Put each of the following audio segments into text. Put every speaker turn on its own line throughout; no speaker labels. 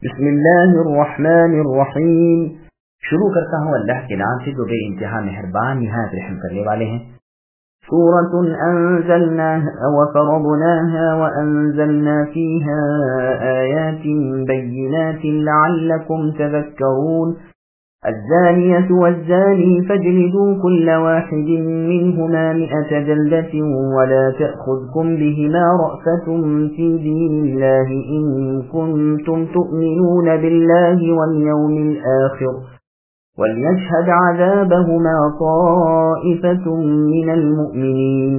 بسم اللہ الرحمن الرحیم۔ شروع کرتا ہوں اللہ کے نام سے جو بے انتہا مہربان نہایت رحم کرنے والے ہیں۔ سورۃ انزلناها وفرضناها وانزلنا فيها آیات بینات لعلکم تذکرون۔ الزانية والزاني فاجلدوا كل واحد منهما 100 جلدة ولا تأخذكم بهما رأفة في دين الله إن كنتم تؤمنون بالله واليوم الآخر وليشهد عذابهما طائفة من المؤمنين۔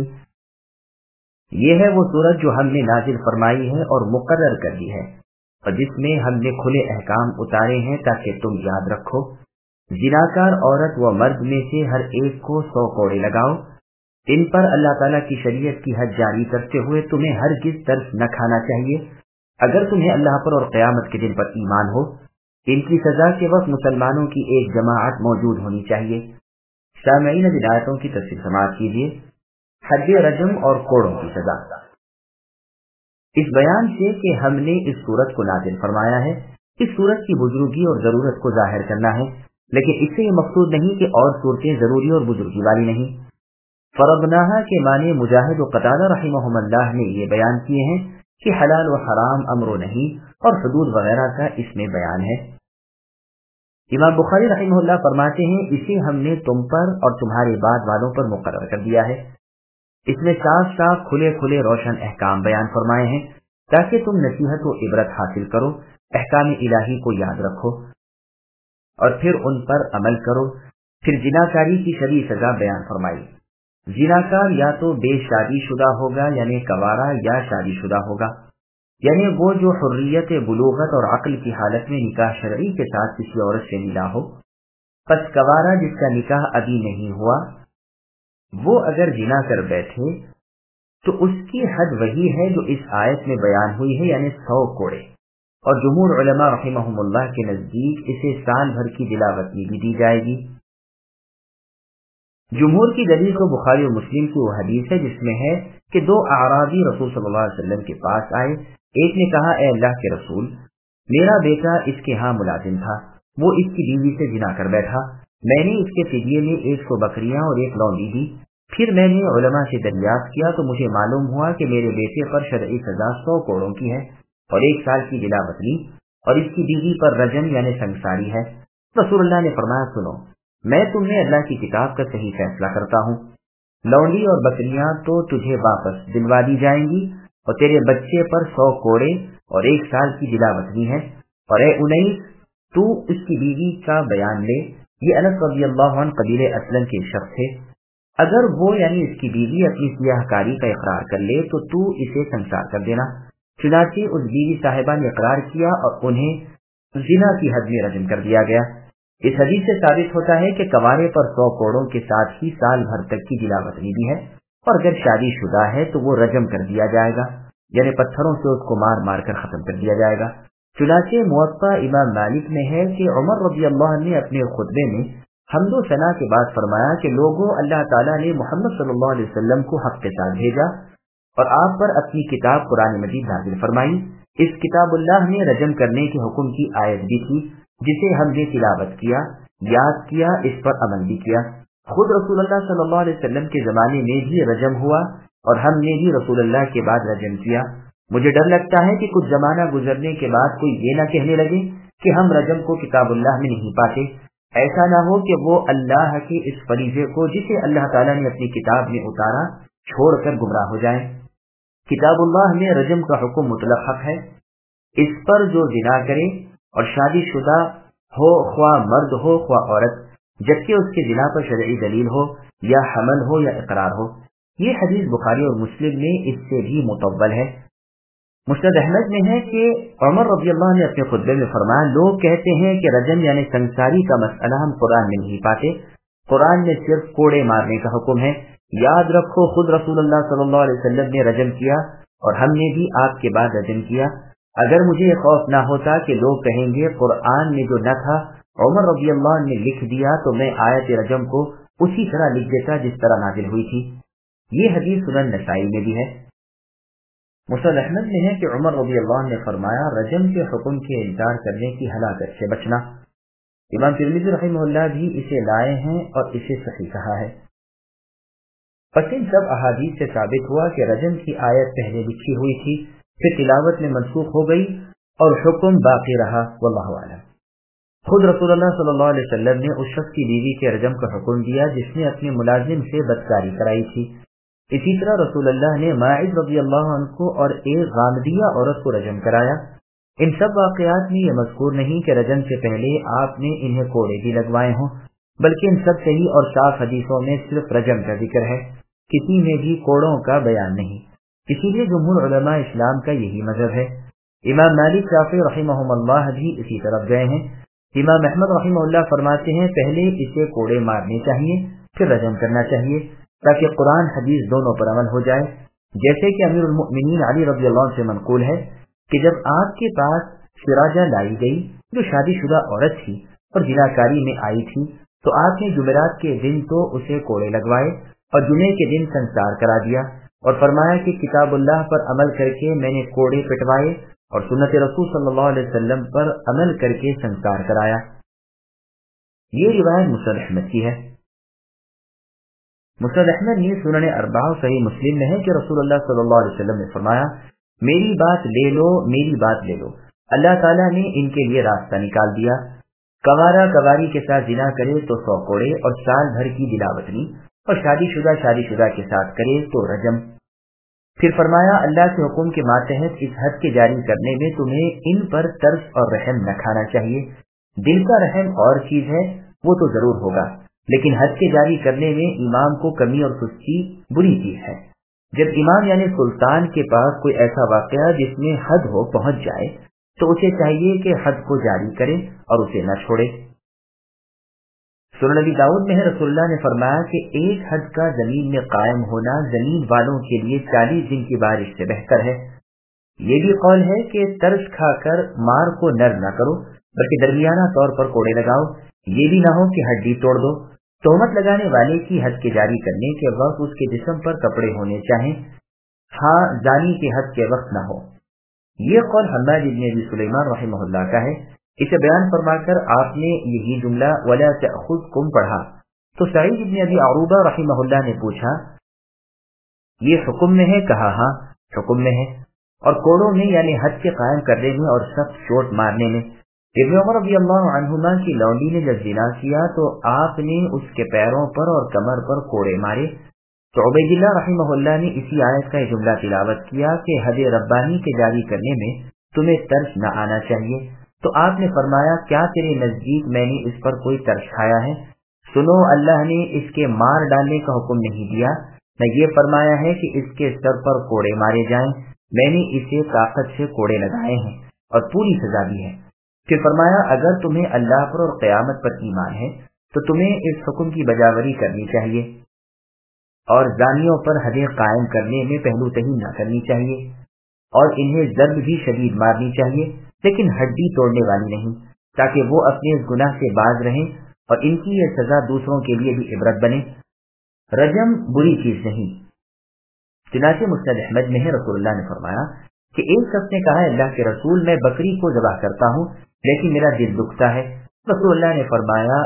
یہ ہے وہ سورت جو ہم نے نازل فرمائی ہے اور مقرر کر دی ہے، اور جس میں ہم نے کھلے احکام اتارے ہیں تاکہ تم یاد رکھو۔ زناکار عورت و مرد میں سے ہر ایک کو 100 کوڑے لگاؤ۔ ان پر اللہ تعالیٰ کی شریعت کی حد جاری کرتے ہوئے تمہیں ہرگز ترس نہ کھانا چاہیے اگر تمہیں اللہ پر اور قیامت کے دن پر ایمان ہو۔ ان کی سزا کے وقت مسلمانوں کی ایک جماعت موجود ہونی چاہیے۔ سامعین اب آیتوں کی تفصیل سماعت کیجیے۔ حد رجم اور کوڑوں کی سزا۔ اس بیان سے کہ ہم نے اس سورت کو نازل فرمایا ہے، اس سورت کی بزرگی اور ضرورت کو ظاہر کرنا ہے، لیکن اس سے یہ مقصود نہیں کہ اور صورتیں ضروری اور بزرگی والی نہیں۔ فرضناہا کے معنی مجاہد و قتادہ رحمہم اللہ نے یہ بیان کیے ہیں کہ حلال و حرام امر و نہیں اور حدود وغیرہ کا اس میں بیان ہے۔ امام بخاری رحمہ اللہ فرماتے ہیں اسے ہم نے تم پر اور تمہارے بعد والوں پر مقرر کر دیا ہے۔ اس میں صاف صاف کھلے کھلے روشن احکام بیان فرمائے ہیں تاکہ تم نصیحت و عبرت حاصل کرو، احکام الہی کو یاد رکھو اور پھر ان پر عمل کرو۔ پھر زناکاری کی شرعی سزا بیان فرمائی۔ زناکار یا تو بے شادی شدہ ہوگا یعنی کوارا، یا شادی شدہ ہوگا یعنی وہ جو حریت بلوغت اور عقل کی حالت میں نکاح شرعی کے ساتھ کسی عورت سے ملا ہو۔ پس کوارا جس کا نکاح ابھی نہیں ہوا وہ اگر زنا کر بیٹھے تو اس کی حد وہی ہے جو اس آیت میں بیان ہوئی ہے، یعنی 100 کوڑے، اور جمہور علماء رحمہم اللہ کے نزدیک اسے سال بھر کی دلاوطنی بھی دی جائے گی۔ جمہور کی دلیل تو بخاری و مسلم کی وہ حدیث ہے جس میں ہے کہ 2 اعرابی رسول صلی اللہ علیہ وسلم کے پاس آئے۔ ایک نے کہا اے اللہ کے رسول، میرا بیٹا اس کے ہاں ملازم تھا، وہ اس کی بیوی سے زنا کر بیٹھا، میں نے اس کے فدیے میں 100 بکریاں اور 1 لونڈی دی۔ پھر میں نے علماء سے دریافت کیا تو مجھے معلوم ہوا کہ میرے بیٹے پر شرعی سزا 100 کوڑوں کی ہے اور 1 سال کی دلاوطنی، اور اس کی بیوی پر رجم یعنی سنگساری ہے۔ رسول اللہ نے فرمایا سنو، میں تمہیں اللہ کی کتاب کا صحیح فیصلہ کرتا ہوں، لونڈی اور بکریاں تو تجھے واپس دلوا دی جائیں گی اور تیرے بچے پر 100 کوڑے اور 1 سال کی دلاوطنی ہے۔ اور اے انیس، تو اس کی بیوی کا بیان لے۔ یہ انس رضی اللہ عنہ قبیلہ اسلم کے شخص تھے۔ اگر وہ یعنی اس کی بیوی اپنی سیاہ کاری کا اقرار کر لے تو اسے سنسار کر دینا۔ چنانچہ اس بیوی صاحبہ نے اقرار کیا اور انہیں زنا کی حد میں رجم کر دیا گیا۔ اس حدیث سے ثابت ہوتا ہے کہ کوارے پر 100 کوڑوں کے ساتھ ہی سال بھر تک کی دلاوطنی بھی ہے، اور اگر شادی شدہ ہے تو وہ رجم کر دیا جائے گا، یعنی پتھروں سے اس کو مار مار کر ختم کر دیا جائے گا۔ چنانچہ موطا امام مالک میں ہے کہ عمر رضی اللہ عنہ نے اپنے خطبے میں حمد و ثنا کے بعد فرمایا کہ لوگوں، اللہ تعالیٰ نے محمد صلی اللہ علیہ وسلم کو حق کے ساتھ بھیجا اور آپ پر اپنی کتاب قرآن مجید نازل فرمائی۔ اس کتاب اللہ میں رجم کرنے کے حکم کی آیت بھی تھی جسے ہم نے تلاوت کیا، یاد کیا، اس پر عمل بھی کیا۔ خود رسول اللہ صلی اللہ علیہ وسلم کے زمانے میں بھی رجم ہوا اور ہم نے بھی رسول اللہ کے بعد رجم کیا۔ مجھے ڈر لگتا ہے کہ کچھ زمانہ گزرنے کے بعد کوئی یہ نہ کہنے لگے کہ ہم رجم کو کتاب اللہ میں نہیں پاتے۔ ایسا نہ ہو کہ وہ اللہ کے اس فریضے کو جسے اللہ تعالیٰ نے اپنی کتاب میں اتارا چھوڑ کر گمراہ ہو جائیں۔ کتاب اللہ میں رجم کا حکم مطلق حق ہے۔ اس پر جو زنا کرے اور شادی شدہ ہو، خواہ مرد ہو خواہ عورت، جبکہ اس کے زنا پر شرعی دلیل ہو یا حمل ہو یا اقرار ہو۔ یہ حدیث بخاری اور مسلم میں اس سے بھی مطول ہے۔ مسند احمد میں ہے کہ عمر رضی اللہ عنہ نے اپنے خطبے میں فرمایا لوگ کہتے ہیں کہ رجم یعنی سنساری کا مسئلہ ہم قرآن میں نہیں پاتے، قرآن میں صرف کوڑے مارنے کا حکم ہے۔ یاد رکھو خود رسول اللہ صلی اللہ علیہ وسلم نے رجم کیا اور ہم نے بھی آپ کے بعد رجم کیا۔ اگر مجھے یہ خوف نہ ہوتا کہ لوگ کہیں گے قرآن میں جو نہ تھا عمر رضی اللہ عنہ نے لکھ دیا تو میں آیت رجم کو اسی طرح لکھ دیتا جس طرح نازل ہوئی تھی۔ یہ حدیث سنن نسائی میں بھی ہے۔ مسند احمد میں ہے کہ عمر رضی اللہ عنہ نے فرمایا رجم کے حکم کے انکار کرنے کی ہلاکت سے بچنا۔ امام ترمذی رحمہ اللہ بھی اسے لائے ہیں اور اسے صحیح کہا ہے۔ پس ان سب احادیث سے ثابت ہوا کہ رجم کی آیت پہلے لکھی ہوئی تھی، پھر تلاوت میں منسوخ ہو گئی اور حکم باقی رہا، واللہ اعلم۔ خود رسول اللہ صلی اللہ علیہ وسلم نے اس شخص کی بیوی کے رجم کا حکم دیا جس نے اپنے ملازم سے بدکاری کرائی تھی۔ اسی طرح رسول اللہ نے ماعز رضی اللہ عنہ کو اور ایک غامدیہ عورت کو رجم کرایا۔ ان سب واقعات میں یہ مذکور نہیں کہ رجم سے پہلے آپ نے انہیں کوڑے بھی لگوائے ہوں، بلکہ ان سب صحیح اور صاف حدیثوں میں صرف رجم کا ذکر ہے، کسی میں بھی کوڑوں کا بیان نہیں۔ اسی لیے جمہور علماء اسلام کا یہی مذہب ہے۔ امام مالک شافعی رحمہم اللہ بھی اسی طرف گئے ہیں۔ امام احمد رحمہ اللہ فرماتے ہیں پہلے اسے کوڑے مارنے چاہیے، پھر رجم کرنا چاہیے، تاکہ قرآن حدیث دونوں پر عمل ہو جائے۔ جیسے کہ امیر المؤمنین علی رضی اللہ عنہ سے منقول ہے کہ جب آپ کے پاس سراجہ لائی گئی جو شادی شدہ عورت تھی اور زناکاری میں آئی تھی، تو آپ نے جمعرات کے دن تو اسے کوڑے لگوائے اور جمعے کے دن سنسار کرا دیا، اور فرمایا کہ کتاب اللہ پر عمل کر کے میں نے کوڑے پٹوائے اور سنت رسول صلی اللہ علیہ وسلم پر عمل کر کے سنسار کرایا۔ یہ روایت مسند احمد کی ہے۔ مسند احمد یہ سنن اربعہ صحیح مسلم میں ہے کہ رسول اللہ صلی اللہ علیہ وسلم نے فرمایا میری بات لے لو، میری بات لے لو، اللہ تعالیٰ نے ان کے لیے راستہ نکال دیا، کنوارا کنواری کے ساتھ زنا کرے تو 100 کوڑے اور سال بھر کی دلاوطنی، اور شادی شدہ کے ساتھ کرے تو رجم۔ پھر فرمایا اللہ کے حکم کے ماتحت اس حد کے جاری کرنے میں تمہیں ان پر ترس اور رحم نہ کھانا چاہیے۔ دل کا رحم اور چیز ہے، وہ تو ضرور ہوگا، لیکن حد کے جاری کرنے میں امام کو کمی اور سستی بری چیز ہے۔ جب امام یعنی سلطان کے پاس کوئی ایسا واقعہ جس میں حد ہو پہنچ جائے تو اسے چاہیے کہ حد کو جاری کرے اور اسے نہ چھوڑے۔ سنن نبی داؤد میں ہے رسول اللہ نے فرمایا کہ ایک حد کا زمین میں قائم ہونا زمین والوں کے لیے 40 دن کی بارش سے بہتر ہے۔ یہ بھی قول ہے کہ ترس کھا کر مار کو نر نہ کرو، بلکہ درمیانہ طور پر کوڑے لگاؤ، یہ بھی نہ ہو کہ ہڈی توڑ دو۔ تہمت لگانے والے کی حد کے جاری کرنے کے وقت اس کے جسم پر کپڑے ہونے چاہیں، ہاں زانی کے حد کے وقت نہ ہو۔ یہ قول حماد بن ابی سلیمان رحمہ اللہ کا ہے۔ اسے بیان فرما کر آپ نے یہی جملہ وَلَا تَأْخُذْكُمْ پڑھا تو سعید بن ابی عروبہ رحمہ اللہ نے پوچھا یہ حکم میں ہے؟ کہا ہاں حکم میں ہے، اور کوڑوں میں یعنی حد کے قائم کرنے میں اور سخت چوٹ مارنے میں۔ ابن عمر رضی اللہ عنہما کی لونڈی نے جب زنا کیا تو آپ نے اس کے پیروں پر اور کمر پر کوڑے مارے، تو عبید اللہ رحمہ اللہ نے اسی آیت کا یہ جملہ تلاوت کیا کہ حد ربانی کے جاری کرنے میں تمہیں ترس نہ آنا چاہیے۔ تو آپ نے فرمایا کیا تیرے نزدیک میں نے اس پر کوئی ترس کھایا ہے؟ سنو، اللہ نے اس کے مار ڈالنے کا حکم نہیں دیا، نہ یہ فرمایا ہے کہ اس کے سر پر کوڑے مارے جائیں، میں نے اسے طاقت سے کوڑے لگائے ہیں اور پوری سزا دی ہے۔ پھر فرمایا اگر تمہیں اللہ پر اور قیامت پر ایمان ہے تو تمہیں اس حکم کی بجاوری کرنی چاہیے اور زانیوں پر حدیں قائم کرنے میں پہلو تہی نہ کرنی چاہیے، اور انہیں ضرب بھی شدید مارنی چاہیے، لیکن ہڈی توڑنے والی نہیں، تاکہ وہ اپنے اس گناہ سے باز رہیں اور ان کی یہ سزا دوسروں کے لیے بھی عبرت بنے۔ رجم بری چیز نہیں۔ چنانچہ مسند احمد میں ہے رسول اللہ نے فرمایا کہ ایک شخص نے کہا اللہ کے رسول میں بکری کو ذبح کرتا ہوں لیکن میرا دل دکھتا ہے۔ رسول اللہ نے فرمایا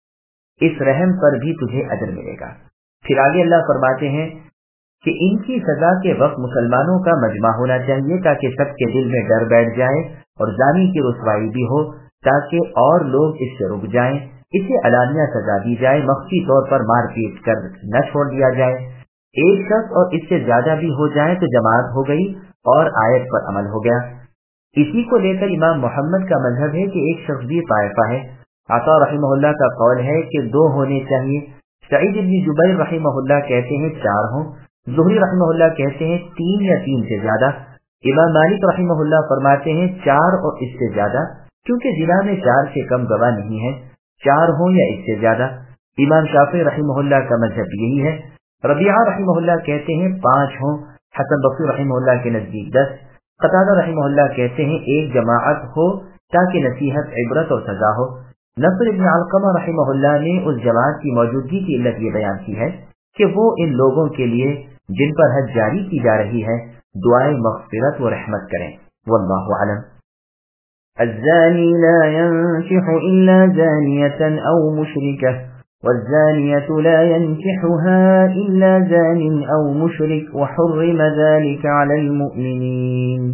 اس رحم پر بھی تجھے اجر ملے گا۔ پھر آگے اللہ فرماتے ہیں کہ ان کی سزا کے وقت مسلمانوں کا مجمع ہونا چاہیے تاکہ سب کے دل میں ڈر بیٹھ جائے اور زانی کی رسوائی بھی ہو تاکہ اور لوگ اس سے رک جائیں، اسے علانیہ سزا دی جائے، مخفی طور پر مار پیٹ کر نہ چھوڑ دیا جائے۔ ایک شخص اور اس سے زیادہ بھی ہو جائے تو جماعت ہو گئی اور آیت پر عمل ہو گیا۔ اسی کو لے کر امام محمد کا مذہب ہے کہ ایک شخص بھی طائفہ ہے۔ عطا رحمہ اللہ کا قول ہے کہ 2 ہونے چاہیے۔ سعید بن جبیر رحمہ اللہ کہتے ہیں 4 ہوں، زہری رحمہ اللہ کہتے ہیں 3 یا 3 سے زیادہ، امام مالک رحمہ اللہ فرماتے ہیں 4 اور اس سے زیادہ، کیونکہ زنا میں 4 سے کم گواہ نہیں ہے، 4 ہوں یا اس سے زیادہ۔ امام شافعی رحمہ اللہ کا مذہب یہی ہے۔ ربیعہ رحمہ اللہ کہتے ہیں 5 ہوں، حسن بصری رحمہ اللہ کے نزدیک 10، قتادہ رحمہ اللہ کہتے ہیں 1 جماعت ہو تاکہ نصیحت، عبرت اور سزا ہو۔ نصر ابن علقمہ رحمہ اللہ نے اس جماعت کی موجودگی کی علت یہ بیان کی ہے کہ وہ ان لوگوں کے لیے جن پر حد جاری کی جا رہی ہے دعائے مغفرت و رحمت کریں۔ واللہ اعلم۔ الزانی لا ينكح الا زانیة او مشرکہ والزانیة لا ينكحها الا زان او مشرک وحرم ذلك على المؤمنین۔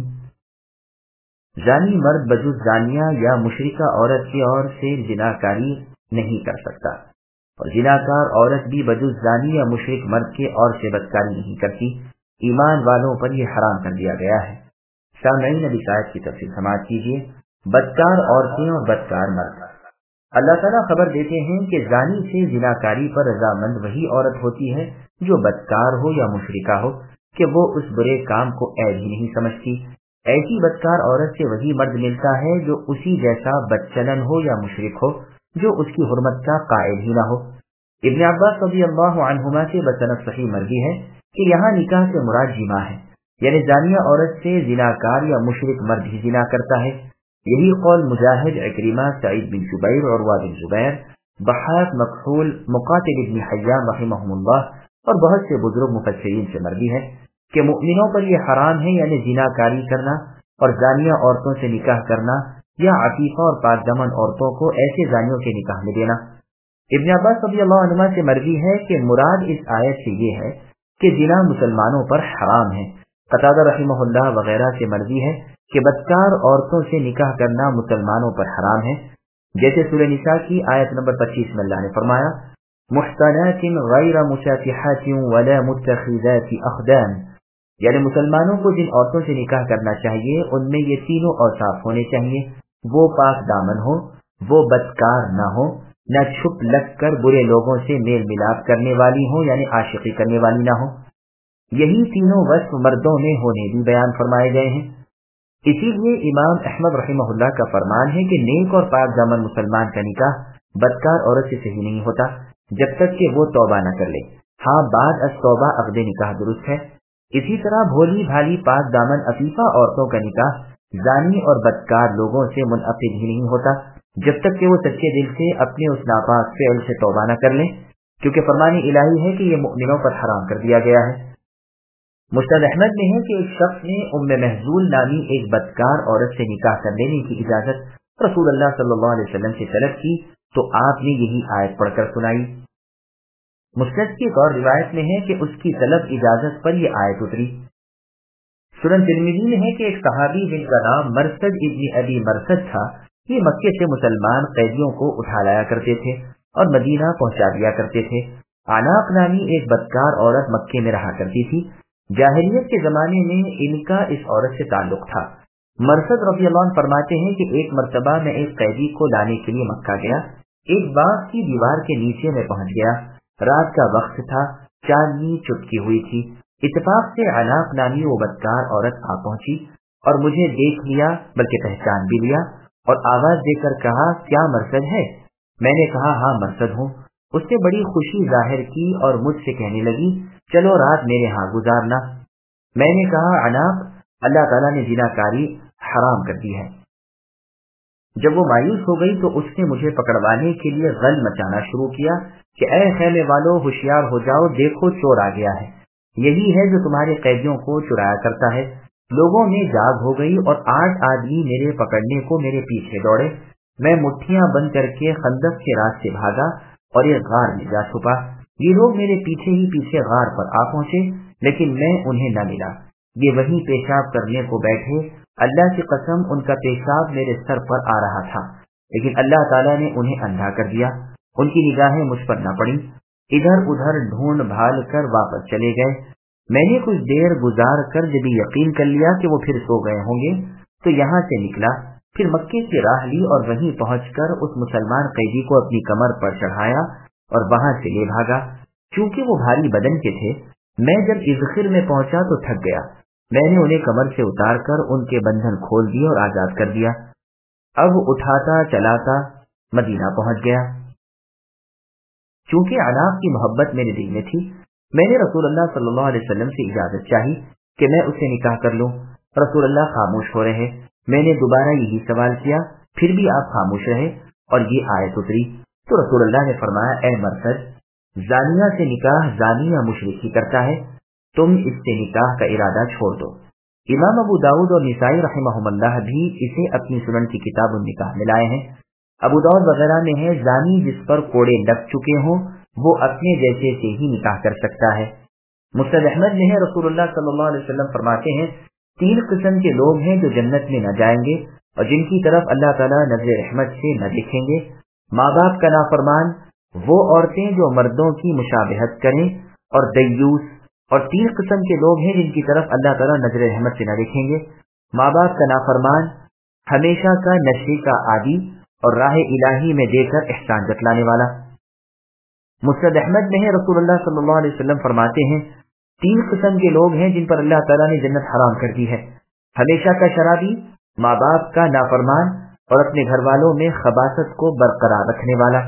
زانی مرد بجز زانیہ یا مشرکہ عورت کی اور سے زناکاری نہیں کر سکتا، اور زناکار عورت بھی بجز زانی یا مشرک مرد کے اور سے بدکاری نہیں کرتی۔ ایمان والوں پر یہ حرام کر دیا گیا ہے۔ سامعین، ابھی آیت کی تفصیل سماعت کیجیے۔ بدکار عورتیں اور بدکار مرد۔ اللہ تعالیٰ خبر دیتے ہیں کہ زانی سے زناکاری پر رضامند وہی عورت ہوتی ہے جو بدکار ہو یا مشرکہ ہو کہ وہ اس برے کام کو عیب ہی نہیں سمجھتی۔ ایسی بدکار عورت سے وہی مرد ملتا ہے جو اسی جیسا بدچلن ہو یا مشرک ہو، جو اس کی حرمت کا قائل ہی نہ ہو۔ ابن عباس رضی اللہ عنہما سے بسند صحیح مروی ہے کہ یہاں نکاح سے مراد جماع ہے، یعنی زانیہ عورت سے زناکار یا مشرک مرد ہی زنا کرتا ہے۔ یہی قول مجاہد، عکرمہ، سعید بن جبیر، عروہ بن زبیر، ضحاک، مکحول، مقاتل ابن حیان رحمہم اللہ اور بہت سے بزرگ مفسرین سے مروی ہے کہ مؤمنوں پر یہ حرام ہے، یعنی زناکاری کرنا اور زانیہ عورتوں سے نکاح کرنا یا عفیفہ اور پاک دامن عورتوں کو ایسے زانیوں کے نکاح میں دینا۔ ابن عباس رضی اللہ عنہ سے مروی ہے کہ مراد اس آیت سے یہ ہے کہ زنا مسلمانوں پر حرام ہے۔ قتادہ رحمہ اللہ وغیرہ سے مروی ہے کہ بدکار عورتوں سے نکاح کرنا مسلمانوں پر حرام ہے، جیسے سورہ نساء کی آیت نمبر 25 میں اللہ نے فرمایا محصنات غیر مسافحات ولا متخذات اخدان، یعنی مسلمانوں کو جن عورتوں سے نکاح کرنا چاہیے ان میں یہ تینوں اوصاف ہونے چاہیے، وہ پاک دامن ہو، وہ بدکار نہ ہو، نہ چھپ لگ کر برے لوگوں سے میل ملاپ کرنے والی ہوں یعنی عاشقی کرنے والی نہ ہو۔ یہی تینوں وصف مردوں میں ہونے بھی بیان فرمائے گئے ہیں۔ اسی لیے امام احمد رحمہ اللہ کا فرمان ہے کہ نیک اور پاک دامن مسلمان کا نکاح بدکار عورت سے صحیح نہیں ہوتا جب تک کہ وہ توبہ نہ کر لے۔ ہاں، بعد از توبہ عقد نکاح درست ہے۔ اسی طرح بھولی بھالی پاک دامن عفیفہ عورتوں کا نکاح زانی اور بدکار لوگوں سے منعقد ہی نہیں ہوتا جب تک کہ وہ سچے دل سے اپنے اس ناپاک فعل سے توبہ نہ کر لیں، کیونکہ فرمان الہی ہے کہ یہ مؤمنوں پر حرام کر دیا گیا ہے۔ مسند احمد میں ہے کہ ایک شخص نے ام محزول نامی ایک بدکار عورت سے نکاح کر لینے کی اجازت رسول اللہ صلی اللہ علیہ وسلم سے طلب کی تو آپ نے یہی آیت پڑھ کر سنائی۔ مسند کی ایک اور روایت میں ہے کہ اس کی طلب اجازت پر یہ آیت اتری۔ سنن ترمذی میں ہے کہ ایک صحابی جن کا نام مرثد ابن ابی مرثد تھا، یہ مکے سے مسلمان قیدیوں کو اٹھا لایا کرتے تھے اور مدینہ پہنچا دیا کرتے تھے۔ عناق نامی ایک بدکار عورت مکے میں رہا کرتی تھی۔ جاہلیت کے زمانے میں ان کا اس عورت سے تعلق تھا۔ مرثد رضی اللہ عنہ فرماتے ہیں کہ ایک مرتبہ میں ایک قیدی کو لانے کے لیے مکہ گیا، ایک باغ کی دیوار کے نیچے میں پہنچ گیا، رات کا وقت تھا، چاندنی چپکی ہوئی تھی۔ اتفاق سے عناق نامی وہ بدکار عورت آ پہنچی اور مجھے دیکھ لیا، بلکہ پہچان بھی لیا اور آواز دے کر کہا کیا مرثد ہے؟ میں نے کہا ہاں مرثد ہوں۔ اس نے بڑی خوشی ظاہر کی اور مجھ سے کہنے لگی چلو رات میرے ہاں گزارنا۔ میں نے کہا عناق، اللہ تعالیٰ نے زناکاری حرام کر دی ہے۔ جب وہ مایوس ہو گئی تو اس نے مجھے پکڑوانے کے لیے غل مچانا شروع کیا کہ اے خیمے والو ہوشیار ہو جاؤ، دیکھو چور آ گیا ہے، یہی ہے جو تمہارے قیدیوں کو چرایا کرتا ہے۔ لوگوں میں جاگ ہو گئی اور 8 آدمی میرے پکڑنے کو میرے پیچھے دوڑے۔ میں مٹھیاں بند کر کے خندق کے راستے بھاگا اور ایک غار میں جا چھپا۔ یہ لوگ میرے پیچھے ہی پیچھے غار پر آ پہنچے، لیکن میں انہیں نہ ملا۔ یہ وہیں پیشاب کرنے کو بیٹھے، اللہ کی قسم ان کا پیشاب میرے سر پر آ رہا تھا، لیکن اللہ تعالیٰ نے انہیں اندھا کر دیا، ان کی نگاہیں مجھ پر نہ پڑی۔ ادھر ادھر ڈھونڈ بھال کر واپس چلے گئے۔ میں نے کچھ دیر گزار کر جب یقین کر لیا کہ وہ پھر سو گئے ہوں گے تو یہاں سے نکلا، پھر مکے کی راہ لی اور وہیں پہنچ کر اس مسلمان قیدی کو اپنی کمر پر چڑھایا اور وہاں سے لے بھاگا۔ چونکہ وہ بھاری بدن کے تھے، میں جب اذخر میں پہنچا تو تھک گیا۔ میں نے انہیں کمر سے اتار کر ان کے بندھن کھول دیے اور آزاد کر دیا۔ اب اٹھاتا چلاتا مدینہ پہنچ گیا۔ چونکہ عناق کی محبت میرے دل میں تھی، میں نے رسول اللہ صلی اللہ علیہ وسلم سے اجازت چاہی کہ میں اسے نکاح کر لوں۔ رسول اللہ خاموش ہو رہے۔ میں نے دوبارہ یہی سوال کیا، پھر بھی آپ خاموش رہے اور یہ آیت اتری تو رسول اللہ نے فرمایا اے مرثد، زانیہ سے نکاح زانی یا مشرک ہی کرتا ہے، تم اس سے نکاح کا ارادہ چھوڑ دو۔ इमाम अबू दाऊद और निसाई रहमहुल्लाह भी इसे अपनी सुनन की किताब निकाह में लाए हैं। अबू दाऊद वगैरह में है, जानी जिस पर कोड़े लग चुके हों वो अपने जैसे से ही निकाह कर सकता है। मुस्नद अहमद में है, रसूलुल्लाह सल्लल्लाहु अलैहि वसल्लम फरमाते हैं, 3 किस्म के लोग हैं जो जन्नत में न जाएंगे और जिनकी तरफ अल्लाह ताला नजर रहमत से न देखेंगे। माँ बाप का नाफरमान, वो औरतें जो मर्दों की मुशाबहत करें, और दय्यूस। और 3 किस्म के लोग हैं जिनकी तरफ अल्लाह ताला नजर रहमत से न देखेंगे, माँ बाप का नाफरमान, हमेशा का नशे का आदी और राह इलाही में देकर एहसान जतलाने वाला। मुस्नद अहमद में है, रसूलुल्लाह सल्लल्लाहु अलैहि वसल्लम फरमाते हैं, 3 किस्म के लोग हैं जिन पर अल्लाह ताला ने जन्नत हराम कर दी है, हमेशा का शराबी, माँ बाप का नाफरमान और अपने घर वालों में खबासत को बरकरार रखने वाला।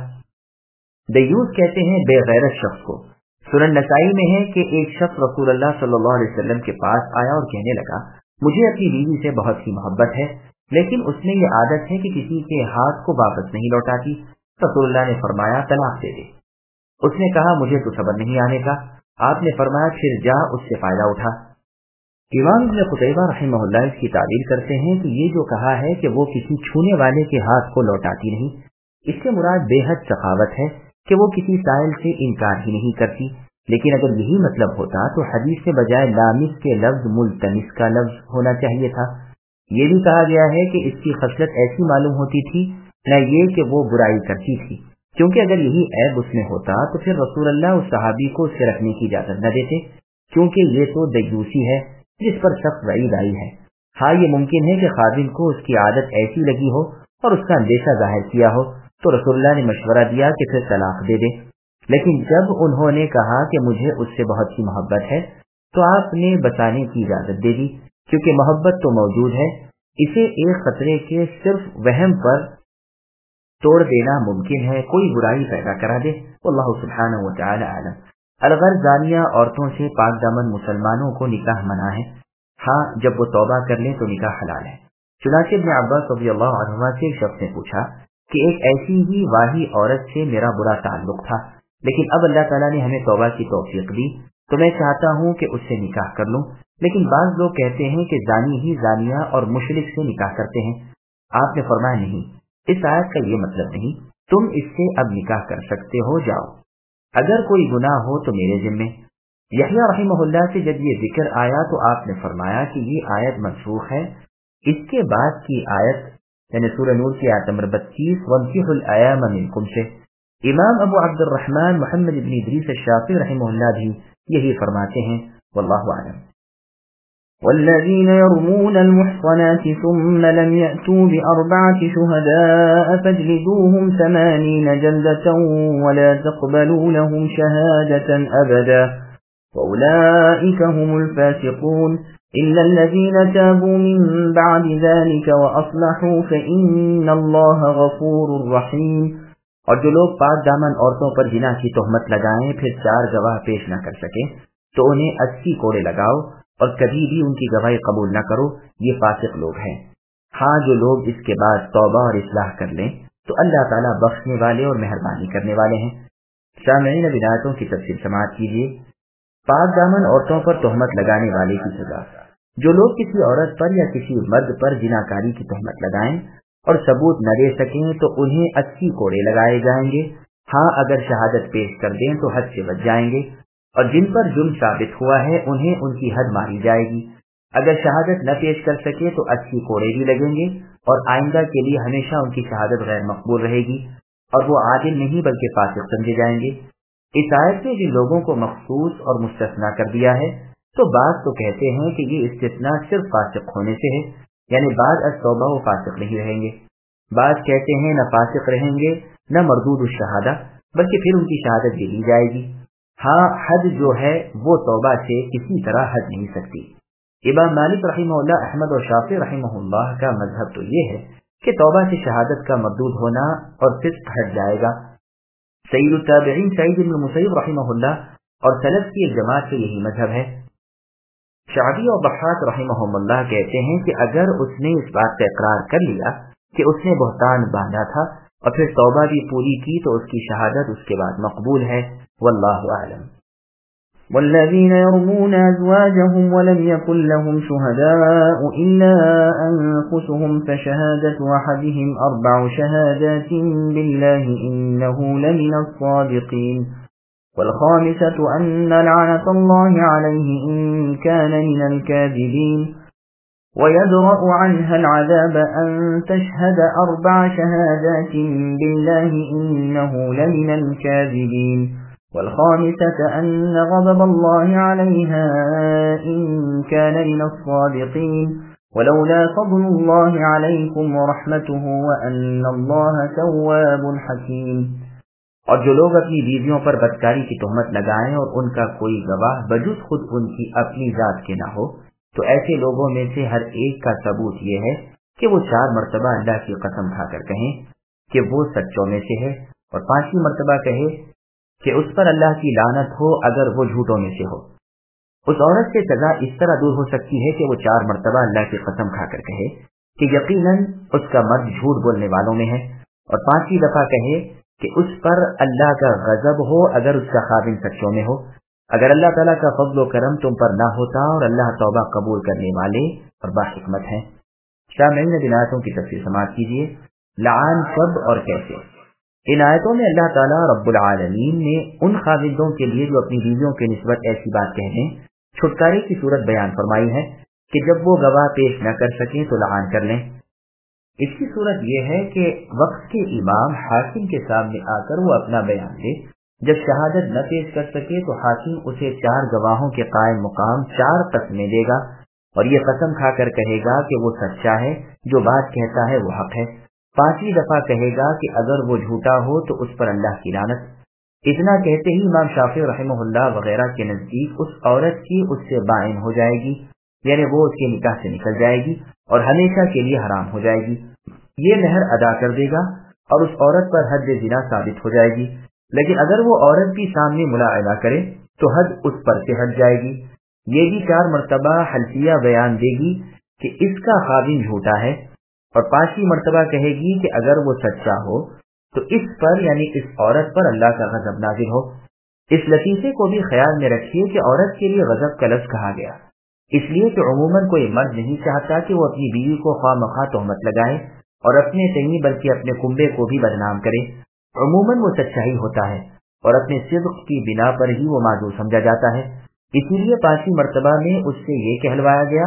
दय्यूस कहते हैं बेगैरत शख्स को। सुनन नसाई में है कि एक शख्स रसूलुल्लाह सल्लल्लाहु अलैहि वसल्लम के पास आया और कहने लगा, मुझे अपनी बीवी से बहुत ही मोहब्बत है, लेकिन उसमें ये आदत है कि किसी के हाथ को वापस नहीं लौटाती। रसूलुल्लाह ने फरमाया, तलाक दे दे। उसने कहा, मुझे तो सब्र नहीं आने का। आपने फरमाया, फिर जा उससे फायदा उठा। इमाम इब्न क़ुतैबा रहमहुल्लाह इसकी तारीफ करते हैं कि ये जो कहा है कि वो किसी छूने वाले के हाथ को लौटाती नहीं, इससे मुराद बेहद सखावत है कि वो किसी साइल से इनकार ही नहीं करती। लेकिन अगर यही मतलब होता तो हदीस के बजाय लामिस के लफ्ज मुल्तमिस का लफ्ज होना चाहिए था। ये भी कहा गया है कि इसकी खसलत ऐसी मालूम होती थी, न ये कि वो बुराई करती थी, क्योंकि अगर यही ऐब उसमें होता तो फिर रसूलुल्लाह उस सहाबी को उसे रखने की इजाजत न देते, क्योंकि ये तो दय्यूसी है जिस पर सख्त वईद आई है। हाँ, ये मुमकिन है कि खादिम को उसकी आदत ऐसी लगी हो और उसका अंदेशा जाहिर किया हो तो रसूलुल्लाह ने मशवरा दिया कि फिर तलाक दे दे। लेकिन जब उन्होंने कहा कि मुझे उससे बहुत सी मोहब्बत है तो आपने बचाने की इजाजत दे दी, क्योंकि मोहब्बत तो मौजूद है, इसे एक खतरे के सिर्फ वहम पर तोड़ देना मुमकिन है, कोई बुराई पैदा करा दे। अल्लाह सुब्हानहु व तआला आलम। अलगर जानिया औरतों से पाक दामन मुसलमानों को निकाह मना है। हाँ, जब वो तौबा कर ले तो निकाह हलाल है। चुनांचे इब्न अब्बास रज़ियल्लाहु अन्हुमा से एक शख्स ने पूछा कि एक ऐसी ही वाही औरत से मेरा बुरा ताल्लुक था, लेकिन अब अल्लाह ताला ने हमें तौबा की तौफीक दी तो मैं चाहता हूँ कि उससे निकाह कर लूं, लेकिन बाज लोग कहते हैं कि जानी ही जानिया और मुशरिक से निकाह करते हैं। आपने फरमाया, नहीं, इस आयत का ये मतलब नहीं, तुम इससे अब निकाह कर सकते हो, जाओ, अगर कोई गुनाह हो तो मेरे जिम्मे। यहया रहमहुल्लाह से जब ये जिक्र आया तो आपने फरमाया कि ये आयत मनसूख है। इसके बाद की आयत यानी सूरह नूर की आयत नंबर 32, वंकिहुल अयाम मिनकुम से इमाम अबू अब्दुर्रहमान मोहम्मद इब्न इदरीस अश-शाफ़ी रहमहुल्लाह भी यही फरमाते हैं। वल्लाहु आलम।
والذين يرمون المحصنات ثم لم يأتوا بأربعة شهداء فاجلدوهم 80 جلدة ولا تقبلوا لهم شهادة أبدا وأولئك هم الفاسقون إلا الذين تابوا من بعد ذلك وأصلحوا فإن الله غفور رحيم۔
اور جو لوگ پاک دامن عورتوں پر زنا کی تہمت لگائیں پھر 4 گواہ پیش نہ کر سکیں تو انہیں 80 کوڑے لگاؤ اور کبھی بھی ان کی گواہی قبول نہ کرو، یہ فاسق لوگ ہیں۔ ہاں، جو لوگ اس کے بعد توبہ اور اصلاح کر لیں تو اللہ تعالیٰ بخشنے والے اور مہربانی کرنے والے ہیں۔ سامعین، اب آیتوں کی تفسیر سماعت کیجیے۔ پاک دامن عورتوں پر تہمت لگانے والے کی سزا، جو لوگ کسی عورت پر یا کسی مرد پر زناکاری کی تہمت لگائیں اور ثبوت نہ دے سکیں تو انہیں 80 کوڑے لگائے جائیں گے۔ ہاں، اگر شہادت پیش کر دیں تو حد سے بچ جائیں گے، اور جن پر جرم ثابت ہوا ہے انہیں ان کی حد ماری جائے گی۔ اگر شہادت نہ پیش کر سکے تو 80 کوڑے بھی لگیں گے، اور آئندہ کے لیے ہمیشہ ان کی شہادت غیر مقبول رہے گی، اور وہ عادل نہیں بلکہ فاسق سمجھے جائیں گے۔ اس آیت میں جن لوگوں کو مخصوص اور مستثنا کر دیا ہے تو بعض تو کہتے ہیں کہ یہ استثناء صرف فاسق ہونے سے ہے، یعنی بعد از توبہ وہ فاسق نہیں رہیں گے۔ بعض کہتے ہیں نہ فاسق رہیں گے نہ مردود الشہادہ، بلکہ پھر ان کی شہادت دے دی جائے گی۔ ہاں، حد جو ہے وہ توبہ سے کسی طرح ہٹ نہیں سکتی۔ امام مالک رحمہ اللہ، احمد اور شافعی رحمہ اللہ کا مذہب تو یہ ہے کہ توبہ سے شہادت کا مردود ہونا اور فسق ہٹ جائے گا۔ سید التابعین سعید بن مسیب رحمہ اللہ اور سلف کی ایک جماعت سے یہی مذہب ہے۔ شعبی اور ضحاک رحمہم اللہ کہتے ہیں کہ اگر اس نے اس بات کا اقرار کر لیا کہ اس نے بہتان باندھا تھا اور پھر توبہ بھی پوری کی تو اس کی شہادت اس کے بعد مقبول ہے۔ واللہ اعلم۔
والذين يرمون أزواجهم ولم يكن لهم شهداء إلا أنفسهم فشهادة أحدهم 4 شهادات بالله إنه لمن الصادقين والخامسة أن لعنة الله عليه إن كان من الكاذبين ويدرأ عنها العذاب أن تشهد 4 شهادات بالله إنه لمن الكاذبين والخامسة أن غضب الله عليها إن كان من الصادقين ولولا فضل الله عليكم ورحمته وأن الله تواب حكيم.
اور جو لوگ اپنی بیویوں پر بدکاری کی تہمت لگائیں اور ان کا کوئی گواہ بجز خود ان کی اپنی ذات کے نہ ہو تو ایسے لوگوں میں سے ہر ایک کا ثبوت یہ ہے کہ وہ 4 مرتبہ اللہ کی قسم کھا کر کہیں کہ وہ سچوں میں سے ہے اور 5ویں مرتبہ کہے کہ اس پر اللہ کی لعنت ہو اگر وہ جھوٹوں میں سے ہو. اس عورت سے سزا اس طرح دور ہو سکتی ہے کہ وہ 4 مرتبہ اللہ کی قسم کھا کر کہے کہ یقیناً اس کا مرد جھوٹ بولنے والوں میں ہے اور 5ویں دفعہ کہے کہ اس پر اللہ کا غضب ہو اگر اس کا خاوند سچوں میں ہو. اگر اللہ تعالیٰ کا فضل و کرم تم پر نہ ہوتا اور اللہ توبہ قبول کرنے والے اور باحکمت ہیں. شامل نے آیتوں کی تفسیر سماعت کیجیے. لعان کب اور کیسے؟ ان آیتوں میں اللہ تعالیٰ رب العالمین نے ان خاوندوں کے لیے جو اپنی بیویوں کے نسبت ایسی بات کہہ دیں چھٹکارے کی صورت بیان فرمائی ہے کہ جب وہ گواہ پیش نہ کر سکیں تو لعان کر لیں. اس کی صورت یہ ہے کہ وقت کے امام حاکم کے سامنے آ کر وہ اپنا بیان دے. جب شہادت نہ پیش کر سکے تو حاکم اسے 4 گواہوں کے قائم مقام 4 قسمیں دے گا اور یہ قسم کھا کر کہے گا کہ وہ سچا ہے، جو بات کہتا ہے وہ حق ہے. 5ویں دفعہ کہے گا کہ اگر وہ جھوٹا ہو تو اس پر اللہ کی لعنت. اتنا کہتے ہی امام شافعی رحمہ اللہ وغیرہ کے نزدیک اس عورت کی اس سے بائن ہو جائے گی، یعنی وہ اس کے نکاح سے نکل جائے گی اور ہمیشہ کے لیے حرام ہو جائے گی. یہ مہر ادا کر دے گا اور اس عورت پر حد زنا ثابت ہو جائے گی. لیکن اگر وہ عورت بھی سامنے ملاحظہ کرے تو حد اس پر سے ہٹ جائے گی. یہ بھی 4 مرتبہ حلفیہ بیان دے گی کہ اس کا خاوند جھوٹا ہے اور 5ویں مرتبہ کہے گی کہ اگر وہ سچا ہو تو اس پر یعنی اس عورت پر اللہ کا غضب نازل ہو. اس لطیفے کو بھی خیال میں رکھیے کہ عورت کے لیے غضب کا لفظ کہا گیا اس لیے کہ عموماً کوئی مرد نہیں چاہتا کہ وہ اپنی بیوی کو خواہ مخواہ تہمت لگائے اور اپنے سے نہیں بلکہ اپنے کنبے کو بھی بدنام کرے. عموماً وہ سچا ہی ہوتا ہے اور اپنے صدق کی بنا پر ہی وہ معذور سمجھا جاتا ہے. اسی لیے 5ویں مرتبہ میں اس سے یہ کہلوایا گیا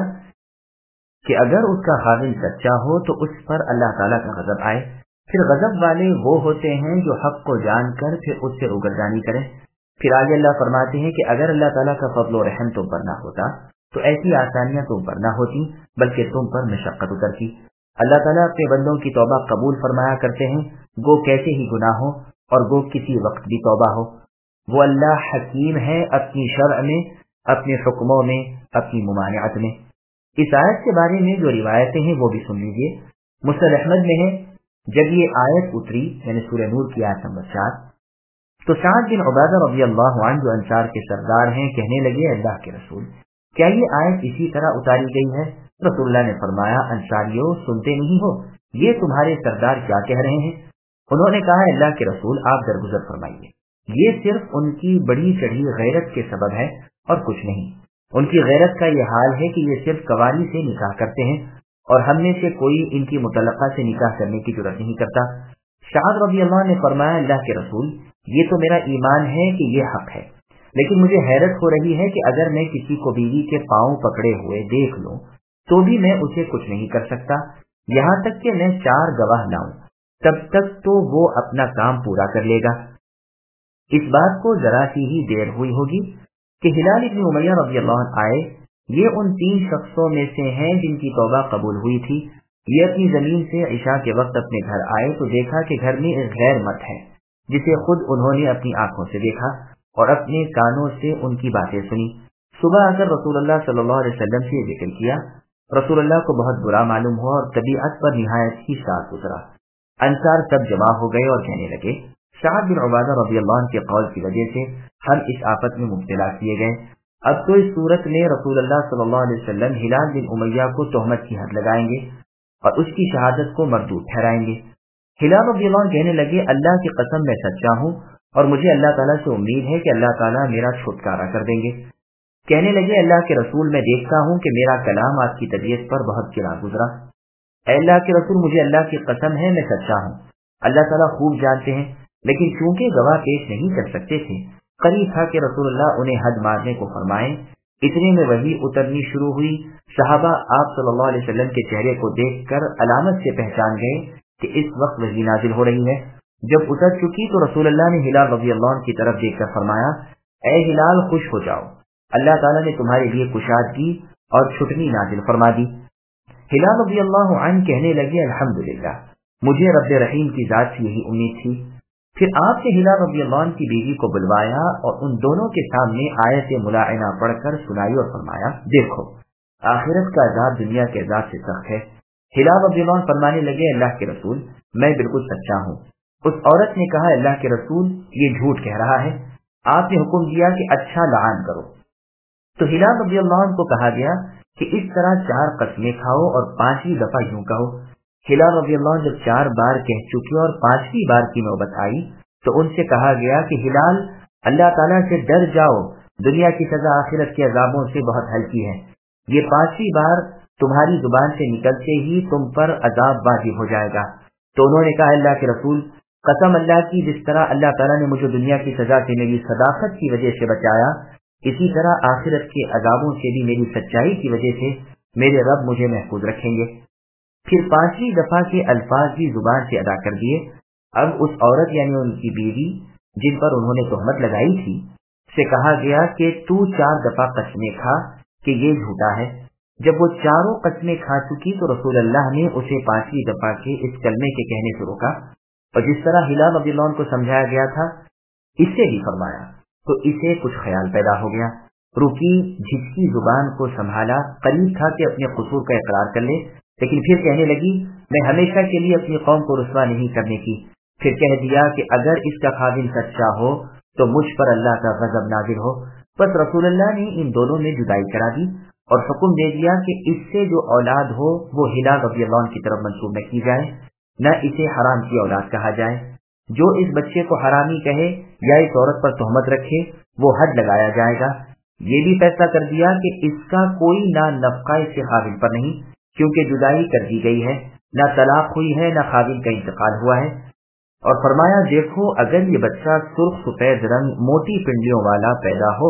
کہ اگر اس کا خاوند سچا ہو تو اس پر اللہ تعالیٰ کا غضب آئے. پھر غضب والے وہ ہوتے ہیں جو حق کو جان کر پھر اس سے روگردانی کریں. پھر آگے اللہ فرماتے ہیں کہ اگر اللہ تعالیٰ کا فضل و رحم تم پر نہ ہوتا تو ایسی آسانیاں تم پر نہ ہوتی بلکہ تم پر مشقت اترتی. اللہ تعالیٰ اپنے بندوں کی توبہ قبول فرمایا کرتے ہیں، گو کیسے ہی گناہ ہو اور گو کسی وقت بھی توبہ ہو. وہ اللہ حکیم ہے اپنی شرع میں، اپنے حکموں میں، اپنی ممانعت میں. اس آیت کے بارے میں جو روایتیں ہیں وہ بھی سن لیجیے. مسند احمد میں ہے جب یہ آیت اتری یعنی سورہ نور کی آیت نمبر 4 تو سعد بن عبادہ رضی اللہ عنہ جو انصار کے سردار ہیں کہنے لگے اللہ کے رسول کیا یہ آیت اسی طرح اتاری گئی ہے؟ رسول اللہ نے فرمایا انصاریوں سنتے نہیں ہو یہ تمہارے سردار کیا کہہ رہے ہیں؟ انہوں نے کہا اللہ کے رسول آپ درگزر فرمائیے، یہ صرف ان کی بڑی چڑھی غیرت کے سبب ہے اور کچھ نہیں. ان کی غیرت کا یہ حال ہے کہ یہ صرف کواری سے نکاح کرتے ہیں اور ہم میں سے کوئی ان کی متعلقہ سے نکاح کرنے کی جرأت نہیں کرتا. سعد رضی اللہ نے فرمایا اللہ کے رسول یہ تو میرا ایمان ہے کہ یہ حق ہے، لیکن مجھے حیرت ہو رہی ہے کہ اگر میں کسی کو بیوی کے پاؤں پکڑے ہوئے دیکھ لوں تو بھی میں اسے کچھ نہیں کر سکتا یہاں تک کہ میں 4 گواہ لاؤں، تب تک تو وہ اپنا کام پورا کر لے گا. اس بات کو ذرا سی ہی دیر ہوئی ہوگی کہ ہلال ابن امیہ رضی اللہ عنہ آئے. یہ ان 3 شخصوں میں سے ہیں جن کی توبہ قبول ہوئی تھی. یہ اپنی زمین سے عشاء کے وقت اپنے گھر آئے تو دیکھا کہ گھر میں ایک غیر مرد ہے جسے خود انہوں نے اپنی آنکھوں سے دیکھا اور اپنے کانوں سے ان کی باتیں سنی. صبح آ کر رسول اللہ صلی اللہ علیہ وسلم سے ذکر کیا. رسول اللہ کو بہت برا معلوم ہوا اور طبیعت پر نہایت ہی ساز گزرا. انصار سب جمع ہو گئے اور کہنے لگے سعد بن عبادہ رضی اللہ عنہ کے قول کی وجہ سے ہم اس آفت میں مبتلا کیے گئے. اب تو اس صورت میں رسول اللہ صلی اللہ علیہ وسلم ہلال بن امیہ کو تہمت کی حد لگائیں گے اور اس کی شہادت کو مردود ٹھہرائیں گے. ہلال رضی اللہ عنہ کہنے لگے اللہ کی قسم میں سچا ہوں اور مجھے اللہ تعالیٰ سے امید ہے کہ اللہ تعالیٰ میرا چھٹکارا کر دیں گے۔ کہنے لگے اللہ کے رسول میں دیکھتا ہوں کہ میرا کلام آپ کی طبیعت پر بہت گرا گزرا۔ اے اللہ کے رسول مجھے اللہ کی قسم ہے میں سچا ہوں، اللہ تعالیٰ خوب جانتے ہیں، لیکن چونکہ گواہ پیش نہیں کر سکتے تھے، قریب تھا کہ رسول اللہ انہیں حد مارنے کو فرمائیں۔ اتنے میں وحی اترنی شروع ہوئی۔ صحابہ آپ صلی اللہ علیہ وسلم کے چہرے کو دیکھ کر علامت سے پہچان گئے کہ اس وقت وحی نازل ہو رہی ہے۔ جب اتر چکی تو رسول اللہ نے ہلال رضی اللہ عنہ کی طرف دیکھ کر فرمایا، اے ہلال خوش ہو جاؤ، اللہ تعالیٰ نے تمہارے لیے کشادگی اور چھٹنی نازل فرما دی۔ ہلال رضی اللہ عنہ کہنے لگے الحمدللہ، مجھے رب رحیم کی ذات سے یہی امید تھی۔ پھر آپ نے ہلال رضی اللہ عنہ کی بیوی کو بلوایا اور ان دونوں کے سامنے آیت ملاعنہ پڑھ کر سنائی اور فرمایا، دیکھو آخرت کا عذاب دنیا کے عذاب سے سخت ہے۔ ہلال رضی اللہ عنہ فرمانے لگے اللہ کے رسول میں بالکل سچا ہوں۔ اس عورت نے کہا اللہ کے رسول یہ جھوٹ کہہ رہا ہے۔ آپ نے حکم دیا کہ اچھا لعان کرو۔ تو ہلال رضی اللہ عنہ کو کہا گیا کہ اس طرح 4 قسمیں کھاؤ اور 5ویں دفعہ یوں کہو۔ ہلال رضی اللہ عنہ جب 4 بار کہہ چکے اور 5ویں بار کی نوبت آئی تو ان سے کہا گیا کہ ہلال اللہ تعالیٰ سے ڈر جاؤ، دنیا کی سزا آخرت کے عذابوں سے بہت ہلکی ہے۔ یہ 5ویں بار تمہاری زبان سے نکلتے ہی تم پر عذاب واجب ہو جائے گا۔ تو انہوں نے کہا اللہ کے رسول قسم اللہ کی، جس طرح اللہ تعالیٰ نے مجھے دنیا کی سزا سے میری صداقت کی وجہ سے بچایا، اسی طرح آخرت کے عذابوں سے بھی میری سچائی کی وجہ سے میرے رب مجھے محفوظ رکھیں گے۔ پھر 5ویں دفعہ کے الفاظ بھی زبان سے ادا کر دیے۔ اب اس عورت یعنی ان کی بیوی جن پر انہوں نے تہمت لگائی تھی سے کہا گیا کہ تو 4 دفعہ قسمیں کھا کہ یہ جھوٹا ہے۔ جب وہ 4 قسمیں کھا چکی تو رسول اللہ نے اسے 5ویں دفعہ کے اس کلمے کے کہنے سے روکا، اور جس طرح ہلال رضی اللہ عنہ کو سمجھایا گیا تھا اس سے بھی فرمایا، تو اسے کچھ خیال پیدا ہو گیا۔ رکی، جھجکی زبان کو سنبھالا، قریب تھا کہ اپنے قصور کا اقرار کر لے، لیکن پھر کہنے لگی میں ہمیشہ کے لیے اپنی قوم کو رسوا نہیں کرنے کی۔ پھر کہہ دیا کہ اگر اس کا خادم سچا ہو تو مجھ پر اللہ کا غضب نازل ہو۔ بس رسول اللہ نے ان دونوں میں جدائی کرا دی اور حکم دے دیا کہ اس سے جو اولاد ہو وہ ہلال رضی اللہ عنہ کی طرف منسوب نہ کی جائے، نہ اسے حرام کی اولاد کہا جائے۔ جو اس بچے کو حرامی کہے یا اس عورت پر تہمت رکھے وہ حد لگایا جائے گا۔ یہ بھی فیصلہ کر دیا کہ اس کا کوئی نہ نفقہ اس کے خادم پر نہیں، کیونکہ جدائی کر دی گئی ہے، نہ طلاق ہوئی ہے، نہ خادم کا انتقال ہوا ہے۔ اور فرمایا دیکھو اگر یہ بچہ سرخ سفید رنگ موٹی پنڈلیوں والا پیدا ہو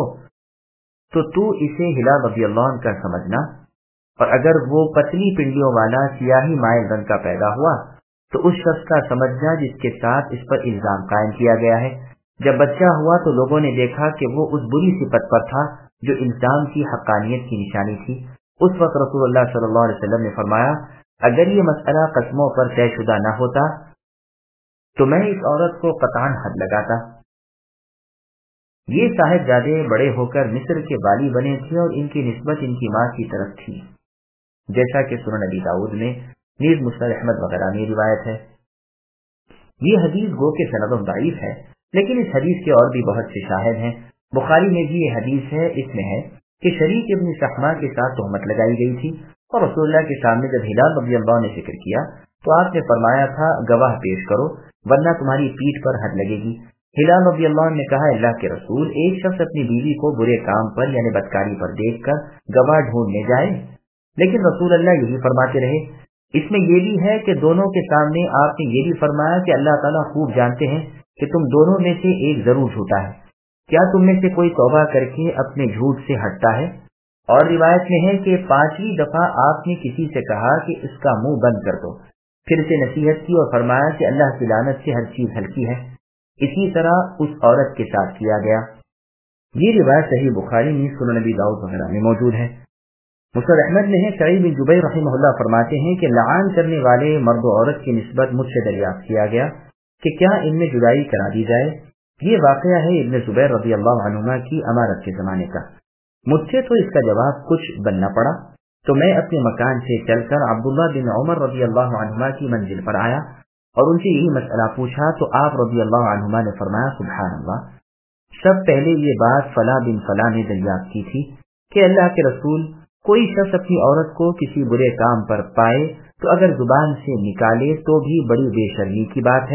تو اسے ہلال رضی اللہ عنہ کا سمجھنا، اور اگر وہ پتلی پنڈلیوں والا سیاہی مائل رنگ کا پیدا ہوا تو اس شخص کا سمجھنا جس کے ساتھ اس پر الزام قائم کیا گیا ہے۔ جب بچہ ہوا تو لوگوں نے دیکھا کہ وہ اس بری صفت پر تھا جو الزام کی حقانیت کی نشانی تھی۔ اس وقت رسول اللہ صلی اللہ علیہ وسلم نے فرمایا اگر یہ مسئلہ قسموں پر طے شدہ نہ ہوتا تو میں اس عورت کو قطعاً حد لگاتا۔ یہ صاحبزادے بڑے ہو کر مصر کے والی بنے تھے اور ان کی نسبت ان کی ماں کی طرف تھی، جیسا کہ سنن ابی داؤد میں، نیز مسند احمد وغیرہ میں روایت ہے۔ یہ حدیث گو کہ سند ضعیف ہے، لیکن اس حدیث کے اور بھی بہت سے شاہد ہیں۔ بخاری میں بھی یہ حدیث ہے، اس میں ہے کہ شریک ابن سحما کے ساتھ تہمت لگائی گئی تھی اور رسول اللہ کے سامنے جب ہلال رضی اللہ عنہ نے ذکر کیا تو آپ نے فرمایا تھا گواہ پیش کرو ورنہ تمہاری پیٹھ پر حد لگے گی۔ ہلال رضی اللہ عنہ نے کہا اللہ کے رسول ایک شخص اپنی بیوی کو برے کام پر یعنی بدکاری پر دیکھ کر گواہ ڈھونڈنے جائے، لیکن رسول اللہ یہی فرماتے رہے۔ اس میں یہ بھی ہے کہ دونوں کے سامنے آپ نے یہ بھی فرمایا کہ اللہ تعالیٰ خوب جانتے ہیں کہ تم دونوں میں سے ایک ضرور جھوٹا ہے، کیا تم میں سے کوئی توبہ کر کے اپنے جھوٹ سے ہٹتا ہے؟ اور روایت میں ہے کہ 5ویں دفعہ آپ نے کسی سے کہا کہ اس کا منہ بند کر دو، پھر اسے نصیحت کی اور فرمایا کہ اللہ کی لعنت سے ہر چیز ہلکی ہے۔ اسی طرح اس عورت کے ساتھ کیا گیا۔ یہ روایت صحیح بخاری میں، سنن ابی داؤد وغیرہ میں موجود ہے۔ مسند احمد میں ہے، سعید بن جبیر رحمہ اللہ فرماتے ہیں کہ لعان کرنے والے مرد و عورت کی نسبت مجھ سے دریافت کیا گیا کہ کیا ان میں جدائی کرا دی جائے۔ یہ واقعہ ہے ابن زبیر رضی اللہ عنہما کی امارت کے زمانے کا۔ مجھ سے تو اس کا جواب کچھ بننا پڑا، تو میں اپنے مکان سے چل کر عبداللہ بن عمر رضی اللہ عنہما کی منزل پر آیا اور ان سے یہی مسئلہ پوچھا تو آپ رضی اللہ عنہما نے فرمایا سبحان اللہ، سب پہلے یہ بات فلاں بن فلاں نے دریافت کی تھی کہ اللہ کے رسول کوئی شخص اپنی عورت کو کسی برے کام پر پائے تو اگر زبان سے نکالے تو بھی بڑی بے شرمی کی بات ہے،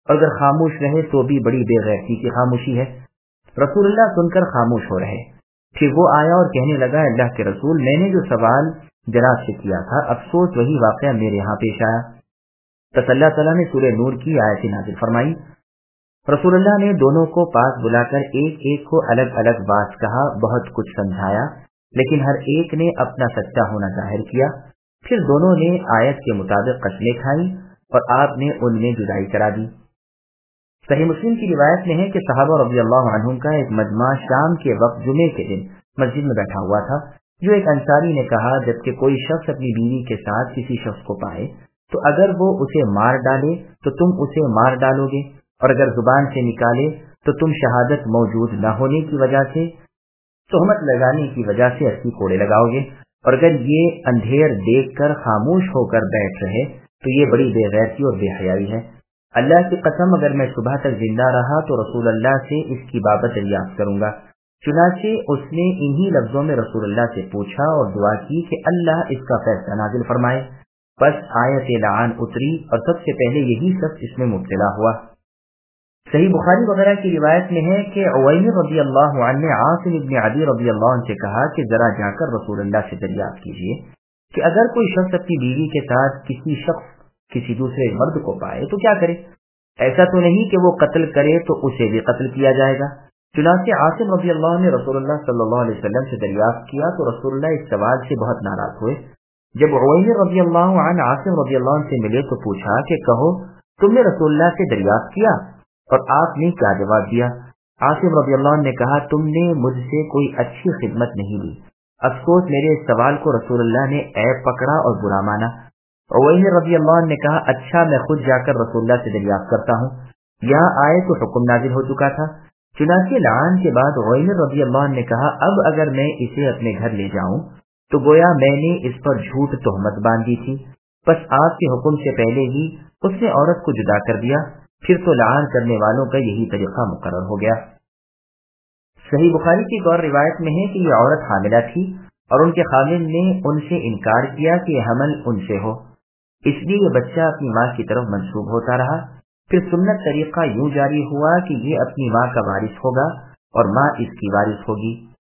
اور اگر خاموش رہے تو بھی بڑی بے غیرتی کی خاموشی ہے۔ رسول اللہ سن کر خاموش ہو رہے، پھر وہ آیا اور کہنے لگا، اللہ کے رسول، میں نے جو سوال جناب سے کیا تھا، افسوس وہی واقعہ میرے ہاں پیش آیا۔ بس اللہ تعالیٰ نے سورہ نور کی آیت نازل فرمائی۔ رسول اللہ نے دونوں کو پاس بلا کر ایک ایک کو الگ الگ بات کہا، بہت کچھ سمجھایا، لیکن ہر ایک نے اپنا سچا ہونا ظاہر کیا۔ پھر دونوں نے آیت کے مطابق قسمیں کھائیں اور آپ نے ان میں جدائی کرا دی۔ صحیح مسلم کی روایت میں ہے کہ صحابہ رضی اللہ عنہم کا ایک مجمع شام کے وقت جمعے کے دن مسجد میں بیٹھا ہوا تھا، جو ایک انصاری نے کہا، جبکہ کوئی شخص اپنی بیوی کے ساتھ کسی شخص کو پائے تو اگر وہ اسے مار ڈالے تو تم اسے مار ڈالو گے، اور اگر زبان سے نکالے تو تم شہادت موجود نہ ہونے کی وجہ سے، تہمت لگانے کی وجہ سے 80 کوڑے لگاؤ گے، اور اگر یہ اندھیر دیکھ کر خاموش ہو کر بیٹھ رہے تو یہ بڑی بے غیرتی اور بے حیائی ہے۔ اللہ کی قسم اگر میں صبح تک زندہ رہا تو رسول اللہ سے اس کی بابت دریافت کروں گا۔ چنانچہ اس نے انہی لفظوں میں رسول اللہ سے پوچھا اور دعا کی کہ اللہ اس کا فیصلہ نازل فرمائے۔ بس آیت لعان اتری اور سب سے پہلے یہی شخص اس میں مبتلا ہوا۔ صحیح بخاری وغیرہ کی روایت میں ہے کہ عویمر رضی اللہ عنہ نے عاصم ابن عدی رضی اللہ عنہ سے کہا کہ ذرا جا کر رسول اللہ سے دریافت کیجیے کہ اگر کوئی شخص اپنی بیوی کے ساتھ کسی دوسرے مرد کو پائے تو کیا کرے؟ ایسا تو نہیں کہ وہ قتل کرے تو اسے بھی قتل کیا جائے گا۔ چنانچہ عاصم رضی اللہ عنہ نے رسول اللہ صلی اللہ علیہ وسلم سے دریافت کیا تو رسول اللہ اس سوال سے بہت ناراض ہوئے۔ جب عویمر رضی اللہ عنہ عاصم رضی اللہ عنہ سے ملے تو پوچھا کہ کہو تم نے رسول اللہ سے دریافت کیا اور آپ نے کیا جواب دیا؟ عاصم رضی اللہ عنہ نے کہا، تم نے مجھ سے کوئی اچھی خدمت نہیں لی، افسوس میرے اس سوال کو رسول اللہ نے عیب پکڑا اور برا مانا۔ عویمر رضی اللہ عنہ نے کہا، اچھا میں خود جا کر رسول اللہ سے دریافت کرتا ہوں۔ یہاں آئے تو حکم نازل ہو چکا تھا۔ چنانچہ لعان کے بعد عویمر رضی اللہ عنہ نے کہا، اب اگر میں اسے اپنے گھر لے جاؤں تو گویا میں نے اس پر جھوٹ تہمت باندھی تھی، بس آپ کے حکم سے پہلے ہی اس نے عورت کو جدا کر دیا، پھر تو لعان کرنے والوں کا یہی طریقہ مقرر ہو گیا۔ صحیح بخاری کی ایک اور روایت میں ہے کہ یہ عورت حاملہ تھی اور ان کے خاوند نے ان سے انکار کیا کہ یہ حمل ان سے ہو، اس لیے یہ بچہ اپنی ماں کی طرف منسوب ہوتا رہا۔ پھر سنت طریقہ یوں جاری ہوا کہ یہ اپنی ماں کا وارث ہوگا اور ماں اس کی وارث ہوگی۔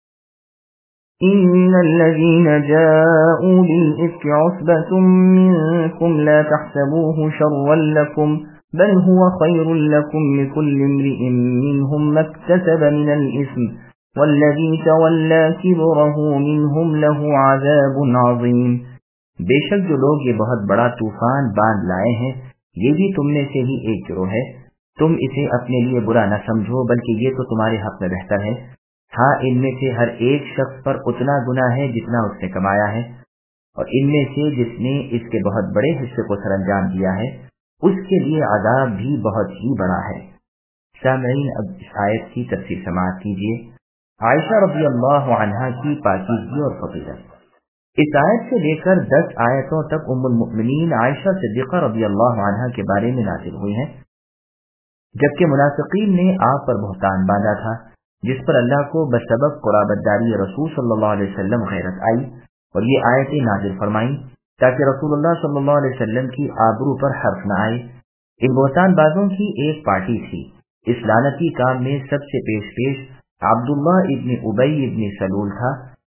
إن الذين جاءوا بالإفك عصبة منكم لا تحسبوه شرا لكم بل هو خير لكم لكل امرئ منهم ما اكتسب من الإثم والذي تولى كبره منهم له عذاب عظيم۔
بے شک جو لوگ یہ بہت بڑا طوفان باندھ لائے ہیں یہ بھی تم میں سے ہی ایک گروہ ہے، تم اسے اپنے لیے برا نہ سمجھو بلکہ یہ تو تمہارے حق میں بہتر ہے۔ ہاں ان میں سے ہر ایک شخص پر اتنا گناہ ہے جتنا اس نے کمایا ہے، اور ان میں سے جس نے اس کے بہت بڑے حصے کو سر انجام دیا ہے اس کے لیے عذاب بھی بہت ہی بڑا ہے۔ سامعین، اب اس آیت کی تفسیر سماعت کیجیے۔ عائشہ رضی اللہ عنہا کی پاکیزگی اور فضیلت۔ اس آیت سے لے کر 10 آیتوں تک ام المؤمنین عائشہ صدیقہ رضی اللہ عنہا کے بارے میں نازل ہوئی ہیں، جبکہ منافقین نے آپ پر بہتان باندھا تھا، جس پر اللہ کو بسبب قرابت داری رسول صلی اللہ علیہ وسلم غیرت آئی اور یہ آیتیں نازل فرمائیں تاکہ رسول اللہ صلی اللہ علیہ وسلم کی آبرو پر حرف نہ آئے۔ ان بہتان بازوں کی ایک پارٹی تھی۔ اس لعنتی کام میں سب سے پیش عبداللہ ابن ابی ابن سلول تھا،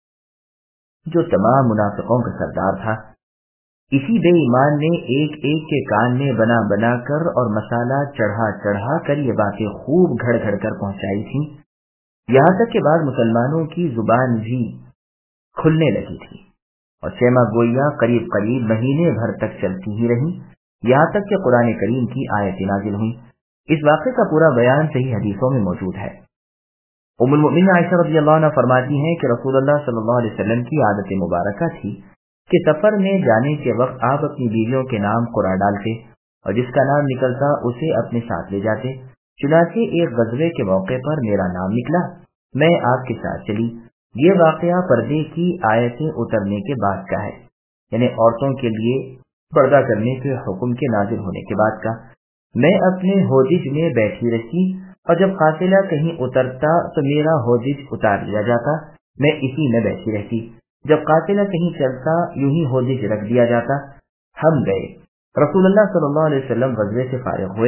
جو تمام منافقوں کا سردار تھا۔ اسی بے ایمان نے ایک ایک کے کان میں بنا بنا کر اور مسالہ چڑھا چڑھا کر یہ باتیں خوب گھڑ گھڑ کر پہنچائی تھی، یہاں تک کہ بعض مسلمانوں کی زبان بھی کھلنے لگی تھی اور سیما گوئیاں قریب قریب مہینے بھر تک چلتی ہی رہی، یہاں تک کہ قرآن کریم کی آیتیں نازل ہوئیں۔ اس واقعے کا پورا بیان صحیح حدیثوں میں موجود ہے۔ ام المؤمنین عائشہ رضی اللہ عنہ فرماتی ہیں کہ رسول اللہ صلی اللہ علیہ وسلم کی عادت مبارکہ تھی کہ سفر میں جانے کے وقت آپ اپنی بیویوں کے نام قرآن ڈالتے اور جس کا نام نکلتا اسے اپنے ساتھ لے جاتے۔ چنانچہ ایک غزوے کے موقع پر میرا نام نکلا، میں آپ کے ساتھ چلی۔ یہ واقعہ پردے کی آیتیں اترنے کے بعد کا ہے، یعنی عورتوں کے لیے پردہ کرنے کے حکم کے نازل ہونے کے بعد کا۔ میں اپنے ہودج میں بیٹھی رہتی اور جب قافلہ کہیں اترتا تو میرا ہودج اتار لیا جاتا، میں اسی میں بیٹھی رہتی۔ جب قافلہ کہیں چلتا یوں ہی ہودج رکھ دیا جاتا۔ ہم گئے، رسول اللہ صلی اللہ علیہ وسلم غزوے سے فارغ ہوئے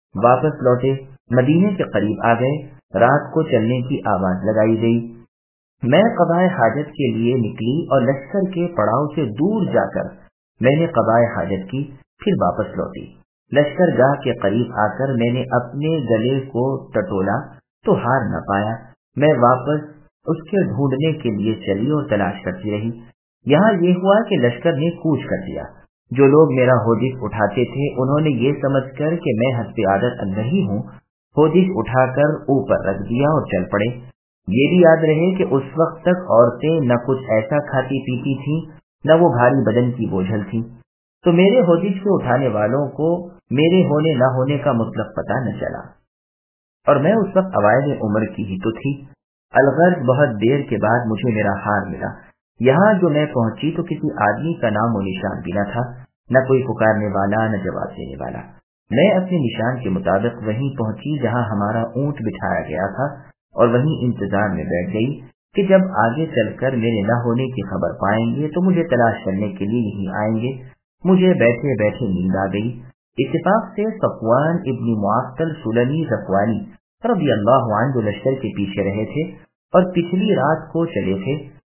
वापस लौटे, मदीने के करीब आ गए। रात को चलने की आवाज लगाई गई। मैं क़ज़ाए हाजत के लिए निकली और लश्कर के पड़ाव से दूर जाकर मैंने क़ज़ाए हाजत की, फिर वापस लौटी। लश्करगाह के करीब आकर मैंने अपने गले को टटोला तो हार न पाया। मैं वापस उसके ढूंढने के लिए चली और तलाश करती रही। यहाँ ये हुआ कि लश्कर ने कूच कर दिया। जो लोग मेरा होदिश उठाते थे उन्होंने ये समझकर कि मैं हस्बे आदत अंदर ही हूँ, होदिश उठाकर ऊपर रख दिया और चल पड़े। ये भी याद रहे कि उस वक्त तक औरतें न कुछ ऐसा खाती पीती थीं, न वो भारी बदन की बोझल थीं, तो मेरे होदिश के उठाने वालों को मेरे होने न होने का मुतलक पता न चला। और मैं उस वक्त अवाइल उम्र की ही तो थी। अलगर्ज बहुत देर के बाद मुझे मेरा हार मिला। यहाँ जो मैं पहुंची तो किसी आदमी का नाम और निशान भी न था, न कोई पुकारने वाला न जवाब देने वाला। मैं अपने निशान के मुताबिक वहीं पहुंची जहाँ हमारा ऊंट बिठाया गया था और वहीं इंतजार में बैठ गई कि जब आगे चलकर मेरे न होने की खबर पाएंगे तो मुझे तलाश करने के लिए यहीं आएंगे। मुझे बैठे बैठे नींद आ गई। इत्तेफाक से सफवान इब्न मुअत्तल सुलमी ज़कवानी रज़ी अल्लाहु अन्हु जो लश्कर के पीछे रहे थे और पिछली रात को चले थे,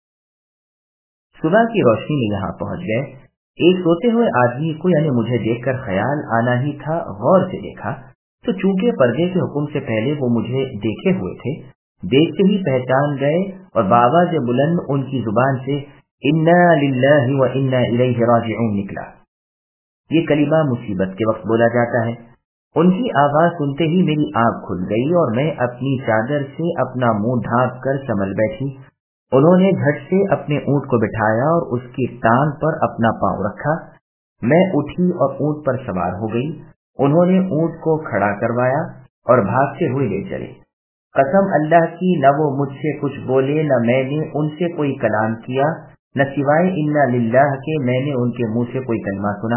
सुबह की रोशनी में यहाँ पहुंच गए। एक सोते हुए आदमी को यानी मुझे देखकर ख्याल आना ही था, गौर से देखा तो चूंकि पर्दे के हुक्म से पहले वो मुझे देखे हुए थे, देखते ही पहचान गए और बावाज़ बुलंद उनकी जुबान से इन्ना लिल्लाहि व इन्ना इलैहि राजिऊन निकला। ये कलिमा मुसीबत के वक्त बोला जाता है। उनकी आवाज सुनते ही मेरी आंख खुल गई और मैं अपनी चादर से अपना मुंह ढांप कर संभल बैठी। उन्होंने झट से अपने ऊंट को बिठाया और उसकी टांग पर अपना पांव रखा। मैं उठी और ऊंट पर सवार हो गई। उन्होंने ऊंट को खड़ा करवाया और भागते हुए ले चले। कसम अल्लाह की, न वो मुझसे कुछ बोले न मैंने उनसे कोई कलाम किया, न सिवाय इन्ना लिल्लाह के मैंने उनके मुंह से कोई कलमा सुना।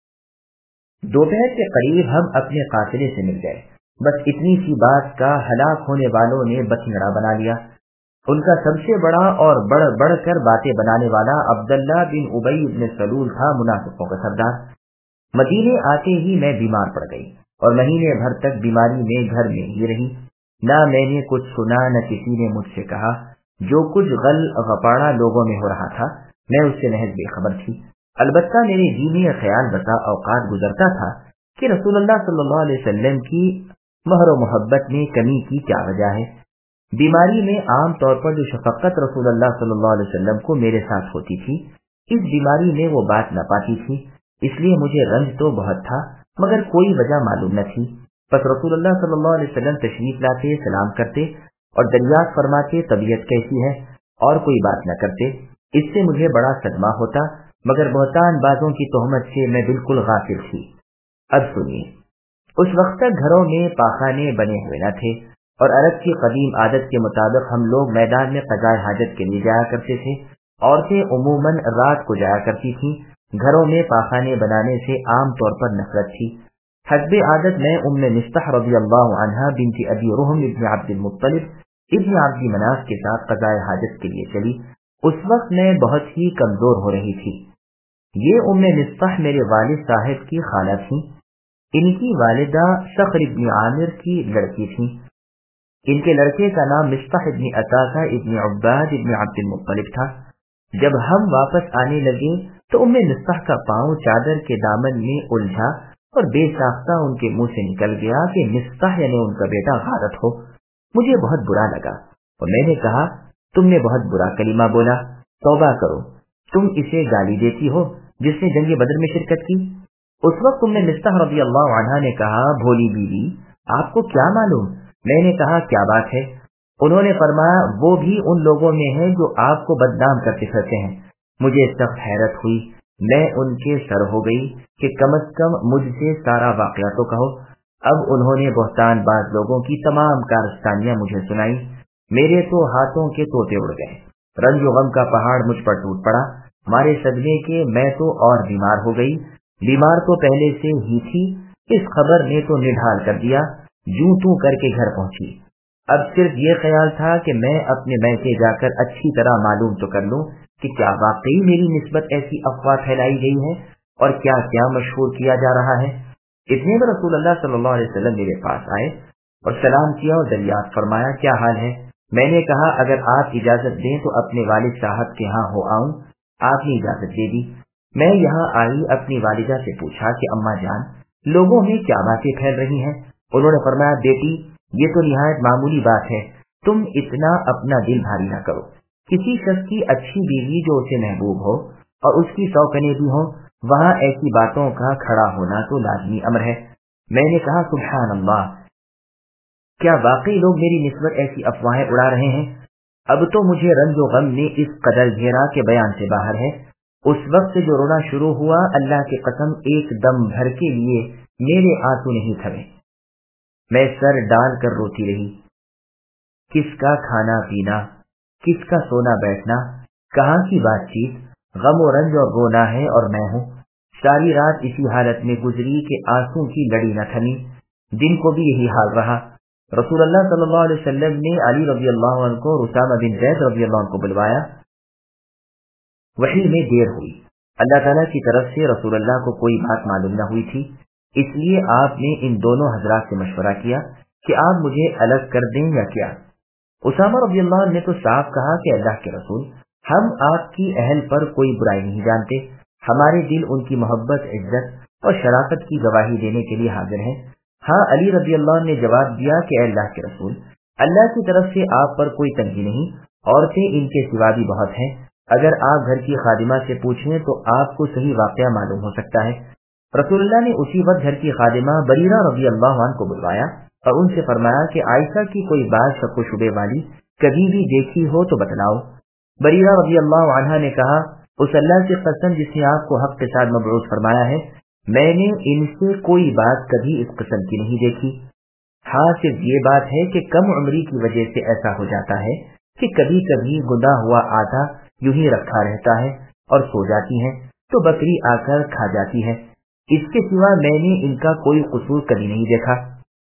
दोपहर के करीब हम अपने काफिले से मिल गए। बस इतनी सी बात का हलाक होने वालों ने बतंगड़ा बना लिया। उनका सबसे बड़ा और बढ़ बढ़ कर बातें बनाने वाला अब्दुल्लाह बिन उबई इब्न सलूल था, मुनाफिकों का सरदार। मदीने आते ही मैं बीमार पड़ गई और महीने भर तक बीमारी में घर में ही रही। न मैंने कुछ सुना न किसी ने मुझसे कहा। जो कुछ गल गपाड़ा लोगों में हो रहा था मैं उससे महज बेखबर थी। अलबत्ता मेरे जी में यह ख्याल बसा औकात गुजरता था कि रसूलुल्लाह सल्लल्लाहु अलैहि वसल्लम की महर व मोहब्बत में कमी की क्या वजह है। बीमारी में आम तौर पर जो शफकत रसूलुल्लाह सल्लल्लाहु अलैहि वसल्लम को मेरे साथ होती थी, इस बीमारी में वो बात न पाती थी। इसलिए मुझे रंज तो बहुत था मगर कोई वजह मालूम न थी। बस रसूलुल्लाह सल्लल्लाहु अलैहि वसल्लम तशरीफ लाते, सलाम करते और दरियात फरमाते तबीयत कैसी है और कोई बात न करते। इससे मुझे बड़ा सदमा होता, मगर बहुतान बातों की तोहमत से मैं बिल्कुल गाफिल थी। अब सुनिए, उस वक्त तक घरों में पाखाने बने हुए न थे और अरब की कदीम आदत के मुताबिक हम लोग मैदान में क़ज़ाए हाजत के लिए जाया करते थे। औरतें उमूमन रात को जाया करती थीं। घरों में पाखाने बनाने से आम तौर पर नफरत थी। हस्बे आदत मैं उम्मे मिस्ताह रज़ियल्लाहु अन्हा बिनती अबी रुहम इब्न अब्दुल मुत्तलिब इब्न अब्दी मनाफ के साथ क़ज़ाए हाजत के लिए चली। उस वक्त मैं बहुत ही कमजोर हो रही थी। ये उम्मे मिस्ताह मेरे वालिद साहिब की खाला थी। इनकी वालिदा सख्र इब्न आमिर की लड़की थी। इनके लड़के का नाम मिस्ताह इब्न अताका इब्न उब्बाद इब्न अब्दुल मुत्तलिब था। जब हम वापस आने लगे तो उम्मे मिस्ताह का पांव चादर के दामन में उलझा और बेसाख्ता उनके मुंह से निकल गया कि मिस्ताह यानी उनका बेटा गारत हो। मुझे बहुत बुरा लगा और मैंने कहा, तुमने बहुत बुरा कलीमा बोला, तौबा करो। तुम इसे गाली देती हो जिसने जंग बदर में शिरकत की। उस वक्त तुमने मिस्ताह रज़ियल्लाहु अन्हा ने कहा, भोली बीवी, आपको क्या मालूम। मैंने कहा, क्या बात है। उन्होंने फरमाया, वो भी उन लोगों में है जो आपको बदनाम करते फिरते हैं। मुझे सख्त हैरत हुई। मैं उनके सर हो गई कि कम से कम मुझसे सारा वाकया तो कहो। अब उन्होंने बहतान बाज लोगों की तमाम कारस्तानियां मुझे सुनाई। मेरे तो हाथों के तोते उड़ गए। रंजो गम का पहाड़ मुझ पर टूट पड़ा। मारे सदमे के मैं तो और बीमार हो गई। बीमार तो पहले से ही थी, इस खबर ने तो निढाल कर दिया। जूं तू करके घर पहुंची। अब सिर्फ ये ख्याल था कि मैं अपने मैके जाकर अच्छी तरह मालूम तो कर लूं कि क्या वाकई मेरी निस्बत ऐसी अफवाह फैलाई गई है और क्या क्या मशहूर किया जा रहा है। اتنے میں رسول اللہ صلی اللہ علیہ وسلم میرے پاس آئے اور سلام کیا اور دریافت فرمایا کیا حال ہے؟ میں نے کہا اگر آپ اجازت دیں تو اپنے والد صاحب کے ہاں ہو آؤں۔ آپ نے اجازت دے دی۔ میں یہاں آئی، اپنی والدہ سے پوچھا کہ اماں جان لوگوں میں کیا باتیں پھیل رہی ہیں؟ انہوں نے فرمایا بیٹی یہ تو نہایت معمولی بات ہے، تم اتنا اپنا دل بھاری نہ کرو۔ کسی شخص کی اچھی بیوی جو اسے محبوب ہو اور اس کی سوکنے بھی ہوں، وہاں ایسی باتوں کا کھڑا ہونا تو لازمی امر ہے۔ میں نے کہا سبحان اللہ، کیا واقعی لوگ میری نسبت ایسی افواہیں اڑا رہے ہیں؟ اب تو مجھے رنج و غم نے اس قدر گھیرا کہ بیان سے باہر ہے۔ اس وقت سے جو رونا شروع ہوا، اللہ کی قسم ایک دم بھر کے لیے میرے آنسو نہیں تھمے۔ میں سر ڈال کر روتی رہی۔ کس کا کھانا پینا، کس کا سونا بیٹھنا، کہاں کی بات چیت، غم و رنج اور رونا ہے اور میں ہوں۔ ساری رات اسی حالت میں گزری کہ آنسو کی لڑی نہ تھمی۔ دن کو بھی یہی حال رہا۔ رسول اللہ صلی اللہ علیہ وسلم نے علی رضی اللہ عنہ کو اسامہ بن زید رضی اللہ عنہ کو بلوایا۔ وحی میں دیر ہوئی۔ اللہ تعالیٰ کی طرف سے رسول اللہ کو کوئی بات معلوم نہ ہوئی تھی، اس لیے آپ نے ان دونوں حضرات سے مشورہ کیا کہ آپ مجھے الگ کر دیں یا کیا۔ اسامہ رضی اللہ عنہ نے تو صاف کہا کہ اللہ کے رسول، ہم آپ کی اہل پر کوئی برائی نہیں جانتے، ہمارے دل ان کی محبت، عزت اور شرافت کی گواہی دینے کے لیے حاضر ہیں۔ ہاں علی رضی اللہ عنہ نے جواب دیا کہ اے اللہ کے رسول، اللہ کی طرف سے آپ پر کوئی تنگی نہیں، عورتیں ان کے سوا بھی بہت ہیں، اگر آپ گھر کی خادمہ سے پوچھیں تو آپ کو صحیح واقعہ معلوم ہو سکتا ہے۔ رسول اللہ نے اسی وقت گھر کی خادمہ بریرہ رضی اللہ عنہ کو بلوایا اور ان سے فرمایا کہ عائشہ کی کوئی بات شک و شبے والی کبھی بھی دیکھی ہو تو بتلاؤ۔ بریرہ رضی اللہ عنہ نے کہا اس اللہ کی قسم جس نے آپ کو حق کے ساتھ مبعوث فرمایا ہے، میں نے ان سے کوئی بات کبھی اس قسم کی نہیں دیکھی۔ ہاں صرف یہ بات ہے کہ کم عمری کی وجہ سے ایسا ہو جاتا ہے کہ کبھی کبھی گندا ہوا آدھا یوں ہی رکھا رہتا ہے اور سو جاتی ہیں تو بکری آ کر کھا جاتی ہے، اس کے سوا میں نے ان کا کوئی قصور کبھی نہیں دیکھا۔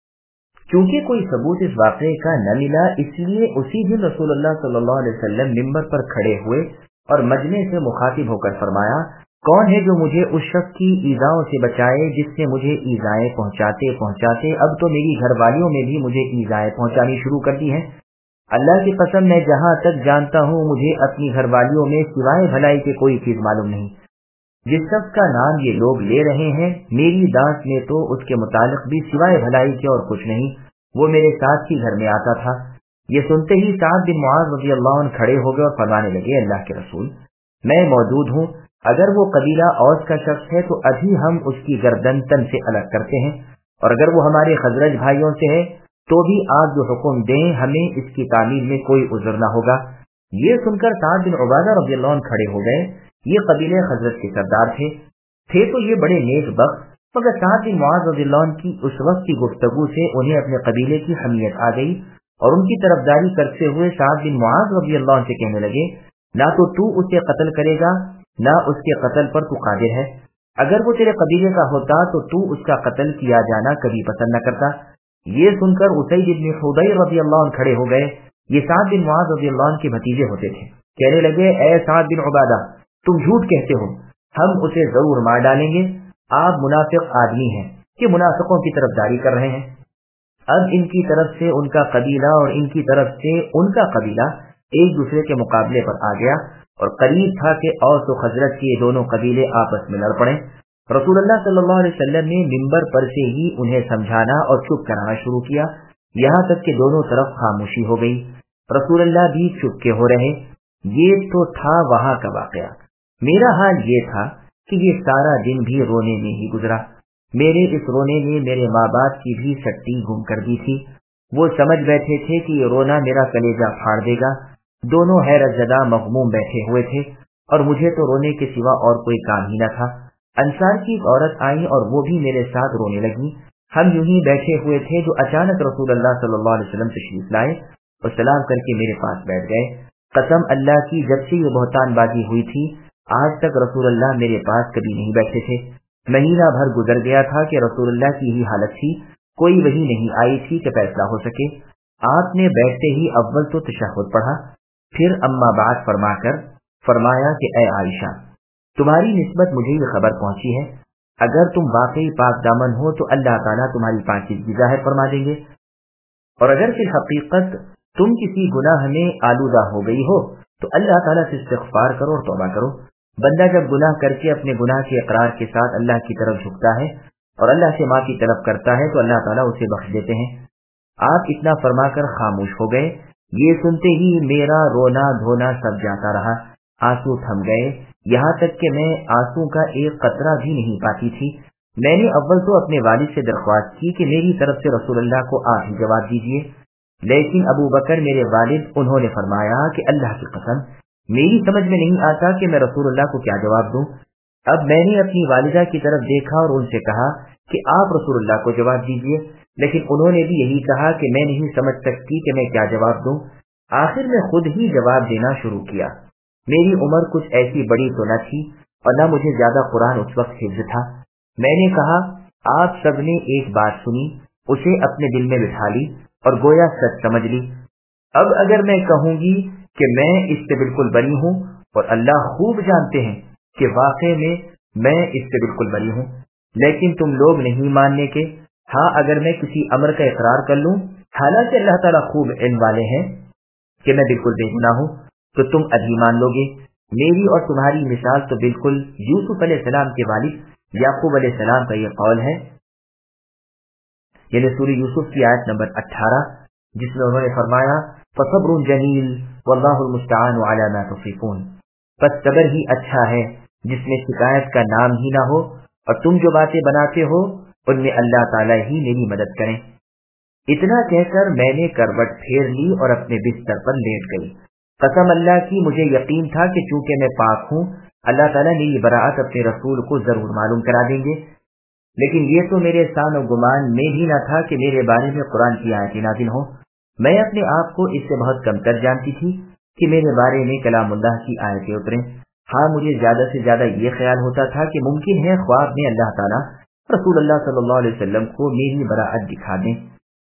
کیونکہ کوئی ثبوت اس واقعے کا نہ ملا، اس لیے اسی دن رسول اللہ صلی اللہ علیہ وسلم منبر پر کھڑے ہوئے اور مجمع سے مخاطب ہو کر فرمایا کون ہے جو مجھے اس شخص کی ایذاؤں سے بچائے جس نے مجھے ایذائیں پہنچاتے پہنچاتے اب تو میری گھر والیوں میں بھی مجھے ایذائیں پہنچانی شروع کر دی ہیں۔ اللہ کی قسم میں جہاں تک جانتا ہوں مجھے اپنی گھر والیوں میں سوائے بھلائی کے کوئی چیز معلوم نہیں۔ جس شخص کا نام یہ لوگ لے رہے ہیں میری دانت میں تو اس کے متعلق بھی سوائے بھلائی کے اور کچھ نہیں، وہ میرے ساتھ ہی گھر میں آتا تھا۔ یہ سنتے ہی سعد بن معاذ رضی اللہ عنہ کھڑے ہو گئے اور فرمانے لگے اللہ کے رسول، میں موجود ہوں، اگر وہ قبیلہ اوس کا شخص ہے تو ابھی ہم اس کی گردن تن سے الگ کرتے ہیں، اور اگر وہ ہمارے خزرج بھائیوں سے ہے تو بھی آپ جو حکم دیں ہمیں اس کی تعمیل میں کوئی عذر نہ ہوگا۔ یہ سن کر سعد بن عبادہ رضی اللہ عنہ کھڑے ہو گئے۔ یہ قبیلے خزرج کے سردار تھے تو یہ بڑے نیک بخت، مگر سعد بن معاذ رضی اللہ عنہ کی اس وقت کی گفتگو سے انہیں اپنے قبیلے کی حمیت آ گئی اور ان کی طرفداری کرتے ہوئے سعد بن معاذ رضی اللہ عنہ سے کہنے لگے نہ تو اسے قتل کرے گا نہ اس کے قتل پر تو قادر ہے، اگر وہ تیرے قبیلے کا ہوتا تو اس کا قتل کیا جانا کبھی پسند نہ کرتا۔ یہ سن کر اسید بن حضیر رضی اللہ عنہ کھڑے ہو گئے۔ یہ سعد بن معاذ رضی اللہ عنہ کے بھتیجے ہوتے تھے۔ کہنے لگے اے سعد بن عبادہ، تم جھوٹ کہتے ہو، ہم اسے ضرور مار ڈالیں گے، آپ منافق آدمی ہیں کہ منافقوں کی طرفداری کر رہے ہیں۔ اب ان کی طرف سے ان کا قبیلہ اور ان کی طرف سے ان کا قبیلہ ایک دوسرے کے مقابلے پر آ گیا اور قریب تھا کہ اوس و خزرج کے دونوں قبیلے آپس میں لڑ پڑیں۔ رسول اللہ صلی اللہ علیہ وسلم نے منبر پر سے ہی انہیں سمجھانا اور چپ کرانا شروع کیا، یہاں تک کہ دونوں طرف خاموشی ہو گئی۔ رسول اللہ بھی چپ کے ہو رہے۔ یہ تو تھا وہاں کا واقعہ۔ میرا حال یہ تھا کہ یہ سارا دن بھی رونے میں ہی گزرا۔ میرے اس رونے نے میرے ماں باپ کی بھی سٹی گم کر دی تھی۔ وہ سمجھ بیٹھے تھے کہ یہ رونا میرا کلیجہ پھاڑ دے گا۔ دونوں حیرت زدہ مغموم بیٹھے ہوئے تھے اور مجھے تو رونے کے سوا اور کوئی کام ہی نہ تھا۔ انصار کی ایک عورت آئی اور وہ بھی میرے ساتھ رونے لگی۔ ہم یوں ہی بیٹھے ہوئے تھے جو اچانک رسول اللہ صلی اللہ علیہ وسلم تشریف لائے اور سلام کر کے میرے پاس بیٹھ گئے۔ قسم اللہ کی جب سے یہ بہتان بازی ہوئی تھی آج تک رسول اللہ میرے پاس کبھی نہیں بیٹھے تھے۔ مہینہ بھر گزر گیا تھا کہ رسول اللہ کی ہی حالت تھی، کوئی وحی نہیں آئی تھی کہ فیصلہ ہو سکے۔ آپ نے بیٹھتے ہی اول تو تشہد پڑھا، پھر اما بعد فرما کر فرمایا کہ اے عائشہ، تمہاری نسبت مجھے یہ خبر پہنچی ہے اگر تم واقعی پاک دامن ہو تو اللہ تعالیٰ تمہاری پاکیزگی ظاہر فرما دیں گے، اور اگر فی الحقیقت تم کسی گناہ میں آلودہ ہو گئی ہو تو اللہ تعالیٰ سے استغفار کرو اور توبہ کرو۔ بندہ جب گناہ کر کے اپنے گناہ کے اقرار کے ساتھ اللہ کی طرف جھکتا ہے اور اللہ سے معافی طلب کرتا ہے تو اللہ تعالیٰ اسے بخش دیتے ہیں۔ آپ اتنا فرما کر خاموش ہو گئے۔ یہ سنتے ہی میرا رونا دھونا سب جاتا رہا، آنسو تھم گئے، یہاں تک کہ میں آنسو کا ایک قطرہ بھی نہیں پاتی تھی۔ میں نے اول تو اپنے والد سے درخواست کی کہ میری طرف سے رسول اللہ کو آپ ہی جواب دیجیے، لیکن ابو بکر میرے والد انہوں نے فرمایا کہ اللہ کی قسم میری سمجھ میں نہیں آتا کہ میں رسول اللہ کو کیا جواب دوں۔ اب میں نے اپنی والدہ کی طرف دیکھا اور ان سے کہا کہ آپ رسول اللہ کو جواب دیجیے، لیکن انہوں نے بھی یہی کہا کہ میں نہیں سمجھ سکتی کہ میں کیا جواب دوں۔ آخر میں خود ہی جواب دینا شروع کیا۔ میری عمر کچھ ایسی بڑی تو نہ تھی اور نہ مجھے زیادہ قرآن اس وقت حفظ تھا۔ میں نے کہا آپ سب نے ایک بات سنی، اسے اپنے دل میں بٹھا لی اور گویا سچ سمجھ لی۔ اب اگر میں کہوں گی کہ میں اس سے بالکل بری ہوں، اور اللہ خوب جانتے ہیں کہ واقعے میں اس سے بالکل بری ہوں، لیکن تم لوگ نہیں ماننے کے۔ ہاں اگر میں کسی امر کا اقرار کر لوں، حالانکہ اللہ تعالیٰ خوب علم والے ہیں کہ میں بالکل بے گناہ ہوں، تو تم ابھی مان لو گے۔ میری اور تمہاری مثال تو بالکل یوسف علیہ السلام کے والد یعقوب علیہ السلام کا یہ قول ہے، یعنی سورہ یوسف کی آیت نمبر 18، جس میں انہوں نے فرمایا فصبر جمیل واللہ المستعان علی ما تصفون، بس صبر ہی اچھا ہے جس میں شکایت کا نام ہی نہ ہو، اور تم جو باتیں بناتے ہو ان میں اللہ تعالیٰ ہی میری مدد کریں۔ اتنا کہہ کر میں نے کروٹ پھیر لی اور اپنے بستر پر لیٹ گئی۔ قسم اللہ کی مجھے یقین تھا کہ چونکہ میں پاک ہوں، اللہ تعالیٰ میری براءت اپنے رسول کو ضرور معلوم کرا دیں گے، لیکن یہ تو میرے سان و گمان میں بھی نہ تھا کہ میرے بارے میں قرآن کی آیتیں نازل ہوں۔ میں اپنے آپ کو اس سے بہت کم تر جانتی تھی کہ میرے بارے میں کلام اللہ کی آیتیں اتریں۔ ہاں مجھے زیادہ سے زیادہ یہ خیال ہوتا تھا کہ ممکن ہے خواب میں اللہ تعالیٰ رسول اللہ صلی اللہ علیہ وسلم کو میری براءت دکھا دیں۔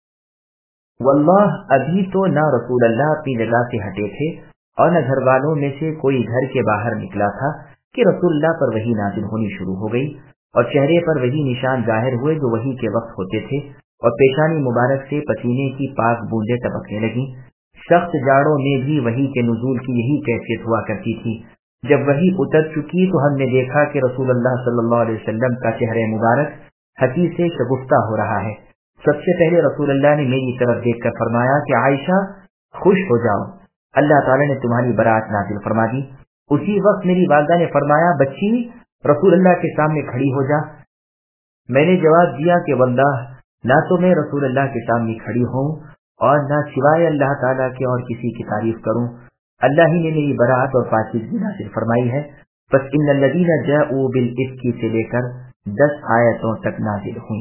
واللہ ابھی تو نہ رسول اللہ اپنی جگہ سے ہٹے تھے اور نہ گھر والوں میں سے کوئی گھر کے باہر نکلا تھا کہ رسول اللہ پر وحی نازل ہونی شروع ہو گئی، اور چہرے پر وہی نشان ظاہر ہوئے جو وحی کے وقت ہوتے تھے، اور پیشانی مبارک سے پسینے کی پاک بوندیں ٹپکنے لگیں۔ سخت جاڑوں میں بھی وحی کے نزول کی یہی کیفیت ہوا کرتی تھی۔ جب وحی اتر چکی تو ہم نے دیکھا کہ رسول اللہ صلی اللہ علیہ وسلم کا چہرہ مبارک ہنسی سے شگفتہ ہو رہا ہے۔ سب سے پہلے رسول اللہ نے میری طرف دیکھ کر فرمایا کہ عائشہ خوش ہو جاؤ، اللہ تعالیٰ نے تمہاری برات نازل فرما دی۔ اسی وقت میری والدہ نے فرمایا بچی رسول اللہ کے سامنے کھڑی ہو جا۔ میں نے جواب دیا کہ واللہ نہ تو میں رسول اللہ کے سامنے کھڑی ہوں اور نہ سوائے اللہ تعالیٰ کے اور کسی کی تعریف کروں، اللہ ہی نے میری برات اور پاکیزگی نازل فرمائی ہے۔ بس ان الذین جاءوا بالافک سے لے کر 10 آیتوں تک نازل ہوئیں۔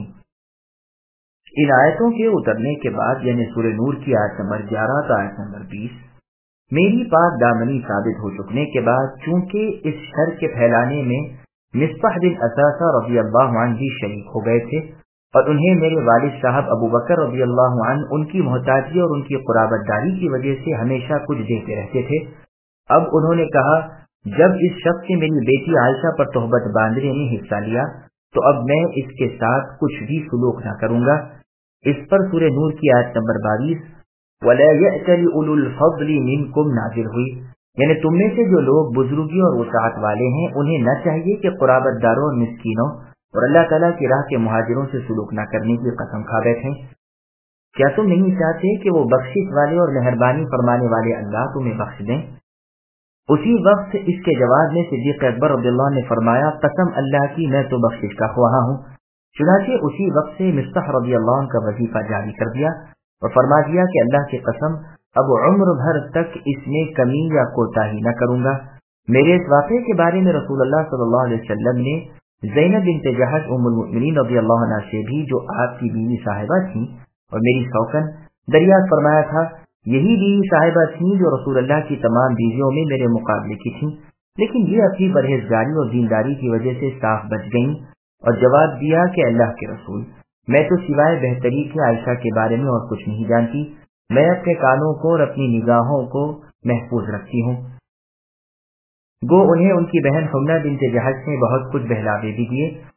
ان آیتوں کے اترنے کے بعد یعنی سورہ نور کی آیت نمبر 11 تا آیت نمبر 20 میری پاک دامنی ثابت ہو چکنے کے بعد، چونکہ اس شر کے پھیلانے میں مصطح بن اثاثہ رضی اللہ عنہ بھی شریک ہو گئے تھے، اور انہیں میرے والد صاحب ابو بکر رضی اللہ عنہ ان کی محتاجی اور ان کی قرابت داری کی وجہ سے ہمیشہ کچھ دیتے رہتے تھے۔ اب انہوں نے کہا جب اس شخص سے میری بیٹی عائشہ پر تہمت باندھنے میں حصہ لیا تو اب میں اس کے ساتھ کچھ بھی سلوک نہ کروں گا۔ اس پر سورہ نور کی آیت نمبر 22 وَلَا يَأْتَلِ أُولُو الْفَضْلِ مِنْكُمْ نازل ہوئی، یعنی تم میں سے جو لوگ بزرگی اور وسعت والے ہیں انہیں نہ چاہیے کہ قرابت داروں اور مسکینوں اور اللہ تعالیٰ کی راہ کے مہاجروں سے سلوک نہ کرنے کی قسم کھا بیٹھیں۔ کیا تم نہیں چاہتے کہ وہ بخشش والے اور مہربانی فرمانے والے اللہ تمہیں بخش دیں؟ اسی وقت اس کے جواب میں صدیق اکبر رضی اللہ عنہ نے فرمایا قسم اللہ کی میں تو بخشش کا خواہاں ہوں۔ چنانچہ اسی وقت سے مصطح رضی اللہ عنہ کا وظیفہ جاری کر دیا اور فرما دیا کہ اللہ کی قسم اب عمر بھر تک اس میں کمی یا کوتاہی نہ کروں گا۔ میرے اس واقعے کے بارے میں رسول اللہ صلی اللہ علیہ وسلم نے زینب بنت جحش ام المؤمنین رضی اللہ عنہ سے بھی، جو آپ کی بیوی صاحبہ تھیں اور میری سوکن، دریافت فرمایا تھا۔ یہی بیوی صاحبہ تھیں جو رسول اللہ کی تمام بیویوں میں میرے مقابلے کی تھیں، لیکن یہ اپنی پرہیزگاری اور دینداری کی وجہ سے صاف بچ گئیں، اور جواب دیا کہ اللہ کے رسول میں تو سوائے بہتری کے عائشہ کے بارے میں اور کچھ نہیں جانتی، میں اپنے کانوں کو اور اپنی نگاہوں کو محفوظ رکھتی ہوں۔ گو انہیں ان کی بہن حمنہ بنت جحش نے بہت کچھ بہلاوے بھی دیے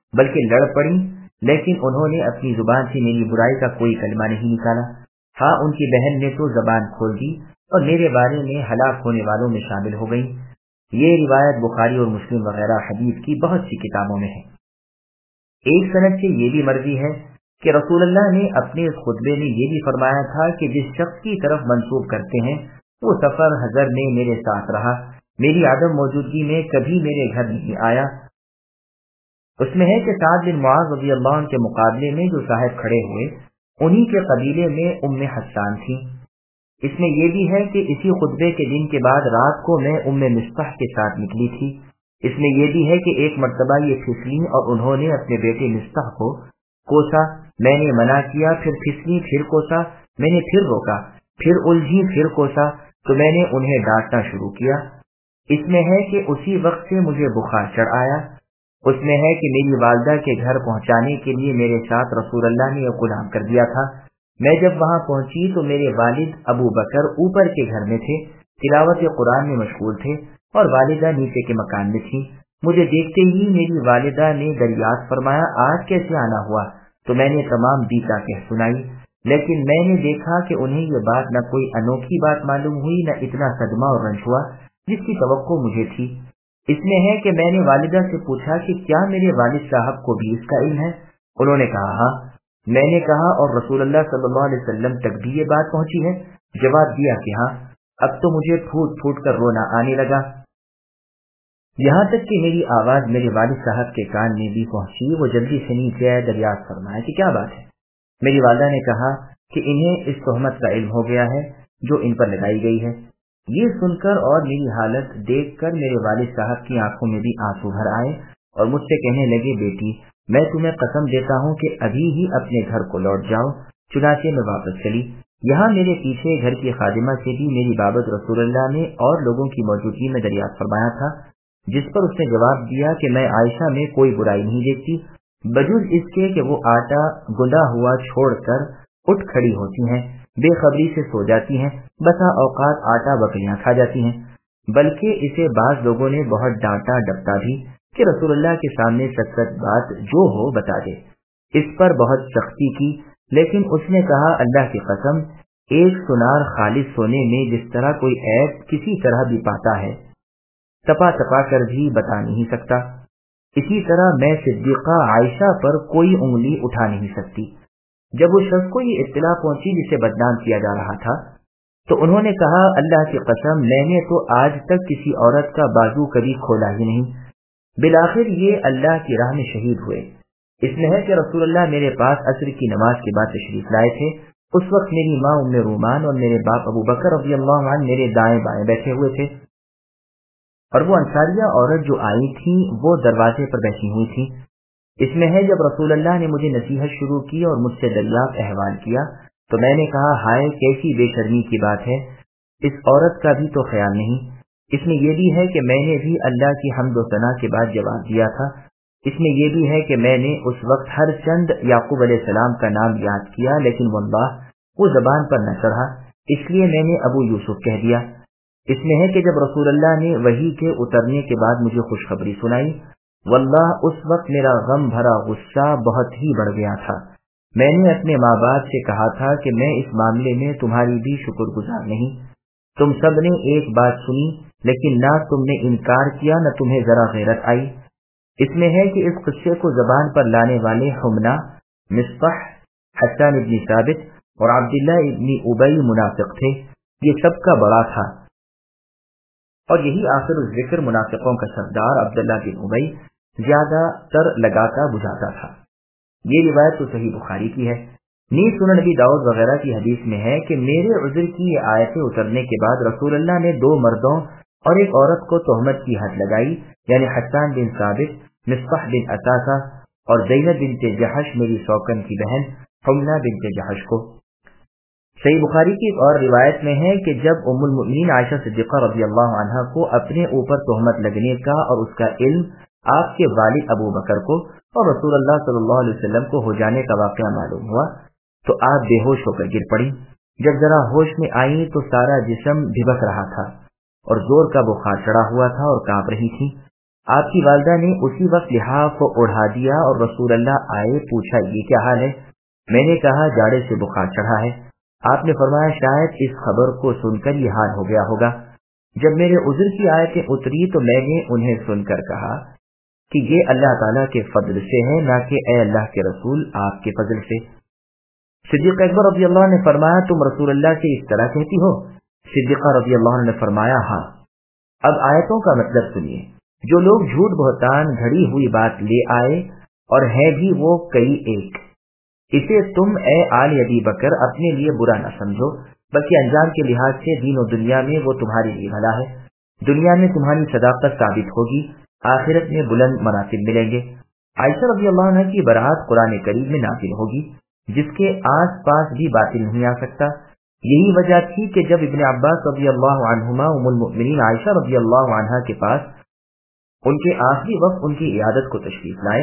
बल्कि लड़ पड़ी, लेकिन उन्होंने अपनी जुबान से मेरी बुराई का कोई कलमा नहीं निकाला। हाँ, उनकी बहन ने तो जबान खोल दी और मेरे बारे में हलाक होने वालों में शामिल हो गई। ये रिवायत बुखारी और मुस्लिम वगैरह हदीस की बहुत सी किताबों में है। एक सनद से ये भी मर्जी है कि रसूलुल्लाह ने अपने इस खुतबे में ये भी फरमाया था कि जिस शख्स की तरफ मंसूब करते हैं वो सफर हजर में मेरे साथ रहा, मेरी आदम मौजूदगी में कभी मेरे घर नहीं आया। उसमें है कि साद बिन मुआज़ रज़ियल्लाहु अन्हु के मुकाबले में जो साहब खड़े हुए उन्हीं के कबीले में उम्मे हस्सान थी। इसमें यह भी है कि इसी खुतबे के दिन के बाद रात को मैं उम्मे मिस्ताह के साथ निकली थी। इसमें यह भी है कि एक मर्तबा ये फिसली और उन्होंने अपने बेटे मिस्ताह को कोसा, मैंने मना किया, फिर फिसली, फिर कोसा, मैंने फिर रोका, फिर उलझी, फिर कोसा, तो मैंने उन्हें डांटना शुरू किया। इसमें है कि उसी वक्त से मुझे बुखार चढ़ आया। उसमें है कि मेरी वालदा के घर पहुंचाने के लिए मेरे साथ रसूलुल्लाह ने एक गुलाम कर दिया था। मैं जब वहां पहुंची तो मेरे वालिद अबू बकर ऊपर के घर में थे, तिलावत कुरान में मशगूल थे और वालिदा नीचे के मकान में थी। मुझे देखते ही मेरी वालिदा ने दरियात फरमाया, आज कैसे आना हुआ? तो मैंने तमाम बीता कह सुनाई, लेकिन मैंने देखा कि उन्हें ये बात न कोई अनोखी बात मालूम हुई, न इतना सदमा और रंज हुआ जिसकी तवक्को मुझे थी। इसमें है कि मैंने वालिदा से पूछा कि क्या मेरे वालिद साहब को भी इसका इल्म है? उन्होंने कहा हाँ। मैंने कहा और रसूलुल्लाह सल्लल्लाहु अलैहि वसल्लम तक भी ये बात पहुंची है? जवाब दिया कि हाँ। अब तो मुझे फूट फूट कर रोना आने लगा, यहाँ तक कि मेरी आवाज मेरे वालिद साहब के कान में भी पहुंची। वो जल्दी से नीचे आए, दरियात फरमाया कि क्या बात है? मेरी वालिदा ने कहा कि इन्हें इस तोहमत का इल्म हो गया है जो इन पर लगाई गई है। ये सुनकर और मेरी हालत देखकर मेरे वालिद साहब की आंखों में भी आंसू भर आए और मुझसे कहने लगे, बेटी मैं तुम्हें कसम देता हूँ कि अभी ही अपने घर को लौट जाओ। चुनाचे में वापस चली। यहाँ मेरे पीछे घर की खादिमा से भी मेरी बाबत रसूलुल्लाह ने और लोगों की मौजूदगी में दरियात फरमाया था, जिस पर उसने जवाब दिया कि मैं आयशा में कोई बुराई नहीं देखती, बजुज इसके कि वो आटा गुंदा हुआ छोड़कर उठ खड़ी होती हैं, बेखबरी से सो जाती हैं, बसा औकात आटा बकरियां खा जाती हैं। बल्कि इसे बाज लोगों ने बहुत डांटा डपटा भी कि रसूलुल्लाह के सामने सच सच बात जो हो बता दे। इस पर बहुत सख्ती की, लेकिन उसने कहा, अल्लाह की कसम, एक सुनार खालिस सोने में जिस तरह कोई ऐब किसी तरह भी पाता है, तपा तपा कर भी बता नहीं सकता, इसी तरह मैं सिद्दीक़ा आयशा पर कोई उंगली उठा नहीं सकती। जब उस शख्स को ये इत्तला पहुंची जिसे बदनाम किया जा रहा था, तो उन्होंने कहा, अल्लाह की कसम, मैंने तो आज तक किसी औरत का बाजू कभी खोला ही नहीं। बिलाखिर ये अल्लाह की राह में शहीद हुए। इसमें है कि रसूलुल्लाह मेरे पास असर की नमाज के बाद तशरीफ लाए थे। उस वक्त मेरी माँ उम्मे रूमान और मेरे बाप अबू बकर रज़ियल्लाहु अन्हु मेरे दाएं बाएं बैठे हुए थे और वो अंसारिया औरत जो आई थी वो दरवाजे पर बैठी हुई थी। इसमें है जब रसूलुल्लाह ने मुझे नसीहत शुरू की और मुझसे दरियाफ्त अहवाल किया तो मैंने कहा, हाय कैसी बेशर्मी की बात है, इस औरत का भी तो ख्याल नहीं। इसमें यह भी है कि मैंने भी अल्लाह की हम्द व सना के बाद जवाब दिया था। इसमें यह भी है कि मैंने उस वक्त हर चंद याकूब अलैहिस्सलाम का नाम याद किया, लेकिन वल्लाह वो जबान पर न चढ़ा, इसलिए मैंने अबू यूसुफ कह दिया। इसमें है कि जब रसूलुल्लाह ने वही के उतरने के बाद मुझे खुशखबरी सुनाई, वल्लाह उस वक्त मेरा गम भरा गुस्सा बहुत ही बढ़ गया था। मैंने अपने माँ बाप से कहा था कि मैं इस मामले में तुम्हारी भी शुक्रगुजार नहीं। तुम सब ने एक बात सुनी, लेकिन ना तुमने इनकार किया, न तुम्हें जरा गैरत आई। इसमें है कि इस किस्से को जबान पर लाने वाले हुमना, मिस्ताह, हसन इब्न साबित और अब्दुल्ला इब्न उबई मुनाफिक थे। ये सबका बड़ा था और यही आखिर जिक्र मुनाफिकों का सरदार अब्दुल्ला बिन उबई ज्यादातर लगाता बुझाता था। ये रिवायत तो सही बुखारी की है। नीस सुनन नबी दाऊद वगैरह की हदीस में है कि मेरे उज़्र की ये आयतें उतरने के बाद रसूलुल्लाह ने 2 मर्दों और एक औरत को तोहमत की हद लगाई, यानी हसन बिन साबित, मिस्ताह बिन असासा और ज़ैनब बिन्त जहश मेरी सौकन की बहन हुम्ना बिन्त जहश को। सही बुखारी की एक और रिवायत में है कि जब उम्मुल मुमिनीन आयशा सिद्दीक़ा रज़ियल्लाहु अन्हा को अपने ऊपर तोहमत लगने का और उसका इल्म आपके वालिद अबू बकर को और रसूलुल्लाह सल्लल्लाहु अलैहि वसल्लम को हो जाने का वाक़या मालूम हुआ तो आप बेहोश होकर गिर पड़ी। जब जरा होश में आई तो सारा जिस्म भिबक रहा था और जोर का बुखार चढ़ा हुआ था और कांप रही थी। आपकी वालिदा ने उसी वक्त लिहाफ को उड़ा दिया और रसूल अल्लाह आए, पूछा ये क्या हाल है? मैंने कहा जाड़े से बुखार चढ़ा है। आपने फरमाया शायद इस खबर को सुनकर ये हाल हो गया होगा। जब मेरे उज़्र की आयतें उतरी तो मैंने उन्हें सुनकर कहा कि ये अल्लाह ताला के फضل से है, ना कि ए अल्लाह के रसूल आपके फضل से। सिद्दीक़ अकबर रज़ी अल्लाह ने फरमाया तुम रसूल अल्लाह से इस तरह कहती हो? सिद्दीक़ा रज़ी अल्लाह ने फरमाया हाँ। अब आयतों का मतलब सुनिए। जो लोग झूठ बहतान घड़ी हुई बात ले आए और है भी वो कई एक, इसे तुम ए आल अबी बकर अपने लिए बुरा न समझो, बल्कि अंजाम के लिहाज से दीन और दुनिया में वो तुम्हारे लिए भला है। दुनिया में तुम्हारी सदाकत साबित होगी, आखिरत में बुलंद मरातिब मिलेंगे। आयशा रज़ी अल्लाह अन्हा की बरात कुरान करीम में नाज़िल होगी, जिसके आस पास भी बातिल नहीं आ सकता। यही वजह थी कि जब इब्न अब्बास रज़ी अल्लाह अन्हुमा उम्मुल मुमिनीन आयशा रज़ी अल्लाह अन्हा के पास उनके आखिरी वक्त उनकी इयादत को तशरीफ लाए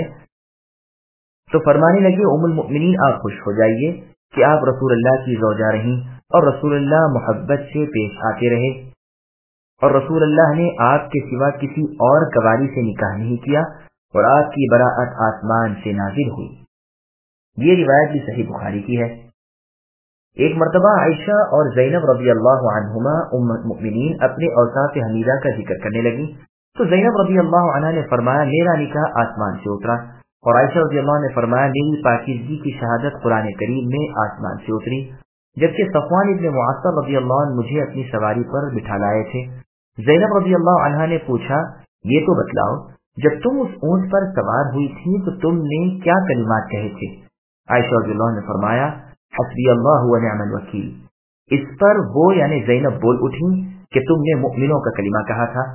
तो फरमाने लगे उम्मुल मुमिनीन आप खुश हो जाइए कि आप रसूल अल्लाह की ज़ौजा रहीं और रसूल अल्लाह मोहब्बत से पेश आते रहे और रसूल अल्लाह ने आपके सिवा किसी और कवारी से निकाह नहीं किया और आपकी बराअत आसमान से नाजिल हुई। ये रिवायत भी सही बुखारी की है। एक मर्तबा आयशा और ज़ैनब रज़ी अल्लाह अन्हुमा उम्मुल मुमिनीन अपने औसाफ हमीदा का जिक्र करने लगी तो ज़ैनब रज़ी अल्लाह अन्हा ने फरमाया मेरा निकाह आसमान से उतरा, और आयशा रज़ी अल्लाह ने फरमाया मेरी पाकीज़गी की शहादत कुरान करीम में आसमान से उतरी। जबकि सफ़वान इब्न मुअत्तल रज़ी अल्लाह अन्हु मुझे अपनी सवारी पर बिठा लाए थे। ज़ैनब रज़ी अल्लाह अन्हा ने पूछा ये तो बतलाओ जब तुम उस ऊंट पर सवार हुई थी तो तुमने क्या कलिमात कहे थे? आयशा रज़ी अल्लाह ने फरमाया हस्बी अल्लाह व निअमल वकील। इस पर वो यानी ज़ैनब बोल उठी कि तुमने मुमिनों का कलिमा कहा था।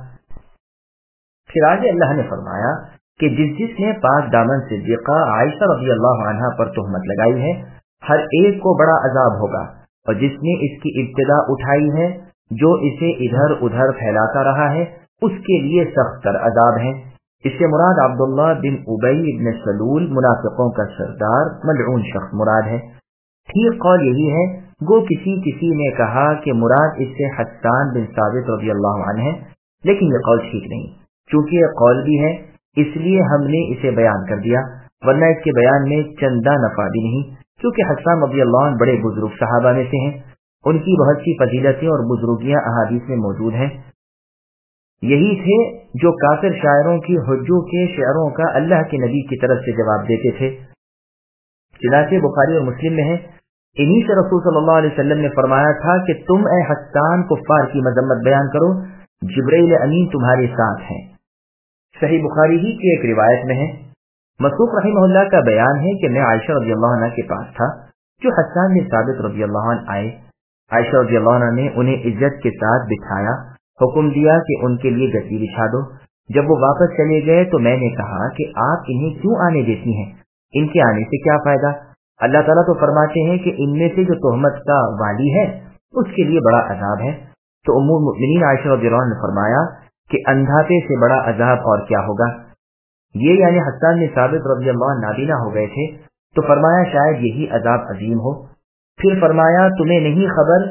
फिर आगे अल्लाह ने फरमाया कि जिसने पाक दामन सिद्दीक़ा आयशा रज़ी अल्लाह अन्हा पर तुहमत लगाई है हर एक को बड़ा अजाब होगा, और जिसने इसकी इब्तिदा उठाई है जो इसे इधर उधर फैलाता रहा है उसके लिए सख्त अजाब है। इससे मुराद अब्दुल्लाह बिन उबई इब्न सलूल मुनाफिकों का सरदार मलऊन शख्स मुराद है। ठीक कौल यही है। गो किसी ने कहा कि मुराद इससे हस्सान बिन साबित रज़ी अल्लाह अन्हु है, लेकिन ये कौल ठीक नहीं। चूंकि यह कौल भी है इसलिए हमने इसे बयान कर दिया, वरना इसके बयान में चंदा नफा भी नहीं, क्योंकि हस्सान रज़ी अल्लाह अन्हु बड़े बुजुर्ग सहाबा में से हैं। उनकी बहुत सी फजीलतें और बुजुर्गियां अहादीस में मौजूद हैं। यही थे जो काफिर शायरों की हुज्जों के शेरों का अल्लाह के नबी की तरफ से जवाब देते थे। चुनांचे बुखारी और मुस्लिम में है इन्हीं से रसूल सल्लल्लाहु अलैहि वसल्लम ने फरमाया था कि तुम ए हस्सान कुफ्फार की मजम्मत बयान करो, जिब्राइल अमीन तुम्हारे साथ हैं। सही बुखारी ही की एक रिवायत में है। मसरूक रहिमहुल्लाह का बयान है कि मैं आयशा रज़ी अल्लाह अन्हा के पास था जो हस्सान बिन साबित रज़ी अल्लाह अन्हु आए। आयशा रज़ी अल्लाह अन्हा ने उन्हें इज्जत के साथ बिठाया, हुक्म दिया कि उनके लिए गद्दी बिछा दो। जब वो वापस चले गए तो मैंने कहा कि आप इन्हें क्यों आने देती हैं, इनके आने से क्या फायदा? अल्लाह ताला तो फरमाते हैं कि इनमें से जो तोहमत का वाली है उसके लिए बड़ा अजाब है। तो उम्मुल मुमिनीन आयशा रज़ी अल्लाह अन्हा ने फरमाया कि अंधापे से बड़ा अजाब और क्या होगा। ये यानी हस्सान बिन साबित रज़ी अल्लाह अन्हु नाबीना हो गए थे तो फरमाया शायद यही अजाब अजीम हो। फिर फरमाया तुम्हें नहीं खबर,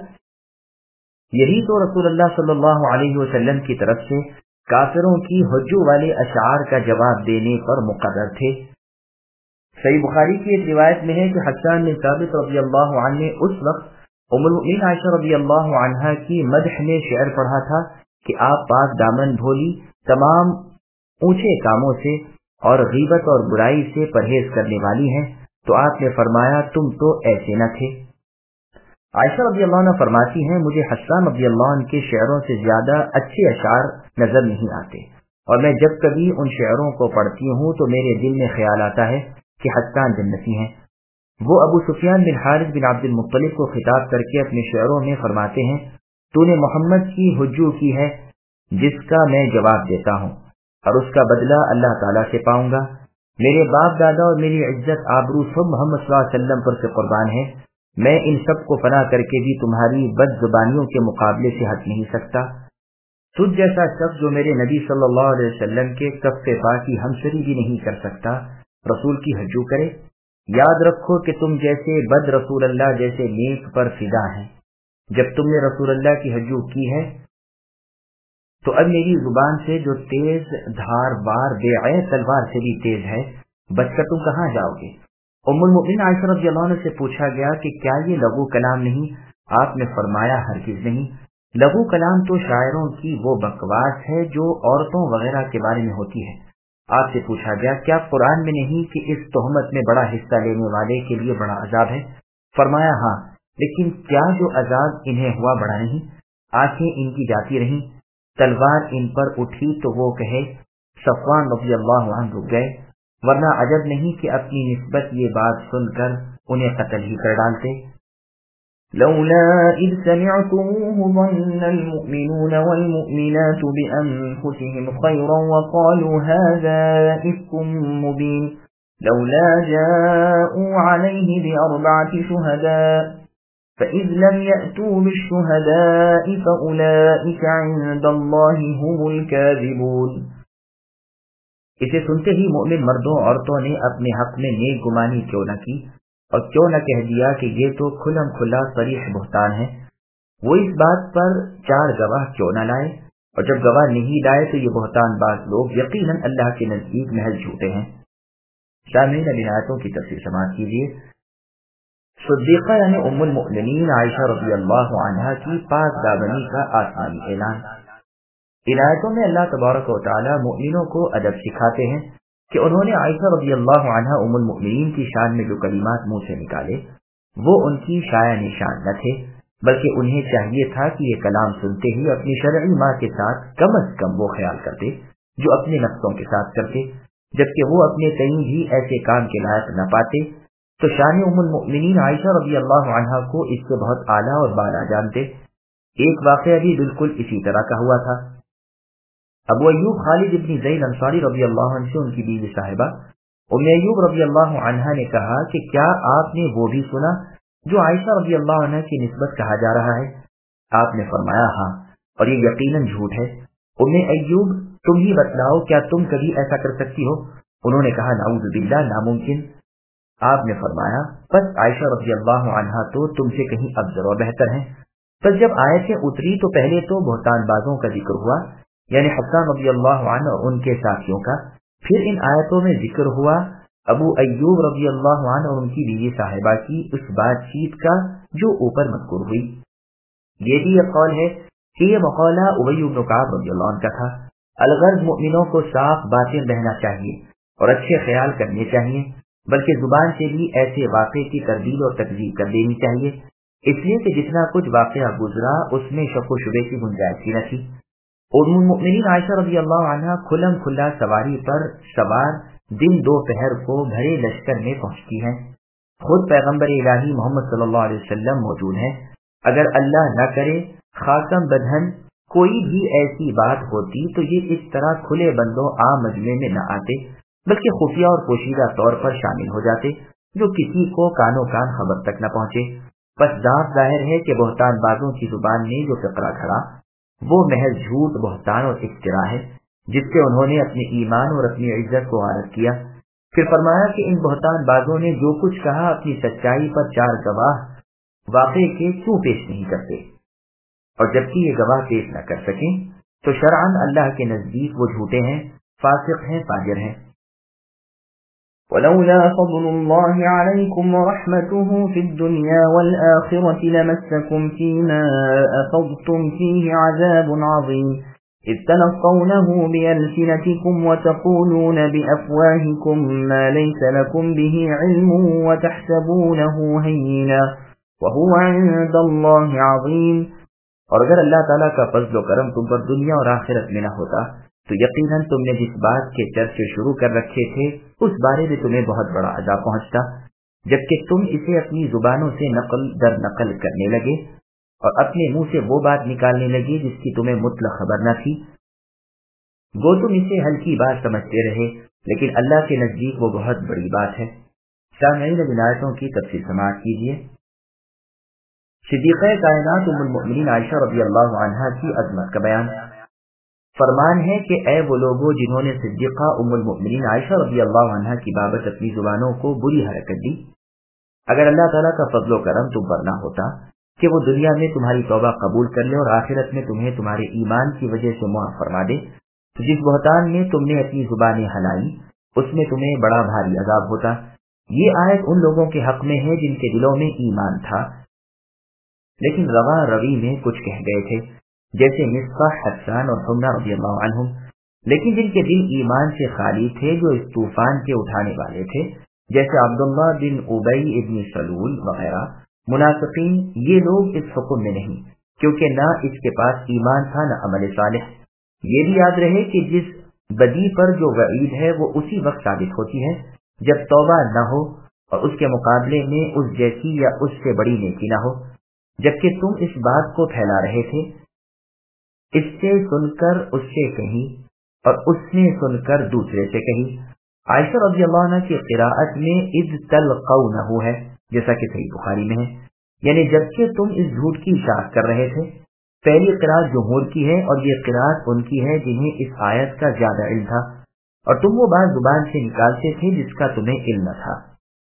यही तो रसूल अल्लाह सल्लल्लाहु अलैहि वसल्लम की तरफ से काफिरों की हुज्जों वाले अशार का जवाब देने पर मुकर्रर थे। सही बुखारी की एक रिवायत में है कि हस्सान बिन साबित रज़ी अल्लाह अन्हु ने उस वक्त उम्मुल मुमिनीन आयशा रज़ी अल्लाह अन्हा की मदह में शेर पढ़ा था कि आप पाक दामन भोली तमाम ऊंचे कामों से और गीबत और बुराई से परहेज करने वाली हैं। तो आपने फरमाया तुम तो ऐसे न थे। आयशा रज़ी अल्लाह अन्हा फरमाती हैं मुझे हस्सान रज़ी अल्लाह अन्हु के शेरों से ज्यादा अच्छे अशार नजर नहीं आते, और मैं जब कभी उन शेरों को पढ़ती हूँ तो मेरे दिल में ख्याल आता है कि हस्सान जन्नती हैं। वो अबू सुफियान बिन हारिस बिन अब्दुल मुत्तलिब को खिताब करके अपने शेरों में फरमाते हैं तूने मोहम्मद की हुज्जू की है जिसका मैं जवाब देता हूँ और उसका बदला अल्लाह ताला से पाऊंगा। मेरे बाप दादा और मेरी इज्जत आबरू सब मोहम्मद सल्लल्लाहु अलैहि वसल्लम पर से कुर्बान है। मैं इन सब को फना करके भी तुम्हारी बदजुबानियों के मुकाबले से हट नहीं सकता। तुझ जैसा शख्स जो मेरे नबी सल्लल्लाहु अलैहि वसल्लम के कफ्फे पा की हमसरी भी नहीं कर सकता रसूल की हज्जू करे। याद रखो कि तुम जैसे बद रसूल अल्लाह जैसे नेक पर फिदा हैं। जब तुमने रसूल अल्लाह की हज्जू की है تو اب میری زبان سے جو تیز دھار بار بے عیب تلوار سے بھی تیز ہے، بچ کر تم کہاں جاؤ گے؟ ام المؤمنین عائشہ رضی اللہ عنہ سے پوچھا گیا کہ کیا یہ لغو کلام نہیں؟ آپ نے فرمایا ہرگز نہیں، لغو کلام تو شاعروں کی وہ بکواس ہے جو عورتوں وغیرہ کے بارے میں ہوتی ہے۔ آپ سے پوچھا گیا کیا قرآن میں نہیں کہ اس تہمت میں بڑا حصہ لینے والے کے لیے بڑا عذاب ہے؟ فرمایا ہاں، لیکن کیا جو عذاب انہیں ہوا بڑا نہیں؟ آنکھیں ان کی جاتی رہیں، تلوار ان پر اٹھی تو وہ کہے صفوان رضی اللہ عنہ رک گئے، ورنہ عجب نہیں کہ اپنی نسبت یہ بات سن کر انہیں قتل ہی کر ڈالتے۔
لولا إذ سمعتموه ظن المؤمنون والمؤمنات بأنفسهم خيرا وقالوا هذا إفك مبين لولا جاءوا عليه بأربعة شهداء فإذ لم يأتوا بالشهداء فأولئك عند الله هم الكاذبون۔
اسے سنتے ہی مومن مردوں عورتوں نے اپنے حق میں نیک گمانی کیوں نہ کی اور کیوں نہ کہہ دیا کہ یہ تو کھلم کھلا صریح بہتان ہے۔ وہ اس بات پر 4 گواہ کیوں نہ لائے، اور جب گواہ نہیں لائے تو یہ بہتان باز لوگ یقیناً اللہ کے نزدیک محض جھوٹے ہیں۔ سامعین اب آیتوں کی تفسیر سماعت کیجیے۔ صدیقہ یعنی ام المؤمنین عائشہ رضی اللہ عنہا کی پاک دامنی کا آسمانی اعلان۔ ان آیتوں میں اللہ تبارک و تعالی مؤمنوں کو ادب سکھاتے ہیں کہ انہوں نے عائشہ رضی اللہ عنہا ام المؤمنین کی شان میں جو کلمات منہ سے نکالے وہ ان کی شایع نشان نہ تھے، بلکہ انہیں چاہیے تھا کہ یہ کلام سنتے ہی اپنی شرعی ماں کے ساتھ کم از کم وہ خیال کرتے جو اپنے نفسوں کے ساتھ کرتے، جبکہ وہ اپنے کہیں بھی ایسے کام کے لائق نہ پاتے تو شان ام المؤمنین عائشہ رضی اللہ عنہا کو اس سے بہت اعلیٰ اور بالا جانتے۔ ایک واقعہ بھی بالکل اسی طرح کا ہوا تھا۔ ابو ایوب خالد ابن زید انصاری رضی اللہ عنہ سے ان کی بیوی صاحبہ ام ایوب رضی اللہ عنہا نے کہا کہ کیا آپ نے وہ بھی سنا جو عائشہ رضی اللہ عنہ کی نسبت کہا جا رہا ہے؟ آپ نے فرمایا ہاں، اور یہ یقیناً جھوٹ ہے۔ ام ایوب تم ہی بتلاؤ کیا تم کبھی ایسا کر سکتی ہو؟ انہوں نے کہا نعوذ باللہ، ناممکن۔ آپ نے فرمایا بس عائشہ رضی اللہ عنہا تو تم سے کہیں افضل و بہتر ہیں۔ بس جب آیتیں اتری تو پہلے تو بہتان بازوں کا ذکر ہوا، یعنی حسان رضی اللہ عنہ اور ان کے ساتھیوں کا، پھر ان آیتوں میں ذکر ہوا ابو ایوب رضی اللہ عنہ اور ان کی بیوی صاحبہ کی اس بات چیت کا جو اوپر مذکور ہوئی۔ یہ بھی ایک قول ہے کہ یہ مقولہ ابی بن کعب رضی اللہ عنہ کا تھا۔ الغرض مومنوں کو صاف باطن رہنا چاہیے اور اچھے خیال کرنے چاہیے، بلکہ زبان سے بھی ایسے واقعے کی تردید اور تکذیب کر دینی چاہیے، اس لیے کہ جتنا کچھ واقعہ گزرا اس میں شک و شبے کی گنجائش ہی نہ تھی۔ ام المؤمنین عائشہ رضی اللہ عنہا کھلم کھلا سواری پر سوار دن دوپہر کو بھرے لشکر میں پہنچتی ہیں۔ خود پیغمبر الہی محمد صلی اللہ علیہ وسلم موجود ہیں۔ اگر اللہ نہ کرے خاکم بدہن کوئی بھی ایسی بات ہوتی تو یہ اس طرح کھلے بندوں عام مجمع میں نہ آتے، بلکہ خفیہ اور پوشیدہ طور پر شامل ہو جاتے جو کسی کو کانوں کان خبر تک نہ پہنچے۔ بس صاف ظاہر ہے کہ بہتان بازوں کی زبان میں جو فقرہ کھڑا وہ محض جھوٹ، بہتان اور افترا ہے جس سے انہوں نے اپنے ایمان اور اپنی عزت کو غارت کیا۔ پھر فرمایا کہ ان بہتان بازوں نے جو کچھ کہا اپنی سچائی پر 4 گواہ واقعے کے کیوں پیش نہیں کرتے، اور جبکہ یہ گواہ پیش نہ کر سکیں تو شرعاً اللہ کے نزدیک وہ جھوٹے ہیں، فاسق ہیں، فاجر ہیں۔
ولولا فضل الله عليكم ورحمته في الدنيا والآخرة لمسكم فيما أفضتم فيه عذاب عظيم إذ تلقونه بألسنتكم وتقولون بأفواهكم ما ليس لكم به علم وتحسبونه هينا وهو عند الله عظيم۔
اور اگر اللہ تعالیٰ کا فضل و کرم تم پر دنیا اور آخرت میں نہ ہوتا تو یقیناً تم نے جس بات کے چرچے شروع کر رکھے تھے اس بارے میں تمہیں بہت بڑا عذاب پہنچتا، جبکہ تم اسے اپنی زبانوں سے نقل در نقل کرنے لگے اور اپنے منہ سے وہ بات نکالنے لگے جس کی تمہیں مطلق خبر نہ تھی۔ گو تم اسے ہلکی بات سمجھتے رہے، لیکن اللہ کے نزدیک وہ بہت بڑی بات ہے۔ سامعین اب آیتوں کی تفسیر سماعت کیجیے۔ صدیقہ کائنات ام المؤمنین عائشہ رضی اللہ عنہا کی عظمت کا بیان۔ فرمان ہے کہ اے وہ لوگوں جنہوں نے صدیقہ ام المؤمنین عائشہ رضی اللہ عنہا کی بابت اپنی زبانوں کو بری حرکت دی، اگر اللہ تعالیٰ کا فضل و کرم تم پر نہ ہوتا کہ وہ دنیا میں تمہاری توبہ قبول کر لے اور آخرت میں تمہیں تمہارے ایمان کی وجہ سے معاف فرما دے، تو جس بہتان میں تم نے اپنی زبانیں ہلائی اس میں تمہیں بڑا بھاری عذاب ہوتا۔ یہ آیت ان لوگوں کے حق میں ہے جن کے دلوں میں ایمان تھا لیکن روا روی میں کچھ کہہ گئے تھے، جیسے مصباح، حسان اور حمنا رضی اللہ عنہم، لیکن جن کے دل ایمان سے خالی تھے، جو اس طوفان کے اٹھانے والے تھے، جیسے عبداللہ بن ابی ابن سلول وغیرہ منافقین، یہ لوگ اس حکم میں نہیں، کیونکہ نہ اس کے پاس ایمان تھا نہ عمل صالح۔ یہ بھی یاد رہے کہ جس بدی پر جو وعید ہے وہ اسی وقت ثابت ہوتی ہے جب توبہ نہ ہو اور اس کے مقابلے میں اس جیسی یا اس سے بڑی نیکی نہ ہو، جبکہ تم اس بات کو پھیلا رہے تھے، اس سے سن کر اس سے کہیں اور اس نے سن کر دوسرے سے کہیں۔ عائشہ رضی اللہ عنہ کی قراءت میں اذ تلقونہ ہے، جیسا کہ صحیح بخاری میں ہے، یعنی جبکہ تم اس جھوٹ کی اشاعت کر رہے تھے۔ پہلی قراءت جمہور کی ہے اور یہ قراءت ان کی ہے جنہیں اس آیت کا زیادہ علم تھا، اور تم وہ بات زبان سے نکالتے تھے جس کا تمہیں علم نہ تھا۔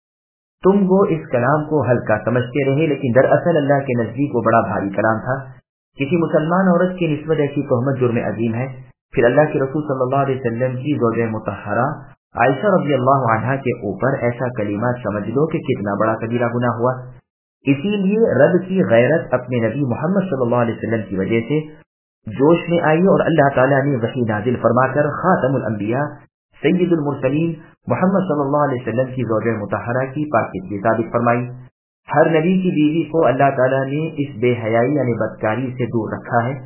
تم وہ اس کلام کو ہلکا سمجھتے رہے، لیکن دراصل اللہ کے نزدیک وہ بڑا بھاری کلام تھا۔ کسی مسلمان عورت کی نسبت ایسی تہمت جرم عظیم ہے، پھر اللہ کے رسول صلی اللہ علیہ وسلم کی زوجہ مطہرہ عائشہ رضی اللہ عنہا کے اوپر ایسا کلمہ سمجھ لو کہ کتنا بڑا کبیرہ گناہ ہوا۔ اسی لیے رب کی غیرت اپنے نبی محمد صلی اللہ علیہ وسلم کی وجہ سے جوش میں آئی اور اللہ تعالیٰ نے وحی نازل فرما کر خاتم الانبیاء سید المرسلین محمد صلی اللہ علیہ وسلم کی زوجہ مطہرہ کی پاکیزگی ثابت فرمائی۔ ہر نبی کی بیوی کو اللہ تعالیٰ نے اس بے حیائی یعنی بدکاری سے دور رکھا ہے،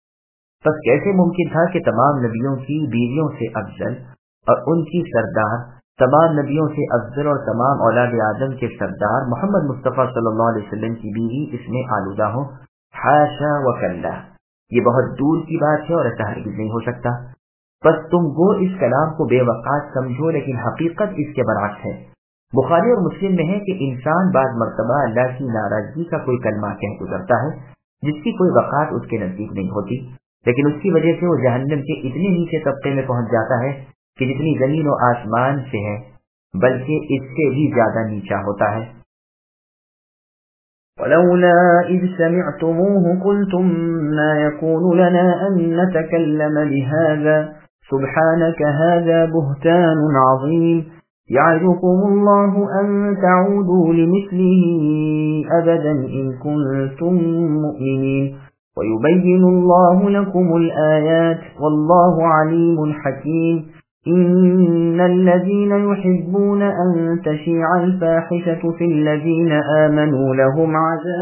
بس کیسے ممکن تھا کہ تمام نبیوں کی بیویوں سے افضل اور ان کی سردار، تمام نبیوں سے افضل اور تمام اولاد آدم کے سردار محمد مصطفیٰ صلی اللہ علیہ وسلم کی بیوی اس میں آلودہ ہو؟ حاشا وکلا، یہ بہت دور کی بات ہے اور ایسا ہرگز نہیں ہو سکتا۔ بس تم وہ اس کلام کو بے وقات سمجھو، لیکن حقیقت اس کے برعکس ہے۔ بخاری اور مسلم میں ہے کہ انسان بعض مرتبہ اللہ کی ناراضگی کا کوئی کلمہ کہہ گزرتا ہے جس کی کوئی وقات اس کے نزدیک نہیں ہوتی، لیکن اس کی وجہ سے وہ جہنم کے اتنے نیچے طبقے میں پہنچ جاتا ہے کہ جتنی زمین و آسمان سے ہے، بلکہ اس سے بھی زیادہ نیچا ہوتا ہے۔
ولولا إذ سمعتموه قلتم ما يكون لنا أن نتكلم بهذا سبحانك هذا بهتان عظيم يعظكم الله أن تعودوا لمثله أبدا إن كنتم مؤمنين ويبين الله لكم الآيات والله عليم حكيم إن الذين يحبون أن تشيع الفاحشة في الذين آمنوا لهم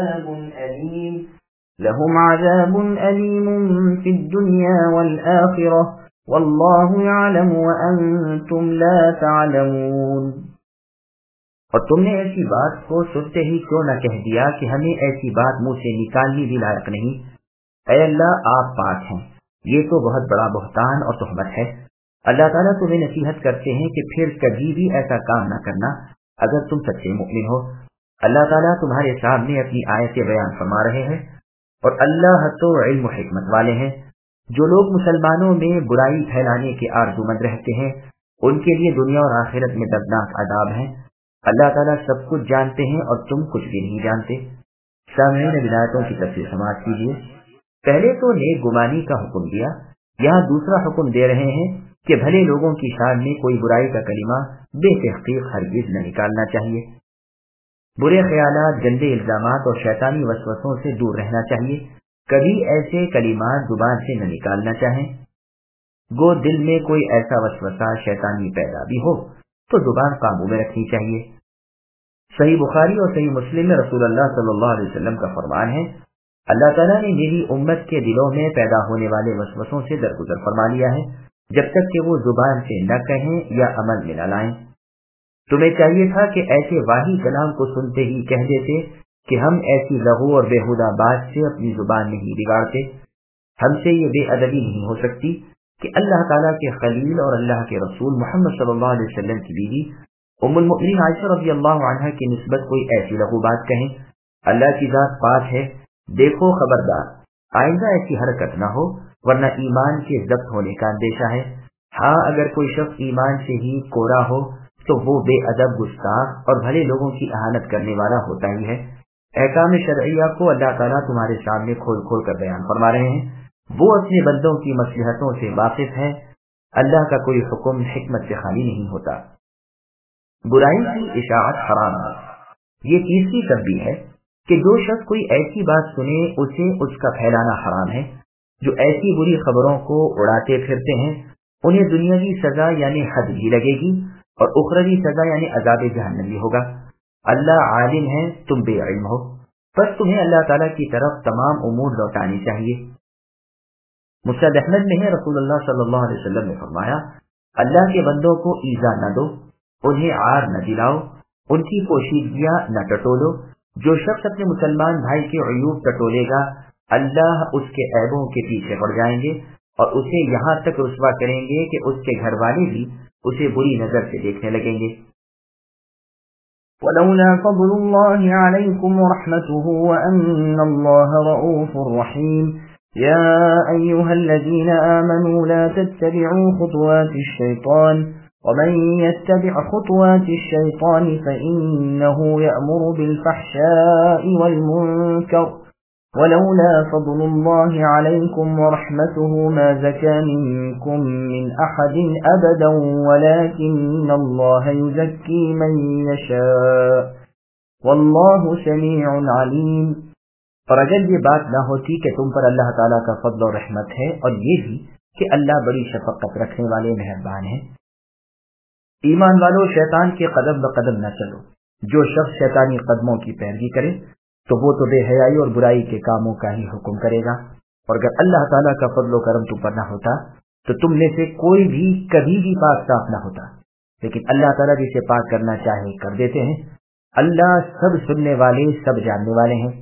عذاب أليم في الدنيا والآخرة والله يعلم وأنتم لا تعلمون۔
اور تم نے ایسی بات کو سنتے ہی کیوں نہ کہہ دیا کہ ہمیں ایسی بات منہ سے نکالنی بھی لائق نہیں؟ اے اللہ، آپ پاک ہیں، یہ تو بہت بڑا بہتان اور تہمت ہے۔ اللہ تعالیٰ تمہیں نصیحت کرتے ہیں کہ پھر کبھی بھی ایسا کام نہ کرنا اگر تم سچے مؤمن ہو۔ اللہ تعالیٰ تمہارے سامنے اپنی آیتیں بیان فرما رہے ہیں اور اللہ تو علم و حکمت والے ہیں۔ جو لوگ مسلمانوں میں برائی پھیلانے کے آرزومند رہتے ہیں ان کے لیے دنیا اور آخرت میں دردناک عذاب ہیں۔ اللہ تعالیٰ سب کچھ جانتے ہیں اور تم کچھ بھی نہیں جانتے۔ سامعین، ولایتوں کی تفصیل سماعت کیجیے۔ پہلے تو نیک گمانی کا حکم دیا، یہاں دوسرا حکم دے رہے ہیں کہ بھلے لوگوں کی شان میں کوئی برائی کا کلمہ بے تحقیق ہرگز نہ نکالنا چاہیے۔ برے خیالات، گندے الزامات اور شیطانی وسوسوں سے دور رہنا چاہیے۔ کبھی ایسے کلمات زبان سے نہ نکالنا چاہیں۔ گو دل میں کوئی ایسا وسوسہ شیطانی پیدا بھی ہو تو زبان قابو میں رکھنی چاہیے۔ صحیح بخاری اور صحیح مسلم میں رسول اللہ صلی اللہ علیہ وسلم کا فرمان ہے، اللہ تعالیٰ نے میری امت کے دلوں میں پیدا ہونے والے وسوسوں سے درگزر فرما لیا ہے جب تک کہ وہ زبان سے نہ کہیں یا عمل میں نہ لائیں۔ تمہیں چاہیے تھا کہ ایسے واہی کلام کو سنتے ہی کہہ دیتے کہ ہم ایسی لغو اور بیہودہ بات سے اپنی زبان نہیں بگاڑتے۔ ہم سے یہ بے ادبی نہیں ہو سکتی کہ اللہ تعالیٰ کے خلیل اور اللہ کے رسول محمد صلی اللہ علیہ وسلم کی بیوی ام المؤمنین عائشہ رضی اللہ عنہا کی نسبت کوئی ایسی لغو بات کہیں۔ اللہ کی ذات پاک ہے، دیکھو خبردار آئندہ ایسی حرکت نہ ہو، ورنہ ایمان کے ضبط ہونے کا اندیشہ ہے۔ ہاں، اگر کوئی شخص ایمان سے ہی کوڑا ہو تو وہ بے ادب، گستاخ اور بھلے لوگوں کی اہانت کرنے والا ہوتا ہی ہے۔ احکام شرعیہ کو اللہ تعالیٰ تمہارے سامنے کھول کھول کر بیان فرما رہے ہیں. وہ اپنے بندوں کی مصلحتوں سے واقف ہے. اللہ کا کوئی حکم حکمت سے خالی نہیں ہوتا. برائی کی اشاعت حرام ہے. یہ تیسری تنبیہ ہے کہ جو شخص کوئی ایسی بات سنے اسے اس کا پھیلانا حرام ہے. جو ایسی بری خبروں کو اڑاتے پھرتے ہیں انہیں دنیاوی سزا یعنی حد بھی لگے گی اور اخروی سزا یعنی عذاب جہنم بھی ہوگا. اللہ عالم ہے، تم بے علم ہو، بس تمہیں اللہ تعالیٰ کی طرف تمام امور لوٹانی چاہیے. مسند احمد میں ہے رسول اللہ صلی اللہ علیہ وسلم نے فرمایا، اللہ کے بندوں کو ایذا نہ دو، انہیں عار نہ دلاؤ، ان کی پوشیدگیاں نہ ٹٹولو. جو شخص اپنے مسلمان بھائی کے عیوب ٹٹولے گا اللہ اس کے عیبوں کے پیچھے پڑ جائیں گے اور اسے یہاں تک رسوا کریں گے کہ اس کے گھر والے بھی اسے بری نظر سے دیکھنے لگیں گے.
ولولا فضل الله عليكم ورحمته وأن الله رؤوف رحيم يا أيها الذين آمنوا لا تتبعوا خطوات الشيطان ومن يتبع خطوات الشيطان فإنه يأمر بالفحشاء والمنكر ولولا فضل الله عليكم ورحمته ما زكى منكم من أحد أبدا ولكن الله يزكي من يشاء والله سميع عليم.
اور اگر یہ بات نہ ہوتی کہ تم پر اللہ تعالیٰ کا فضل و رحمت ہے اور یہ بھی کہ اللہ بڑی شفقت رکھنے والے مہربان ہیں. ایمان والو شیطان کے قدم بقدم نہ چلو. جو شخص شیطانی قدموں کی پیروی کرے تو وہ تو بے حیائی اور برائی کے کاموں کا ہی حکم کرے گا. اور اگر اللہ تعالیٰ کا فضل و کرم تم پر نہ ہوتا تو تم میں سے کوئی بھی کبھی بھی پاک صاف نہ ہوتا. لیکن اللہ تعالیٰ جسے پاک کرنا چاہے کر دیتے ہیں. اللہ سب سننے والے سب جاننے والے ہیں.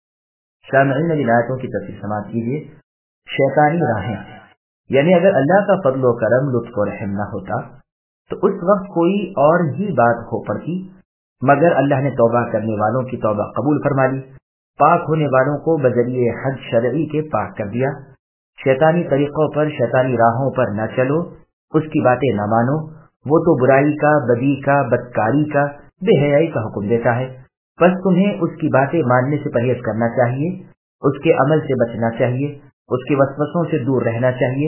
سامعین ابھی آیتوں کی تفصیل سماعت کیجیے. شیطانی راہیں یعنی اگر اللہ کا فضل و کرم لطف و رحم نہ ہوتا تو اس وقت کوئی اور ہی بات ہو پڑتی، مگر اللہ نے توبہ کرنے والوں کی توبہ قبول فرما لی. پاک ہونے والوں کو بذریعہ حد شرعی کے پاک کر دیا. شیطانی طریقوں پر شیطانی راہوں پر نہ چلو، اس کی باتیں نہ مانو. وہ تو برائی کا، بدی کا، بدکاری کا، بے حیائی کا حکم دیتا ہے. بس تمہیں اس کی باتیں ماننے سے پرہیز کرنا چاہیے، اس کے عمل سے بچنا چاہیے، اس کے وسوسوں سے دور رہنا چاہیے.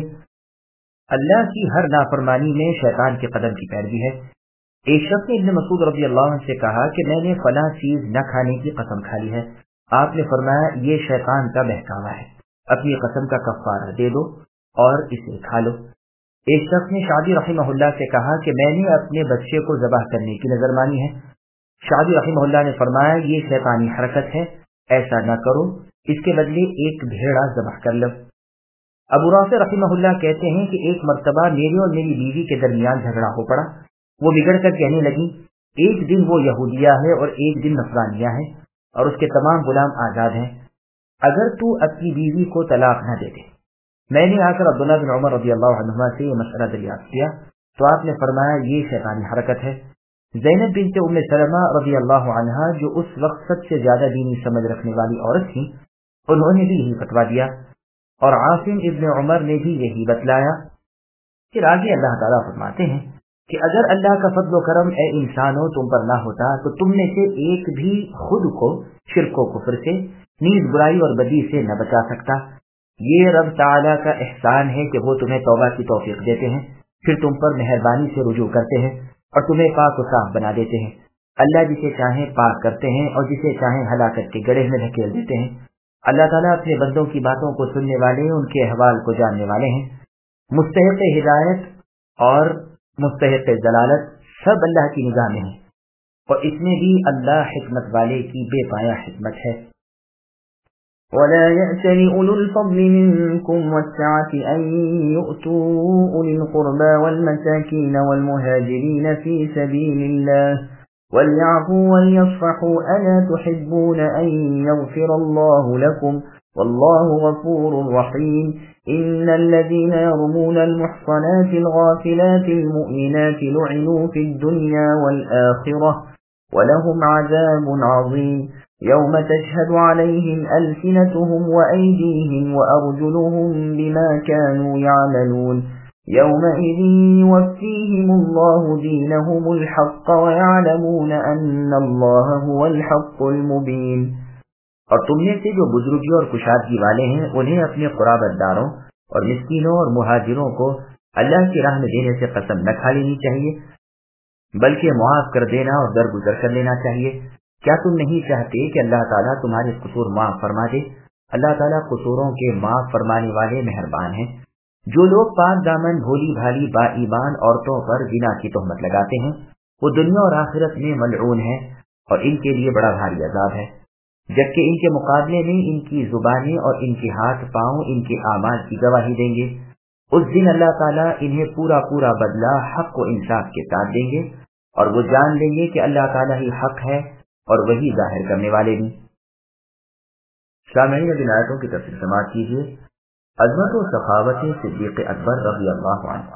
اللہ کی ہر نافرمانی میں شیطان کے قدم کی پیروی ہے. ایک شخص نے ابن مسعود رضی اللہ عنہ سے کہا کہ میں نے فلاں چیز نہ کھانے کی قسم کھا لی ہے. آپ نے فرمایا یہ شیطان کا بہکاوا ہے، اپنی قسم کا کفارہ دے دو اور اسے کھا لو. ایک شخص نے شادی رحمہ اللہ سے کہا کہ میں نے اپنے بچے کو ذبح کرنے کی نظر مانی ہے. شادی رحمہ اللہ نے فرمایا یہ شیطانی حرکت ہے، ایسا نہ کرو، اس کے بدلے ایک بھیڑا ذبح کر لو. ابو رافع رحمہ اللہ کہتے ہیں کہ ایک مرتبہ میرے اور میری بیوی کے درمیان جھگڑا ہو پڑا. وہ بگڑ کر کہنے لگی ایک دن وہ یہودیہ ہے اور ایک دن نصرانیہ ہے اور اس کے تمام غلام آزاد ہیں، اگر تو اپنی بیوی کو طلاق نہ دے دے. میں نے آ کر عبداللہ بن عمر رضی اللہ عنہما سے یہ مسئلہ دریافت کیا تو آپ نے فرمایا یہ شیطانی حرکت ہے. زینب بنت ام سلمہ رضی اللہ عنہا جو اس وقت سب سے زیادہ دینی سمجھ رکھنے والی عورت تھیں، انہوں نے بھی یہی فتویٰ دیا اور عاصم ابن عمر نے بھی یہی بتلایا. پھر آگے اللہ تعالیٰ فرماتے ہیں کہ اگر اللہ کا فضل و کرم اے انسانوں تم پر نہ ہوتا تو تم میں سے ایک بھی خود کو شرک و کفر سے نیز برائی اور بدی سے نہ بچا سکتا. یہ رب تعالیٰ کا احسان ہے کہ وہ تمہیں توبہ کی توفیق دیتے ہیں، پھر تم پر مہربانی سے رجوع کرتے ہیں اور تمہیں پاک و صاف بنا دیتے ہیں. اللہ جسے چاہیں پاک کرتے ہیں اور جسے چاہیں ہلاکت کے گڑھے میں دھکیل دیتے ہیں. اللہ تعالیٰ اپنے بندوں کی باتوں کو سننے والے، ان کے احوال کو جاننے والے ہیں. مستحق ہدایت اور مستحق ضلالت سب اللہ کی نگاہ میں ہیں اور اس میں بھی اللہ حکمت والے کی بے پایا حکمت ہے.
ولا يأتل أولو الفضل منكم والسعة أن يؤتوا أولي القربى والمساكين والمهاجرين في سبيل الله وليعفوا وليصفحوا ألا تحبون أن يغفر الله لكم والله غفور رحيم. إن الذين يرمون المحصنات الغافلات المؤمنات لعنوا في الدنيا والآخرة ولهم عذاب عظيم. يوم تشهد عليهم ألسنتهم وأيديهم وأرجلهم بما كانوا يعملون يومئذ يوفيهم الله دينهم الحق ويعلمون أن الله هو الحق المبين.
اور तुम में से जो बुजुर्गी और कुशादगी वाले हैं उन्हें अपने क़ुराबतदारों और मिस्कीनों और मुहाजिरों को अल्लाह की राह में देने से कसम न खा लेनी चाहिए, बल्कि मुआफ कर देना और दरगुजर कर लेना चाहिए। क्या तुम नहीं चाहते कि अल्लाह ताला तुम्हारे कसूर माफ फरमा दे? अल्लाह ताला कसूरों के माफ फरमाने वाले मेहरबान हैं। जो लोग पाक दामन भोली भाली बाईमान औरतों पर जिना की तोहमत लगाते हैं वो दुनिया और आखिरत में मलऊन हैं और इनके लिए बड़ा भारी अजाब है। जबकि इनके मुकाबले में इनकी जुबानें और इनके हाथ पांव इनके आमाल की गवाही देंगे। उस दिन अल्लाह ताला इन्हें पूरा पूरा बदला हक व इंसाफ के साथ देंगे और वो जान लेंगे कि अल्लाह ताला ही हक है और वही जाहिर करने वाले भी। सामईन इन आयतों की तफसीर समाअत कीजिए। अज़मत व सखावत सिद्दीक़ अकबर रज़ी अल्लाह अन्हु।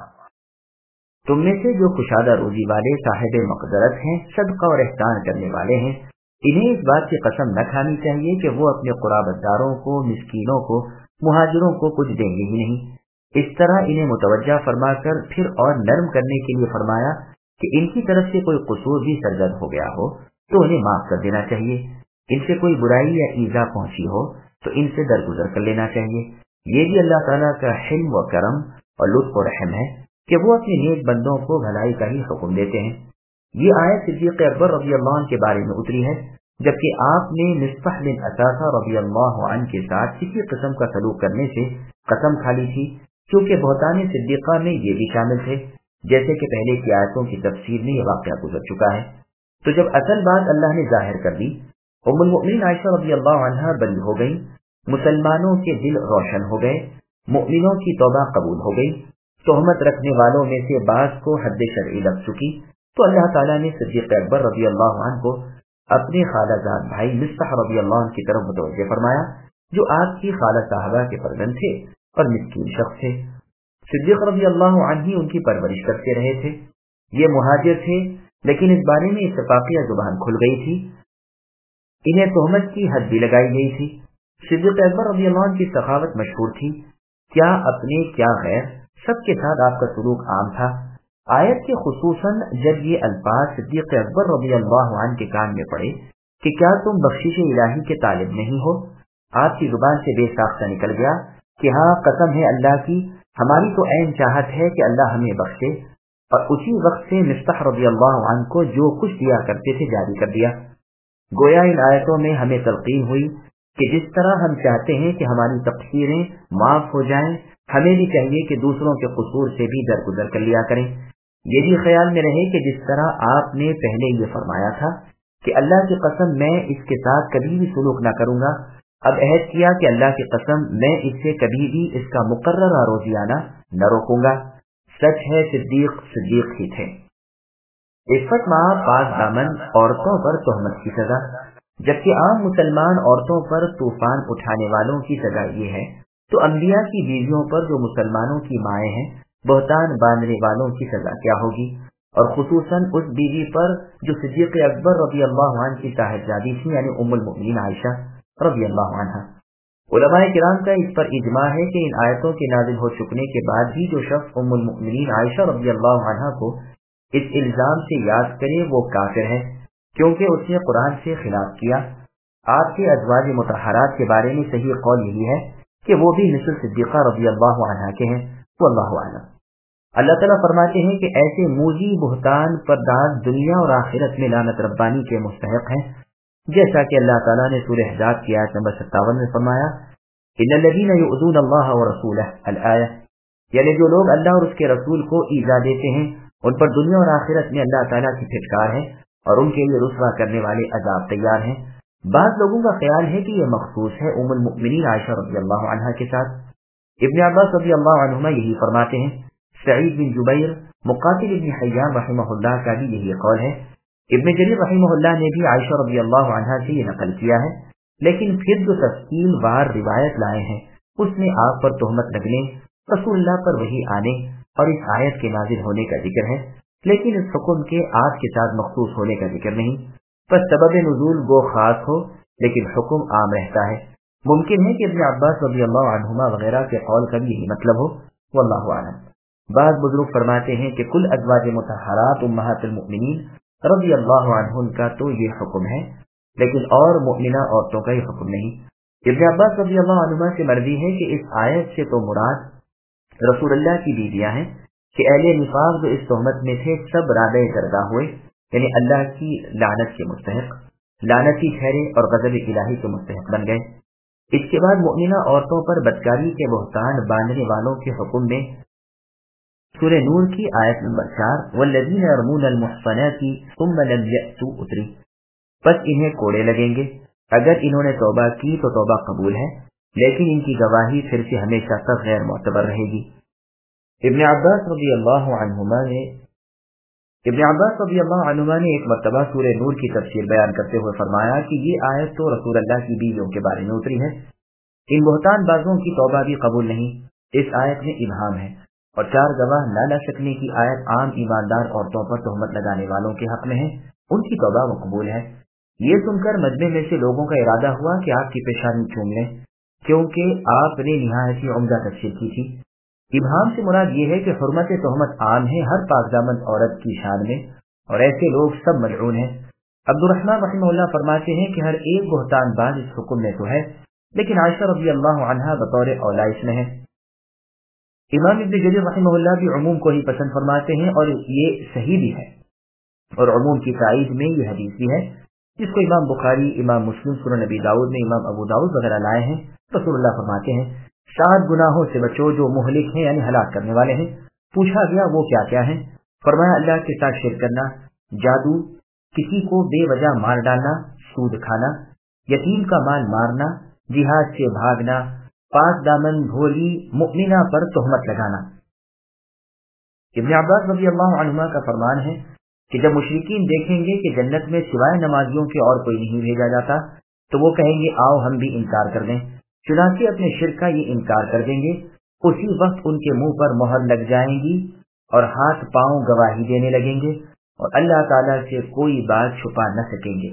तुम में से जो कुशादा रोजी वाले साहिब मक़दरत हैं, सदका और एहसान करने वाले हैं, इन्हें इस बात की कसम न खानी चाहिए कि वो अपने क़ुराबतदारों को, मिस्कीनों को, मुहाजिरों को कुछ देंगे ही नहीं। इस तरह इन्हें मुतवज्जा फरमाकर फिर और नर्म करने के लिए फरमाया कि इनकी तरफ से कोई कसूर भी सरजद हो गया हो तो उन्हें माफ कर देना चाहिए। इनसे कोई बुराई या ईजा पहुंची हो तो इनसे दरगुजर कर लेना चाहिए। ये भी अल्लाह ताला का हिल्म व करम और लुत्फ और रहम है कि वो अपने नेक बंदों को भलाई का ही हुक्म देते हैं। ये आयत सिद्दीक़ अकबर रज़ी अल्लाह अन्हु के बारे में उतरी है, जबकि आपने मिस्ताह बिन असासा रज़ी अल्लाह अन्हु के साथ किसी किस्म का सलूक करने से कसम खा ली थी, क्योंकि बहतान सिद्दीक़ा में ये भी शामिल थे, जैसे कि पहले की आयतों की तफसीर में यह वाक़या गुजर चुका है। तो जब असल बात अल्लाह ने जाहिर कर दी, उम्मुल मोमिनीन आयशा रज़ी अल्लाह अन्हा बरी हो गई, मुसलमानों के दिल रोशन हो गए, मोमिनों की तौबा कबूल हो गई, तोहमत रखने वालों में से बाज़ को हद शरई लग चुकी, तो अल्लाह ताला ने सिद्दीक़ अकबर रज़ी अल्लाह अन्हु को अपने खालाजाद भाई मिस्ताह रज़ी अल्लाह अन्हु की तरफ मुतवज्जह फरमाया, जो आपकी खाला साहबा के फर्जंद थे और मिस्कीन शख्स थे। सिद्दीक़ रज़ी अल्लाह अन्हु ही उनकी परवरिश करते रहे थे। ये मुहाजिर थे, लेकिन इस बारे में इत्तफाक़िया जुबान खुल गई थी, इन्हें तोहमत की हद भी लगाई गई थी। सिद्दीक़ अकबर रज़ी अल्लाह अन्हु की सखावत मशहूर थी, क्या अपने क्या गैर सबके साथ आपका सलूक आम था। आयत के खुसूसन जब ये अल्फाज सिद्दीक़ अकबर रज़ी अल्लाह अन्हु के कान में पड़े कि क्या तुम बख्शिश इलाही के तालिब नहीं हो, आपकी जुबान से बेसाख्ता निकल गया कि हाँ कसम है अल्लाह की, हमारी तो ऐन चाहत है कि अल्लाह हमें बख्शे, और उसी वक्त से मिस्ताह रज़ी अल्लाह अन्हु को जो कुछ दिया करते थे जारी कर दिया। गोया इन आयतों में हमें तलकीन हुई कि जिस तरह हम चाहते हैं कि हमारी तक़सीरें माफ हो जाएं, हमें भी चाहिए कि दूसरों के कसूर से भी दरगुजर कर लिया करें। ये भी ख्याल में रहे कि जिस तरह आपने पहले ये फरमाया था कि अल्लाह की कसम मैं इसके साथ कभी भी सुलूक न करूंगा, अब अहद किया कि अल्लाह की कसम मैं इससे कभी भी इसका मुकर्ररा रोजियाना न रोकूंगा। सच है सिद्दीक सिद्दीक ही थे। इफ़्फ़त मां पाक दामन औरतों पर तोहमत की सजा, जबकि आम मुसलमान औरतों पर तूफान उठाने वालों की सजा ये है, तो अंबिया की बीवियों पर जो मुसलमानों की माएँ हैं बहतान बांधने वालों की सजा क्या होगी, और खुसूसन उस बीवी पर जो सिद्दीक़ अकबर रज़ी अल्लाह अन्हु की साहिबजादी थी, यानी उम्मुल मोमिनीन आयशा रज़ी अल्लाह अन्हा। उलमाए किराम का इस पर इजमा है कि इन आयतों के नाजिल हो चुकने के बाद भी जो शख्स उम्मुल मोमिनीन आयशा रज़ी अल्लाह अन्हा को इस इल्जाम से याद करे वो काफिर है, क्योंकि उसने कुरान से खिलाफ किया। आपके अज़वाज मुतहरात के बारे में सही कौल यही है कि वो भी मिस्ल सिद्दीक़ा रज़ी अल्लाह अन्हा के हैं। वल्लाहु आलम। अल्लाह ताला फरमाते हैं कि ऐसे मूजी बुहतान पर दाग दुनिया और आखिरत में लानत रब्बानी के मुस्तहिक हैं, जैसा कि अल्लाह ताला ने सूरह अहज़ाब की आयत नंबर 57 में फरमाया, इन्नल्लज़ीना युअज़ून अल्लाह व रसूलह अल-आया, यानी जो लोग अल्लाह और उसके रसूल को ईज़ा देते हैं उन पर दुनिया और आखिरत में अल्लाह ताला की फिटकार है और उनके लिए रुसवा करने वाले अजाब तैयार हैं। बाज़ लोगों का ख्याल है कि यह मखसूस है उम्मुल मोमिनीन आयशा रज़ी अल्लाह अन्हा के साथ। इब्न अब्बास रज़ी अल्लाह अन्हुमा यही फरमाते हैं। सईद बिन जुबैर, मुकातिल इब्न हय्यान रहमहुल्लाह का भी यही कौल है। इब्न जरीर रहमहुल्लाह ने भी आयशा रज़ी अल्लाह अन्हा से ये नकल किया है, लेकिन फिर जो तफसील वार रिवायत लाए हैं उसमें आप पर तोहमत लगने, रसूलुल्लाह पर वही आने और इस आयत के नाजिल होने का जिक्र है, लेकिन इस हुक्म के आप के साथ मखसूस होने का जिक्र नहीं। बस सबब नुज़ूल गो खास हो लेकिन हुक्म आम रहता है। मुमकिन है कि इब्न अब्बास रज़ी अल्लाह अन्हुमा वगैरह के कौल का भी यही मतलब हो। वल्लाहु आलम। बाज़ बुजुर्ग फरमाते हैं कि कुल अज़वाज मुतहरात उम्महातुल मोमिनीन रज़ी अल्लाह अन्हुन का तो ये हुक्म है, लेकिन और मुमिना औरतों का ये हुक्म नहीं। इब्न अब्बास रज़ी अल्लाह अन्हुमा से मर्वी है कि इस आयत से तो मुराद रसूलुल्लाह की बीवियां हैं कि अहले निफाक जो इस तहमत में थे सब रादे करदा हुए, यानी अल्लाह की लानत के मुस्तहिक, लानती ठहरे और गज़ब इलाही के मुस्तहिक बन गए। इसके बाद मुमिना औरतों पर बदकारी के बहतान बांधने वालों के हुक्म में सूरह नूर की आयत नंबर 4 वल्लज़ीना यरमूनल मुहसनाति सुम्मा लम यअतू उतरी, बस इन्हें कोड़े लगेंगे, अगर इन्होंने तौबा की तो तौबा कबूल है, लेकिन इनकी गवाही फिर से हमेशा तक गैर मोतबर रहेगी। इब्न अब्बास रज़ी अल्लाह अन्हुमा ने एक मर्तबा सूरह नूर की तफसीर बयान करते हुए फरमाया कि ये आयत तो रसूल अल्लाह की बीवियों के बारे में उतरी है, इन बहतान बाजों की तौबा भी कबूल नहीं। इस आयत में इल्हाम है और 4 गवाह न ला सकने की आयत आम ईमानदार औरतों पर तहमत लगाने वालों के हक में है, उनकी तौबा मकबूल है। ये सुनकर मजमे में से लोगों का इरादा हुआ कि आपकी पेशानी चूम लें, क्योंकि आपने निहायत ही उम्दा तफसीर की थी। इबहाम से मुराद ये है कि हुर्मत तहमत आम है हर पाकदामन औरत की शान में, और ऐसे लोग सब मलऊन हैं। अब्दुर्रहमान रहमहुल्लाह फरमाते हैं कि हर एक बहतान बाज इस हुक्म में तो है, लेकिन आयशा रज़ी अल्लाह अन्हा बतौर औला इसमें है। इमाम इब्न जरीर रहमहुल्लाह भी उमूम को ही पसंद फरमाते हैं और ये सही भी है, और उमूम की ताईद में ये हदीस भी है जिसको इमाम बुखारी, इमाम मुस्लिम, सुनन नबी दाऊद में इमाम अबू दाऊद वगैरह लाए हैं। रसूलुल्लाह फरमाते हैं 7 गुनाहों से बचो जो मुहलिक हैं यानी हलाक करने वाले हैं। पूछा गया वो क्या क्या है? फरमाया अल्लाह के साथ शिर्क करना, जादू, किसी को बेवजह मार डालना, सूद खाना, यतीम का माल मारना, जिहाद से भागना, पाक दामन भोली मुमिना पर तहमत लगाना। इब्न अब्बास रज़ी अल्लाह अन्हुमा का फरमान है कि जब मुशरिकीन देखेंगे कि जन्नत में सिवाय नमाजियों के और कोई नहीं भेजा जाता तो वो कहेंगे आओ हम भी इनकार कर दें, चुनांचे अपने शिर्क का ये इनकार कर देंगे। उसी वक्त उनके मुंह पर मोहर लग जाएंगी और हाथ पांव गवाही देने लगेंगे और अल्लाह ताला से कोई बात छुपा न सकेंगे।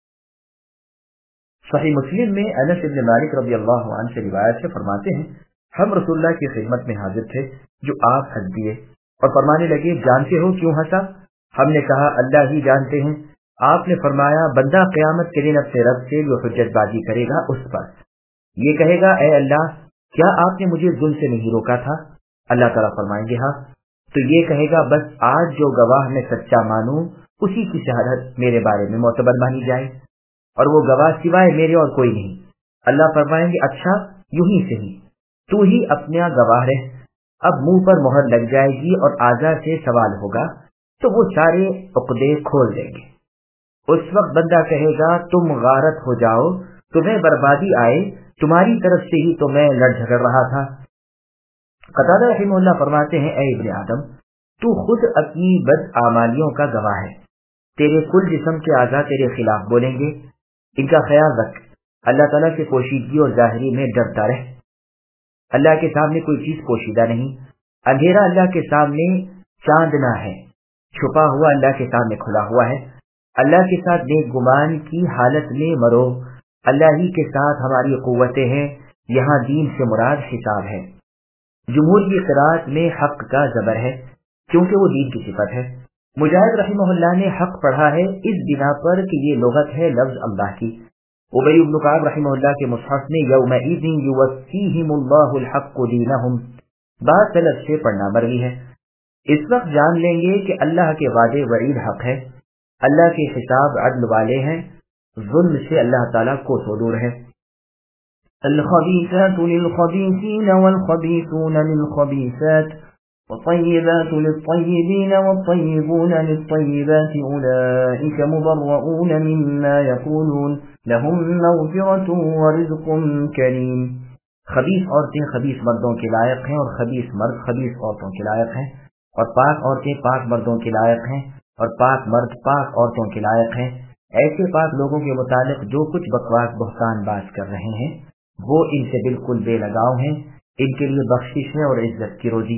सही मुस्लिम में अनस इब्न मालिक रज़ी अल्लाह अन्हु से रिवायत से फरमाते हैं हम रसूलुल्लाह की खिदमत में हाजिर थे जो आप हंस दिए और फरमाने लगे जानते हो क्यों हंसा? हमने कहा अल्लाह ही जानते हैं। आपने फरमाया बंदा क़यामत के दिन अपने रब से जो हुज्जतबाजी करेगा उस पर ये कहेगा ऐ अल्लाह क्या आपने मुझे जुल्म से नहीं रोका था? अल्लाह ताला फरमाएंगे हाँ। तो ये कहेगा बस आज जो गवाह मैं सच्चा मानूं उसी की शहादत मेरे बारे में मोतबर मानी जाए, और वो गवाह सिवाय मेरे और कोई नहीं। अल्लाह फरमाएंगे अच्छा यूं ही सही, तू ही अपना गवाह रह। अब मुंह पर मोहर लग जाएगी और आजा से सवाल होगा तो वो सारे उक़दे खोल देंगे। उस वक्त बंदा कहेगा तुम गारत हो जाओ, तुम्हें बर्बादी आए, तुम्हारी तरफ से ही तो मैं लड़ झगड़ रहा था। क़तादा रहमहुल्लाह फरमाते हैं ऐ इब्ने आदम तू खुद अपनी बद आमालियों का गवाह है, तेरे कुल जिस्म के आज़ा तेरे खिलाफ बोलेंगे। इनका ख्याल रख, अल्लाह ताला से पोशीदगी और जाहिरी में डरता रह। अल्लाह के सामने कोई चीज पोशीदा नहीं, अंधेरा अल्लाह के सामने चांदना है, छुपा हुआ अल्लाह के सामने खुला हुआ है। अल्लाह के साथ नेक गुमान की हालत में मरो, अल्लाह ही के साथ हमारी कुव्वतें हैं, यहाँ दीन से मुराद हिसाब है। जुमहूर की क़िराअत में हक का ज़बर है क्योंकि वो दीन की सिफत है। मुजाहिद रहमहुल्लाह ने हक पढ़ा है इस बिना पर कि ये लुगत है लफ्ज अल्लाह की। उबई इब्न कअब रहमहुल्लाह के मुसहफ में यौमइज़िन युवफ़्फ़ीहिमुल्लाहुल हक़्क़ु दीनहुम बात सलफ से पढ़ना मरवी है। इस वक्त जान लेंगे कि अल्लाह के वादे वईद हक है, अल्लाह के हिसाब अदल वाले हैं, जुल्म से अल्लाह ताला को सो दूर है।
الخبيثات للخبيثين والخبيثون للخبيثات والطيبات للطيبين والطيبون للطيبات أولئك مبرؤون مما يقولون لهم مغفرة ورزق كريم۔
खबीस औरतें खबीस मर्दों के लायक हैं और खबीस मर्द खबीस औरतों के लायक हैं, और पाक औरतें पाक मर्दों के लायक हैं और पाक मर्द पाक औरतों के लायक हैं। ऐसे पाक लोगों के मुतालिक जो कुछ बकवास बहतान बात कर रहे हैं वो इनसे बिल्कुल बेलगाव हैं, इनके लिए बख्शिश है और इज्जत की रोजी।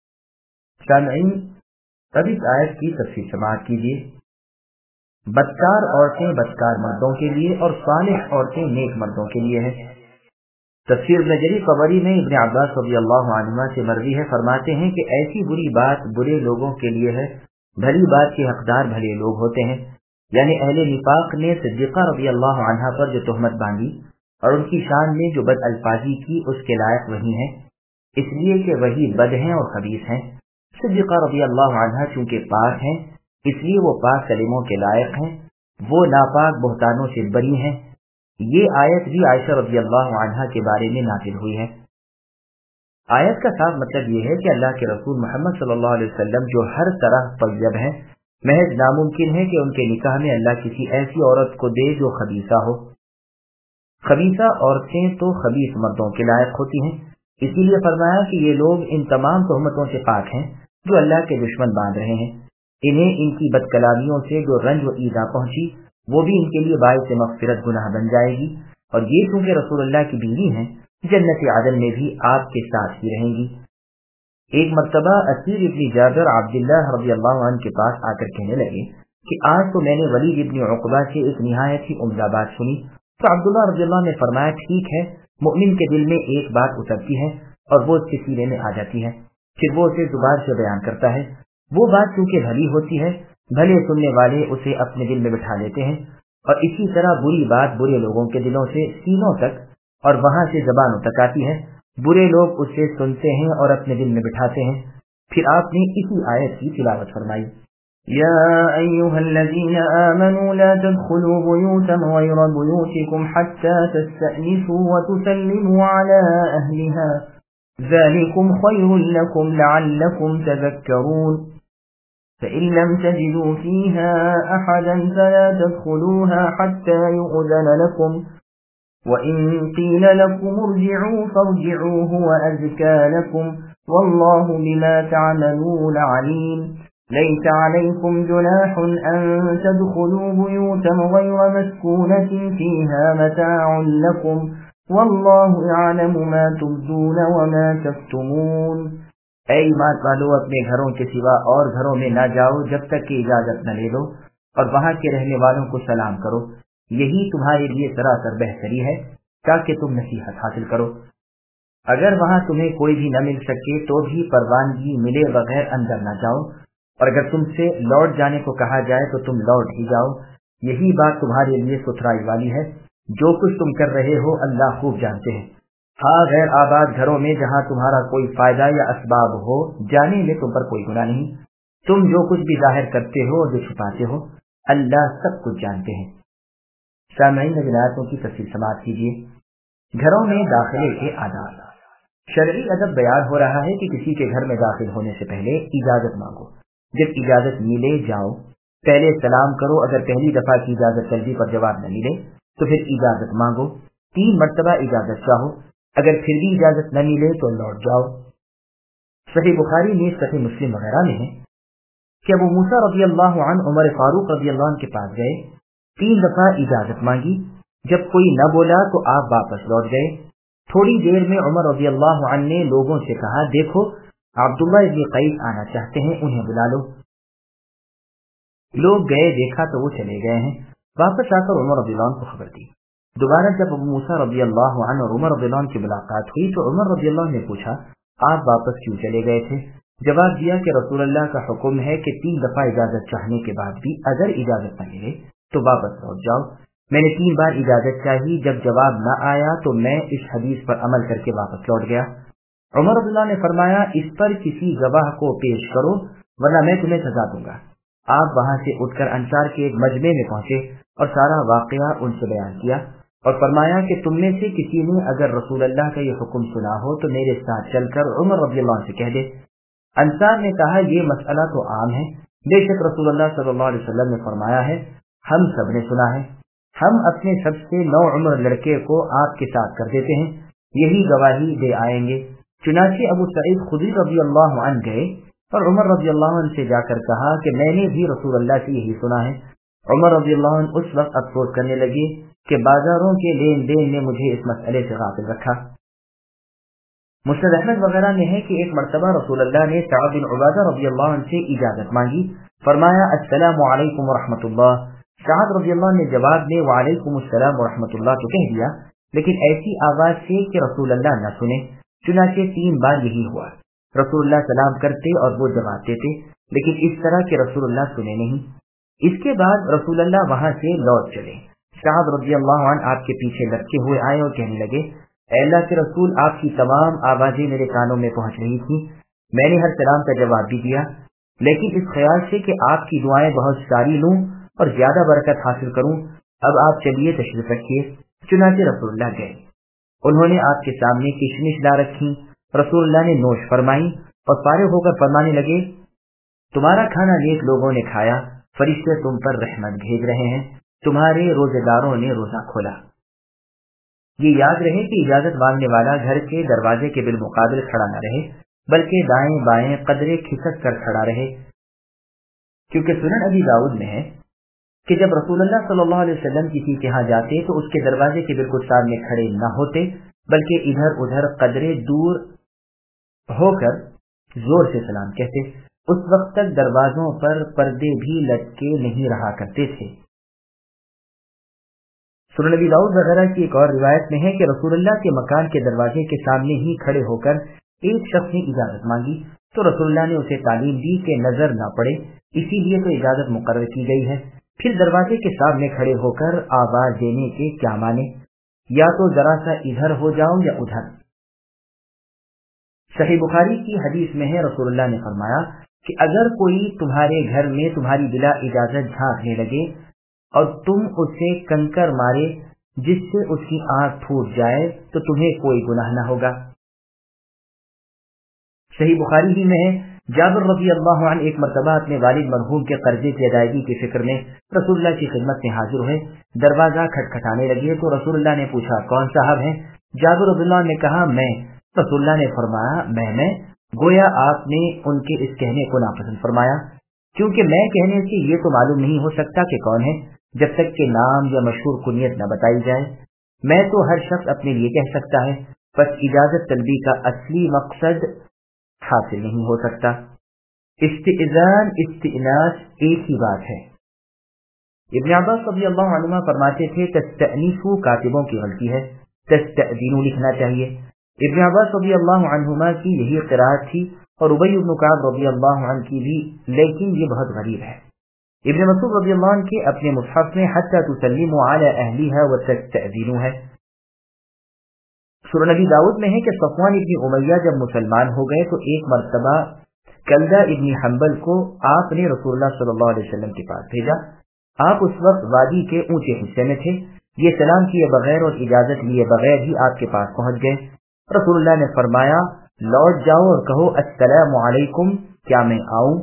सामईन अब इस आयत की तफसीर समाअत कीजिए। बदकार औरतें बदकार मर्दों के लिए और सालिह औरतें नेक मर्दों के लिए है। तफसीर इब्न जरीर क़बरी में इब्न अब्बास रज़ियल्लाहु अन्हुमा से मरवी है, फरमाते हैं कि ऐसी बुरी बात बुरे लोगों के लिए है, भली बात के हकदार भले लोग होते हैं। یعنی اہل نفاق نے صدیقہ رضی اللہ عنہا پر جو تہمت باندھی اور ان کی شان میں جو بد الفاظی کی، اس کے لائق وہی ہیں، اس لیے کہ وہی بد ہیں اور خبیث ہیں۔ صدیقہ رضی اللہ عنہا چونکہ پاک ہیں، اس لیے وہ پاک کلموں کے لائق ہیں، وہ ناپاک بہتانوں سے بری ہیں۔ یہ آیت بھی عائشہ رضی اللہ عنہا کے بارے میں نازل ہوئی ہے۔ آیت کا صاف مطلب یہ ہے کہ اللہ کے رسول محمد صلی اللہ علیہ وسلم جو ہر طرح طیب ہیں، محض ناممکن ہے کہ ان کے نکاح میں اللہ کسی ایسی عورت کو دے جو خبیثہ ہو۔ خبیثہ عورتیں تو خبیث مردوں کے لائق ہوتی ہیں، اسی لیے فرمایا کہ یہ لوگ ان تمام تہمتوں سے پاک ہیں جو اللہ کے دشمن باندھ رہے ہیں۔ انہیں ان کی بد کلامیوں سے جو رنج و ایذا پہنچی وہ بھی ان کے لیے باعث مغفرت گناہ بن جائے گی، اور یہ چونکہ رسول اللہ کی بیوی ہیں، جنت عدن میں بھی آپ کے ساتھ ہی رہیں گی۔ ایک مرتبہ اسیر ابن جابر عبداللہ رضی اللہ عنہ کے پاس آ کر کہنے لگے کہ آج تو میں نے ولید ابن عقبہ سے ایک نہایت ہی عمدہ بات سنی۔ تو عبداللہ رضی اللہ نے فرمایا، ٹھیک ہے، مؤمن کے دل میں ایک بات اترتی ہے اور وہ اس کے سینے میں آ جاتی ہے، پھر وہ اسے زبان سے بیان کرتا ہے۔ وہ بات چونکہ بھلی ہوتی ہے، بھلے سننے والے اسے اپنے دل میں بٹھا لیتے ہیں، اور اسی طرح بری بات برے لوگوں کے دلوں سے سینوں تک اور وہاں سے زبانوں تک آتی ہے، برے لوگ اسے سنتے ہیں اور اپنے دل میں بٹھاتے ہیں۔ پھر آپ نے اسی آیت کی تلاوت فرمائی،
يا أيها الذين آمنوا لا تدخلوا بيوتا غير بيوتكم حتى تستأنسوا وتسلموا على أهلها ذلكم خير لكم لعلكم تذكرون فإن لم تجدوا فيها أحدا فلا تدخلوها حتى يؤذن لكم وإن قيل لكم ارجعوا فارجعوا هو أزكى لكم والله بما تعملون عليم ليس عليكم جناح أن تدخلوا بيوتا غير مسكونة فيها متاع لكم والله يعلم ما تبدون وما تكتمون۔
اے ایمان والو، اپنے گھروں کے سوا اور گھروں میں نہ جاؤ جب تک کہ اجازت نہ لے لو، اور وہاں کے رہنے والوں کو سلام کرو، یہی تمہارے لیے سراسر بہتری ہے تاکہ تم نصیحت حاصل کرو۔ اگر وہاں تمہیں کوئی بھی نہ مل سکے تو بھی پروانگی ملے بغیر اندر نہ جاؤ، اور اگر تم سے لوٹ جانے کو کہا جائے تو تم لوٹ ہی جاؤ، یہی بات تمہارے لیے ستھرائی والی ہے۔ جو کچھ تم کر رہے ہو اللہ خوب جانتے ہیں۔ ہاں، غیر آباد گھروں میں جہاں تمہارا کوئی فائدہ یا اسباب ہو، جانے میں تم پر کوئی گناہ نہیں۔ تم جو کچھ بھی ظاہر کرتے ہو اور جو چھپاتے ہو، اللہ سب کچھ جانتے ہیں۔ سامعین، آیاتوں کی تفصیل سماعت کیجیے۔ گھروں میں داخلے کے آداب۔ شرعی ادب بیان ہو رہا ہے کہ کسی کے گھر میں داخل ہونے سے پہلے اجازت مانگو۔ جب اجازت ملے جاؤ، پہلے سلام کرو، اگر پہلی دفعہ کی اجازت طلبی پر جواب نہ ملے تو پھر اجازت مانگو، 3 مرتبہ اجازت چاہو، اگر پھر بھی اجازت نہ ملے تو لوٹ جاؤ۔ صحیح بخاری میں، صحیح مسلم وغیرہ میں ہے کہ ابو موسیٰ رضی اللہ عنہ عمر فاروق رضی اللہ عنہ کے پاس گئے، 3 دفعہ اجازت مانگی، جب کوئی نہ بولا تو آپ واپس لوٹ گئے۔ تھوڑی دیر میں عمر رضی اللہ عنہ نے لوگوں سے کہا، دیکھو عبداللہ ابن قیس آنا چاہتے ہیں، انہیں بلا لو۔ لوگ گئے، دیکھا تو وہ چلے گئے ہیں۔ واپس آ کر عمر رضی اللہ عنہ کو خبر دی۔ دوبارہ جب ابو موسیٰ رضی اللہ عنہ اور عمر رضی اللہ عنہ کی ملاقات ہوئی تو عمر رضی اللہ عنہ نے پوچھا، آپ واپس کیوں چلے گئے تھے؟ جواب دیا کہ رسول اللہ کا حکم ہے کہ 3 دفعہ اجازت چاہنے کے بعد بھی اگر اجازت نہ ملے تو واپس لوٹ جاؤ۔ میں نے 3 بار اجازت چاہی، جب جواب نہ آیا تو میں اس حدیث پر عمل کر کے واپس لوٹ گیا۔ عمر رضی اللہ نے فرمایا، اس پر کسی گواہ کو پیش کرو ورنہ میں تمہیں سزا دوں گا۔ آپ وہاں سے اٹھ کر انصار کے ایک مجمع میں پہنچے اور سارا واقعہ ان سے بیان کیا اور فرمایا کہ تم میں سے کسی نے اگر رسول اللہ کا یہ حکم سنا ہو تو میرے ساتھ چل کر عمر رضی اللہ عنہ سے کہہ دے۔ انصار نے کہا، یہ مسئلہ تو عام ہے، بے شک رسول اللہ صلی اللہ علیہ وسلم نے فرمایا ہے، ہم سب نے سنا ہے، ہم اپنے سب سے 9 عمر لڑکے کو آپ کے ساتھ کر دیتے ہیں، یہی گواہی دے آئیں گے۔ چنانچہ ابو سعید خدری رضی اللہ عنہ گئے اور عمر رضی اللہ عنہ سے جا کر کہا کہ میں نے بھی رسول اللہ سے یہی سنا ہے۔ عمر رضی اللہ عنہ اس وقت افسوس کرنے لگے کہ بازاروں کے لین دین نے مجھے اس مسئلے سے غافل رکھا۔ مسند احمد وغیرہ میں ہے کہ ایک مرتبہ رسول اللہ نے سعد بن عبادہ رضی اللہ عنہ سے اجازت مانگی، فرمایا السلام علیکم ورحمۃ اللہ۔ سعد رضی اللہ عنہ نے جواب میں وعلیکم السلام ورحمۃ اللہ تو کہہ دیا، لیکن ایسی آواز سے کہ رسول اللہ نہ سنے۔ چنانچہ 3 بار یہی ہوا، رسول اللہ سلام کرتے اور وہ جواب دیتے، لیکن اس طرح کہ رسول اللہ سنے نہیں۔ اس کے بعد رسول اللہ وہاں سے لوٹ چلے۔ سعد رضی اللہ عنہ آپ کے پیچھے لٹکے ہوئے آئے اور کہنے لگے، اے اللہ کے رسول، آپ کی تمام آوازیں میرے کانوں میں پہنچ رہی تھیں، میں نے ہر سلام کا جواب بھی دیا، لیکن اس خیال سے کہ آپ کی دعائیں بہت ساری لوں اور زیادہ برکت حاصل کروں، اب آپ چلیے تشریف رکھیے۔ چنانچہ رسول اللہ گئے، انہوں نے آپ کے سامنے کشمش لا رکھی، رسول اللہ نے نوش فرمائی اور فارغ ہو کر فرمانے لگے، تمہارا کھانا نیک لوگوں نے کھایا، فرشتے تم پر رحمت بھیج رہے ہیں، تمہارے روزے داروں نے روزہ کھولا۔ یہ یاد رہے کہ اجازت مانگنے والا گھر کے دروازے کے بالمقابل کھڑا نہ رہے، بلکہ دائیں بائیں قدرے کھسک کر کھڑا رہے، کیونکہ سنن ابی داؤد میں ہے کہ جب رسول اللہ صلی اللہ علیہ وسلم کسی کے ہاں جاتے تو اس کے دروازے کے بالکل سامنے کھڑے نہ ہوتے، بلکہ ادھر ادھر قدرے دور ہو کر زور سے سلام کہتے۔ اس وقت تک دروازوں پر پردے بھی لٹکے نہیں رہا کرتے تھے۔ سنن ابی داؤد وغیرہ کی ایک اور روایت میں ہے کہ رسول اللہ کے مکان کے دروازے کے سامنے ہی کھڑے ہو کر ایک شخص نے اجازت مانگی تو رسول اللہ نے اسے تعلیم دی کہ نظر نہ پڑے، اسی لیے تو اجازت مقرر کی گئی ہے۔ پھر دروازے کے سامنے کھڑے ہو کر آواز دینے کے کیا مانے، یا تو ذرا سا ادھر ہو جاؤ یا ادھر۔ صحیح بخاری کی حدیث میں ہے رسول اللہ نے فرمایا کہ اگر کوئی تمہارے گھر میں تمہاری بلا اجازت جھانکنے لگے اور تم اسے کنکر مارے جس سے اس کی آنکھ پھوٹ جائے تو تمہیں کوئی گناہ نہ ہوگا۔ صحیح بخاری ہی میں ہے جابر رضی اللہ عنہ ایک مرتبہ اپنے والد مرحوم کے قرضے کی ادائیگی کی فکر میں رسول اللہ کی خدمت میں حاضر ہوئے، دروازہ کھٹکھٹانے لگے تو رسول اللہ نے پوچھا، کون صاحب ہیں؟ جابر رضی اللہ عنہ نے کہا، میں۔ رسول اللہ نے فرمایا، میں گویا آپ نے ان کے اس کہنے کو ناپسند فرمایا، کیونکہ میں کہنے سے یہ تو معلوم نہیں ہو سکتا کہ کون ہے جب تک کہ نام یا مشہور کنیت نہ بتائی جائے۔ میں تو ہر شخص اپنے لیے کہہ سکتا ہے، بس اجازت طلبی کا اصلی مقصد حاصل نہیں ہو سکتا۔ استئذان استئناس ایک ہی بات ہے۔ ابن عباس رضی اللہ عنہ فرماتے تھے، تستأنیسو کاتبوں کی غلطی ہے، تستأذینو لکھنا چاہیے۔ ابن عباس رضی اللہ عنہما کی یہی قرأت تھی اور ابی بن کعب رضی اللہ عنہ کی بھی، لیکن یہ بہت غریب ہے۔ ابن مسعود رضی اللہ عنہ کے اپنے مصحف میں حتی تسلموا علی اہلها وتستأذنوا ہے۔ سنن نبی داؤد میں ہے کہ صفوان ابن امیہ جب مسلمان ہو گئے تو ایک مرتبہ کلدہ ابن حنبل کو آپ نے رسول اللہ صلی اللہ علیہ وسلم کے پاس بھیجا۔ آپ اس وقت وادی کے اونچے حصے میں تھے، یہ سلام کیے بغیر اور اجازت لیے بغیر ہی آپ کے پاس پہنچ گئے۔ رسول اللہ نے فرمایا، لوٹ جاؤ اور کہو السلام علیکم، کیا میں آؤں؟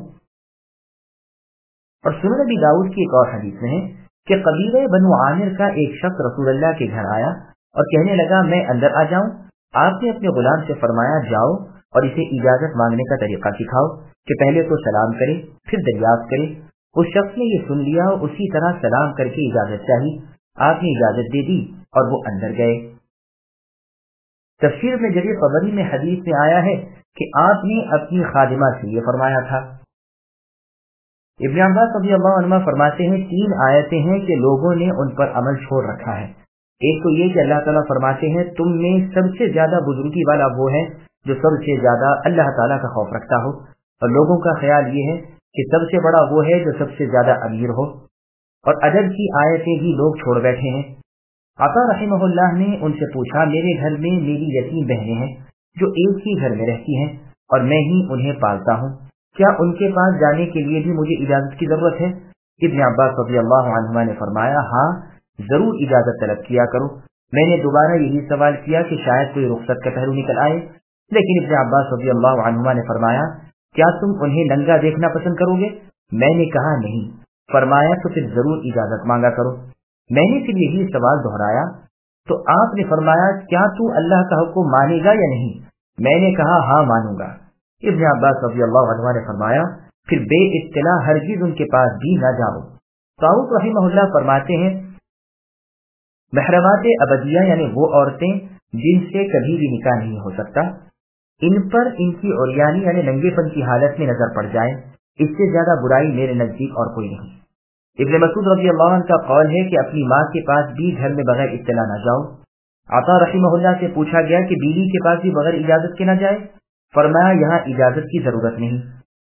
اور سنن نبی داؤد کی ایک اور حدیث میں ہے کہ قبیلہ بنو عامر کا ایک شخص رسول اللہ کے گھر آیا اور کہنے لگا، میں اندر آ جاؤں؟ آپ نے اپنے غلام سے فرمایا، جاؤ اور اسے اجازت مانگنے کا طریقہ سکھاؤ کہ پہلے تو سلام کرے پھر دریافت کرے۔ اس شخص نے یہ سن لیا اور اسی طرح سلام کر کے اجازت چاہی، آپ نے اجازت دے دی اور وہ اندر گئے۔ تفسیر میں جریر طبری میں حدیث میں آیا ہے کہ آپ نے اپنی خادمہ سے یہ فرمایا تھا۔ ابن عباس رضی اللہ عنہ فرماتے ہیں، 3 آیتیں ہیں کہ لوگوں نے ان پر عمل چھوڑ رکھا ہے۔ ایک تو یہ کہ اللہ تعالیٰ فرماتے ہیں، تم میں سب سے زیادہ بزرگی والا وہ ہے جو سب سے زیادہ اللہ تعالیٰ کا خوف رکھتا ہو، اور لوگوں کا خیال یہ ہے کہ سب سے بڑا وہ ہے جو سب سے زیادہ امیر ہو۔ اور ادب کی آیتیں بھی لوگ چھوڑ بیٹھے ہیں۔ عطا رحمہ اللہ نے ان سے پوچھا، میرے گھر میں میری یتیم بہنیں ہیں جو ایک ہی گھر میں رہتی ہیں اور میں ہی انہیں پالتا ہوں، کیا ان کے پاس جانے کے لیے بھی مجھے اجازت کی ضرورت ہے؟ ابن عباس رضی اللہ عنہما نے فرمایا، ہاں ضرور اجازت طلب کیا کرو۔ میں نے دوبارہ یہی سوال کیا کہ شاید کوئی رخصت کا پہلو نکل آئے، لیکن ابن عباس رضی اللہ عنہما نے فرمایا، کیا تم انہیں ننگا دیکھنا پسند کرو گے؟ میں نے کہا نہیں۔ فرمایا تو پھر ضرور اجازت مانگا کرو۔ میں نے پھر یہی سوال دہرایا تو آپ نے فرمایا، کیا تو اللہ کا حکم مانے گا یا نہیں؟ میں نے کہا ہاں مانوں گا۔ ابن عباس رضی اللہ عنہ نے فرمایا، پھر بے اطلاع ہرگز ان کے پاس بھی نہ جاؤ۔ طاؤس رحمہ اللہ فرماتے ہیں، محرمات ابدیہ یعنی وہ عورتیں جن سے کبھی بھی نکاح نہیں ہو سکتا، ان پر ان کی عریانی یعنی ننگے پن کی حالت میں نظر پڑ جائے، اس سے زیادہ برائی میرے نزدیک اور کوئی نہیں۔ ابن مسعود رضی اللہ عنہ کا قول ہے کہ اپنی ماں کے پاس بھی گھر میں بغیر اطلاع نہ جاؤ۔ عطا رحمہ اللہ سے پوچھا گیا کہ بیوی کے پاس بھی بغیر اجازت کے نہ جائے؟ فرمایا، یہاں اجازت کی ضرورت نہیں،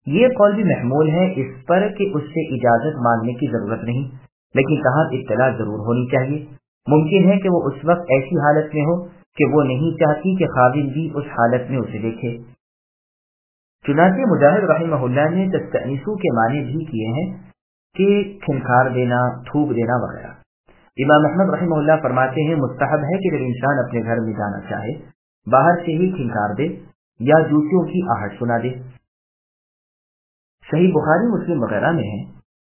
یہ قول بھی محمول ہے اس پر کہ اس سے اجازت مانگنے کی ضرورت نہیں، لیکن کہاں اطلاع ضرور ہونی چاہیے۔ ممکن ہے کہ وہ اس وقت ایسی حالت میں ہو کہ وہ نہیں چاہتی کہ خاوند بھی اس حالت میں اسے دیکھے۔ چنانچہ مجاہد رحمہ اللہ نے تستأنسو کے معنی بھی کیے ہیں کہ کھنکھار دینا، تھوک دینا وغیرہ۔ امام احمد رحمہ اللہ فرماتے ہیں مستحب ہے کہ جب انسان اپنے گھر میں جانا چاہے باہر سے ہی کھنکھار دے یا جوتیوں کی آہٹ سنا دے۔ صحیح بخاری مسلم وغیرہ میں ہے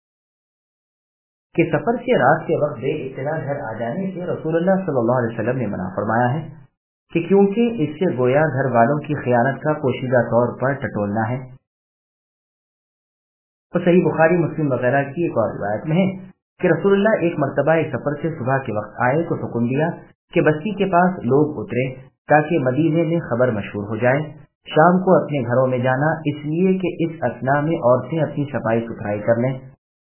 کہ سفر سے رات کے وقت بے اطلاع گھر آ جانے سے رسول اللہ صلی اللہ علیہ وسلم نے منع فرمایا ہے کہ کیونکہ اس سے گویا گھر والوں کی خیانت کا پوشیدہ طور پر ٹٹولنا ہے۔ تو صحیح بخاری مسلم وغیرہ کی ایک اور روایت میں ہے کہ رسول اللہ ایک مرتبہ ایک سفر سے صبح کے وقت آئے تو حکم دیا کہ بستی کے پاس لوگ اترے تاکہ مدینے میں خبر مشہور ہو جائے۔ شام کو اپنے گھروں میں جانا اس لیے کہ اس اثنا میں عورتیں اپنی صفائی ستھرائی کر لیں۔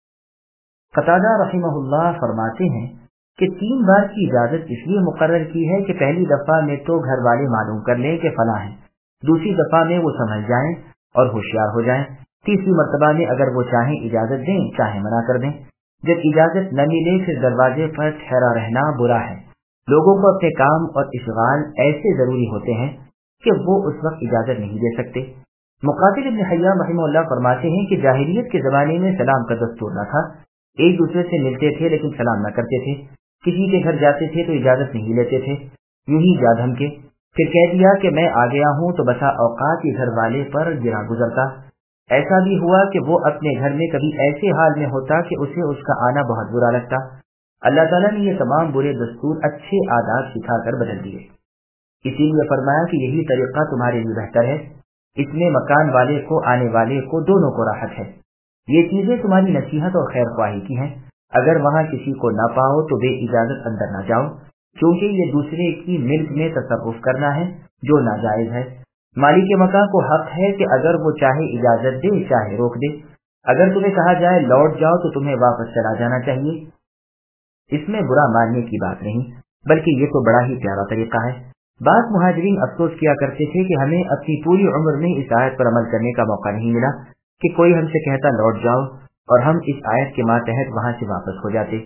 قتادہ رحمہ اللہ فرماتے ہیں کہ 3 بار کی اجازت اس لیے مقرر کی ہے کہ پہلی دفعہ میں تو گھر والے معلوم کر لیں کہ فلاں ہیں، دوسری دفعہ میں وہ سمجھ جائیں اور ہوشیار ہو جائیں، تیسری مرتبہ میں اگر وہ چاہیں اجازت دیں چاہیں منع کر دیں۔ جب اجازت نہ ملے پھر دروازے پر ٹھہرا رہنا برا ہے۔ لوگوں کو اپنے کام اور اشغال ایسے ضروری ہوتے ہیں کہ وہ اس وقت اجازت نہیں دے سکتے۔ مقاتل ابن حیان رحمہ اللہ فرماتے ہیں کہ جاہلیت کے زمانے میں سلام کا دستور نہ تھا، ایک دوسرے سے ملتے تھے لیکن سلام نہ کرتے تھے، کسی کے گھر جاتے تھے تو اجازت نہیں لیتے تھے، یوں ہی جا دھم کے پھر کہہ دیا کہ میں آ گیا ہوں تو بسا اوقات یہ گھر والے پر گرا گزرتا۔ ایسا بھی ہوا کہ وہ اپنے گھر میں کبھی ایسے حال میں ہوتا کہ اسے اس کا آنا بہت برا لگتا۔ اللہ تعالیٰ نے یہ تمام برے دستور اچھے عادات سکھا کر بدل دیے، اسی لیے فرمایا کہ یہی طریقہ تمہارے لیے بہتر ہے، اس میں مکان والے کو آنے والے کو دونوں کو راحت ہے۔ یہ چیزیں تمہاری نصیحت اور خیر خواہی کی ہیں، اگر وہاں کسی کو نہ پاؤ تو بے اجازت اندر نہ جاؤ، کیونکہ یہ دوسرے کی ملک میں تصرف کرنا ہے جو ناجائز ہے۔ مالک مکان کو حق ہے کہ اگر وہ چاہے اجازت دے چاہے روک دے، اگر تمہیں کہا جائے لوٹ جاؤ تو تمہیں واپس چلا جانا چاہیے، اس میں برا ماننے کی بات نہیں، بلکہ یہ تو بڑا ہی پیارا طریقہ ہے۔ بعض مہاجرین افسوس کیا کرتے تھے کہ ہمیں اپنی پوری عمر میں اس آیت پر عمل کرنے کا موقع نہیں ملا کہ کوئی ہم سے کہتا لوٹ جاؤ اور ہم اس آیت کے ماتحت وہاں سے واپس ہو جاتے۔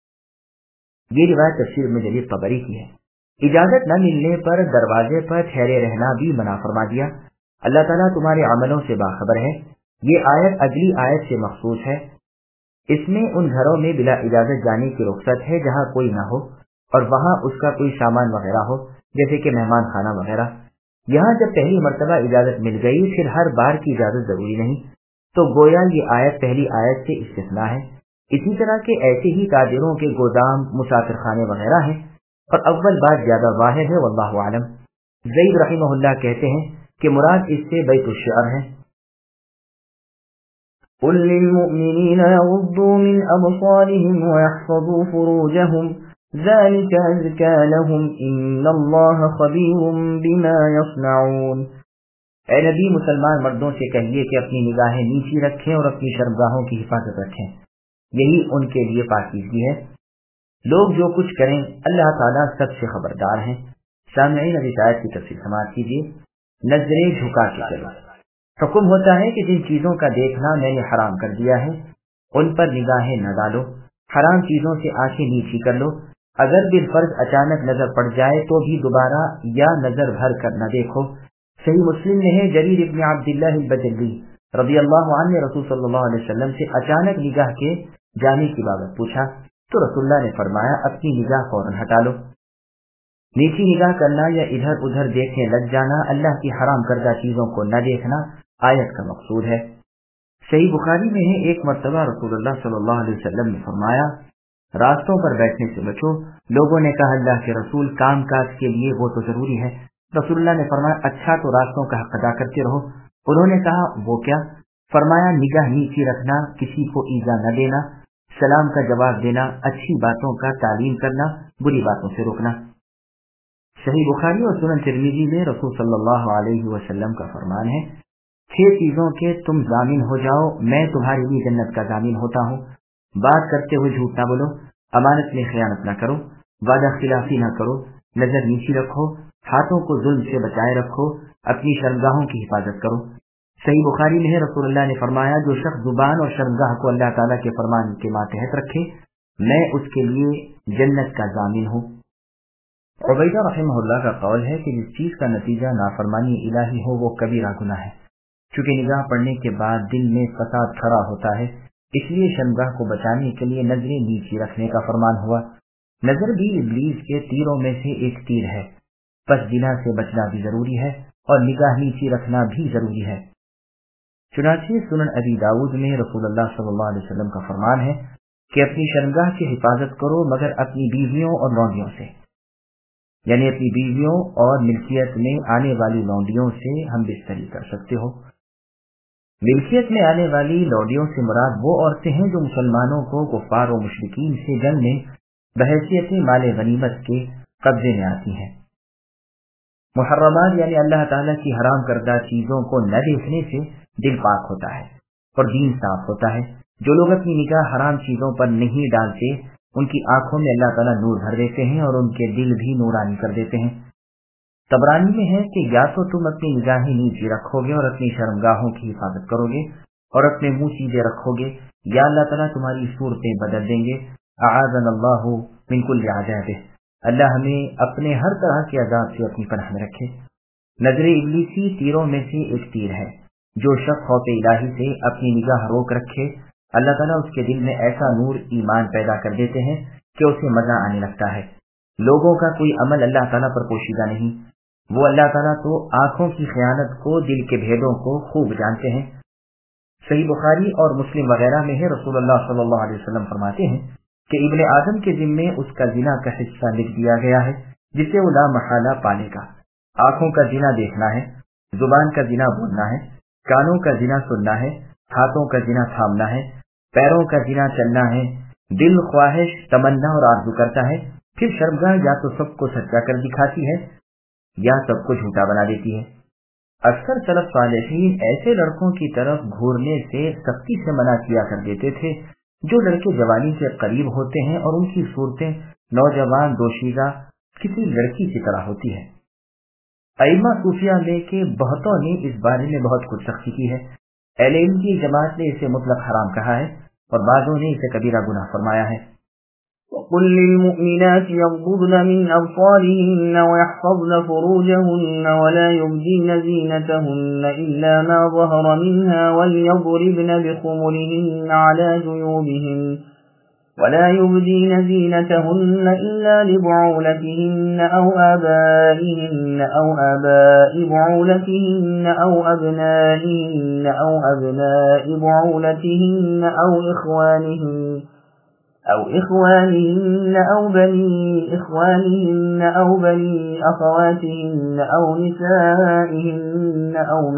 یہ روایت تفسیر میں جلیل طبری کی ہے۔ اجازت نہ ملنے پر دروازے پر ٹھہرے رہنا بھی منع فرما دیا۔ اللہ تعالیٰ تمہارے عملوں سے باخبر ہے۔ یہ آیت اگلی آیت سے مخصوص ہے، اس میں ان گھروں میں بلا اجازت جانے کی رخصت ہے جہاں کوئی نہ ہو اور وہاں اس کا کوئی سامان وغیرہ ہو، جیسے کہ مہمان خانہ وغیرہ۔ یہاں جب پہلی مرتبہ اجازت مل گئی پھر ہر بار کی اجازت ضروری نہیں، تو گویا یہ آیت پہلی آیت سے استثناء ہے۔ اسی طرح کے ایسے ہی تاجروں کے گودام، مسافر خانے وغیرہ ہیں، اور اول بات زیادہ واحد ہے، واللہ عالم۔ زید رحمہ اللہ کہتے ہیں کہ مراد اس سے بیت الشعر ہے۔ قل للمؤمنین یغضوا من ابصارهم ويحفظوا فروجهم ذلك ازکى لهم ان اللہ خبیر بما یصنعون۔ اے نبی مسلمان مردوں سے کہیے کہ اپنی نگاہیں نیچی رکھیں اور اپنی شرمگاہوں کی حفاظت رکھیں، یہی ان کے لیے پاکیزگی ہے۔ لوگ جو کچھ کریں اللہ تعالیٰ سب سے خبردار ہیں۔ سامعین ابھی آیت کی تفسیر سماعت کیجیے۔ نظریں جھکا کے چلو، حکم ہوتا ہے کہ جن چیزوں کا دیکھنا میں نے حرام کر دیا ہے ان پر نگاہیں نہ ڈالو، حرام چیزوں سے آنکھیں نیچی کر لو، اگر بالفرض اچانک نظر پڑ جائے تو بھی دوبارہ یا نظر بھر کر نہ دیکھو۔ صحیح مسلم میں ہے جریر ابن عبداللہ البجلی رضی اللہ عنہ نے رسول صلی اللہ علیہ وسلم سے اچانک نگاہ کے جانے کی بابت پوچھا تو رسول اللہ نے فرمایا اپنی نگاہ فوراً ہٹا لو۔ نیچی نگاہ کرنا یا ادھر ادھر دیکھنے لگ جانا، اللہ کی حرام کردہ چیزوں کو نہ دیکھنا آیت کا مقصود ہے۔ صحیح بخاری میں ہے ایک مرتبہ رسول اللہ صلی اللہ علیہ وسلم نے فرمایا راستوں پر بیٹھنے سے بچو۔ لوگوں نے کہا اللہ کے رسول کام کاج کے لیے وہ تو ضروری ہے۔ رسول اللہ نے فرمایا اچھا تو راستوں کا حق ادا کرتے رہو۔ انہوں نے کہا وہ کیا؟ فرمایا نگاہ نیچی رکھنا، کسی کو ایذا نہ دینا، سلام کا جواب دینا، اچھی باتوں کا تعلیم کرنا، بری باتوں سے روکنا۔ صحیح بخاری اور سنن ترمذی میں رسول صلی اللہ علیہ وسلم کا فرمان ہے 6 چیزوں کے تم ضامن ہو جاؤ، میں تمہارے لیے جنت کا ضامن ہوتا ہوں۔ بات کرتے ہوئے جھوٹ نہ بولو، امانت میں خیانت نہ کرو، وعدہ خلافی نہ کرو، نظر نیچی رکھو، ہاتھوں کو ظلم سے بچائے رکھو، اپنی شرمگاہوں کی حفاظت کرو۔ صحیح بخاری میں ہے رسول اللہ نے فرمایا جو شخص زبان اور شرمگاہ کو اللہ تعالیٰ کے فرمان کے ماتحت رکھے میں اس کے لیے جنت کا ضامن ہوں۔ عبیدہ رحمہ اللہ کا قول ہے کہ جس چیز کا نتیجہ نافرمانی الہی ہو وہ کبیرہ گناہ ہے۔ چونکہ نگاہ پڑنے کے بعد دل میں فساد کھڑا ہوتا ہے، اس لیے شرمگاہ کو بچانے کے لیے نظریں نیچی رکھنے کا فرمان ہوا۔ نظر بھی ابلیس کے تیروں میں سے ایک تیر ہے، پس زنا سے بچنا بھی ضروری ہے اور نگاہ نیچی رکھنا بھی ضروری ہے۔ چنانچہ سنن ابی داؤد میں رسول اللہ صلی اللہ علیہ وسلم کا فرمان ہے کہ اپنی شرمگاہ کی حفاظت کرو مگر اپنی بیویوں اور لونڈیوں سے، یعنی اپنی بیویوں اور ملکیت میں آنے والی لونڈیوں سے ہم بستری کر سکتے ہو۔ ملکیت میں آنے والی لونڈیوں سے مراد وہ عورتیں ہیں جو مسلمانوں کو کفار و مشرکین سے جنگ میں بحیثیت مال غنیمت کے قبضے میں آتی ہیں۔ محرمات یعنی اللہ تعالیٰ کی حرام کردہ چیزوں کو نہ دیکھنے سے دل پاک ہوتا ہے اور دین صاف ہوتا ہے۔ جو لوگ اپنی نگاہ حرام چیزوں پر نہیں ڈالتے ان کی آنکھوں میں اللہ تعالیٰ نور بھر دیتے ہیں اور ان کے دل بھی نورانی کر دیتے ہیں۔ طبرانی میں ہے کہ یا تو تم اپنی نگاہیں نیچی رکھو گے اور اپنی شرمگاہوں کی حفاظت کرو گے اور اپنے منہ سیدھے رکھو گے، یا اللہ تعالیٰ تمہاری صورتیں بدل دیں گے۔ اعاذنا اللہ من کل عذاب، اللہ ہمیں اپنے ہر طرح کے عذاب سے اپنی پناہ میں رکھے۔ نظر ابلیسی تیروں میں سے ایک تیر ہے۔ جو شخص خوف الہی سے اپنی نگاہ روک رکھے اللہ تعالیٰ اس کے دل میں ایسا نور ایمان پیدا کر دیتے ہیں کہ اسے مزہ آنے لگتا ہے۔ لوگوں کا کوئی عمل اللہ تعالیٰ پر پوشیدہ نہیں، وہ اللہ تعالیٰ تو آنکھوں کی خیانت کو، دل کے بھیدوں کو خوب جانتے ہیں۔ صحیح بخاری اور مسلم وغیرہ میں ہے رسول اللہ صلی اللہ علیہ وسلم فرماتے ہیں کہ ابن آدم کے ذمے اس کا زنا کا حصہ لکھ دیا گیا ہے جسے وہ لا محالہ پالے گا۔ آنکھوں کا زنا دیکھنا ہے، زبان کا زنا بولنا ہے، کانوں کا زنا سننا ہے، ہاتھوں کا زنا تھامنا ہے، پیروں کا زنا چلنا ہے، دل خواہش، تمنا اور آرزو کرتا ہے۔ پھر شرمگاہ یا تو سب کو سچا کر دکھاتی ہے یا سب کو جھوٹا بنا دیتی ہے۔ اکثر سلف صالحین ایسے لڑکوں کی طرف گھورنے سے سختی سے منع کیا کر دیتے تھے جو لڑکے جوانی سے قریب ہوتے ہیں اور ان کی صورتیں نوجوان دوشیزہ کسی لڑکی کی طرح ہوتی ہے۔ ائمہ صوفیہ میں کے بہتوں نے اس بارے میں بہت کچھ سختی کی ہے۔ اہل علم کی جماعت نے اسے مطلق حرام کہا ہے اور بعضوں نے اسے کبیرہ گناہ فرمایا ہے۔
وقل للمؤمنات يغضضن من أبصارهن ويحفظن فروجهن ولا يبدين زينتهن إلا ما ظهر منها وليضربن بخمرهن على جيوبهن ولا يبدين زينتهن إلا لبعولتهن أو آبائهن أو آباء بعولتهن أو أبنائهن أو أبناء بعولتهن أو إخوانهن أو بني إخوانهن أو بني أخواتهن أو نسائهن أو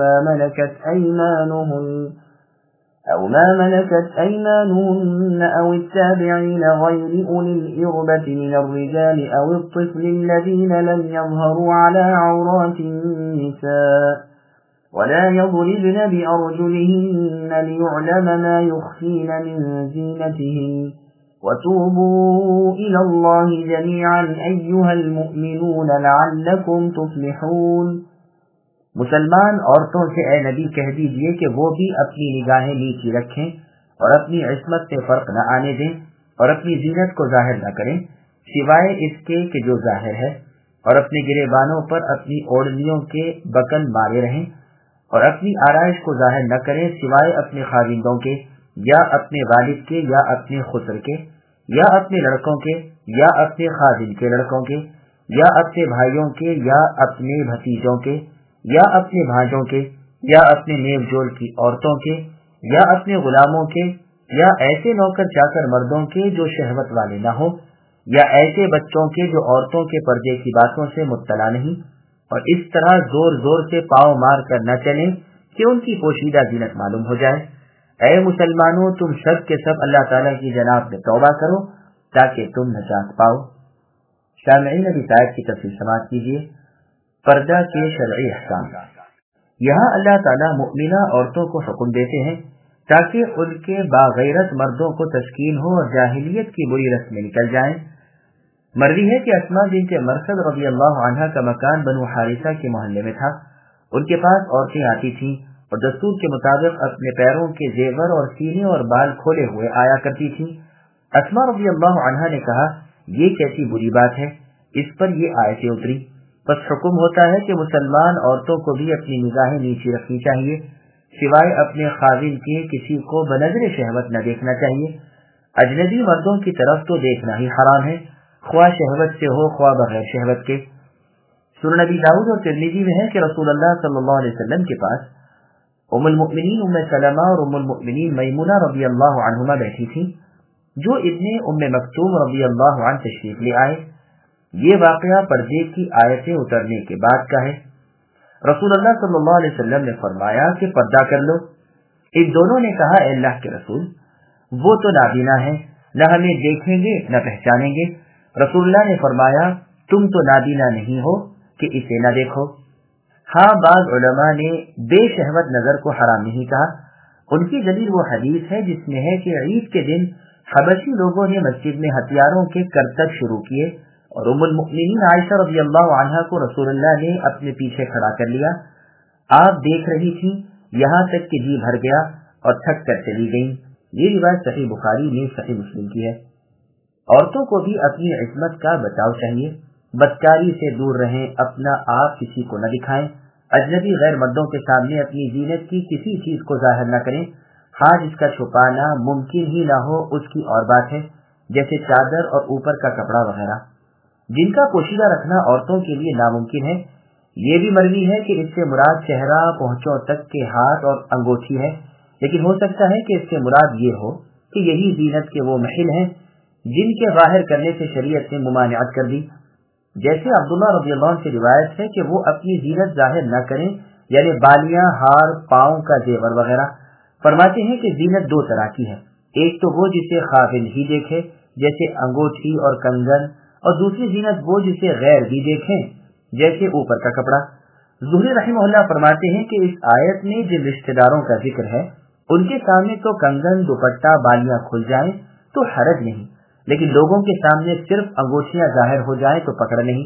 ما ملكت أيمانهن أو التابعين غير أولي الإربة من الرجال أو الطفل الذين لم يظهروا على عورات النساء ولا يضربن بأرجلهن ليعلم ما يخفين من زينتهن وتوبوا إلى الله جميعا أيها المؤمنون لعلكم تفلحون۔
مسلمان عورتوں سے اے نبی کہہ دیجئے کہ وہ بھی اپنی نگاہیں نیچی رکھیں اور اپنی عصمت سے فرق نہ آنے دیں اور اپنی زینت کو ظاہر نہ کریں سوائے اس کے کہ جو ظاہر ہے، اور اپنے گریبانوں پر اپنی اوڑھنیوں کے بکن مارے رہیں اور اپنی آرائش کو ظاہر نہ کریں سوائے اپنے خاوندوں کے یا اپنے والد کے یا اپنے خسر کے یا اپنے لڑکوں کے یا اپنے خاوند کے لڑکوں کے یا اپنے بھائیوں کے یا اپنے بھتیجوں کے یا اپنے بھانجوں کے یا اپنے نیب جول کی عورتوں کے یا اپنے غلاموں کے یا ایسے نوکر چاکر مردوں کے جو شہوت والے نہ ہو یا ایسے بچوں کے جو عورتوں کے پردے کی باتوں سے مطلع نہیں، اور اس طرح زور زور سے پاؤں مار کر نہ چلیں کہ ان کی پوشیدہ زینت معلوم ہو جائے۔ اے مسلمانوں تم سب کے سب اللہ تعالیٰ کی جناب میں توبہ کرو تاکہ تم نجات پاؤ۔ سامعین ابھی آیت کی تفصیل سماعت کیجیے۔ پردہ کے شرعی احکام۔ یہاں اللہ تعالیٰ مؤمنہ عورتوں کو حکم دیتے ہیں تاکہ ان کے باغیرت مردوں کو تسکین ہو اور جاہلیت کی بری رسمیں نکل جائیں۔ مروی ہے کہ اسماء بنت مرثد رضی اللہ عنہا کا مکان بنو حارثہ کے محلے میں تھا۔ ان کے پاس عورتیں آتی تھیں اور دستور کے مطابق اپنے پیروں کے زیور اور سینے اور بال کھولے ہوئے آیا کرتی تھی۔ اسماء رضی اللہ عنہا نے کہا، یہ کیسی بری بات ہے؟ اس پر یہ آیتیں اتری۔ بس حکم ہوتا ہے کہ مسلمان عورتوں کو بھی اپنی نگاہیں نیچی رکھنی چاہیے، سوائے اپنے خاوند کے کسی کو بنظر شہوت نہ دیکھنا چاہیے۔ اجنبی مردوں کی طرف تو دیکھنا ہی حرام ہے، خواہ شہوت سے ہو خواہ بغیر شہوت کے۔ سنن نبی داؤد اور ترمذی میں ہے کہ رسول اللہ صلی اللہ علیہ وسلم کے پاس ام المؤمنین ام سلمہ اور ام المؤمنین میمونہ رضی اللہ عنہما بیٹھی تھی، جو ابن ام مکتوم رضی اللہ عنہ تشریف لے آئے۔ یہ واقعہ پردے کی آیتیں اترنے کے بعد کا ہے۔ رسول اللہ صلی اللہ علیہ وسلم نے فرمایا کہ پردہ کر لو۔ ان دونوں نے کہا، اے اللہ کے رسول، وہ تو نابینا ہے، نہ ہمیں دیکھیں گے نہ پہچانیں گے۔ رسول اللہ نے فرمایا، تم تو نابینا نہیں ہو کہ اسے نہ دیکھو۔ ہاں، بعض علماء نے بے شہوت نظر کو حرام نہیں کہا۔ ان کی دلیل وہ حدیث ہے جس میں ہے کہ عید کے دن حبشی لوگوں نے مسجد میں ہتھیاروں کے کرتب شروع کیے اور ام المؤمنین عائشہ رضی اللہ عنہا کو رسول اللہ نے اپنے پیچھے کھڑا کر لیا۔ آپ دیکھ رہی تھی یہاں تک کہ جی بھر گیا اور تھک کر چلی گئیں۔ یہ روایت صحیح بخاری میں صحیح مسلم کی ہے۔ عورتوں کو بھی اپنی عصمت کا بچاؤ چاہیے، بدکاری سے دور رہیں، اپنا آپ کسی کو نہ دکھائیں، اجنبی غیر مردوں کے سامنے اپنی زینت کی کسی چیز کو ظاہر نہ کریں۔ ہاں، جس کا چھپانا ممکن ہی نہ ہو اس کی اور بات ہے، جیسے چادر اور اوپر کا کپڑا وغیرہ۔ جن کا پوشیدہ رکھنا عورتوں کے لیے ناممکن ہے، یہ بھی مروی ہے کہ اس سے مراد چہرہ پہنچوں تک کے ہاتھ اور انگوٹھی ہے، لیکن ہو سکتا ہے کہ اس سے مراد یہ ہو کہ یہی زینت کے وہ محل ہیں جن کے ظاہر کرنے سے شریعت نے ممانعت کر دی۔ جیسے عبداللہ رضی اللہ عنہ سے روایت ہے کہ وہ اپنی زینت ظاہر نہ کریں، یعنی بالیاں، ہار، پاؤں کا زیور وغیرہ۔ فرماتے ہیں کہ زینت دو طرح کی ہے، ایک تو وہ جسے خاوند ہی دیکھے جیسے انگوٹھی اور کنگن، اور دوسری زینت وہ جسے غیر بھی دیکھیں جیسے اوپر کا کپڑا۔ زہری رحمہ اللہ فرماتے ہیں کہ اس آیت میں جن رشتہ داروں کا ذکر ہے ان کے سامنے تو کنگن، دوپٹہ، بالیاں کھل جائیں تو حرج نہیں، لیکن لوگوں کے سامنے صرف انگوٹھیاں ظاہر ہو جائیں تو پکڑ نہیں۔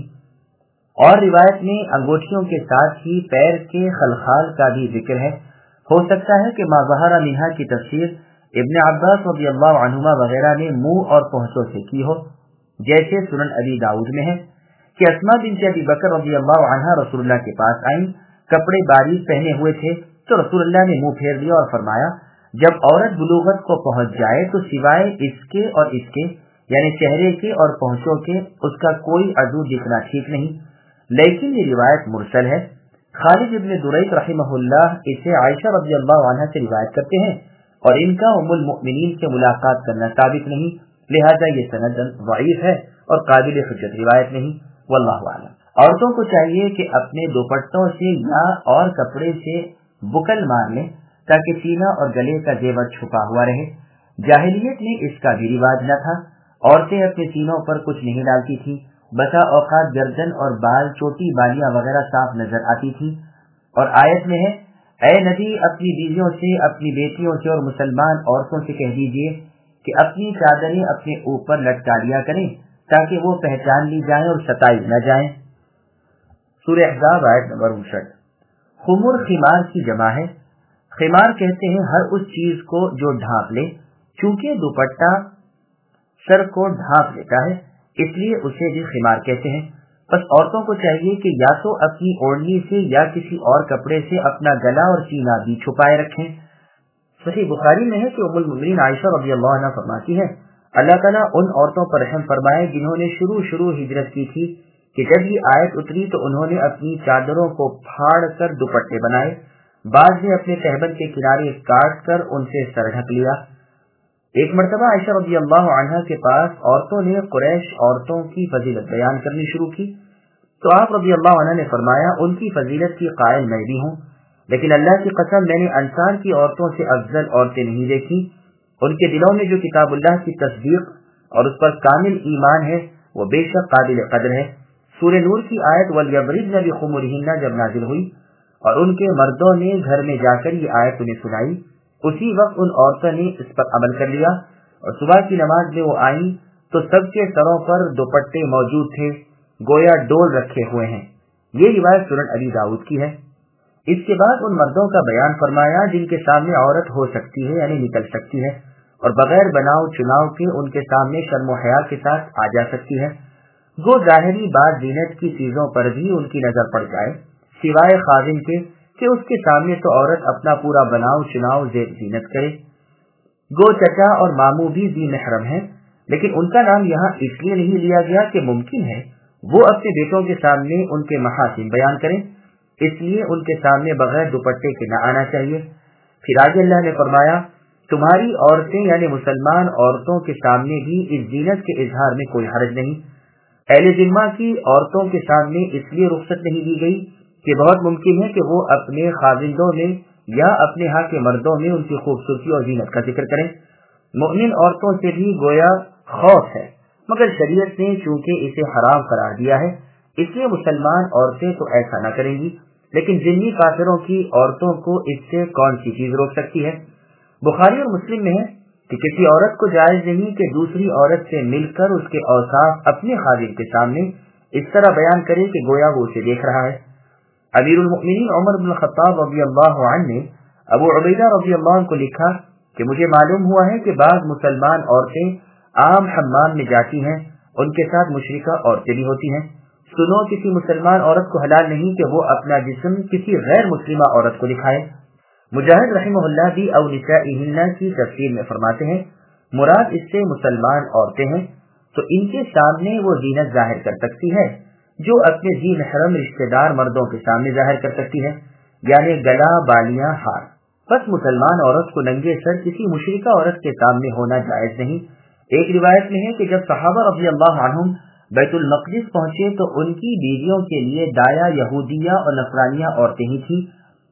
اور روایت میں انگوٹھیوں کے ساتھ ہی پیر کے خلخال کا بھی ذکر ہے۔ ہو سکتا ہے کہ ما ظہر منہا کی تفسیر ابن عباس رضی اللہ عنہما وغیرہ نے منہ اور پہنچوں سے کی ہو، جیسے سنن ابی داؤد میں ہے کہ اسماء بنت ابی بکر رضی اللہ عنہا رسول اللہ کے پاس آئیں، کپڑے باریک پہنے ہوئے تھے، تو رسول اللہ نے منہ پھیر دیا اور فرمایا، جب عورت بلوغت کو پہنچ جائے تو سوائے اس کے اور اس کے، یعنی چہرے کے اور پہنچوں کے، اس کا کوئی عضو دکھنا ٹھیک نہیں۔ لیکن یہ روایت مرسل ہے۔ خالد ابن دریک رحمہ اللہ اسے عائشہ رضی اللہ عنہا سے روایت کرتے ہیں اور ان کا ام المؤمنین سے ملاقات کرنا ثابت نہیں، لہذا یہ سند ضعیف ہے اور قابل حجت روایت نہیں، واللہ اعلم۔ عورتوں کو چاہیے کہ اپنے دوپٹوں سے یا اور کپڑے سے بکل مار لیں تاکہ سینہ اور گلے کا زیور چھپا ہوا رہے۔ جاہلیت میں اس کا بھی رواج نہ تھا، عورتیں اپنے سینوں پر کچھ نہیں ڈالتی تھیں، بسا اوقات گردن اور بال، چوٹی، بالیاں وغیرہ صاف نظر آتی تھی۔ اور آیت میں ہے، اے نبی اپنی بیویوں سے، اپنی بیٹیوں سے اور مسلمان عورتوں سے کہہ دیجئے کہ اپنی چادریں اپنے اوپر لٹکا لیا کریں تاکہ وہ پہچان لی جائیں اور ستائی نہ جائیں۔ سورہ احزاب آیت نمبر 59۔ خمر خمار کی جمع ہے۔ خمار کہتے ہیں ہر اس چیز کو جو ڈھانپ لے، چونکہ دوپٹہ سر کو ڈھانپ لیتا ہے اس لیے اسے بھی خمار کہتے ہیں۔ بس عورتوں کو چاہیے کہ یا تو اپنی اوڑھنی سے یا کسی اور کپڑے سے اپنا گلا اور سینہ بھی چھپائے رکھیں۔ صحیح بخاری میں ہے کہ ام المؤمنین عائشہ رضی اللہ عنہ فرماتی ہے، اللہ تعالیٰ ان عورتوں پر رحم فرمائے جنہوں نے شروع ہجرت کی تھی کہ جب یہ آیت اتری تو انہوں نے اپنی چادروں کو پھاڑ کر دوپٹے بنائے، بعض نے اپنے تہبند کے کنارے کاٹ کر ان سے سر ڈھک لیا۔ ایک مرتبہ عائشہ رضی اللہ عنہا کے پاس عورتوں نے قریش عورتوں کی فضیلت بیان کرنی شروع کی تو آپ رضی اللہ عنہ نے فرمایا، ان کی فضیلت کی قائل میں بھی ہوں، لیکن اللہ کی قسم میں نے انصار کی عورتوں سے افضل عورتیں نہیں دیکھی۔ ان کے دلوں میں جو کتاب اللہ کی تصدیق اور اس پر کامل ایمان ہے وہ بے شک قابل قدر ہے۔ سورہ نور کی آیت وَلْيَضْرِبْنَ بِخُمُرِهِنَّ جب نازل ہوئی اور ان کے مردوں نے گھر میں جا کر یہ آیت انہیں سنائی، اسی وقت ان عورتوں نے اس پر عمل کر لیا اور صبح کی نماز میں وہ آئیں تو سب کے سروں پر دوپٹے موجود تھے، گویا ڈول رکھے ہوئے ہیں۔ یہ روایت سنن ابی داؤد کی ہے۔ اس کے بعد ان مردوں کا بیان فرمایا جن کے سامنے عورت ہو سکتی ہے یعنی نکل سکتی ہے اور بغیر بناؤ چناؤ کے ان کے سامنے شرم و حیا کے ساتھ آ جا سکتی ہے، وہ ظاہری بات زینت کی چیزوں پر بھی ان کی نظر پڑ جائے سوائے خاوند کے کہ اس کے سامنے تو عورت اپنا پورا بناؤ چناؤ زینت کرے۔ گو چچا اور ماموں بھی ذی محرم ہیں، لیکن ان کا نام یہاں اس لیے نہیں لیا گیا کہ ممکن ہے وہ اپنے بیٹوں کے سامنے ان کے محاسن بیان کریں، اس لیے ان کے سامنے بغیر دوپٹے کے نہ آنا چاہیے۔ پھر آگے اللہ نے فرمایا تمہاری عورتیں یعنی مسلمان عورتوں کے سامنے بھی اس زینت کے اظہار میں کوئی حرج نہیں۔ اہل ذمہ کی عورتوں کے سامنے اس لیے رخصت نہیں دی گئی کہ بہت ممکن ہے کہ وہ اپنے خاوندوں میں یا اپنے ہاں کے مردوں میں ان کی خوبصورتی اور زینت کا ذکر کریں۔ مؤمن عورتوں سے بھی گویا خوف ہے، مگر شریعت نے چونکہ اسے حرام قرار دیا ہے اس لیے مسلمان عورتیں تو ایسا نہ کریں گی، لیکن ذمہ کافروں کی عورتوں کو اس سے کون سی چیز روک سکتی ہے؟ بخاری اور مسلم میں ہے کہ کسی عورت کو جائز نہیں کہ دوسری عورت سے مل کر اس کے اوصاف اپنے خاوند کے سامنے اس طرح بیان کرے کہ گویا وہ اسے دیکھ رہا ہے۔ امیر المؤمنین عمر بن الخطاب رضی اللہ عنہ نے ابو عبیدہ رضی اللہ عنہ کو لکھا کہ مجھے معلوم ہوا ہے کہ بعض مسلمان عورتیں عام حمام میں جاتی ہیں، ان کے ساتھ مشرکہ عورتیں بھی ہوتی ہیں۔ سنو کسی مسلمان عورت کو حلال نہیں کہ وہ اپنا جسم کسی غیر مسلمہ عورت کو دکھائے۔ مجاہد رحمہ اللہ بھی او نسائہن کی تفسیر میں فرماتے ہیں مراد اس سے مسلمان عورتیں ہیں تو ان کے سامنے وہ زینت ظاہر کر سکتی ہے جو اپنے ذی محرم رشتہ دار مردوں کے سامنے ظاہر کر سکتی ہے، یعنی گلا بالیاں ہار۔ بس مسلمان عورت کو ننگے سر کسی مشرکہ عورت کے سامنے ہونا جائز نہیں۔ ایک روایت میں ہے کہ جب صحابہ رضی اللہ عنہم بیت المقدس پہنچے تو ان کی بیویوں کے لیے دایا یہودیہ اور نصرانیہ عورتیں ہی تھیں۔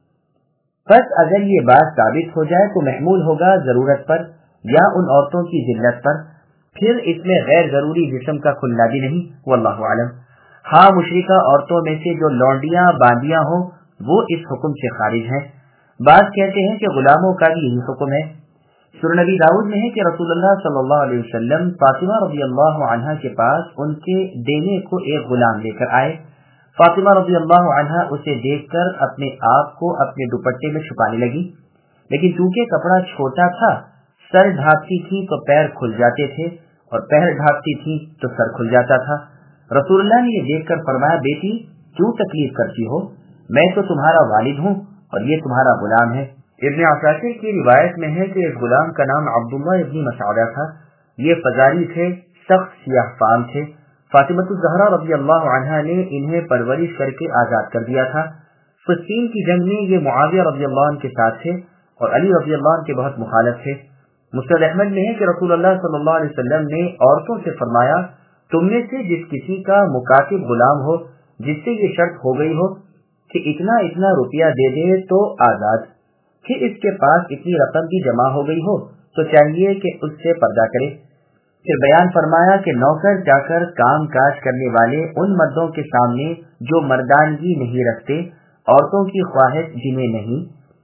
بس اگر یہ بات ثابت ہو جائے تو محمول ہوگا ضرورت پر یا ان عورتوں کی ذلت پر، پھر اس میں غیر ضروری جسم کا کھلنا بھی نہیں، واللہ عالم۔ ہاں مشرکہ عورتوں میں سے جو لونڈیاں باندیاں ہوں وہ اس حکم سے خارج ہیں۔ بعض کہتے ہیں کہ غلاموں کا بھی یہی حکم ہے۔ سنن نبی داؤد میں ہے کہ رسول اللہ صلی اللہ علیہ وسلم فاطمہ رضی اللہ عنہا کے پاس ان کے دینے کو ایک غلام لے کر آئے۔ فاطمہ رضی اللہ عنہا اسے دیکھ کر اپنے آپ کو اپنے دوپٹے میں چھپانے لگی، لیکن چونکہ کپڑا چھوٹا تھا سر ڈھانپتی تھی تو پیر کھل جاتے تھے اور پیر ڈھانپتی تھی تو سر کھل جاتا تھا۔ رسول اللہ نے یہ دیکھ کر فرمایا بیٹی کیوں تکلیف کرتی ہو، میں تو تمہارا والد ہوں اور یہ تمہارا غلام ہے۔ ابن عساکر کی روایت میں ہے کہ اس غلام کا نام عبداللہ ابن مسعودہ تھا، یہ فزاری تھے، سخت سیاہ فام تھے۔ فاطمہ الزہرا رضی اللہ عنہا نے انہیں پرورش کر کے آزاد کر دیا تھا۔ فلسطین کی جنگ میں یہ معاویہ رضی اللہ عنہ کے ساتھ تھے اور علی رضی اللہ عنہ کے بہت مخالف تھے۔ مسند احمد میں ہے کہ رسول اللہ صلی اللہ علیہ وسلم نے عورتوں سے فرمایا تم میں سے جس کسی کا مکاتب غلام ہو جس سے یہ شرط ہو گئی ہو کہ اتنا اتنا روپیہ دے دے تو آزاد، پھر اس کے پاس اتنی رقم بھی جمع ہو گئی ہو تو چاہیے کہ اس سے پردہ کرے۔ پھر بیان فرمایا کہ نوکر جا کر کام کاج کرنے والے ان مردوں کے سامنے جو مردانگی نہیں رکھتے، عورتوں کی خواہش جنہیں نہیں،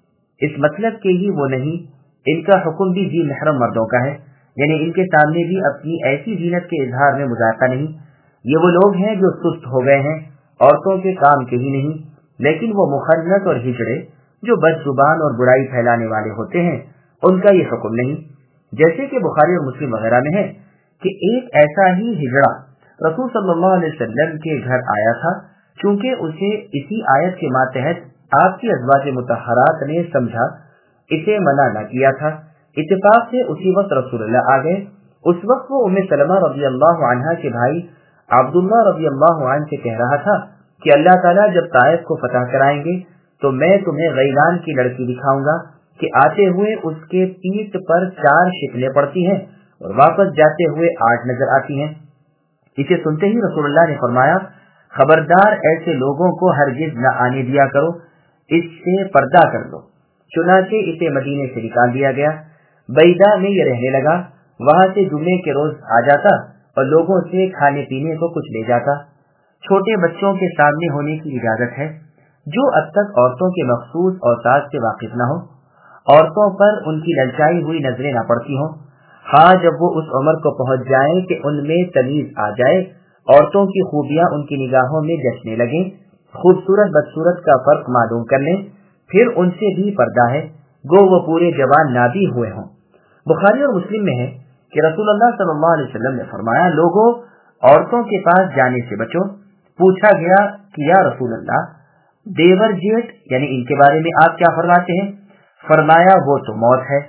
اس مطلب کے ہی وہ نہیں، ان کا حکم بھی ذی محرم مردوں کا ہے، یعنی ان کے سامنے بھی اپنی ایسی زینت کے اظہار میں مذاکرہ نہیں۔ یہ وہ لوگ ہیں جو سست ہو گئے ہیں، عورتوں کے کام کے ہی نہیں، لیکن وہ مخنث اور ہجڑے جو بد زبان اور برائی پھیلانے والے ہوتے ہیں ان کا یہ حکم نہیں۔ جیسے کہ بخاری اور مسلم وغیرہ میں ہے کہ ایک ایسا ہی ہجڑا رسول صلی اللہ علیہ وسلم کے گھر آیا تھا، چونکہ اسے اسی آیت کے ماتحت آپ کی ازواج مطہرات نے سمجھا، اسے منع نہ کیا تھا۔ اتفاق سے اسی وقت رسول اللہ آ گئے۔ اس وقت وہ ام سلمہ رضی اللہ عنہا کے بھائی عبداللہ رضی اللہ عنہ سے کہہ رہا تھا کہ اللہ تعالیٰ جب طائف کو فتح کرائیں گے تو میں تمہیں غیلان کی لڑکی دکھاؤں گا کہ آتے ہوئے اس کے پیٹھ پر 4 شکلیں پڑتی ہیں اور واپس جاتے ہوئے 8 نظر آتی ہیں۔ اسے سنتے ہی رسول اللہ نے فرمایا خبردار ایسے لوگوں کو ہرگز نہ آنے دیا کرو، اس سے پردہ کر دو۔ چنانچہ اسے مدینے سے نکال دیا گیا، بیدا میں یہ رہنے لگا، وہاں سے جمعے کے روز آ جاتا اور لوگوں سے کھانے پینے کو کچھ لے جاتا۔ چھوٹے بچوں کے سامنے ہونے کی اجازت ہے، جو اب تک عورتوں کے مخصوص اوساط سے واقف نہ ہو، عورتوں پر ان کی للچائی ہوئی نظریں نہ پڑتی ہوں۔ ہاں جب وہ اس عمر کو پہنچ جائیں کہ ان میں تمیز آ جائے، عورتوں کی خوبیاں ان کی نگاہوں میں جچنے لگیں، خوبصورت بدصورت کا فرق معلوم کر لیں، پھر ان سے بھی پردہ ہے گو وہ پورے جوان نہ بھی ہوئے ہوں۔ بخاری اور مسلم میں ہے کہ رسول اللہ صلی اللہ علیہ وسلم نے فرمایا، لوگوں عورتوں کے پاس جانے سے بچو۔ پوچھا گیا کہ یا رسول اللہ، دیور جیٹ یعنی ان کے بارے میں آپ کیا فرماتے ہیں؟ فرمایا وہ تو موت ہے۔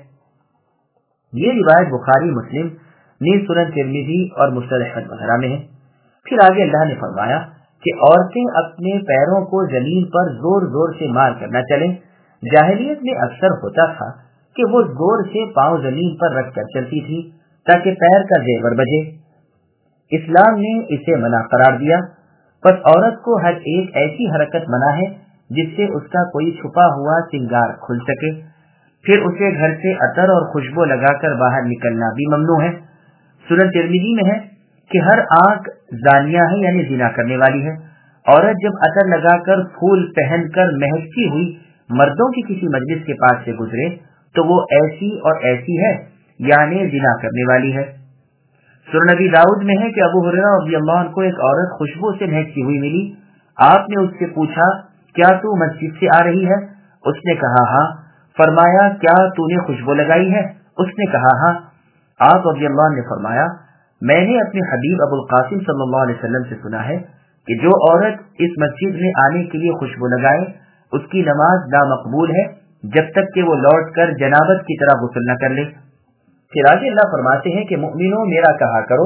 یہ روایت بخاری، مسلم، نیز سنن ترمذی اور مسند احمد وغیرہ میں ہے۔ پھر آگے اللہ نے فرمایا کہ عورتیں اپنے پیروں کو زمین پر زور زور سے مار کر نہ چلیں۔ جاہلیت میں اکثر ہوتا تھا کہ وہ زور سے پاؤں زمین پر رکھ کر چلتی تھی تاکہ پیر کا زیور بجے۔ اسلام نے اسے منع قرار دیا، پس عورت کو ہر ایک ایسی حرکت منع ہے جس سے اس کا کوئی چھپا ہوا سنگار کھل سکے۔ پھر اسے گھر سے عطر اور خوشبو لگا کر باہر نکلنا بھی ممنوع ہے۔ سنن ترمذی میں ہے کہ ہر آنکھ زانیہ ہے یعنی زنا کرنے والی ہے۔ عورت جب عطر لگا کر پھول پہن کر مہکتی ہوئی مردوں کی کسی مجلس کے پاس سے گزرے تو وہ ایسی اور ایسی ہے یعنی زنا کرنے والی ہے۔ سنن نبی داؤد میں ہے کہ ابو ہریرہ رضی اللہ عنہ کو ایک عورت خوشبو سے مہکتی ہوئی ملی۔ آپ نے اس سے پوچھا، کیا تو مسجد سے آ رہی ہے؟ اس نے کہا ہاں۔ فرمایا، کیا تو نے خوشبو لگائی ہے؟ اس نے کہا ہاں۔ آپ رضی اللہ عنہ نے فرمایا، میں نے اپنے حبیب ابو القاسم صلی اللہ علیہ وسلم سے سنا ہے کہ جو عورت اس مسجد میں آنے کے لیے خوشبو لگائے اس کی نماز نامقبول ہے جب تک کہ وہ لوٹ کر جنابت کی طرح غسل نہ کر لے۔ پھر آگے اللہ فرماتے ہیں کہ مؤمنوں میرا کہا کرو،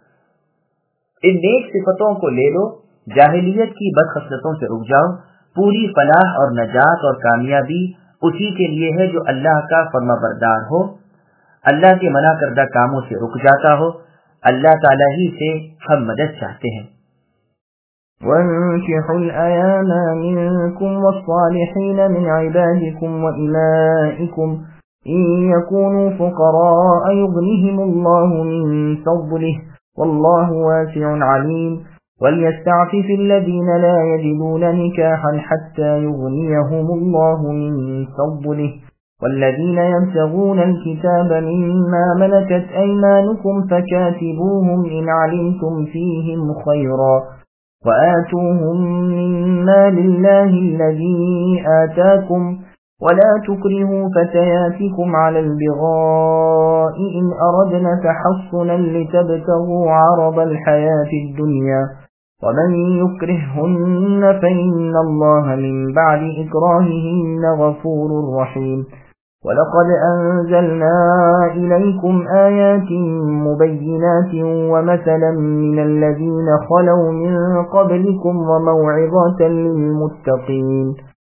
ان نیک صفتوں کو لے لو، جاہلیت کی بد خصلتوں سے رک جاؤ۔ پوری فلاح اور نجات اور کامیابی اسی کے لیے ہے جو اللہ کا فرما بردار ہو، اللہ کے منع کردہ کاموں سے رک جاتا ہو۔ اللہ تعالیٰ ہی سے ہم مدد چاہتے ہیں۔
وانكحوا الأيام منكم والصالحين من عبادكم وإمائكم إن يكونوا فقراء يغنهم الله من فضله والله واسع عليم وليستعفف الذين لا يجدون نكاحا حتى يغنيهم الله من فضله والذين يبتغون الكتاب مما ملكت أيمانكم فكاتبوهم إن علمتم فيهم خيرا وآتوهم مما لله الذي آتاكم ولا تكرهوا فتياتكم على البغاء إن أردنا تحصنا لتبتغوا عرض الحياة الدنيا ومن يكرههن فإن الله من بعد إكراههن غفور رحيم وَلَقَدْ أَنزَلْنَا إِلَيْكُمْ آيَاتٍ مُبَيِّنَاتٍ وَمَثَلًا مِنَ الَّذِينَ خَلَوْا مِن قَبْلِكُمْ وَمَوْعِظَةً لِلْمُتَّقِينَ۔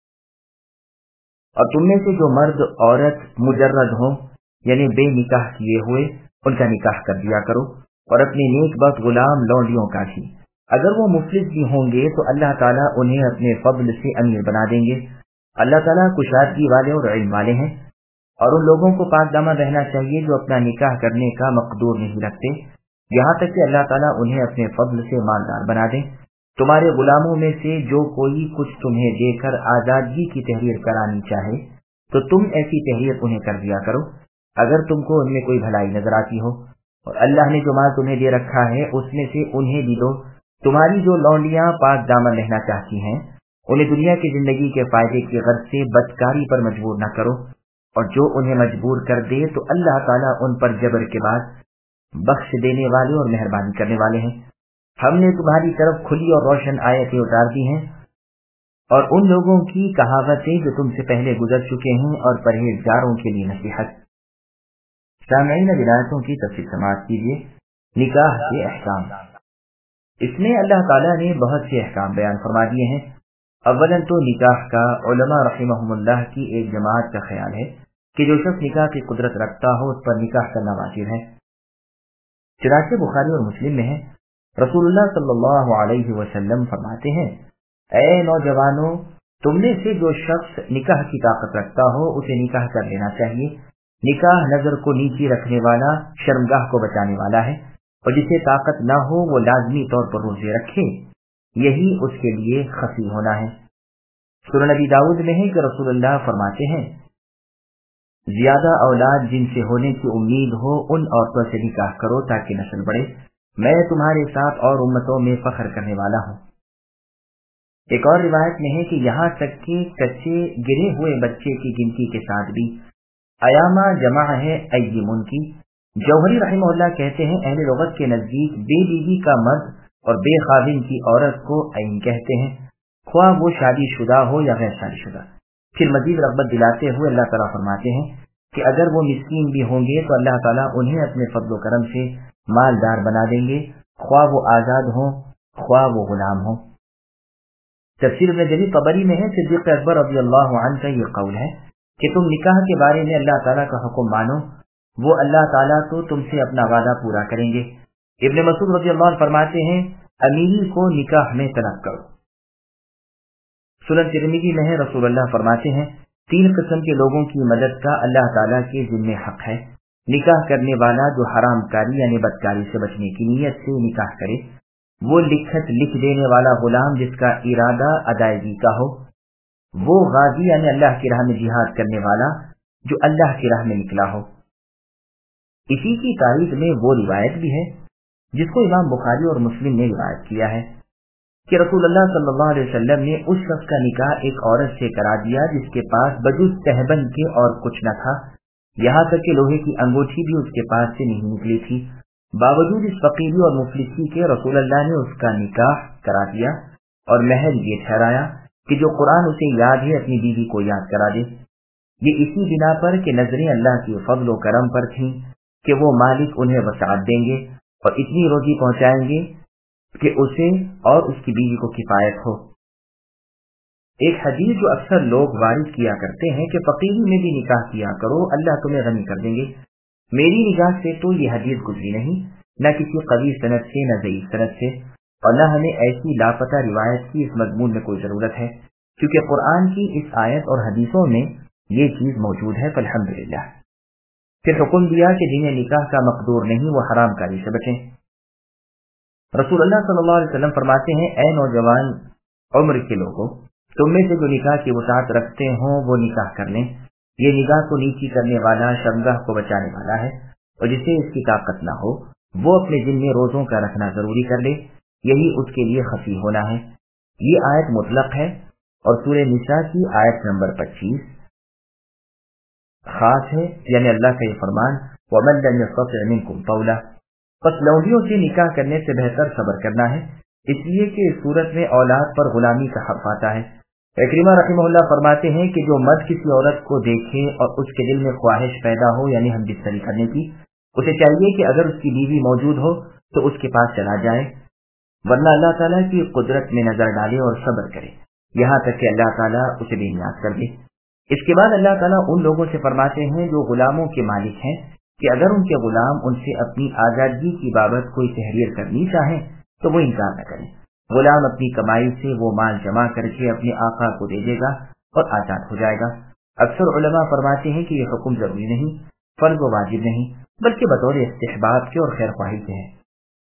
اور تم میں سے جو مرد عورت مجرد ہوں یعنی بے نکاح کیے ہوئے ان کا نکاح کر دیا کرو، اور اپنے نیک بخت غلام لونڈیوں کا بھی۔ اگر وہ مفلس بھی ہوں گے تو اللہ تعالیٰ انہیں اپنے فضل سے امیر بنا دیں گے۔ اللہ تعالیٰ کشادگی والے اور علم والے ہیں۔ اور ان لوگوں کو پاک دامہ رہنا چاہیے جو اپنا نکاح کرنے کا مقدور نہیں رکھتے، یہاں تک کہ اللہ تعالیٰ انہیں اپنے فضل سے مالدار بنا دیں۔ تمہارے غلاموں میں سے جو کوئی کچھ تمہیں دے کر آزادگی کی تحریر کرانی چاہے تو تم ایسی تحریر انہیں کر دیا کرو اگر تم کو ان میں کوئی بھلائی نظر آتی ہو، اور اللہ نے جو مال تمہیں دے رکھا ہے اس میں سے انہیں بھی دو۔ تمہاری جو لونڈیاں پاک دامن رہنا چاہتی ہیں انہیں دنیا کی زندگی کے فائدے کی غرض سے بدکاری پر مجبور نہ کرو، اور جو انہیں مجبور کر دے تو اللہ تعالیٰ ان پر جبر کے بعد بخش دینے والے اور مہربانی کرنے والے ہیں۔ ہم نے تمہاری طرف کھلی اور روشن آیتیں اتار دی ہیں اور ان لوگوں کی کہاوتیں جو تم سے پہلے گزر چکے ہیں اور پرہیزگاروں کے لیے نصیحت۔ سامعین، ولایتوں کی تفصیل سماعت کیجیے۔ نکاح کے احکام، اس میں اللہ تعالیٰ نے بہت سے احکام بیان فرما دیے ہیں۔ اولاً تو نکاح کا علماء رحمہم اللہ کی ایک جماعت کا خیال ہے کہ جو شخص نکاح کی قدرت رکھتا ہو اس پر نکاح کرنا واجب ہے۔ چنانچہ بخاری اور مسلم میں ہے، رسول اللہ صلی اللہ علیہ وسلم فرماتے ہیں، اے نوجوانوں، تم میں سے جو شخص نکاح کی طاقت رکھتا ہو اسے نکاح کر لینا چاہیے۔ نکاح نظر کو نیچی رکھنے والا، شرمگاہ کو بچانے والا ہے، اور جسے طاقت نہ ہو وہ لازمی طور پر روزے رکھے، یہی اس کے لیے خفی ہونا ہے۔ سنن نبی داؤد میں ہے کہ رسول اللہ فرماتے ہیں، زیادہ اولاد جن سے ہونے کی امید ہو ان عورتوں سے نکاح کرو تاکہ نسل بڑھے، میں تمہارے ساتھ اور امتوں میں فخر کرنے والا ہوں۔ ایک اور روایت میں ہے کہ یہاں تک کہ کچے گرے ہوئے بچے کی گنتی کے ساتھ بھی ایامہ جمع ہے ایمن کی۔ جوہری رحمہ اللہ کہتے ہیں اہل لغت کے نزدیک بے بیوی کا مرد اور بے خاوند کی عورت کو عین کہتے ہیں، خواہ وہ شادی شدہ ہو یا غیر شادی شدہ۔ پھر مزید رغبت دلاتے ہوئے اللہ تعالیٰ فرماتے ہیں کہ اگر وہ مسکین بھی ہوں گے تو اللہ تعالیٰ انہیں اپنے فضل و کرم سے مالدار بنا دیں گے، خواہ وہ آزاد ہوں خواہ وہ غلام ہوں۔ تفسیر ابن جریر طبری میں ہے صدیق اکبر رضی اللہ عنہ کا یہ قول ہے کہ تم نکاح کے بارے میں اللہ تعالیٰ کا حکم مانو، وہ اللہ تعالیٰ تو تم سے اپنا وعدہ پورا کریں گے۔ ابن مسعود رضی اللہ عنہ فرماتے ہیں امیری کو نکاح میں طلب کرو۔ سنن ترمذی میں ہے رسول اللہ فرماتے ہیں 3 قسم کے لوگوں کی مدد کا اللہ تعالیٰ کے ذمہ حق ہے۔ نکاح کرنے والا جو حرام کاری یعنی بدکاری سے بچنے کی نیت سے نکاح کرے، وہ لکھ دینے والا غلام جس کا ارادہ ادائیگی کا ہو، وہ غازی یعنی اللہ کی راہ میں جہاد کرنے والا جو اللہ کی راہ میں نکلا ہو۔ اسی کی تائید میں وہ روایت بھی ہے جس کو امام بخاری اور مسلم نے روایت کیا ہے کہ رسول اللہ صلی اللہ علیہ وسلم نے اس شخص کا نکاح ایک عورت سے کرا دیا جس کے پاس بجز تہبند کے اور کچھ نہ تھا، یہاں تک کہ لوہے کی انگوٹھی بھی اس کے پاس سے نہیں نکلی تھی۔ باوجود اس فقیری اور مفلسی کے رسول اللہ نے اس کا نکاح کرا دیا اور مہر یہ ٹھہرایا کہ جو قرآن اسے یاد ہے اپنی بیوی کو یاد کرا دے۔ یہ اسی بنا پر کہ نظریں اللہ کے فضل و کرم پر تھیں کہ وہ مالک انہیں وسعت دیں گے اور اتنی روزی پہنچائیں گے کہ اسے اور اس کی بیوی کو کفایت ہو۔ ایک حدیث جو اکثر لوگ وارد کیا کرتے ہیں کہ فقیری میں بھی نکاح کیا کرو اللہ تمہیں غنی کر دیں گے، میری نگاہ سے تو یہ حدیث گزری نہیں، نہ کسی قوی سند سے نہ ضعیف سند سے، اور نہ ہمیں ایسی لاپتہ روایت کی اس مضمون میں کوئی ضرورت ہے، کیونکہ قرآن کی اس آیت اور حدیثوں میں یہ چیز موجود ہے فالحمدللہ۔ پھر حکم دیا کہ جنہیں نکاح کا مقدور نہیں وہ حرام کاری سے بچیں۔ رسول اللہ صلی اللہ علیہ وسلم فرماتے ہیں اے نوجوان عمر کے لوگوں، تم میں سے جو نکاح کی وسعت رکھتے ہوں وہ نکاح کر لیں، یہ نگاہ کو نیچی کرنے والا شرمگاہ کو بچانے والا ہے، اور جسے اس کی طاقت نہ ہو وہ اپنے دل میں روزوں کا رکھنا ضروری کر لے، یہی اس کے لیے خفی ہونا ہے۔ یہ آیت مطلق ہے اور سورہ نساء کی آیت نمبر 25 خاص ہے، یعنی اللہ کا یہ فرمان وَمَن لَّمْ يَسْتَطِعْ مِنكُمْ طَوْلًا، پس لونڈیوں سے نکاح کرنے سے بہتر صبر کرنا ہے، اس لیے کہ اس صورت میں اولاد پر غلامی کا حق آتا ہے۔ اکرمہ رحمہ اللہ فرماتے ہیں کہ جو مرد کسی عورت کو دیکھے اور اس کے دل میں خواہش پیدا ہو یعنی ہم بستری کرنے کی، اسے چاہیے کہ اگر اس کی بیوی موجود ہو تو اس کے پاس چلا جائے، ورنہ اللہ تعالیٰ کی قدرت میں نظر ڈالے اور صبر کرے یہاں تک کہ اللہ تعالیٰ اسے بے نیاز کر دے۔ اس کے بعد اللہ تعالیٰ ان لوگوں سے فرماتے ہیں جو غلاموں کے مالک ہیں کہ اگر ان کے غلام ان سے اپنی آزادگی کی بابت کوئی تحریر کرنی چاہیں تو وہ انکار نہ کریں۔ غلام اپنی کمائی سے وہ مال جمع کر کے اپنے آقا کو دے دے گا اور آزاد ہو جائے گا۔ اکثر علماء فرماتے ہیں کہ یہ حکم ضروری نہیں، فرض و واجب نہیں، بلکہ بطور استحباب کے اور خیر خواہی کے ہے۔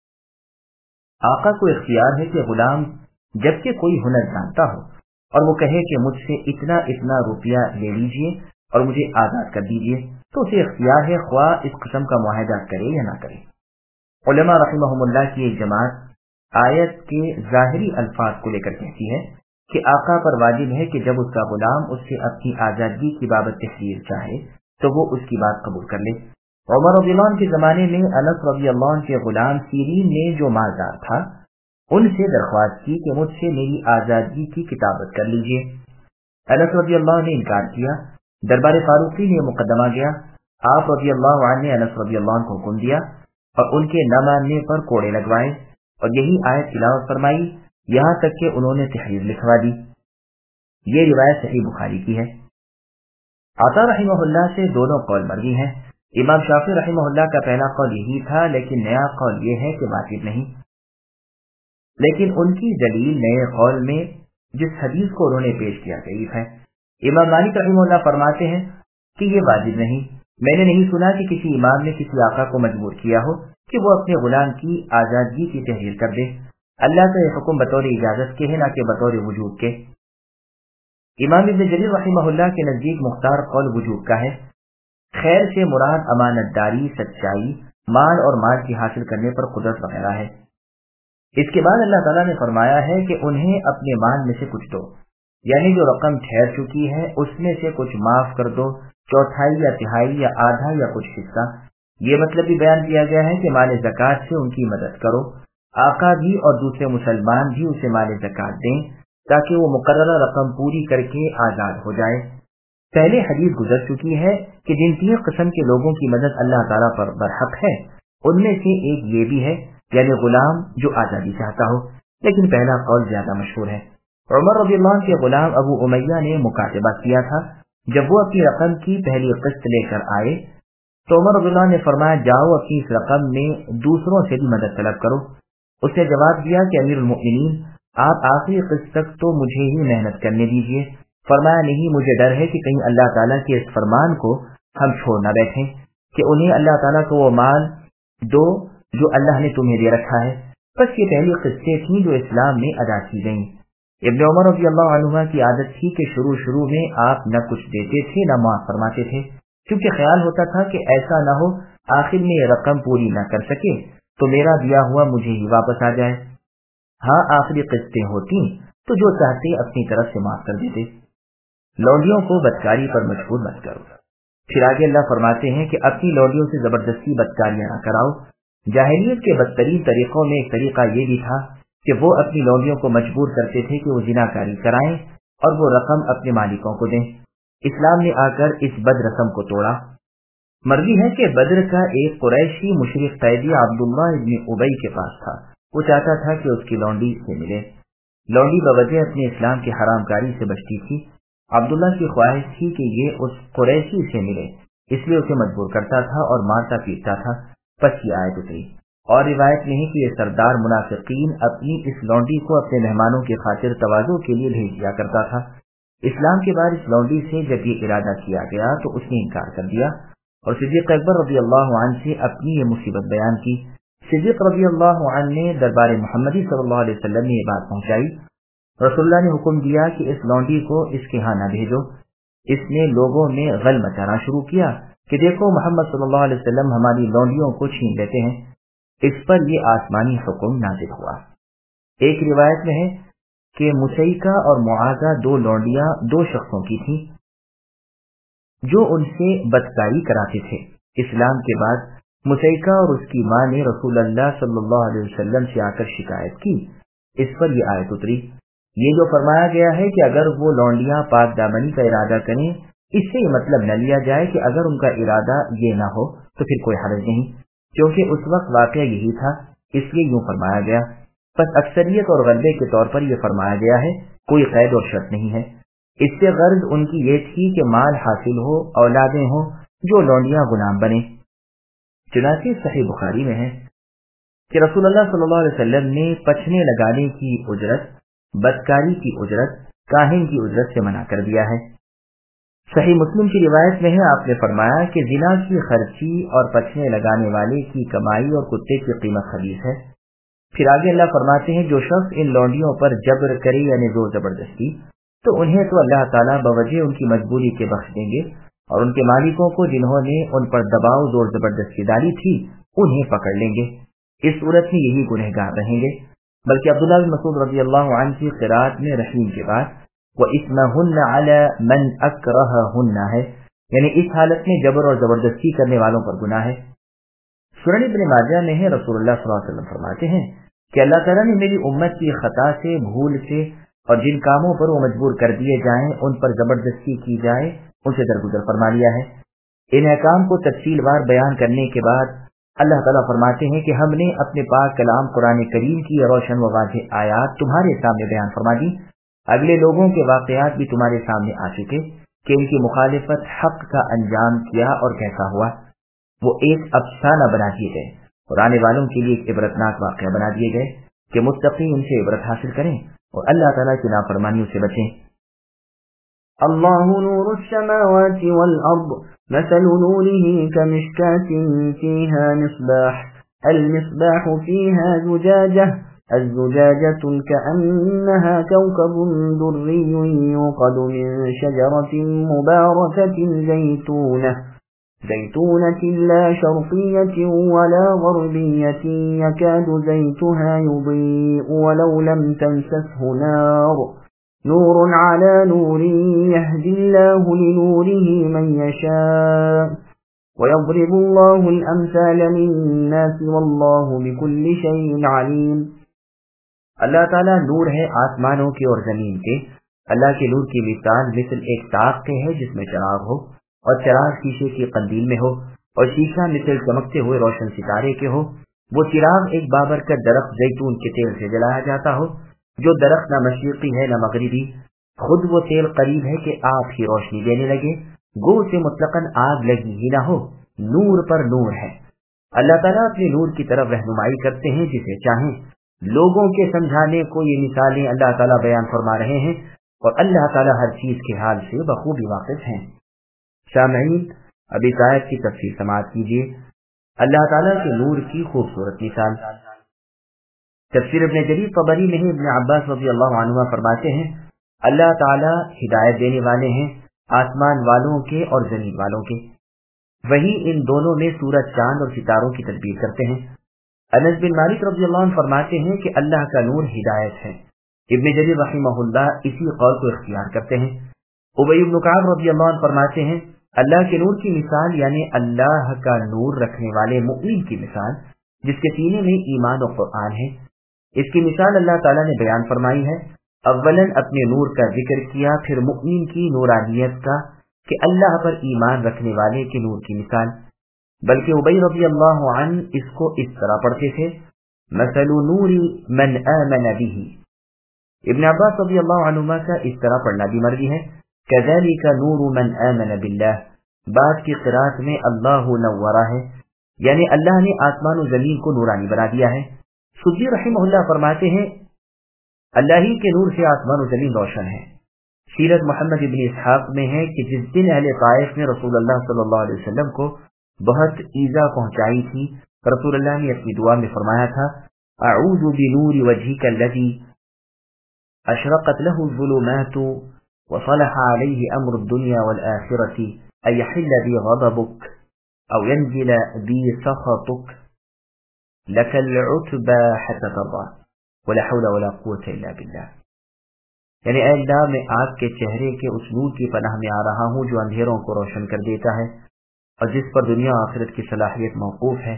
آقا کو اختیار ہے کہ غلام جبکہ کوئی ہنر جانتا ہو اور وہ کہے کہ مجھ سے اتنا اتنا روپیہ لے لیجئے اور مجھے آزاد کر دیجئے تو اسے اختیار ہے خواہ اس قسم کا معاہدہ کرے یا نہ کرے۔ علماء رحمہم اللہ کی ایک جماعت آیت کے ظاہری الفاظ کو لے کر کہتی ہے کہ آقا پر واجب ہے کہ جب اس کا غلام اس سے اپنی آزادگی کی بابت تحریر چاہے تو وہ اس کی بات قبول کر لے۔ عمر رضی اللہ عنہ کے زمانے میں انس رضی اللہ عنہ کے غلام سیرین نے جو مالدار تھا ان سے درخواست کی کہ مجھ سے میری آزادگی کی کتابت کر لیجئے۔ انس رضی اللہ عنہ نے انکار کیا۔ دربار فاروقی میں مقدمہ گیا، آپ رضی اللہ عنہ نے انس رضی اللہ عنہ کو حکم دیا اور ان کے نہ ماننے پر کوڑے لگوائے اور یہی آیت تلاوت فرمائی یہاں تک کہ انہوں نے تحریر لکھوا دی۔ یہ روایت صحیح بخاری کی ہے۔ عطا رحمہ اللہ سے دونوں قول مروی ہیں۔ امام شافعی رحمہ اللہ کا پہلا قول یہی تھا، لیکن نیا قول یہ ہے کہ واجب نہیں، لیکن ان کی دلیل نئے قول میں جس حدیث کو انہوں نے پیش کیا ضعیف ہے۔ امام مالک رحمہ اللہ فرماتے ہیں کہ یہ واجب نہیں، میں نے نہیں سنا کہ کسی امام نے کسی آقا کو مجبور کیا ہو کہ وہ اپنے غلام کی آزادگی کی تحریر کر دے۔ اللہ کا یہ حکم بطور اجازت کے ہے نہ کہ بطور وجوب کے۔ امام ابن جریر رحمہ اللہ کے نزدیک مختار قول وجوب کا ہے۔ خیر سے مراد امانت داری، سچائی، مال اور مال کی حاصل کرنے پر قدرت وغیرہ ہے۔ اس کے بعد اللہ تعالیٰ نے فرمایا ہے کہ انہیں اپنے مال میں سے کچھ دو، یعنی جو رقم ٹھہر چکی ہے اس میں سے کچھ معاف کر دو، چوتھائی یا تہائی یا آدھا یا کچھ حصہ۔ یہ مطلب بھی بیان کیا گیا ہے کہ مال زکوٰۃ سے ان کی مدد کرو، آقا بھی اور دوسرے مسلمان بھی اسے مال زکوٰۃ دیں تاکہ وہ مقررہ رقم پوری کر کے آزاد ہو جائے۔ پہلے حدیث گزر چکی ہے کہ جن 3 قسم کے لوگوں کی مدد اللہ تعالیٰ پر برحق ہے ان میں سے ایک یہ بھی ہے، یعنی غلام جو آزادی چاہتا ہو، لیکن پہلا قول زیادہ مشہور ہے۔ عمر رضی اللہ عنہ کے غلام ابو امیہ نے مکاتبہ کیا تھا۔ جب وہ اپنی رقم کی پہلی قسط لے کر آئے تو عمر رضی اللہ عنہ نے فرمایا جاؤ اپنی اس رقم میں دوسروں سے بھی مدد طلب کرو۔ اس نے جواب دیا کہ امیر المؤمنین آپ آخری قسط تک تو مجھے ہی محنت کرنے دیجیے۔ فرمایا نہیں، مجھے ڈر ہے کہ کہیں اللہ تعالیٰ کے اس فرمان کو ہم چھوڑ نہ بیٹھیں کہ انہیں اللہ تعالیٰ کو وہ مال دو جو اللہ نے تمہیں دے رکھا ہے۔ بس یہ پہلی قسطیں تھیں جو اسلام میں ادا کی گئیں۔ ابن عمر رضی اللہ عنہ کی عادت تھی کہ شروع میں آپ نہ کچھ دیتے تھے نہ معاف فرماتے تھے، کیونکہ خیال ہوتا تھا کہ ایسا نہ ہو آخر میں یہ رقم پوری نہ کر سکے تو میرا دیا ہوا مجھے ہی واپس آ جائے۔ ہاں آخری قسطیں ہوتی تو جو چاہتے اپنی طرف سے معاف کر دیتے۔ لونڈیوں کو بدکاری پر مجبور مت کرو۔ پھر آگے اللہ فرماتے ہیں کہ اپنی لونڈیوں سے زبردستی بدکاریاں نہ کراؤ۔ جاہلیت کے بدترین طریقوں میں ایک طریقہ یہ بھی تھا کہ وہ اپنی لونڈیوں کو مجبور کرتے تھے کہ وہ زناکاری کرائیں اور وہ رقم اپنے مالکوں کو دیں۔ اسلام نے آ کر اس بد رسم کو توڑا۔ مروی ہے کہ بدر کا ایک قریشی مشرک قیدی عبداللہ ابن ابی کے پاس تھا۔ وہ چاہتا تھا کہ اس کی لونڈی سے ملے۔ لونڈی بوجہ اپنے اسلام کی حرام کاری سے بچتی تھی۔ عبداللہ کی خواہش تھی کہ یہ اس قریشی سے ملے، اس لیے اسے مجبور کرتا تھا اور مارتا پیٹتا تھا۔ پس یہ آیت اتری، اور روایت نہیں کہ یہ سردار منافقین اپنی اس لونڈی کو اپنے مہمانوں کی خاطر تواضع کے لیے بھیج دیا کرتا تھا۔ اسلام کے بعد اس لونڈی سے جب یہ ارادہ کیا گیا تو اس نے انکار کر دیا اور صدیق اکبر رضی اللہ عنہ سے اپنی یہ مصیبت بیان کی۔ صدیق رضی اللہ عنہ نے دربار محمدی صلی اللہ علیہ وسلم میں یہ بات پہنچائی۔ رسول اللہ نے حکم دیا کہ اس لونڈی کو اس کے ہاں نہ بھیجو۔ اس نے لوگوں میں غل مچانا شروع کیا کہ دیکھو محمد صلی اللہ علیہ وسلم ہماری لونڈیوں کو چھین لیتے ہیں۔ اس پر یہ آسمانی حکم نازل ہوا۔ ایک روایت میں ہے کہ مسیکہ اور معاذہ 2 لونڈیاں 2 شخصوں کی تھیں جو ان سے بدکاری کراتے تھے۔ اسلام کے بعد مسیکہ اور اس کی ماں نے رسول اللہ صلی اللہ علیہ وسلم سے آ کر شکایت کی۔ اس پر یہ آیت اتری۔ یہ جو فرمایا گیا ہے کہ اگر وہ لونڈیاں پاک دامنی کا ارادہ کریں، اس سے یہ مطلب نہ لیا جائے کہ اگر ان کا ارادہ یہ نہ ہو تو پھر کوئی حرج نہیں، کیونکہ اس وقت واقعہ یہی تھا، اس لیے یوں فرمایا گیا۔ بس اکثریت اور غلبے کے طور پر یہ فرمایا گیا ہے، کوئی قید اور شرط نہیں ہے۔ اس سے غرض ان کی یہ تھی کہ مال حاصل ہو، اولادیں ہوں، جو لونڈیاں غلام بنے۔ چنانچہ صحیح بخاری میں ہے کہ رسول اللہ صلی اللہ علیہ وسلم نے پچھنے لگانے کی اجرت، بدکاری کی اجرت، کاہن کی اجرت سے منع کر دیا ہے۔ صحیح مسلم کی روایت میں ہے آپ نے فرمایا کہ زنا کی خرچی اور پچھنے لگانے والے کی کمائی اور کتے کی قیمت خبیث ہے۔ پھر آگے اللہ فرماتے ہیں جو شخص ان لونڈیوں پر جبر کرے یعنی زور زبردستی تو انہیں تو اللہ تعالیٰ بوجہ ان کی مجبوری کے بخش دیں گے، اور ان کے مالکوں کو جنہوں نے ان پر دباؤ زور زبردستی ڈالی تھی انہیں پکڑ لیں گے۔ اس صورت میں یہی گنہگار رہیں گے۔ بلکہ عبداللہ بن مسعود رضی اللہ عنہ کی قرات میں رحیم کے بعد وَإِثْمَهُنَّ عَلَى مَنْ أَكْرَهَهُنَّ ہے، یعنی اس حالت میں جبر اور زبردستی کرنے والوں پر گناہ ہے۔ سنن ابن ماجہ میں ہے رسول اللہ صلی اللہ علیہ وسلم فرماتے ہیں کہ اللہ تعالیٰ نے میری امت کی خطا سے، بھول سے اور جن کاموں پر وہ مجبور کر دیے جائیں ان پر زبردستی کی جائے ان سے درگزر فرما لیا ہے۔ ان احکام کو تفصیل وار بیان کرنے کے بعد اللہ تعالیٰ فرماتے ہیں کہ ہم نے اپنے پاک کلام قرآن کریم کی روشن و واضح آیات تمہارے سامنے بیان فرما دی۔ اگلے لوگوں کے واقعات بھی تمہارے سامنے آ چکے کہ ان کی مخالفت حق کا انجام کیا اور کیسا ہوا۔ وہ ایک افسانہ بنا دیے گئے، قرآن والوں کے لیے ایک عبرتناک واقعہ بنا دیے گئے کہ متقی ان سے عبرت حاصل کریں اور اللہ تعالیٰ کی نافرمانیوں سے بچیں۔
اللہ نور السماوات والارض مثل نوره كمشكاة فيها مصباح المصباح فيها زجاجة الزجاجة كأنها كوكب دري يوقد من شجرة مباركة زيتونة زيتونة لا شرقية ولا غربية يكاد زيتها يضيء ولو لم تمسسه نار نور على نور يهدي الله لنوره من يشاء ويضرب الله الأمثال للناس والله بكل شيء عليم.
اللہ تعالیٰ نور ہے آسمانوں کے اور زمین کے. اللہ کے نور کی مثال مثل ایک طاق کے ہے جس میں چراغ ہو اور چراغ شیشے کی قندیل میں ہو اور شیشہ مثل چمکتے ہوئے روشن ستارے کے ہو. وہ چراغ ایک بابرکت درخت زیتون کے تیل سے جلایا جاتا ہو جو درخت نہ مشرقی ہے نہ مغربی. خود وہ تیل قریب ہے کہ آگ کی روشنی دینے لگے گو سے مطلقاً آگ لگی ہی نہ ہو. نور پر نور ہے. اللہ تعالیٰ اپنے نور کی طرف رہنمائی کرتے ہیں جسے چاہیں. لوگوں کے سمجھانے کو یہ مثالیں اللہ تعالیٰ بیان فرما رہے ہیں اور اللہ تعالیٰ ہر چیز کے حال سے بخوبی واقف ہیں. سامعین اب اس آیت کی تفسیر سماعت کیجیے. اللہ تعالیٰ کے نور کی خوبصورت مثال. تفسیر ابن جریر طبری میں ابن عباس رضی اللہ عنہ فرماتے ہیں اللہ تعالیٰ ہدایت دینے والے ہیں آسمان والوں کے اور زمین والوں کے. وہی ان دونوں میں سورج چاند اور ستاروں کی تدبیر کرتے ہیں. انس بن مالک رضی اللہ عنہ فرماتے ہیں کہ اللہ کا نور ہدایت ہے. ابن جریر رحمہ اللہ اسی قول کو اختیار کرتے ہیں. ابی بن کعب رضی اللہ عنہ فرماتے ہیں اللہ کے نور کی مثال یعنی اللہ کا نور رکھنے والے مؤمن کی مثال جس کے سینے میں ایمان و قرآن ہے. اس کی مثال اللہ تعالیٰ نے بیان فرمائی ہے. اولاً اپنے نور کا ذکر کیا پھر مؤمن کی نورانیت کا کہ اللہ پر ایمان رکھنے والے کے نور کی مثال. بلکہ ابی رضی اللہ عنہ اس کو اس طرح پڑھتے تھے مثل نور من آمن به. ابن عباس رضی اللہ عنہما کا اس طرح پڑھنا بھی مرضی ہے كذلك نور من آمن بالله. بعد کی قرات میں اللہ نورہ ہے یعنی اللہ نے آسمان و زمین کو نورانی بنا دیا ہے. سدی رحمہ اللہ فرماتے ہیں اللہ ہی کے نور سے آسمان و زمین روشن ہے. سیرت محمد ابن اسحاق میں ہے کہ جس دن اہل طائف نے رسول اللہ صلی اللہ علیہ وسلم کو بہت ایذا پہنچائی تھی رسول اللہ نے اپنی دعا میں فرمایا تھا اعوذ بنور وجهك الذي اشرقت له الظلمات وصلح عليه امر الدنيا والآخرة ان يحل بي غضبك او ينزل بي سخطك لك العتبى حتى ترضى ولا حول ولا قوة الا بالله. یعنی اے اللہ میں آپ کے چہرے کے اس نور کی پناہ میں آ رہا ہوں جو اندھیروں کو روشن کر دیتا ہے اور جس پر دنیا و آخرت کی صلاحیت موقوف ہے.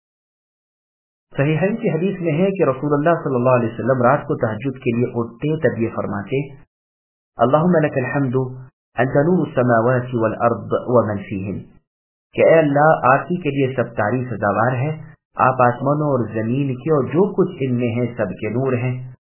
صحیحین کی حدیث میں ہے کہ رسول اللہ صلی اللہ علیہ وسلم رات کو تہجد کے لیے اٹھتے تب یہ فرماتے اللہم لک الحمد انت نور السماوات والارض ومن فیہن کہ اے اللہ آپ ہی کے لیے سب تعریف سزاوار ہے آپ آسمانوں اور زمین کے اور جو کچھ ان میں ہے سب کے نور ہیں.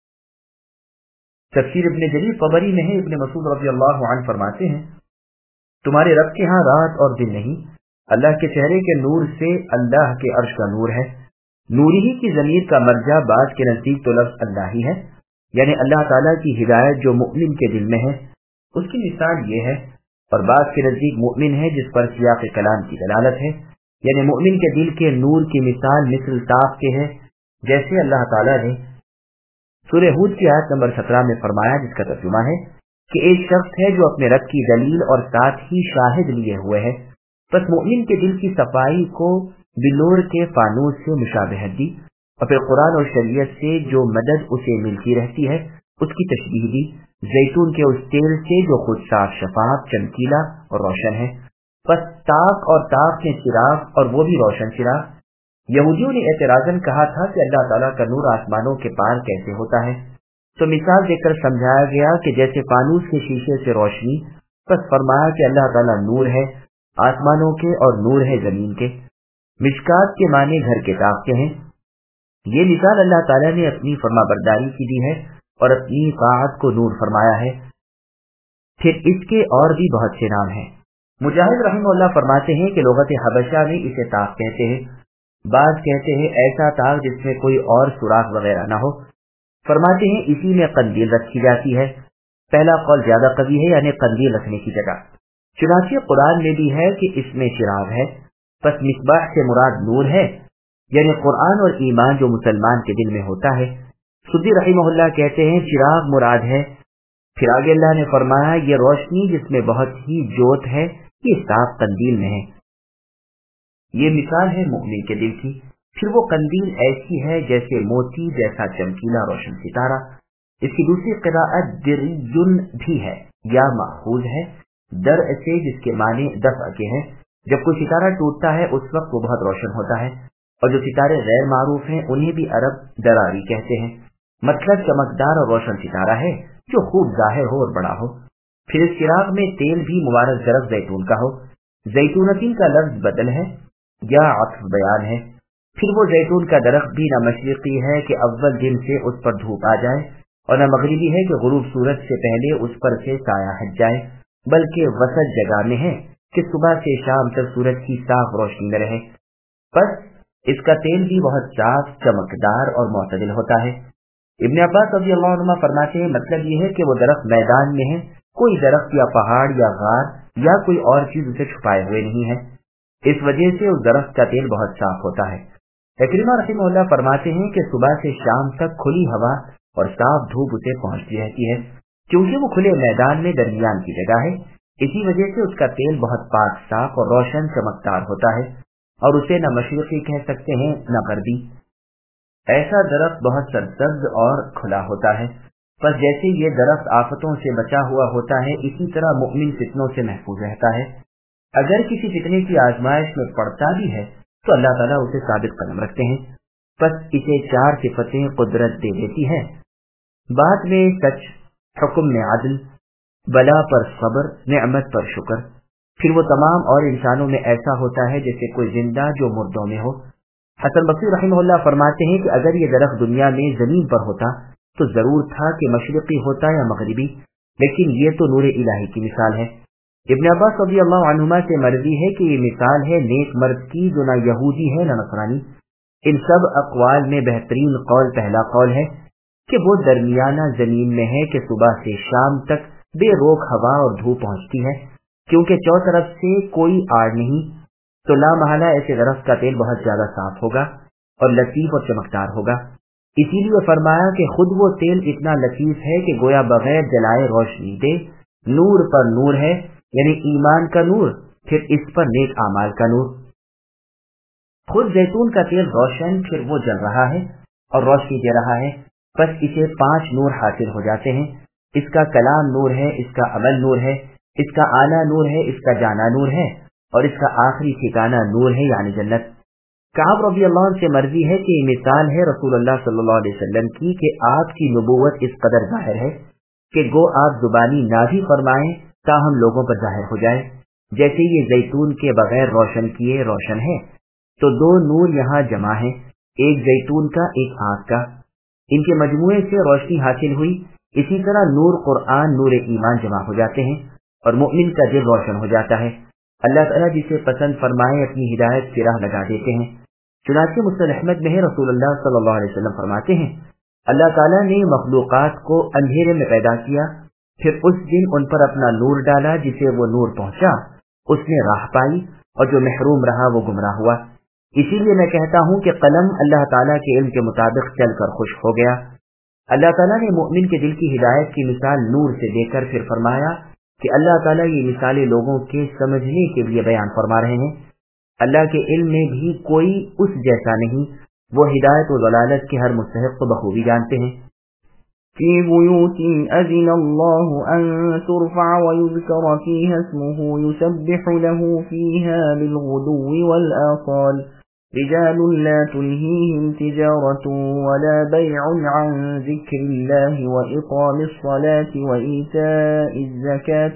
تفسیر ابن جریر طبری میں ہے ابن مسعود رضی اللہ عنہ فرماتے ہیں تمہارے رب کے ہاں رات اور دن نہیں اللہ کے چہرے کے نور سے اللہ کے عرش کا نور ہے. نوری ہی کی ضمیر کا مرجع بعض کے نزدیک تو لفظ اللہ ہی ہے یعنی اللہ تعالیٰ کی ہدایت جو مؤمن کے دل میں ہے اس کی مثال یہ ہے اور بعض کے نزدیک مؤمن ہے جس پر سیاق کلام کی دلالت ہے یعنی مؤمن کے دل کے نور کی مثال مثل طاق کے ہے جیسے اللہ تعالیٰ نے سورہ ہود کی آیت نمبر 17 میں فرمایا جس کا ترجمہ ہے کہ ایک شخص ہے جو اپنے رب کی دلیل اور ساتھ ہی شاہد لیے ہوئے ہے. بس مؤمن کے دل کی صفائی کو بلور کے فانوس سے مشابہت دی اور پھر قرآن اور شریعت سے جو مدد اسے ملتی رہتی ہے اس کی تشبیہ دی زیتون کے اس تیل سے جو خود صاف شفاف چمکیلا اور روشن ہے. بس طاق اور طاق میں چراغ اور وہ بھی روشن چراغ. یہودیوں نے اعتراضاً کہا تھا کہ اللہ تعالیٰ کا نور آسمانوں کے پار کیسے ہوتا ہے تو مثال دے کر سمجھایا گیا کہ جیسے فانوس کے شیشے سے روشنی. بس فرمایا کہ اللہ تعالیٰ نور ہے آسمانوں کے اور نور ہے زمین کے. مشکات کے معنی گھر کے طاق کے ہیں. یہ مثال اللہ تعالیٰ نے اپنی فرما برداری کی دی ہے اور اپنی طاعت کو نور فرمایا ہے. پھر اس کے اور بھی بہت سے نام ہیں. مجاہد رحمہ اللہ فرماتے ہیں کہ لغت حبشہ میں اسے طاق کہتے ہیں. بعض کہتے ہیں ایسا طاق جس میں کوئی اور سوراخ وغیرہ نہ ہو. فرماتے ہیں اسی میں قندیل رکھی جاتی ہے. پہلا قول زیادہ قوی ہے یعنی قندیل رکھنے کی جگہ. چنانچہ قرآن میں بھی ہے کہ اس میں چراغ ہے. پس مصباح سے مراد نور ہے یعنی قرآن اور ایمان جو مسلمان کے دل میں ہوتا ہے. سدی رحمہ اللہ کہتے ہیں چراغ مراد ہے. پھر آگے اللہ نے فرمایا یہ روشنی جس میں بہت ہی جوت ہے یہ صاف قندیل میں ہے. یہ مثال ہے مومن کے دل کی۔ پھر وہ قندیل ایسی ہے جیسے موتی جیسا چمکیلا روشن ستارہ۔ اس کی دوسری قراءت دریجن بھی ہے یا ماخوذ ہے در سے، جس کے معنی دفع کے ہیں۔ جب کوئی ستارہ ٹوٹتا ہے اس وقت وہ بہت روشن ہوتا ہے، اور جو ستارے غیر معروف ہیں انہیں بھی عرب دراری کہتے ہیں۔ مطلب چمکدار اور روشن ستارہ ہے جو خوب ظاہر ہو اور بڑا ہو۔ پھر اس چراغ میں تیل بھی مبارک درخت زیتون کا ہو۔ زیتونتین کا لفظ بدل ہے یا عطف بیان ہے۔ پھر وہ زیتون کا درخت بھی نہ مشرقی ہے کہ اول دن سے اس پر دھوپ آ جائے، اور نہ مغربی ہے کہ غروب سورج سے پہلے اس پر سے سایہ ہٹ جائے، بلکہ وسط جگہ میں ہے کہ صبح سے شام تک سورج کی صاف روشنی میں رہے۔ بس اس کا تیل بھی بہت صاف، چمکدار اور معتدل ہوتا ہے۔ ابن عباس رضی اللہ عنہ فرماتے ہیں مطلب یہ ہے کہ وہ درخت میدان میں ہے، کوئی درخت یا پہاڑ یا غار یا کوئی اور چیز اسے چھپائے ہوئے نہیں ہے، اس وجہ سے اس درخت کا تیل بہت صاف ہوتا ہے۔ اکرمہ رحمہ اللہ فرماتے ہیں کہ صبح سے شام تک کھلی ہوا اور صاف دھوپ اسے پہنچتی رہتی ہے، کیونکہ وہ کھلے میدان میں درمیان کی جگہ ہے، اسی وجہ سے اس کا تیل بہت پاک صاف اور روشن چمکدار ہوتا ہے، اور اسے نہ مشرقی کہہ سکتے ہیں نہ غربی۔ ایسا درخت بہت سرسبز اور کھلا ہوتا ہے۔ بس جیسے یہ درخت آفتوں سے بچا ہوا ہوتا ہے، اسی طرح مؤمن فتنوں سے محفوظ رہتا ہے۔ اگر کسی فتنے کی آزمائش میں پڑتا بھی ہے تو اللہ تعالیٰ اسے ثابت قدم رکھتے ہیں، بس اسے 4 صفتیں قدرت دے دیتی ہے: بات میں سچ، حکم میں عدل، بلا پر صبر، نعمت پر شکر۔ پھر وہ تمام اور انسانوں میں ایسا ہوتا ہے جیسے کوئی زندہ جو مردوں میں ہو۔ حسن بصری رحمہ اللہ فرماتے ہیں کہ اگر یہ درخت دنیا میں زمین پر ہوتا تو ضرور تھا کہ مشرقی ہوتا یا مغربی، لیکن یہ تو نور الہی کی مثال ہے۔ ابن عباس رضی اللہ عنہما سے مروی ہے کہ یہ مثال ہے نیک مرد کی جو نہ یہودی ہے نہ نصرانی۔ ان سب اقوال میں بہترین قول پہلا قول ہے کہ وہ درمیانہ زمین میں ہے کہ صبح سے شام تک بے روک ہوا اور دھوپ پہنچتی ہے، کیونکہ چوطرف سے کوئی آڑ نہیں، تو لا محالہ ایسے درخت کا تیل بہت زیادہ صاف ہوگا اور لطیف اور چمکدار ہوگا۔ اسی لیے فرمایا کہ خود وہ تیل اتنا لطیف ہے کہ گویا بغیر جلائے روشنی دے، نور پر نور ہے، یعنی ایمان کا نور، پھر اس پر نیک اعمال کا نور۔ خود زیتون کا تیل روشن، پھر وہ جل رہا ہے اور روشنی دے رہا ہے، بس اسے 5 نور حاصل ہو جاتے ہیں۔ اس کا کلام نور ہے، اس کا عمل نور ہے، اس کا آنا نور ہے، اس کا جانا نور ہے، اور اس کا آخری ٹھکانہ نور ہے یعنی جنت۔ کعب رضی اللہ عنہ سے مروی ہے کہ یہ مثال ہے رسول اللہ صلی اللہ علیہ وسلم کی کہ آپ کی نبوت اس قدر ظاہر ہے کہ گو آپ زبانی نہ بھی فرمائیں تاہم لوگوں پر ظاہر ہو جائے۔ جیسے یہ زیتون کے بغیر روشن کیے روشن ہے، تو 2 نور یہاں جمع ہیں، ایک زیتون کا ایک آنکھ کا، ان کے مجموعے سے روشنی حاصل ہوئی۔ اسی طرح نور قرآن، نور ایمان جمع ہو جاتے ہیں اور مؤمن کا دل روشن ہو جاتا ہے۔ اللہ تعالیٰ جسے پسند فرمائے اپنی ہدایت کی راہ لگا دیتے ہیں۔ چنانچہ مسند احمد میں ہے رسول اللہ صلی اللہ علیہ وسلم فرماتے ہیں اللہ تعالیٰ نے مخلوقات کو اندھیرے میں پیدا کیا، پھر اس دن ان پر اپنا نور ڈالا، جسے وہ نور پہنچا اس نے راہ پائی، اور جو محروم رہا وہ گمراہ ہوا۔ اسی لیے میں کہتا ہوں کہ قلم اللہ تعالیٰ کے علم کے مطابق چل کر خشک ہو گیا۔ اللہ تعالیٰ نے مومن کے دل کی ہدایت کی مثال نور سے دے کر پھر فرمایا کہ اللہ تعالیٰ یہ مثالیں لوگوں کے سمجھنے کے لیے بیان فرما رہے ہیں۔ اللہ کے علم میں بھی کوئی اس جیسا نہیں، وہ ہدایت و ضلالت کے ہر مستحق کو بخوبی جانتے ہیں۔
في بيوت أذن الله أن ترفع ويذكر فيها اسمه يسبح له فيها بالغدو والآصال رجال لا تلهيهم تجارة ولا بيع عن ذكر الله وإقام الصلاة وإيتاء الزكاة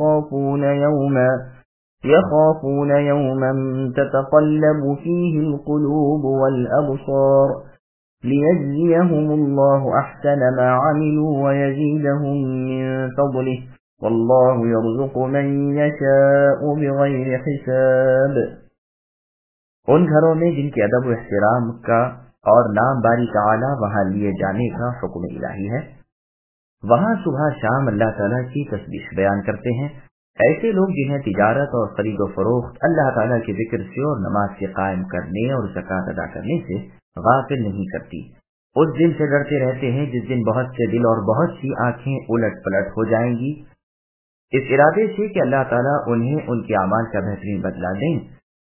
يخافون يوما تتقلب فيه القلوب والأبصار ليجزيهم الله أحسن ما عملوا ويزيدهم من فضله والله يرزق من يشاء بغير حساب۔
ان گھروں میں جن کے ادب و احترام کا اور نام باری تعالی وہاں لیے جانے کا حکم الہی ہے، وہاں صبح شام اللہ تعالیٰ کی تسبیح بیان کرتے ہیں۔ ایسے لوگ جنہیں تجارت اور خرید و فروخت اللہ تعالیٰ کے ذکر سے اور نماز کے قائم کرنے اور زکوٰۃ ادا کرنے سے غافل نہیں کرتی، اس دن سے ڈرتے رہتے ہیں جس دن بہت سے دل اور بہت سی آنکھیں الٹ پلٹ ہو جائیں گی، اس ارادے سے کہ اللہ تعالیٰ انہیں ان کے اعمال کا بہترین بدلہ دیں۔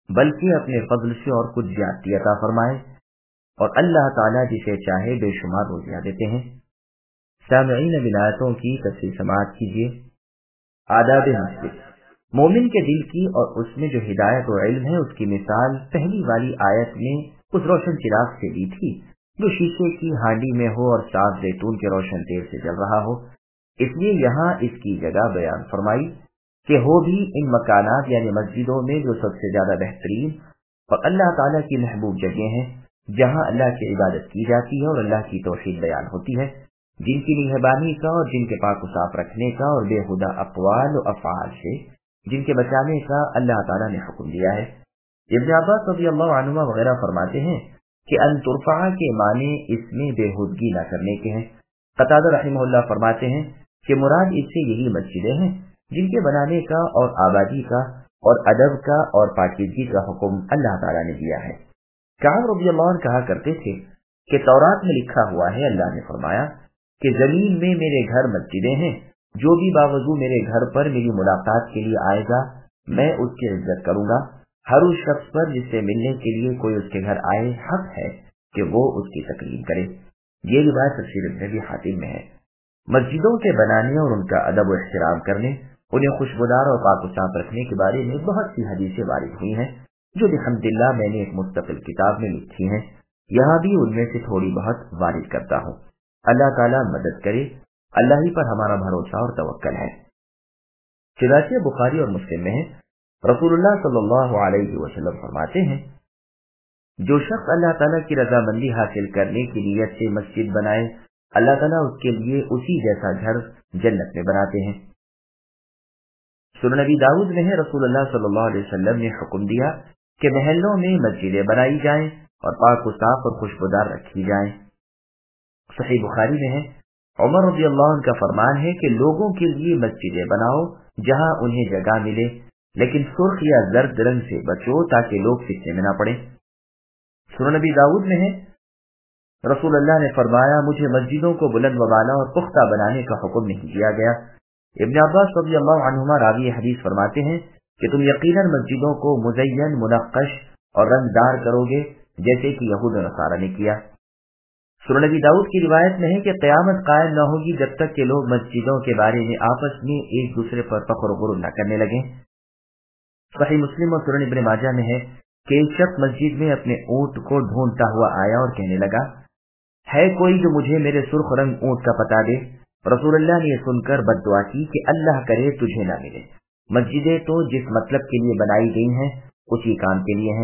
बल्कि अपने फضل से और कुछ ज्यादती अता फरमाए, और अल्लाह ताला जिसे चाहे बेशुमार रोज़ियां देते हैं। सामईन विलायतों की तफसीर समाअत कीजिए। आदाब मस्जिद। मोमिन के दिल की और उसमें जो हिदायत और इल्म है उसकी मिसाल पहली वाली आयत में उस रोशन चिराग से दी थी जो शीशे की हांडी में हो और साफ जैतून के रोशन तेल से जल रहा हो। इसलिए यहाँ इसकी जगह बयान फरमाई कि हो भी इन मकानात यानी मस्जिदों में जो सबसे ज्यादा बेहतरीन और अल्लाह ताला की महबूब जगह हैं, जहाँ अल्लाह की इबादत की जाती है और अल्लाह की तौहीद बयान होती है, जिनकी निगहबानी का और जिनके पाक साफ रखने का और बेहुदा अक़वाल और अफ़आल से जिनके बचाने का अल्लाह ताला ने हुक्म दिया है। इब्न अब्बास रज़ियल्लाहु अन्हुमा वगैरह फरमाते हैं कि अन तुरफ़ा के माने इसमें बेहुदगी न करने के हैं। क़तादा रहमहुल्लाह फरमाते हैं कि मुराद इससे यही मस्जिदें हैं जिनके बनाने का और आबादी का और अदब का और पाकीज़गी का हुक्म अल्लाह ताला ने दिया है। काब रज़ियल्लाहु अन्हु कहा करते थे कि तौरात में लिखा हुआ है, अल्लाह ने फरमाया कि जमीन में मेरे घर मस्जिदें हैं, जो भी बावजूद मेरे घर पर मेरी मुलाकात के लिए आएगा मैं उसकी इज्जत करूंगा। हर उस शख्स पर जिससे मिलने के लिए कोई उसके घर आए हक है कि वो उसकी तकरीम करे। ये रिवायत तफसीर इब्न अबी हातिम में है। मस्जिदों के बनाने और उनका अदब और एहतराम करने, उन्हें खुशबूदार और पाक साफ रखने के बारे में बहुत सी हदीसें वारिद हुई हैं जो बिहम्दिल्लाह मैंने एक मुस्तकिल किताब में लिखी हैं। यहाँ भी उनमें से थोड़ी बहुत वारिद करता हूँ। अल्लाह ताला मदद करे, अल्लाह ही पर हमारा भरोसा और तवक्कल है। चुनांचे बुखारी और मुस्लिम में है, रसूलुल्लाह सल्लल्लाहु अलैहि वसल्लम फरमाते हैं, जो शख्स अल्लाह ताला की रजामंदी हासिल करने की नीयत से मस्जिद बनाए, अल्लाह ताला उसके लिए उसी जैसा घर जन्नत में बनाते हैं। सुनन नबी दाऊद में है, रसूलुल्लाह सल्लल्लाहु अलैहि वसल्लम ने हुक्म दिया कि महल्लों में मस्जिदें बनाई जाएं और पाक व साफ और खुशबूदार रखी जाएं। सही बुखारी में है, उमर रज़ियल्लाहु अन्हु का फरमान है कि लोगों के लिए मस्जिदें बनाओ जहां उन्हें जगह मिले, लेकिन सुर्ख या जर्द रंग से बचो ताकि लोग फितने में न पड़े। सुनन नबी दाऊद में है, रसूलुल्लाह ने फरमाया, मुझे मस्जिदों को बुलंद व बाला और पुख्ता बनाने का हुक्म नहीं दिया गया। इब्न अब्बास रज़ियल्लाहु अन्हुमा रावी हदीस फरमाते हैं कि तुम यकीनन मस्जिदों को मुज़य्यन, मुनक्कश और रंगदार करोगे जैसे कि यहूद और नसारा ने किया। सुनन नबी दाऊद की रिवायत में है कि क़यामत कायम न होगी जब तक कि लोग मस्जिदों के बारे में आपस में एक दूसरे पर फख्र गुरूर न करने लगे। सही मुस्लिम और सुनन इब्न माजा में है कि एक शख्स मस्जिद में अपने ऊंट को ढूंढता हुआ आया और कहने लगा, है कोई जो मुझे मेरे सुर्ख रंग ऊंट का पता दे। रसूलुल्लाह ने सुनकर बद्दुआ की कि अल्लाह करे तुझे न मिले। मस्जिदें तो जिस मतलब के लिए बनाई गई हैं उसी काम के लिए हैं।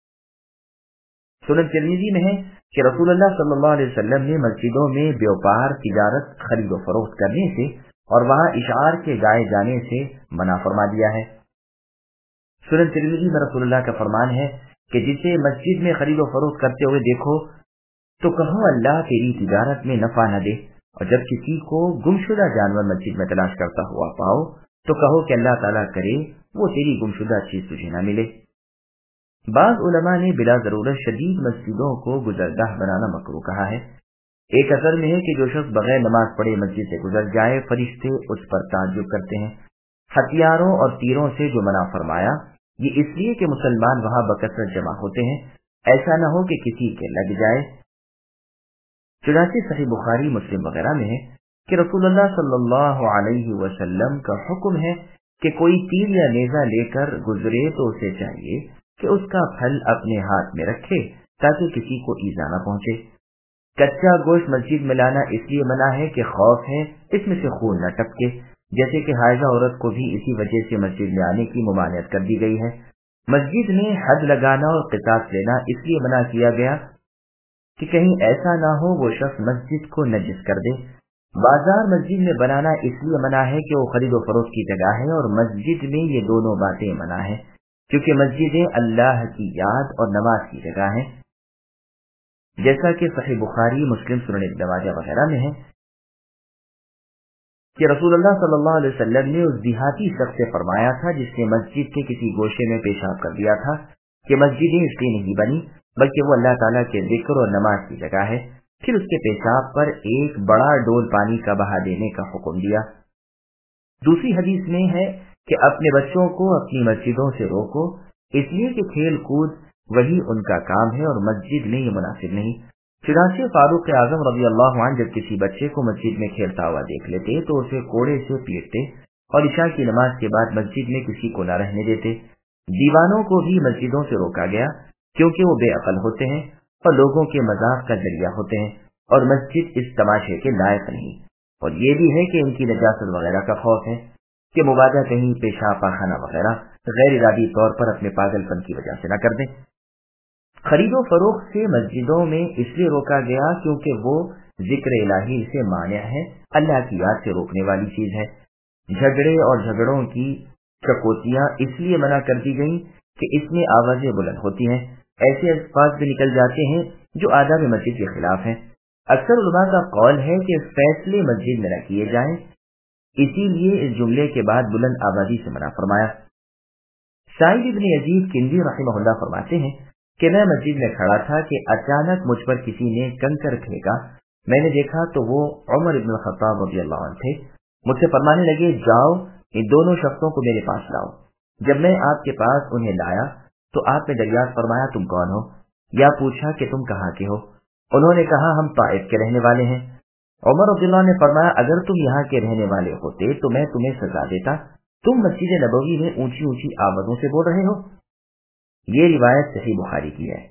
सुनन तिरमिज़ी में है कि रसूलुल्लाह सल्लल्लाहु अलैहि वसल्लम ने मस्जिदों में व्यापार, तिजारत, खरीद व फरोख्त करने से और वहां इशार के गाए जाने से मना फरमा दिया है। सुनन तिरमिज़ी में रसूलुल्लाह का फरमान है कि जिसे मस्जिद में खरीद व फरोख्त करते हुए देखो तो कहो अल्लाह तेरी तिजारत में नफा न दे, और जब किसी को गुमशुदा जानवर मस्जिद में तलाश करता हुआ पाओ तो कहो कि अल्लाह ताला करे वो तेरी गुमशुदा चीज तुझे न मिले। बाज़ उलमा ने बिला जरूरत शदीद मस्जिदों को गुजरगाह बनाना मकरूह कहा है। एक असर में है कि जो शख्स बगैर नमाज पढ़े मस्जिद से गुजर जाए, फरिश्ते उस पर ताज्जुब करते हैं। हथियारों और तीरों से जो मना फरमाया ये इसलिए कि मुसलमान वहां बकसरत जमा होते हैं, ऐसा न हो कि किसी के लग जाए। चुनांचे सही बुखारी, मुस्लिम वगैरह में है कि रसूलुल्लाह सल्लल्लाहु अलैहि वसल्लम का हुक्म है कि कोई तीर या नेजा लेकर गुजरे तो उसे चाहिए कि उसका फल अपने हाथ में रखे ताकि किसी को ईजा न पहुंचे। कच्चा गोश्त मस्जिद में लाना इसलिए मना है कि खौफ है इसमें से खून न टपके, जैसे कि हाइजा औरत को भी इसी वजह से मस्जिद में आने की मुमानियत कर दी गई है। मस्जिद में हद लगाना और क़िसास लेना इसलिए मना किया गया कि कहीं ऐसा ना हो वो शख्स मस्जिद को नजिस कर दे। बाजार मस्जिद में बनाना इसलिए मना है कि वो खरीद व फरोख्त की जगह है और मस्जिद में ये दोनों बातें मना है, क्योंकि मस्जिदें अल्लाह की याद और नमाज की जगह है। जैसा कि सही बुखारी, मुस्लिम, सुनन इब्न माजा वगैरह में है कि रसूलुल्लाह सल्लल्लाहु अलैहि वसल्लम ने उस देहाती शख्स से फरमाया था जिसने मस्जिद के किसी गोशे में पेशाब कर दिया था कि मस्जिदें इसलिए नहीं बनी बल्कि वो अल्लाह ताला के जिक्र और नमाज की जगह है। फिर उसके पेशाब पर एक बड़ा डोल पानी का बहा देने का हुक्म दिया। दूसरी हदीस में है कि अपने बच्चों को अपनी मस्जिदों से रोको اس لیے کہ کھیل کود وہی ان کا کام ہے اور مسجد میں یہ مناسب نہیں۔ چنانچہ فاروق اعظم رضی اللہ عنہ جب کسی بچے کو مسجد میں کھیلتا ہوا دیکھ لیتے تو اسے کوڑے سے پیٹتے اور عشاء کی نماز کے بعد مسجد میں کسی کو نہ رہنے دیتے۔ دیوانوں کو بھی مسجدوں سے روکا گیا کیونکہ وہ بے عقل ہوتے ہیں اور لوگوں کے مذاق کا ذریعہ ہوتے ہیں، اور مسجد اس تماشے کے لائق نہیں۔ اور یہ بھی ہے کہ ان کی نجاست وغیرہ کا خوف ہے کہ مبادا کہیں پیشاب پاخانہ وغیرہ غیر ارادی طور پر اپنے پاگل پن کی وجہ سے نہ کر دیں۔ خرید و فروخت سے مسجدوں میں اس لیے روکا گیا کیونکہ وہ ذکر الہی سے مانع ہے، اللہ کی یاد سے روکنے والی چیز ہے۔ جھگڑے اور جھگڑوں کی چکوتیاں اس لیے منع کر دی گئیں کہ اس میں آوازیں بلند ہوتی ہیں، ایسے الفاظ بھی نکل جاتے ہیں جو آداب مسجد کے خلاف ہیں۔ اکثر علماء کا قول ہے کہ فیصلے مسجد میں نہ کیے جائیں، اسی لیے اس جملے کے بعد بلند آوازی سے منع فرمایا۔ سعید ابن یزید کندی رحمہ اللہ فرماتے ہیں کہ میں مسجد میں کھڑا تھا کہ اچانک مجھ پر کسی نے کنکر پھینکا، میں نے دیکھا تو وہ عمر ابن الخطاب رضی اللہ عنہ تھے۔ مجھ سے فرمانے لگے جاؤ ان دونوں شخصوں کو میرے پاس لاؤ۔ جب میں آپ کے پاس انہیں لایا تو آپ نے دریافت فرمایا تم کون ہو، یا پوچھا کہ تم کہاں کے ہو؟ انہوں نے کہا ہم طائف کے رہنے والے ہیں۔ عمر رضی اللہ عنہ نے فرمایا اگر تم یہاں کے رہنے والے ہوتے تو میں تمہیں سزا دیتا، تم مسجد نبوی میں اونچی اونچی آوازوں سے بول رہے ہو۔ یہ روایت صحیح بخاری کی ہے۔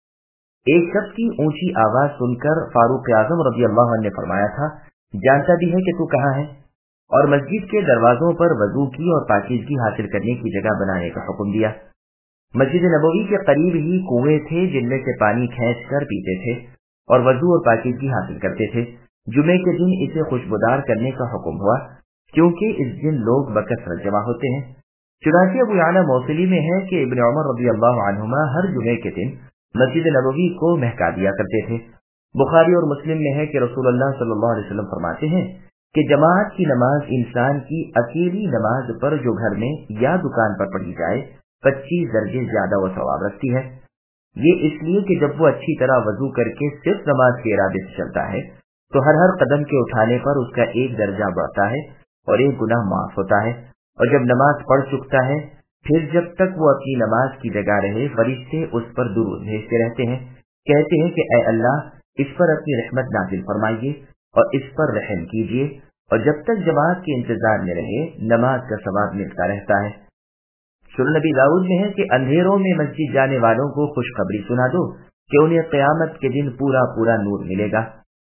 ایک شخص کی اونچی آواز سن کر فاروق اعظم رضی اللہ عنہ نے فرمایا تھا جانتا بھی ہے کہ تو کہاں ہے، اور مسجد کے دروازوں پر وضو کی اور پاکیزگی حاصل کرنے کی جگہ بنانے کا حکم دیا۔ مسجد نبوی کے قریب ہی کنویں تھے جن میں سے پانی کھینچ کر پیتے تھے اور وضو اور پاکیزگی حاصل کرتے تھے۔ جمعے کے دن اسے خوشبودار کرنے کا حکم ہوا کیونکہ اس دن لوگ بکثرت جمع ہوتے ہیں۔ چنانچہ ابو یعلا موصلی میں ہے کہ ابن عمر رضی اللہ عنہما ہر جمعے کے دن مسجد نبوی کو مہکا دیا کرتے تھے۔ بخاری اور مسلم میں ہے کہ رسول اللہ صلی اللہ علیہ وسلم فرماتے ہیں کہ جماعت کی نماز انسان کی اکیلی نماز پر جو گھر میں یا دکان پر پڑھی جائے 25 درجے زیادہ و ثواب رکھتی ہے۔ یہ اس لیے کہ جب وہ اچھی طرح وضو کر کے صرف نماز کے ارادے سے چلتا ہے تو ہر قدم کے اٹھانے پر اس کا ایک درجہ بڑھتا ہے اور ایک گناہ معاف ہوتا ہے، اور جب نماز پڑھ چکتا ہے پھر جب تک وہ اپنی نماز کی جگہ رہے فرشتے اس پر درود بھیجتے رہتے ہیں، کہتے ہیں کہ اے اللہ اس پر اپنی رحمت نازل فرمائیے اور اس پر رحم کیجیے، اور جب تک جماعت کے انتظار میں رہے نماز کا ثواب ملتا رہتا ہے۔ سنن نبی داؤد میں ہے کہ اندھیروں میں مسجد جانے والوں کو خوشخبری سنا دو کہ انہیں قیامت کے دن پورا پورا نور ملے گا۔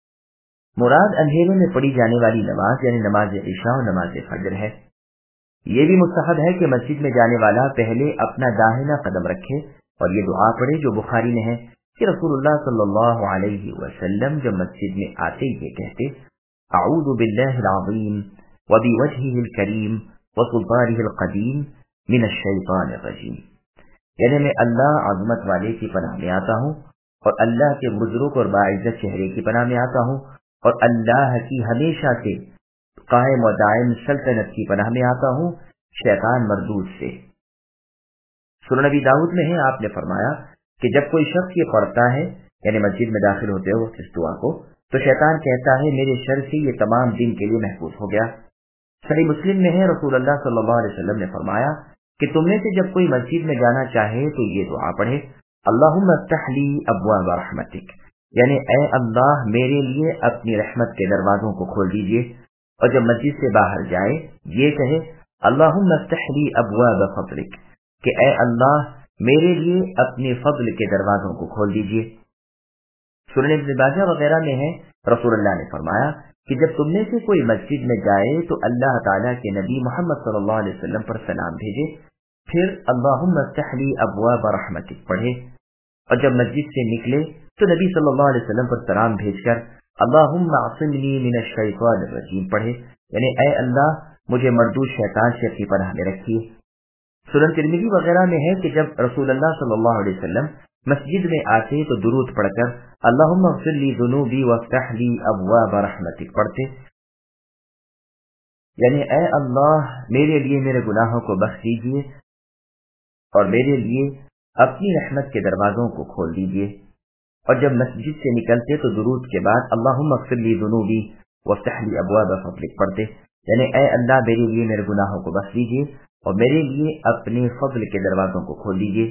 مراد اندھیرے میں پڑھی جانے والی نماز یعنی نماز عشاء اور نماز فجر ہے۔ یہ بھی مستحب ہے کہ مسجد میں جانے والا پہلے اپنا داہنا قدم رکھے اور یہ دعا پڑھے جو بخاری میں ہے کہ رسول اللہ صلی اللہ علیہ وسلم جب مسجد میں آتے یہ کہتے اعوذ باللہ العظیم وبوجہہ الکریم وسلطانہ القدیم من الشیطان الرجیم، یعنی میں اللہ عظمت والے کی پناہ میں آتا ہوں اور اللہ کے بزرگ اور باعزت چہرے کی پناہ میں آتا ہوں اور اللہ کی ہمیشہ سے قائم و دائم سلطنت کی پناہ میں آتا ہوں شیطان مردود سے۔ سنن نبی داؤد میں ہے آپ نے فرمایا کہ جب کوئی شخص یہ پڑھتا ہے یعنی مسجد میں داخل ہوتے ہو اس دعا کو تو شیطان کہتا ہے میرے شر سے یہ تمام دن کے لیے محفوظ ہو گیا۔ صحیح مسلم میں ہے رسول اللہ صلی اللہ علیہ وسلم نے فرمایا کہ تم میں سے جب کوئی مسجد میں جانا چاہے تو یہ دعا پڑھے اللہم افتح لی ابواب رحمتک، یعنی اے اللہ میرے لیے اپنی رحمت کے دروازوں کو کھول دیجیے، اور جب مسجد سے باہر جائے یہ کہے اللہم افتح لی ابواب فضلک، کہ اے اللہ میرے لیے اپنے فضل کے دروازوں کو کھول دیجیے۔ سنن ابن ماجہ وغیرہ میں ہے رسول اللہ نے فرمایا کہ جب تم میں سے کوئی مسجد میں جائے تو اللہ تعالیٰ کے نبی محمد صلی اللہ علیہ وسلم پر سلام بھیجے، پھر اللہم افتح لی ابواب رحمتک پڑھے، اور جب مسجد سے نکلے تو نبی صلی اللہ علیہ وسلم پر سلام بھیج کر اللہم اعصمنی من الشیطان الرجیم پڑھے، یعنی اے اللہ مجھے مردود شیطان سے اپنی پناہ میں رکھیے۔ سنن ترمذی وغیرہ میں ہے کہ جب رسول اللہ صلی اللہ علیہ وسلم مسجد میں آتے تو درود پڑھ کر اللہم اغفر لی ذنوبی وافتح لی ابواب رحمتک پڑھتے، یعنی اے اللہ میرے لیے میرے گناہوں کو بخش دیجیے اور میرے لیے اپنی رحمت کے دروازوں کو کھول دیجیے۔ اور جب مسجد سے نکلتے تو درود کے بعد اللہم اغفر لی ذنوبی وافتح لی ابواب فضلک پڑھتے، یعنی اے اللہ میرے لیے میرے گناہوں کو بخش دیجیے اور मेरे लिए अपने फضल के दरवाजों को खोल दीजिए।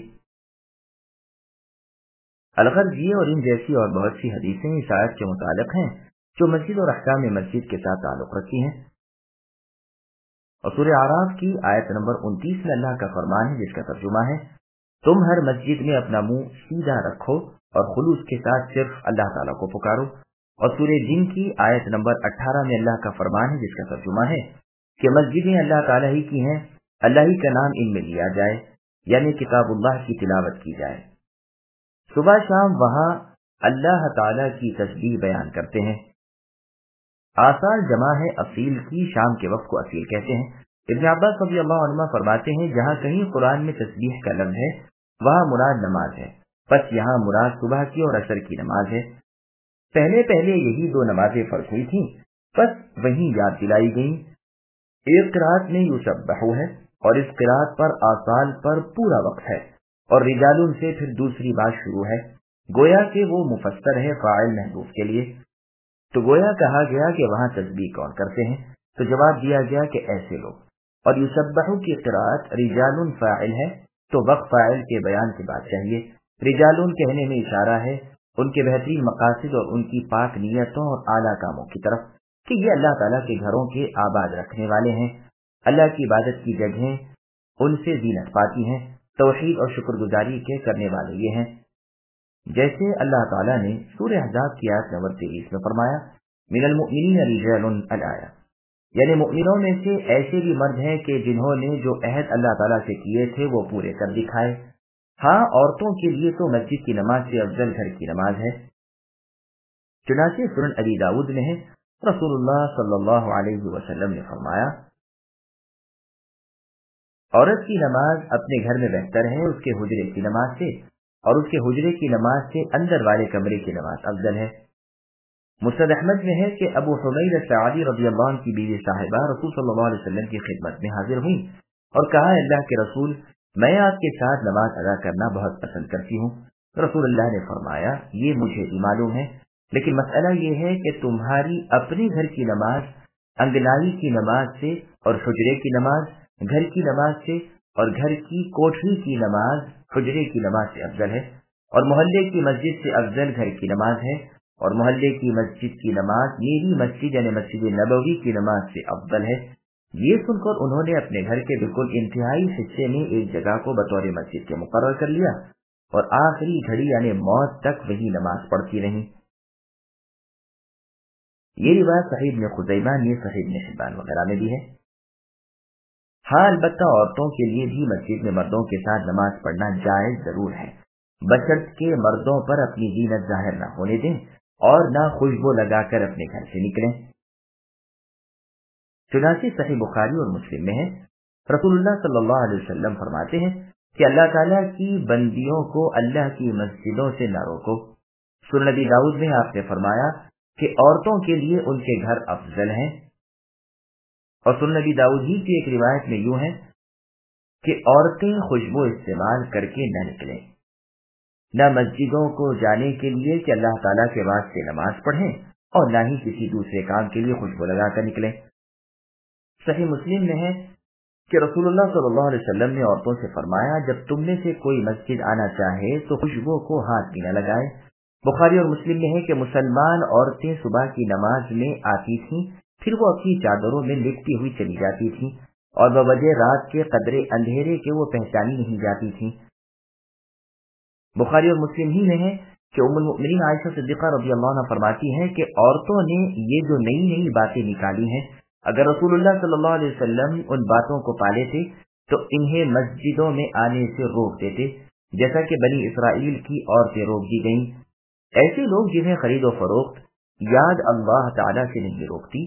अलगर्ज ये और इन जैसी और बहुत सी हदीसें इस आयत के मुतालिक हैं जो मस्जिद और अहकाम मस्जिद के साथ ताल्लुक रखती हैं। और सूरह आराफ की आयत नंबर 29 में अल्लाह का फरमान है जिसका तर्जुमा है, तुम हर मस्जिद में अपना मुंह सीधा रखो और खुलूस के साथ सिर्फ अल्लाह ताला को पुकारो। और सूरह जिन की आयत नंबर 18 में अल्लाह का फरमान है जिसका तर्जुमा है कि मस्जिदें अल्लाह ताला ही की हैं, अल्लाह ही का नाम इनमें लिया जाए, यानी किताबुल्लाह की तिलावत की जाए। सुबह शाम वहां अल्लाह ताला की तस्बीह बयान करते हैं। आसाल जमा है असील की, शाम के वक्त को असील कहते हैं। इब्न अब्बास रज़ी अल्लाह अन्हुमा फरमाते हैं, जहाँ कहीं कुरान में तस्बीह का लफ्ज़ है वहाँ मुराद नमाज है, बस यहाँ मुराद सुबह की और असर की नमाज है। पहले पहले यही दो नमाजें फर्ज हुई थी, बस वहीं याद दिलाई गई। एक क़िराअत में युसब्बहु है और इस क़िराअत पर आसाल पर पूरा वक्त है, और रिजालुन से फिर दूसरी बात शुरू है, गोया कि वो मुफस्सर है फ़ाइल महदूफ के लिए। तो गोया कहा गया कि वहाँ तस्बीह कौन करते हैं, तो जवाब दिया गया कि ऐसे लोग। और युसब्बहु की क़िराअत रिजालुन फ़ाइल है, तो वक्त फ़ाइल के बयान की बात चाहिए। रिजालुन कहने में इशारा है उनके बेहतरीन मकासिद और उनकी पाक नीयतों और आला कामों की तरफ, कि ये अल्लाह ताला के घरों के आबाद रखने वाले हैं, अल्लाह की इबादत की जगहें उनसे जीनत पाती हैं, तौहीद और शुक्रगुजारी के करने वाले ये हैं। जैसे अल्लाह ताला ने सूरह अहज़ाब की आयत नंबर 23 में फरमाया, मिनल मुअमिनीन रिजालुन अल-आया, यानी मुअमिनों में से ऐसे भी मर्द हैं कि जिन्होंने जो अहद अल्लाह ताला से किए थे वो पूरे कर दिखाए। हाँ, औरतों के लिए तो मस्जिद की नमाज से अफजल घर की नमाज है। चुनांचे सुनन अबी दाऊद में है, रसूलुल्लाह सल्लल्लाहु अलैहि वसल्लम ने फरमाया, औरत की नमाज अपने घर में बेहतर है उसके हुजरे की नमाज से, और उसके हुजरे की नमाज से अंदर वाले कमरे की नमाज अफजल है। मुस्नद अहमद में है कि अबू हुमैर सआदी रज़ियल्लाहु अन्हु की बीवी साहिबा रसूल सल्लल्लाहु अलैहि वसल्लम की खिदमत में हाजिर हुई और कहा, अल्लाह के रसूल, मैं आपके साथ नमाज अदा करना बहुत पसंद करती हूँ। रसूलुल्लाह ने फरमाया, ये मुझे भी मालूम है, लेकिन मसला ये है कि तुम्हारी अपने घर की नमाज अंगनाई की नमाज से और हुजरे की नमाज घर की नमाज से और घर की कोठरी की नमाज हुजरे की नमाज से अफजल है, और मोहल्ले की मस्जिद से अफजल घर की नमाज है, और मोहल्ले की मस्जिद की नमाज मेरी मस्जिद यानी मस्जिद नबवी की नमाज से अफजल है। ये सुनकर उन्होंने अपने घर के बिल्कुल इंतहाई हिस्से में एक जगह को बतौर मस्जिद के मुकर्रर कर लिया और आखिरी घड़ी यानी मौत तक वही नमाज पढ़ती रही। ये रिवायत सहीह इब्न खुज़ैमा ने सहीह इब्न हिब्बान वगैरह में भी है। हाँ, अलबत्ता औरतों के लिए भी मस्जिद में मर्दों के साथ नमाज पढ़ना जायज जरूर है, बशर्त के मर्दों पर अपनी जीनत जाहिर न होने दें और न खुशबू लगाकर अपने घर से निकलें। चुनांचे सही बुखारी और मुस्लिम में है, रसूलुल्लाह सल्लल्लाहु अलैहि वसल्लम फरमाते हैं कि अल्लाह ताला की बंदियों को अल्लाह की मस्जिदों से न रोको। सुनन अबी दाऊद में आपने फरमाया कि औरतों के लिए उनके घर अफजल हैं, और सुनन अबी दाऊद ही की एक रिवायत में यूं है कि औरतें खुशबू इस्तेमाल करके न निकलें, न मस्जिदों को जाने के लिए कि अल्लाह ताला के वास्ते नमाज पढ़ें, और न ही किसी दूसरे काम के लिए खुशबू लगाकर निकलें। सही मुस्लिम में है कि रसूलुल्लाह सल्लल्लाहु अलैहि वसल्लम ने औरतों से फरमाया, जब तुम में से कोई मस्जिद आना चाहे तो खुशबू को हाथ भी न लगाए। बुखारी और मुस्लिम में है कि मुसलमान औरतें सुबह की नमाज में आती थीं, फिर वो अपनी चादरों में लिपटी हुई चली जाती थीं, और बवजह रात के कदरे अंधेरे के वो पहचानी नहीं जाती थीं। बुखारी और मुस्लिम ही में है कि उम्मुल मुमिनीन आयशा सिद्दीक़ा रज़ियल्लाहु अन्हा फरमाती हैं कि औरतों ने ये जो नई नई बातें निकाली हैं, अगर रसूलुल्लाह सल्लल्लाहु अलैहि वसल्लम उन बातों को पाले थे तो इन्हें मस्जिदों में आने से रोक देते, जैसा कि बनी इसराइल की औरतें रोक दी गईं। ऐसे लोग जिन्हें खरीदो फरोख्त याद अल्लाह ताला से नहीं रोकती,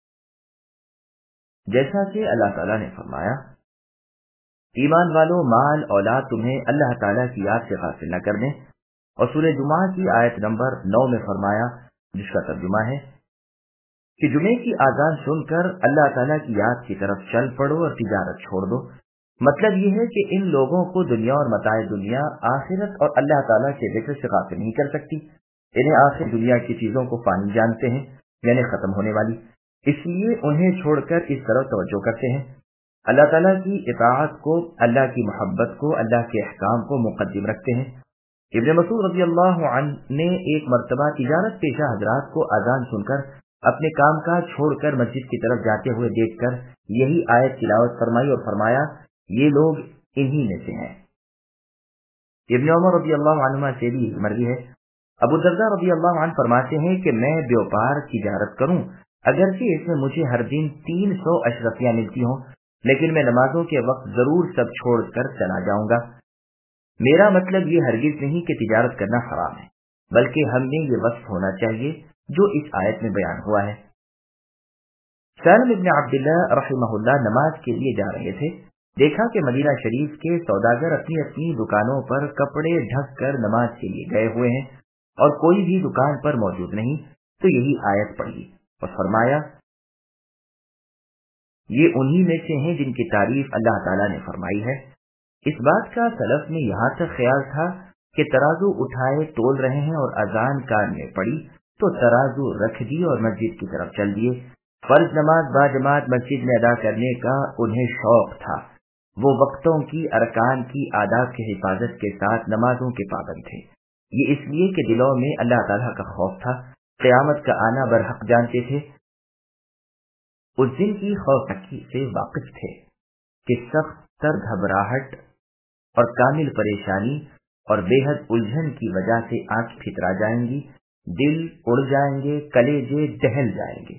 जैसा कि अल्लाह ताला ने फरमाया, ईमान वालों, माल औलाद तुम्हें अल्लाह ताला की याद से गाफिल न कर दें। और सूरह जुमा की आयत नंबर 9 में फरमाया, जिसका तर्जुमा है कि जुमे की आजान सुनकर अल्लाह ताला की याद की तरफ चल पड़ो और तिजारत छोड़ दो। मतलब ये है कि इन लोगों को दुनिया और मताए दुनिया, आखिरत और अल्लाह ताला के जिक्र से गाफिल नहीं कर सकती। इन्हें आखिर दुनिया की चीजों को फानी जानते हैं, यानी खत्म होने वाली, इसलिए उन्हें छोड़कर इस तरफ तवज्जो करते हैं। اللہ تعالیٰ کی اطاعت کو، اللہ کی محبت کو، اللہ کے احکام کو مقدم رکھتے ہیں۔ ابن مسعود رضی اللہ عنہ نے ایک مرتبہ تجارت پیشہ حضرات کو اذان سن کر اپنے کام کاج چھوڑ کر مسجد کی طرف جاتے ہوئے دیکھ کر یہی آیت تلاوت فرمائی اور فرمایا یہ لوگ انہی میں سے ہیں۔ ابن عمر رضی اللہ عنہما سے بھی مروی ہے، ابو الدرداء رضی اللہ عنہ فرماتے ہیں کہ میں بیوپار تجارت کروں، اگرچہ اس میں مجھے ہر دن 300 اشرفیاں ملتی ہوں، لیکن میں نمازوں کے وقت ضرور سب چھوڑ کر چلا جاؤں گا۔ میرا مطلب یہ ہرگز نہیں کہ تجارت کرنا حرام ہے، بلکہ ہم نے یہ وصف ہونا چاہیے جو اس آیت میں بیان ہوا ہے۔ سالم ابن عبداللہ رحمہ اللہ نماز کے لیے جا رہے تھے، دیکھا کہ مدینہ شریف کے سوداگر اپنی اپنی دکانوں پر کپڑے ڈھک کر نماز کے لیے گئے ہوئے ہیں اور کوئی بھی دکان پر موجود نہیں، تو یہی آیت پڑھی اور فرمایا یہ انہی میں سے ہیں جن کی تعریف اللہ تعالیٰ نے فرمائی ہے۔ اس بات کا سلف میں یہاں تک خیال تھا کہ ترازو اٹھائے تول رہے ہیں اور اذان کان میں پڑی تو ترازو رکھ دی اور مسجد کی طرف چل دیے۔ فرض نماز با جماعت مسجد میں ادا کرنے کا انہیں شوق تھا، وہ وقتوں کی، ارکان کی، آداب کی حفاظت کے ساتھ نمازوں کے پابند تھے۔ یہ اس لیے کہ دلوں میں اللہ تعالیٰ کا خوف تھا، قیامت کا آنا برحق جانتے تھے، اس دن کی خوف سے واقف تھے کہ سخت تر گھبراہٹ اور کامل پریشانی اور بے حد الجھن کی وجہ سے آنکھ پھترا جائیں گی، دل اڑ جائیں گے، کلیجے دہل جائیں گے،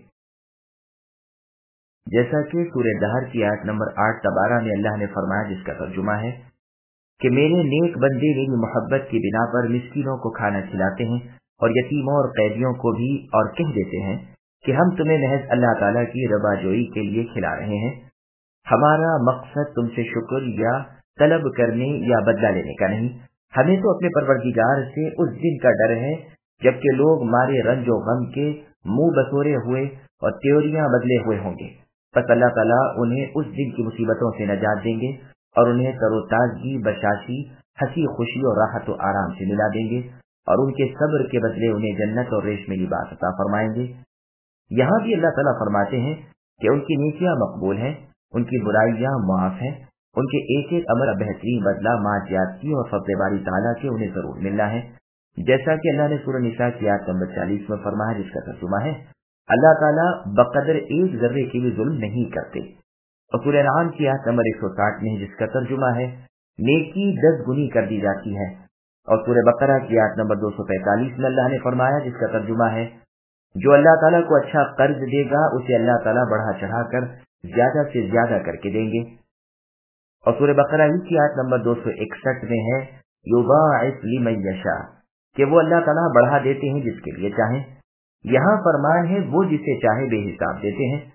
جیسا کہ سورہ دہر کی آیت نمبر 8 تا 12 میں اللہ نے فرمایا، جس کا ترجمہ ہے کہ میرے نیک بندے میری محبت کی بنا پر مسکینوں کو کھانا کھلاتے ہیں اور یتیموں اور قیدیوں کو بھی، اور کہہ دیتے ہیں کہ ہم تمہیں محض اللہ تعالیٰ کی رضا جوئی کے لیے کھلا رہے ہیں، ہمارا مقصد تم سے شکر یا طلب کرنے یا بدلہ لینے کا نہیں، ہمیں تو اپنے پروردگار سے اس دن کا ڈر ہے جبکہ لوگ مارے رنج و غم کے منہ بسورے ہوئے اور تیوریاں بدلے ہوئے ہوں گے، بس اللہ تعالیٰ انہیں اس دن کی مصیبتوں سے نجات دیں گے اور انہیں تر و تازگی، بشاشی، ہنسی خوشی اور راحت و آرام سے ملا دیں گے، اور ان کے صبر کے بدلے انہیں جنت اور ریشمی لباس عطا فرمائیں گے۔ یہاں بھی اللہ تعالیٰ فرماتے ہیں کہ ان کی نیکیاں مقبول ہیں، ان کی برائیاں معاف ہیں، ان کے ایک ایک عمل بہترین بدلہ ماجیاتی اور فضل باری تعالیٰ کے انہیں ضرور ملنا ہے، جیسا کہ اللہ نے سورہ نساء کی آیت نمبر 40 میں فرمایا، جس کا ترجمہ ہے اللہ تعالیٰ بقدر ایک ذرے کے بھی ظلم نہیں کرتے، اور سورہ انعام کی آیت نمبر 160 میں جس کا ترجمہ ہے نیکی 10 گنی کر دی جاتی ہے، اور سورہ بقرہ کی آیت نمبر 245 میں اللہ نے فرمایا، جس کا ترجمہ ہے جو اللہ تعالیٰ کو اچھا قرض دے گا اسے اللہ تعالیٰ بڑھا چڑھا کر زیادہ سے زیادہ کر کے دیں گے، اور سورہ بقرہ ہی کی آیت نمبر 261 میں ہے یضاعف لمن یشاء، کہ وہ اللہ تعالیٰ بڑھا دیتے ہیں جس کے لیے چاہیں۔ یہاں فرمان ہے وہ جسے چاہے بے حساب دیتے ہیں۔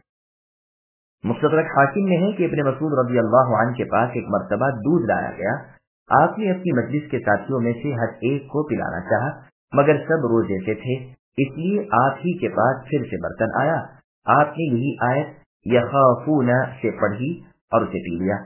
مستدرک حاکم میں ہے کہ ابن مسعود رضی اللہ عنہ کے پاس ایک مرتبہ دودھ لایا گیا، آپ نے اپنی مجلس کے ساتھیوں میں سے ہر ایک کو پلانا چاہا، مگر سب روزے سے تھے، اس لیے آپ ہی کے پاس پھر سے برتن آیا، آپ نے یہی آیت یخافون سے پڑھی اور اسے پی لیا۔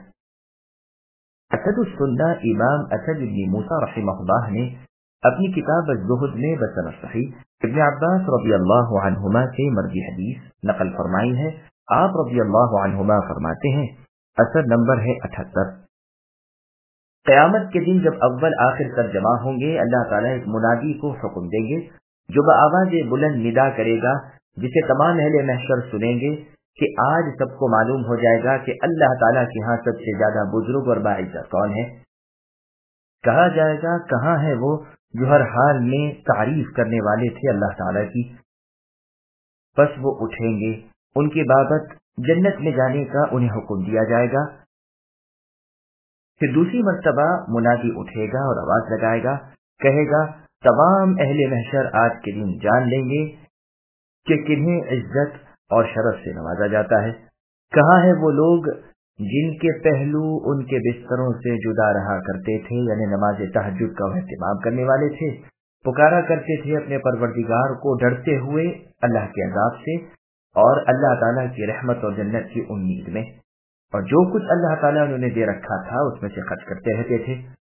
اسد السنہ امام اسد بن موسیٰ رحمہ اللہ نے اپنی کتاب الزہد میں بسند صحیح ابن عباس رضی اللہ عنہما سے مروی حدیث نقل فرمائی ہے، آپ رضی اللہ عنہما فرماتے ہیں، اثر نمبر ہے 78، قیامت کے دن جب اول آخر تک جمع ہوں گے، اللہ تعالیٰ ایک منادی کو حکم دیں گے جو بآواز بلند ندا کرے گا، جسے تمام اہل محشر سنیں گے کہ آج سب کو معلوم ہو جائے گا کہ اللہ تعالیٰ کے ہاں سب سے زیادہ بزرگ اور باعزت کون ہے۔ کہا جائے گا کہاں ہے وہ جو ہر حال میں تعریف کرنے والے تھے اللہ تعالیٰ کی، پس وہ اٹھیں گے، ان کی بابت جنت میں جانے کا انہیں حکم دیا جائے گا۔ پھر دوسری مرتبہ منادی اٹھے گا اور آواز لگائے گا، کہے گا تمام اہل محشر آج کے دن جان لیں گے کہ کنہیں عزت اور شرف سے نوازا جاتا ہے۔ کہاں ہے وہ لوگ جن کے پہلو ان کے بستروں سے جدا رہا کرتے تھے، یعنی نماز تہجد کا اہتمام کرنے والے تھے، پکارا کرتے تھے اپنے پروردگار کو ڈرتے ہوئے اللہ کے عذاب سے اور اللہ تعالیٰ کی رحمت اور جنت کی امید میں، اور جو کچھ اللہ تعالیٰ نے انہیں دے رکھا تھا اس میں سے خرچ کرتے رہتے تھے۔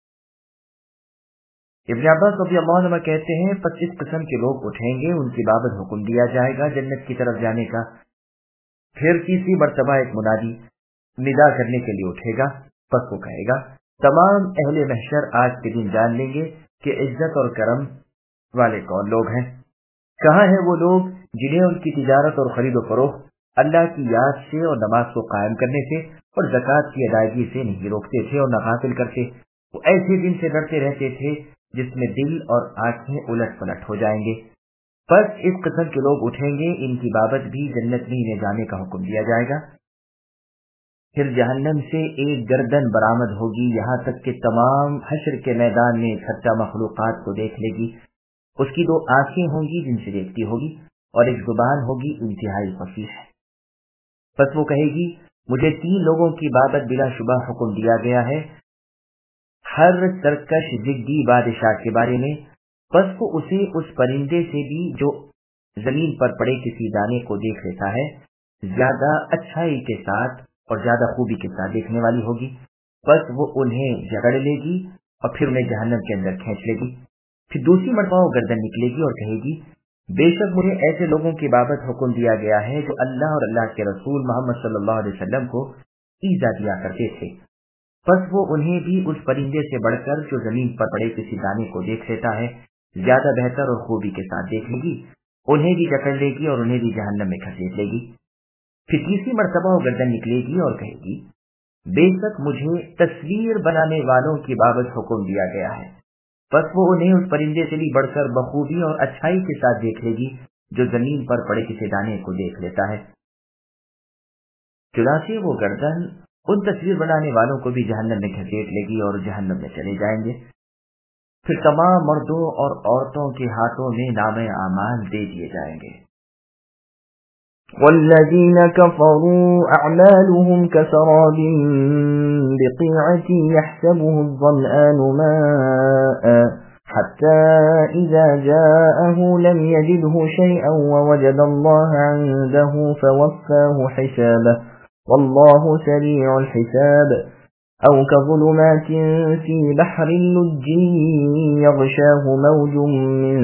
ابن عباس رضی اللہ عنہ کہتے ہیں 25 قسم کے لوگ اٹھیں گے، ان کی بابت حکم دیا جائے گا جنت کی طرف جانے کا۔ پھر تیسری مرتبہ ایک منادی निदा करने के लिए उठेगा, बस वो कहेगा, तमाम अहले महशर आज के दिन जान लेंगे कि इज्जत और करम वाले कौन लोग हैं। कहाँ हैं वो लोग जिन्हें उनकी तिजारत और खरीदो फरोख्त अल्लाह की याद से और नमाज को कायम करने से और ज़कात की अदायगी से नहीं रोकते थे और न गाफिल करते। वो ऐसे दिन से डरते रहते थे जिसमें दिल और आंखें उलट पलट हो जाएंगे। बस इस किस्म के लोग उठेंगे, इनकी बाबत भी जन्नत में इन्हें जाने का हुक्म दिया जाएगा। फिर जहन्नम से एक गर्दन बरामद होगी, यहाँ तक कि तमाम हश्र के मैदान में इकट्ठा मखलूकात को देख लेगी। उसकी 2 आंखें होंगी जिनसे देखती होगी और एक जुबान होगी इंतहाई फसीह। बस वो कहेगी, मुझे 3 लोगों की बाबत बिलाशुबा हुक्म दिया गया है, हर सरकश जिद्दी बादशाह के बारे में। बस वो उसे उस परिंदे से भी जो जमीन पर पड़े किसी दाने को देख लेता है ज्यादा अच्छाई के साथ और ज्यादा खूबी के साथ देखने वाली होगी। बस वो उन्हें जकड़ लेगी और फिर उन्हें जहन्नम के अंदर खींच लेगी। फिर दूसरी मरतबा वो गर्दन निकलेगी और कहेगी, बेशक मुझे ऐसे लोगों की बाबत हुक्म दिया गया है जो अल्लाह और अल्लाह के रसूल मोहम्मद सल्लल्लाहु अलैहि वसल्लम को ईज़ा दिया करते थे। बस वो उन्हें भी उस परिंदे से बढ़कर जो जमीन पर पड़े किसी दाने को देख लेता है ज्यादा बेहतर और खूबी के साथ देख लेगी, उन्हें भी जकड़ लेगी और उन्हें भी जहन्नम में घसीट लेगी। फिर तीसरी मरतबा वो गर्दन निकलेगी और कहेगी, बेशक मुझे तस्वीर बनाने वालों की बाबत हुक्म दिया गया है। बस वो उन्हें उस परिंदे से भी बढ़कर बखूबी और अच्छाई के साथ देख लेगी जो जमीन पर पड़े किसी दाने को देख लेता है। चुनाचे वो गर्दन उन तस्वीर बनाने वालों को भी जहन्नम में घसीट लेगी और जहन्नम में चले जाएंगे। फिर तमाम मर्दों और औरतों के हाथों में नामे आमाल दे दिए जाएंगे।
والذين كفروا أعمالهم كسراب بقيعة يحسبه الظمآن ماء حتى إذا جاءه لم يجده شيئا ووجد الله عنده فوفاه حسابه والله سريع الحساب أو كظلمات في بحر لجي يغشاه موج من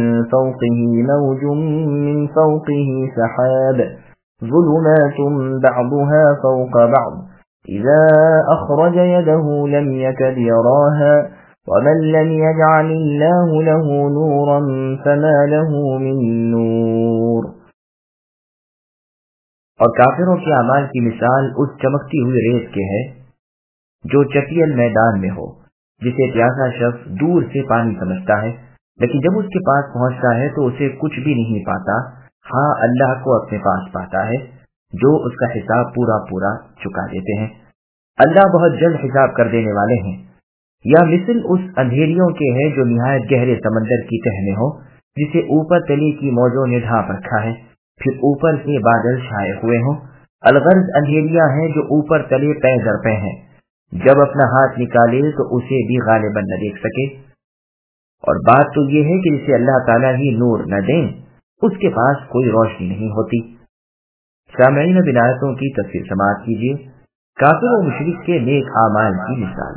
فوقه سحاب ظلمات بعضها فوق بعض إذا أخرج يده لم يكد يراها ومن لم يجعل الله له نورا فما له من نور۔
اور کافروں کے اعمال کی مثال اس چمکتی ہوئی ریت کے ہے جو چٹیل میدان میں ہو، جسے پیاسا شخص دور سے پانی سمجھتا ہے، لیکن جب اس کے پاس پہنچتا ہے تو اسے کچھ بھی نہیں پاتا، ہاں اللہ کو اپنے پاس پاتا ہے جو اس کا حساب پورا چکا دیتے ہیں۔ اللہ بہت جلد حساب کر دینے والے ہیں۔ یا مثل اس اندھیریوں کے ہے جو نہایت گہرے سمندر کی تہ میں ہو، جسے اوپر تلے کی موجوں نے ڈھانپ رکھا ہے، پھر اوپر سے بادل چھائے ہوئے ہوں۔ الغرض اندھیریاں ہیں جو اوپر تلے پے در پے ہیں، جب اپنا ہاتھ نکالے تو اسے بھی غالباً نہ دیکھ سکے۔ اور بات تو یہ ہے کہ جسے اللہ تعالیٰ ہی نور نہ دیں اس کے پاس کوئی روشنی نہیں ہوتی۔ سامعین اب آیتوں کی تفسیر سماعت کیجیے۔ کافر و مشرک کے نیک اعمال کی مثال۔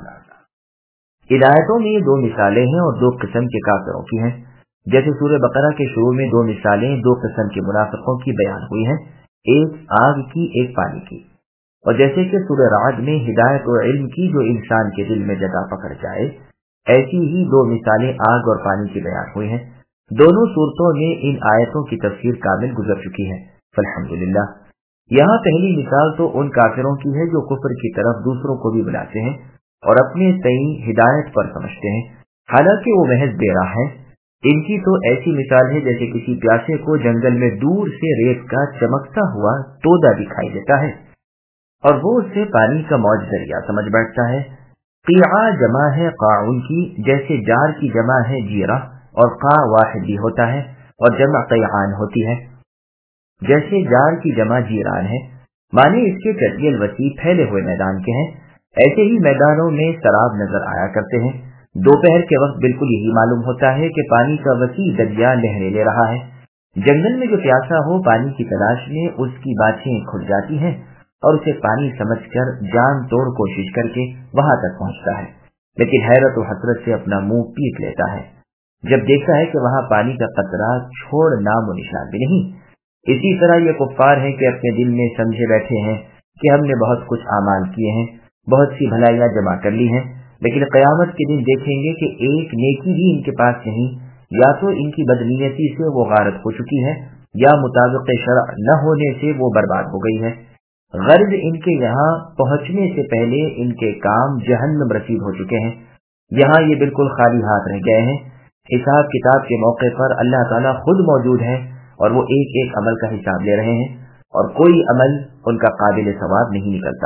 ان آیتوں میں 2 مثالیں ہیں اور 2 قسم کے کافروں کی ہیں۔ جیسے سورہ بقرہ کے شروع میں 2 مثالیں 2 قسم کے منافقوں کی بیان ہوئی ہیں، ایک آگ کی ایک پانی کی، اور جیسے کہ سورہ رعد میں ہدایت و علم کی جو انسان کے دل میں جگہ پکڑ جائے، ایسی ہی 2 مثالیں آگ اور پانی کی بیان ہوئی ہیں۔ دونوں صورتوں میں ان آیتوں کی تفسیر کامل گزر چکی ہے، الحمدللہ۔ یہاں پہلی مثال تو ان کافروں کی ہے جو کفر کی طرف دوسروں کو بھی بلاتے ہیں اور اپنے تئیں ہدایت پر سمجھتے ہیں، حالانکہ وہ محض بے راہ ہیں۔ ان کی تو ایسی مثال ہے جیسے کسی پیاسے کو جنگل میں دور سے ریت کا چمکتا ہوا تودا دکھائی دیتا ہے اور وہ اس سے پانی کا موج دریا سمجھ بیٹھتا ہے۔ قیعہ جمع ہے قاعن کی، جیسے جار کی جمع ہے جیرہ اور قاع واحد بھی ہوتا ہے اور جمع قیعان ہوتی ہے، جیسے جار کی جمع جیران ہے، معنی اس کے چٹیل وسیع پھیلے ہوئے میدان کے ہیں۔ ایسے ہی میدانوں میں سراب نظر آیا کرتے ہیں۔ دوپہر کے وقت بالکل یہی معلوم ہوتا ہے کہ پانی کا وسیع دریا لہریں لے رہا ہے۔ جنگل میں جو پیاسا ہو پانی کی تلاش میں اس کی باتیں کھل جاتی ہیں اور اسے پانی سمجھ کر جان توڑ کوشش کر کے وہاں تک پہنچتا ہے، لیکن حیرت و حسرت سے اپنا منہ پیٹ لیتا ہے جب دیکھتا ہے کہ وہاں پانی کا قطرہ چھوڑ نام و نشان بھی نہیں۔ اسی طرح یہ کفار ہیں کہ اپنے دل میں سمجھے بیٹھے ہیں کہ ہم نے بہت کچھ اعمال کیے ہیں، بہت سی بھلائیاں جمع کر لی ہیں، لیکن قیامت کے دن دیکھیں گے کہ ایک نیکی بھی ان کے پاس نہیں، یا تو ان کی بدنیتی سے وہ غارت ہو چکی ہے، یا مطابق شرع نہ ہونے سے وہ برباد ہو گئی ہے۔ غرض ان کے یہاں پہنچنے سے پہلے ان کے کام جہنم رسید ہو چکے ہیں، یہاں یہ بالکل خالی ہاتھ رہ گئے ہیں۔ حساب کتاب کے موقع پر اللہ تعالیٰ خود موجود ہے اور وہ ایک ایک عمل کا حساب لے رہے ہیں، اور کوئی عمل ان کا قابل ثواب نہیں نکلتا۔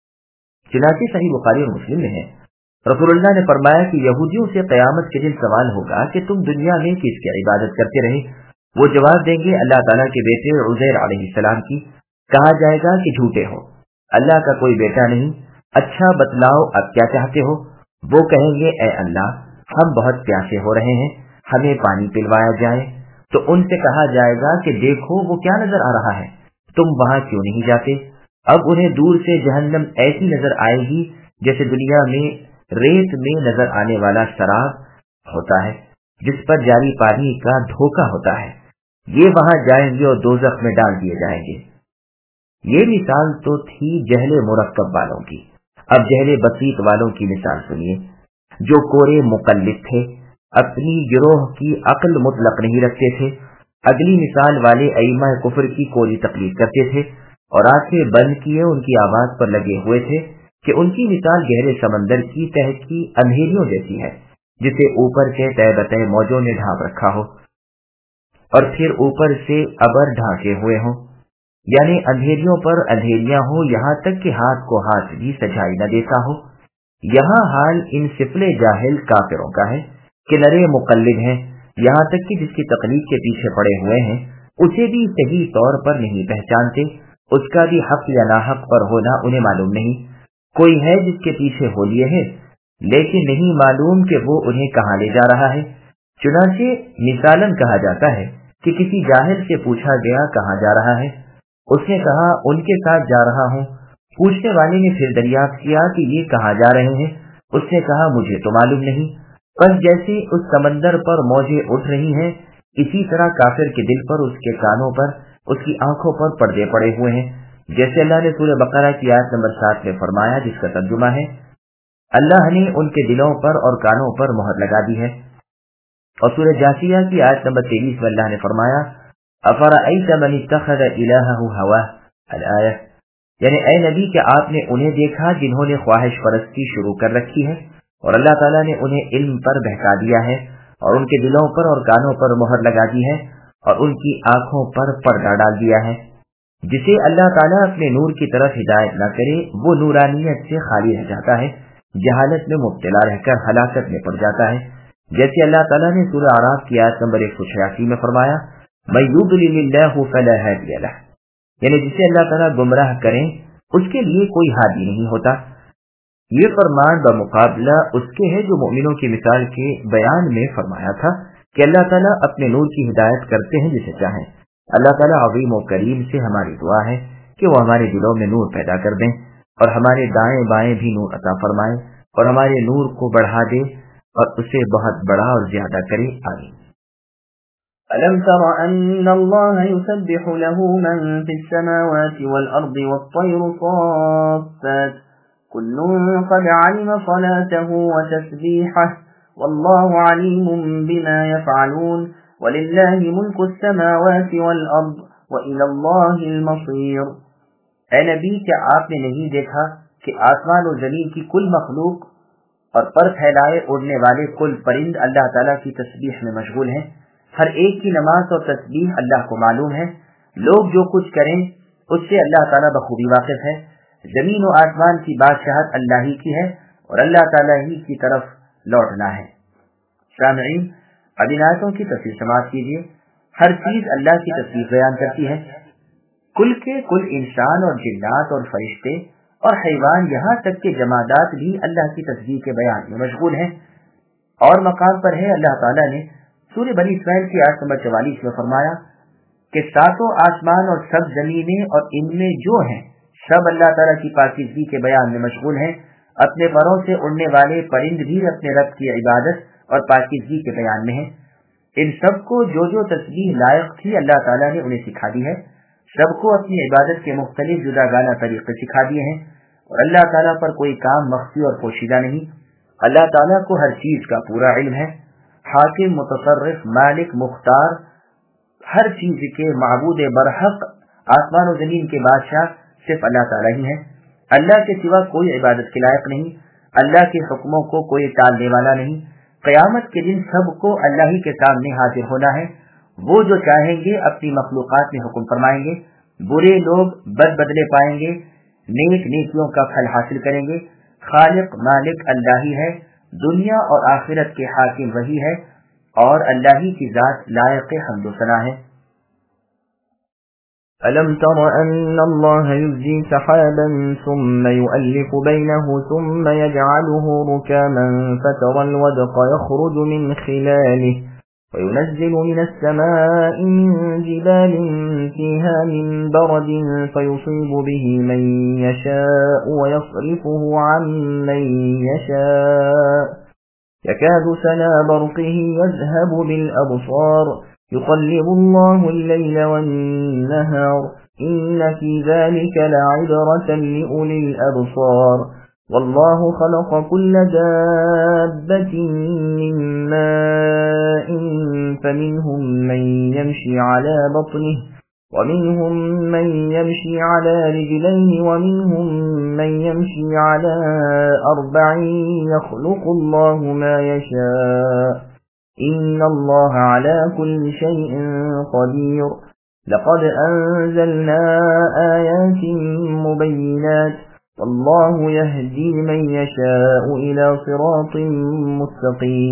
چنانچہ صحیح بخاری اور مسلم میں ہے، رسول اللہ نے فرمایا کہ یہودیوں سے قیامت کے دن سوال ہوگا کہ تم دنیا میں کس کی عبادت کرتے رہے؟ وہ جواب دیں گے اللہ تعالیٰ کے بیٹے عزیر علیہ السلام کی۔ کہا جائے گا کہ جھوٹے ہو، اللہ کا کوئی بیٹا نہیں، اچھا بتلاؤ اب کیا چاہتے ہو؟ وہ کہیں گے اے اللہ، ہم بہت پیاسے ہو رہے ہیں، ہمیں پانی پلوایا جائے۔ تو ان سے کہا جائے گا کہ دیکھو وہ کیا نظر آ رہا ہے، تم وہاں کیوں نہیں جاتے؟ اب انہیں دور سے جہنم ایسی نظر آئے گی جیسے دنیا میں ریت میں نظر آنے والا شراب ہوتا ہے جس پر جاری پانی کا دھوکہ ہوتا ہے۔ یہ وہاں جائیں گے اور دوزخ میں ڈال دیے جائیں گے۔ یہ مثال تو تھی جہل مرکب والوں کی، اب جہل بسیط والوں کی مثال سنیے، جو کورے مقلد تھے، اپنی گروہ کی عقل مطلق نہیں رکھتے تھے، اگلی مثال والے ائمہ کفر کی کوری تقلید کرتے تھے اور آنکھیں بند کیے ان کی آواز پر لگے ہوئے تھے کہ ان کی مثال گہرے سمندر کی تہ کی اندھیریوں جیسی ہے، جسے اوپر سے تہ بتہ موجوں نے ڈھانپ رکھا ہو اور پھر اوپر سے ابر ڈھانکے ہوئے ہوں، یعنی اندھیریوں پر اندھیریاں ہوں، یہاں تک کہ ہاتھ کو ہاتھ بھی سجائی نہ دیتا ہو۔ یہاں حال ان سفلے جاہل کافروں کا ہے کہ نرے مقلد ہیں، یہاں تک کہ جس کی تقلید کے پیچھے پڑے ہوئے ہیں اسے بھی صحیح طور پر نہیں پہچانتے، اس کا بھی حق یا ناحق پر ہونا انہیں معلوم نہیں۔ کوئی ہے جس کے پیچھے ہو لیے ہے لیکن نہیں معلوم کہ وہ انہیں کہاں لے جا رہا ہے۔ چنانچہ مثالاً کہا جاتا ہے کہ کسی جاہل سے پوچھا گیا کہاں جا رہا ہے، اس نے کہا ان کے ساتھ جا رہا ہوں۔ پوچھنے والے نے پھر دریافت کیا کہ یہ کہاں جا رہے ہیں، اس نے کہا مجھے تو معلوم نہیں۔ بس جیسے اس سمندر پر موجیں اٹھ رہی ہیں، اسی طرح کافر کے دل پر، اس کے کانوں پر، اس کی آنکھوں پر پردے پڑے ہوئے ہیں، جیسے اللہ نے سورہ بقرہ کی آیت نمبر 7 میں فرمایا، جس کا ترجمہ ہے اللہ نے ان کے دلوں پر اور کانوں پر مہر لگا دی ہے۔ اور سورہ جاثیہ کی آیت نمبر 23 میں اللہ نے فرمایا افرأیت من اتخذ الہہ ہواہ الآیہ، یعنی اے نبی کہ آپ نے انہیں دیکھا جنہوں نے خواہش پرستی شروع کر رکھی ہے، اور اللہ تعالیٰ نے انہیں علم پر بہکا دیا ہے اور ان کے دلوں پر اور کانوں پر مہر لگا دی ہے اور ان کی آنکھوں پر پردہ ڈال دیا ہے۔ جسے اللہ تعالیٰ اپنے نور کی طرف ہدایت نہ کرے وہ نورانیت سے خالی رہ جاتا ہے، جہالت میں مبتلا رہ کر ہلاکت میں پڑ جاتا ہے، جیسے اللہ تعالیٰ نے سورہ اعراف کی آیت نمبر 186 میں فرمایا من یضلل اللہ فلا ہادی لہ، یعنی جسے اللہ تعالیٰ گمراہ کریں اس کے لیے کوئی ہادی نہیں ہوتا۔ یہ فرمان بمقابلہ اس کے ہے جو مومنوں کی مثال کے بیان میں فرمایا تھا کہ اللہ تعالیٰ اپنے نور کی ہدایت کرتے ہیں جسے چاہیں۔ اللہ تعالیٰ عظیم و کریم سے ہماری دعا ہے کہ وہ ہمارے دلوں میں نور پیدا کر دیں اور ہمارے دائیں بائیں بھی نور عطا فرمائے اور ہمارے نور کو بڑھا دے اور اسے بہت بڑا اور زیادہ کرے۔ آمین۔
ألم تر أن الله يسبح له من في السماوات والأرض والطير صافات كل قد علم صلاته وتسبيحه والله عليم بما يفعلون ولله ملك السماوات والأرض وإلى الله المصير۔ اے نبی کیا آپ نے نہیں دیکھا کہ آسمان و زمین کی کل مخلوق اور پر پھیلائے اڑنے والے کل پرند اللہ تعالیٰ کی تسبیح میں مشغول ہیں، ہر ایک کی نماز اور تسبیح اللہ کو معلوم ہے، لوگ جو کچھ کریں اس سے اللہ تعالیٰ بخوبی واقف ہے۔ زمین و آسمان کی بادشاہت اللہ ہی کی ہے اور اللہ تعالیٰ ہی کی طرف لوٹنا ہے۔ سامعین، اب ان آیتوں کی تفسیر سماعت کیجیے۔ ہر چیز اللہ کی تسبیح بیان کرتی ہے، کل کے کل انسان اور جنات اور فرشتے اور حیوان، یہاں تک کہ جمادات بھی اللہ کی تسبیح کے بیان میں مشغول ہیں۔ اور مقام پر ہے اللہ تعالیٰ نے سورہ بنی اسرائیل کی آیت نمبر 44 میں فرمایا کہ ساتوں آسمان اور سب زمینیں اور ان میں جو ہیں سب اللہ تعالیٰ کی پاکیزگی کے بیان میں مشغول ہیں، اپنے پروں سے اڑنے والے پرند بھی اپنے رب کی عبادت اور پاکیزگی کے بیان میں ہیں۔ ان سب کو جو جو تسبیح لائق تھی اللہ تعالیٰ نے انہیں سکھا دی ہے۔
سب کو अपनी इबादत के मुख्तलिफ जुदागाना तरीके सिखा दिए हैं और अल्लाह ताला पर कोई काम मख्फी और पोशीदा नहीं। अल्लाह ताला को हर चीज का पूरा इल्म है। हाकिम, मुतसर्रिफ, मालिक, मुख्तार, हर चीज के माबूद बरहक, आसमान और जमीन के बादशाह सिर्फ अल्लाह ताला ही है। अल्लाह के सिवा कोई इबादत के लायक नहीं। अल्लाह के हुक्मों को कोई टालने वाला नहीं। क़यामत के दिन सबको अल्लाह ही के सामने हाजिर होना है। वो जो चाहेंगे अपनी मखलूक़ात में हुक्म फरमाएंगे। बुरे लोग बदले पाएंगे, नेक नेकियों का फल हासिल करेंगे। खालिक मालिक अल्लाह ही है। दुनिया और आखिरत के हाकिम वही है और अल्लाह ही की जात लायक हम्द सना है।
ألم تر أن الله يزجي سحابا ثم يؤلف بينه ثم يجعله ركاما فترى الودق يخرج من خلاله وينزل من السماء من جبال فيها من برد فيصيب به من يشاء ويصرفه عن من يشاء يكاد سنا برقه يذهب بالأبصار يقلب الله الليل والنهار إن في ذلك لعبرة لأولي الأبصار والله خلق كل دابة من ماء فمنهم من يمشي على بطنه ومنهم من يمشي على رجلين ومنهم من يمشي على 4 يخلق الله ما يشاء إن الله على كل شيء قدير لقد أنزلنا آيات مبينات والله يهدي من يشاء إلى صراط مستقيم۔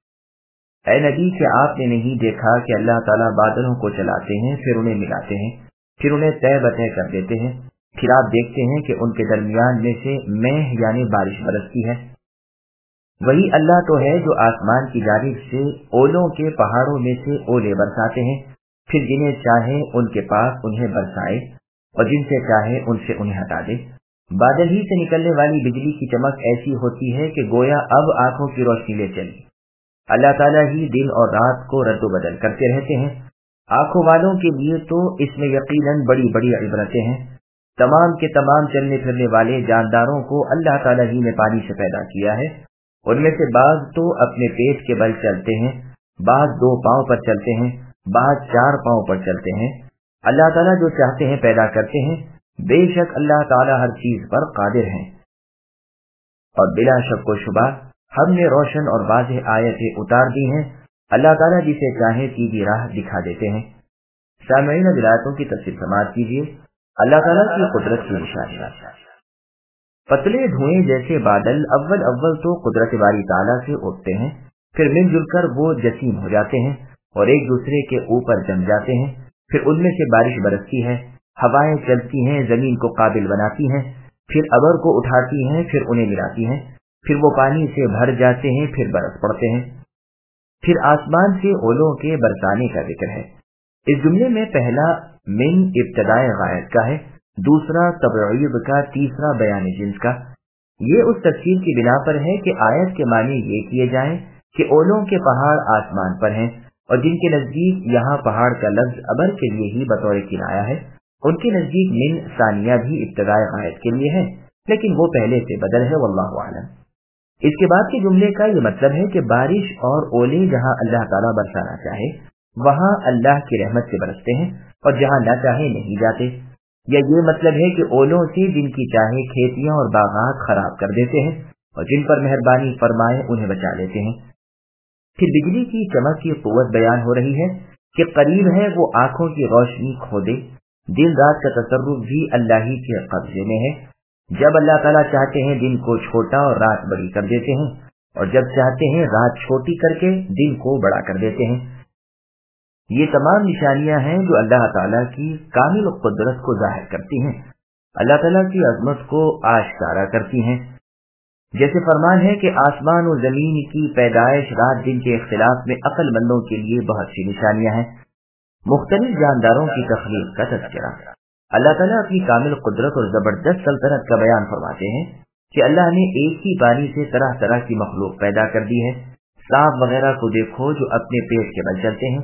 اے نبی، کہ آپ نے نہیں دیکھا کہ اللہ تعالیٰ بادلوں کو چلاتے ہیں، پھر انہیں ملاتے ہیں، پھر انہیں طے بطے کر دیتے ہیں، پھر آپ دیکھتے ہیں کہ ان کے درمیان میں سے میہ یعنی بارش برستی ہے۔ وہی اللہ تو ہے جو آسمان کی جانب سے اولوں کے پہاڑوں میں سے اولے برساتے ہیں، پھر جنہیں چاہے ان کے پاس انہیں برسائے اور جن سے چاہے ان سے انہیں ہٹا دے۔ بادل ہی سے نکلنے والی بجلی کی چمک ایسی ہوتی ہے کہ گویا اب آنکھوں کی روشنی لے چلی۔ اللہ تعالیٰ ہی دن اور رات کو رد و بدل کرتے رہتے ہیں۔ آنکھوں والوں کے لیے تو اس میں یقیناً بڑی بڑی عبرتیں ہیں۔ تمام کے تمام چلنے پھرنے والے جانداروں کو اللہ تعالیٰ ہی نے پانی سے پیدا کیا ہے۔ ان میں سے بعض تو اپنے پیٹ کے بل چلتے ہیں، بعض 2 پاؤں پر چلتے ہیں، بعض 4 پاؤں پر چلتے ہیں۔ اللہ تعالیٰ جو چاہتے ہیں پیدا کرتے ہیں، بے شک اللہ تعالیٰ ہر چیز پر قادر ہیں۔ اور بلا شک و شبہ ہم نے روشن اور واضح آیتیں اتار دی ہیں، اللہ تعالیٰ جسے چاہے سیدھی راہ دکھا دیتے ہیں۔ سامعین، آیتوں کی تفسیر سماعت کیجیے۔ اللہ تعالیٰ کی قدرت کی نشانیاں۔ پتلے دھوئیں جیسے بادل اول تو قدرت باری تعالیٰ سے اٹھتے ہیں، پھر مل جل کر وہ جسیم ہو جاتے ہیں اور ایک دوسرے کے اوپر جم جاتے ہیں، پھر ان میں سے بارش برستی ہے، ہوائیں چلتی ہیں، زمین کو قابل بناتی ہیں، پھر ابر کو اٹھاتی ہیں، پھر انہیں ملاتی ہیں، پھر وہ پانی سے بھر جاتے ہیں، پھر برس پڑتے ہیں۔ پھر آسمان سے اولوں کے برسانے کا ذکر ہے۔ اس جملے میں پہلا من ابتدائے غائب کا ہے، دوسرا تبعیض کا، تیسرا بیان جنس کا۔ یہ اس تفسیر کی بنا پر ہے کہ آیت کے معنی یہ کیے جائیں کہ اولوں کے پہاڑ آسمان پر ہیں اور جن کے نزدیک یہاں پہاڑ کا لفظ ابر کے لیے ہی بطور کنایا ہے، ان کے نزدیک من ثانیہ بھی ابتدائے غائب کے لیے ہے، لیکن وہ پہلے سے بدل ہے، واللہ اعلم۔ اس کے بعد کے جملے کا یہ مطلب ہے کہ بارش اور اولے جہاں اللہ تعالیٰ برسانا چاہے وہاں اللہ کی رحمت سے برستے ہیں اور جہاں نہ چاہے نہیں جاتے، یا یہ مطلب ہے کہ اولوں سے جن کی چاہے کھیتیاں اور باغات خراب کر دیتے ہیں اور جن پر مہربانی فرمائے انہیں بچا لیتے ہیں۔ پھر بجلی کی چمک کی قوت بیان ہو رہی ہے کہ قریب ہے وہ آنکھوں کی روشنی کھو دے۔ دن رات کا تصرف بھی اللہ ہی کے قبضے میں ہے۔ جب اللہ تعالیٰ چاہتے ہیں دن کو چھوٹا اور رات بڑی کر دیتے ہیں، اور جب چاہتے ہیں رات چھوٹی کر کے دن کو بڑا کر دیتے ہیں۔ یہ تمام نشانیاں ہیں جو اللہ تعالیٰ کی کامل قدرت کو ظاہر کرتی ہیں، اللہ تعالیٰ کی عظمت کو آشکارا کرتی ہیں۔ جیسے فرمان ہے کہ آسمان و زمین کی پیدائش، رات دن کے اختلاف میں عقل مندوں کے لیے بہت سی نشانیاں ہیں۔ مختلف جانداروں کی تخلیق کا تذکرہ۔ اللہ تعالیٰ اپنی کامل قدرت اور زبردست سلطنت کا بیان فرماتے ہیں کہ اللہ نے ایک ہی پانی سے طرح طرح کی مخلوق پیدا کر دی ہے۔ سانپ وغیرہ کو دیکھو جو اپنے پیٹ کے بل چلتے ہیں،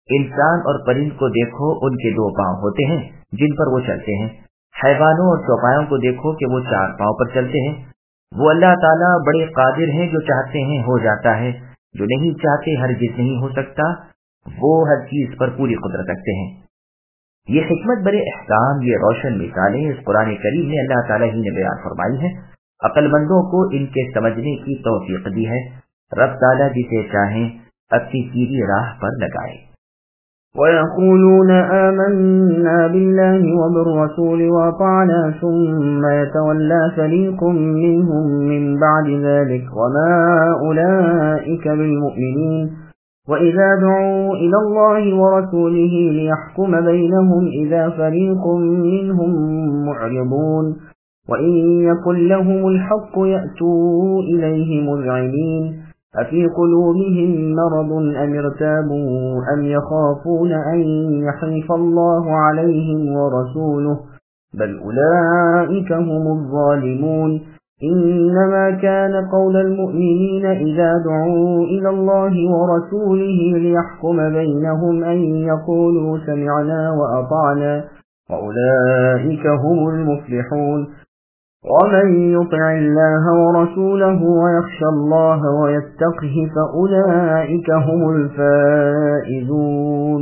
इंसान और परिंद को देखो, उनके 2 पांव होते हैं जिन पर वो चलते हैं। हैवानों और चौपायों को देखो कि वो 4 पांव पर चलते हैं। वो अल्लाह ताला बड़े कादिर हैं, जो चाहते हैं हो जाता है, जो नहीं चाहते हरगिज़ नहीं हो सकता। वो हर चीज पर पूरी कुदरत रखते हैं। ये हिकमत बड़े अहकाम, ये रोशन मिसालें इस कुरान करीम में अल्लाह ताला ही ने बयान फरमाई है। अक्लमंदों को इनके समझने की तौफीक दी है। रब ताला जिसे चाहें अपनी सीधी राह पर लगाए।
ويقولون آمنا بالله وبالرسول وأطعنا ثم يتولى فريق منهم من بعد ذلك وما أولئك بالمؤمنين وإذا دعوا إلى الله ورسوله ليحكم بينهم إذا فريق منهم معرضون وإن يكن لهم الحق يأتوا إليه مذعنين أفي قلوبهم مرض أم ارتابوا أم يخافون أن يحيف الله عليهم ورسوله بل أولئك هم الظالمون إنما كان قول المؤمنين إذا دعوا إلى الله ورسوله ليحكم بينهم أن يقولوا سمعنا وأطعنا وأولئك هم المفلحون ومن يطع الله ورسوله ويخشى الله ويتقه فأولئك هم الفائزون۔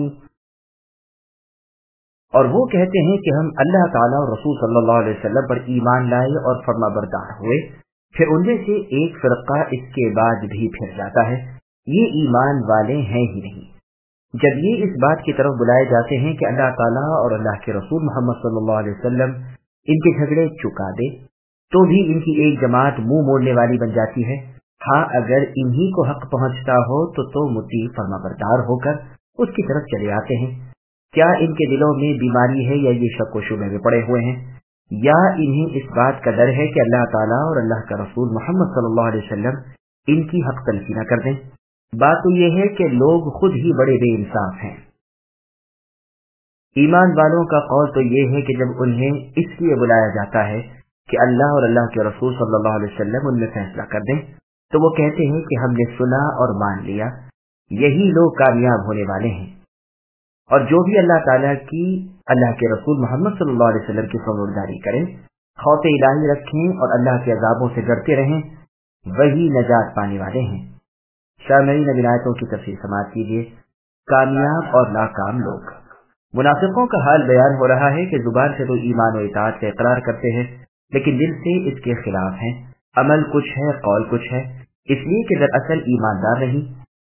اور وہ کہتے ہیں کہ ہم اللہ تعالیٰ اور رسول صلی اللہ علیہ وسلم پر ایمان لائے اور فرما بردار ہوئے، پھر ان میں سے ایک فرقہ اس کے بعد بھی پھر جاتا ہے، یہ ایمان والے ہیں ہی نہیں۔ جب یہ اس بات کی طرف بلائے جاتے ہیں کہ اللہ تعالیٰ اور اللہ کے رسول محمد صلی اللہ علیہ وسلم ان کے جھگڑے چکا دے، تو بھی ان کی ایک جماعت منہ موڑنے والی بن جاتی ہے۔ ہاں اگر انہی کو حق پہنچتا ہو تو مطیع فرما بردار ہو کر اس کی طرف چلے آتے ہیں۔ کیا ان کے دلوں میں بیماری ہے یا یہ شک و شبہ میں پڑے ہوئے ہیں، یا انہیں اس بات کا ڈر ہے کہ اللہ تعالیٰ اور اللہ کا رسول محمد صلی اللہ علیہ وسلم ان کی حق تلفی نہ کر دیں؟ بات تو یہ ہے کہ لوگ خود ہی بڑے بے انصاف ہیں۔ ایمان والوں کا قول تو یہ ہے کہ جب انہیں اس لیے بلایا جاتا ہے کہ اللہ اور اللہ کے رسول صلی اللہ علیہ وسلم ان میں فیصلہ کر دیں، تو وہ کہتے ہیں کہ ہم نے سنا اور مان لیا، یہی لوگ کامیاب ہونے والے ہیں۔ اور جو بھی اللہ تعالیٰ کی، اللہ کے رسول محمد صلی اللہ علیہ وسلم کی فرمانبرداری کریں، خوف الہی رکھیں اور اللہ کے عذابوں سے ڈرتے رہیں، وہی نجات پانے والے ہیں۔ شامعین اب آیتوں کی تفسیر سماعت کیجیے۔ کامیاب اور ناکام لوگ۔ منافقوں کا حال بیان ہو رہا ہے کہ زبان سے تو ایمان و اطاعت کا اقرار کرتے ہیں، لیکن دل سے اس کے خلاف ہیں، عمل کچھ ہے قول کچھ ہے، اس لیے کہ دراصل ایماندار نہیں۔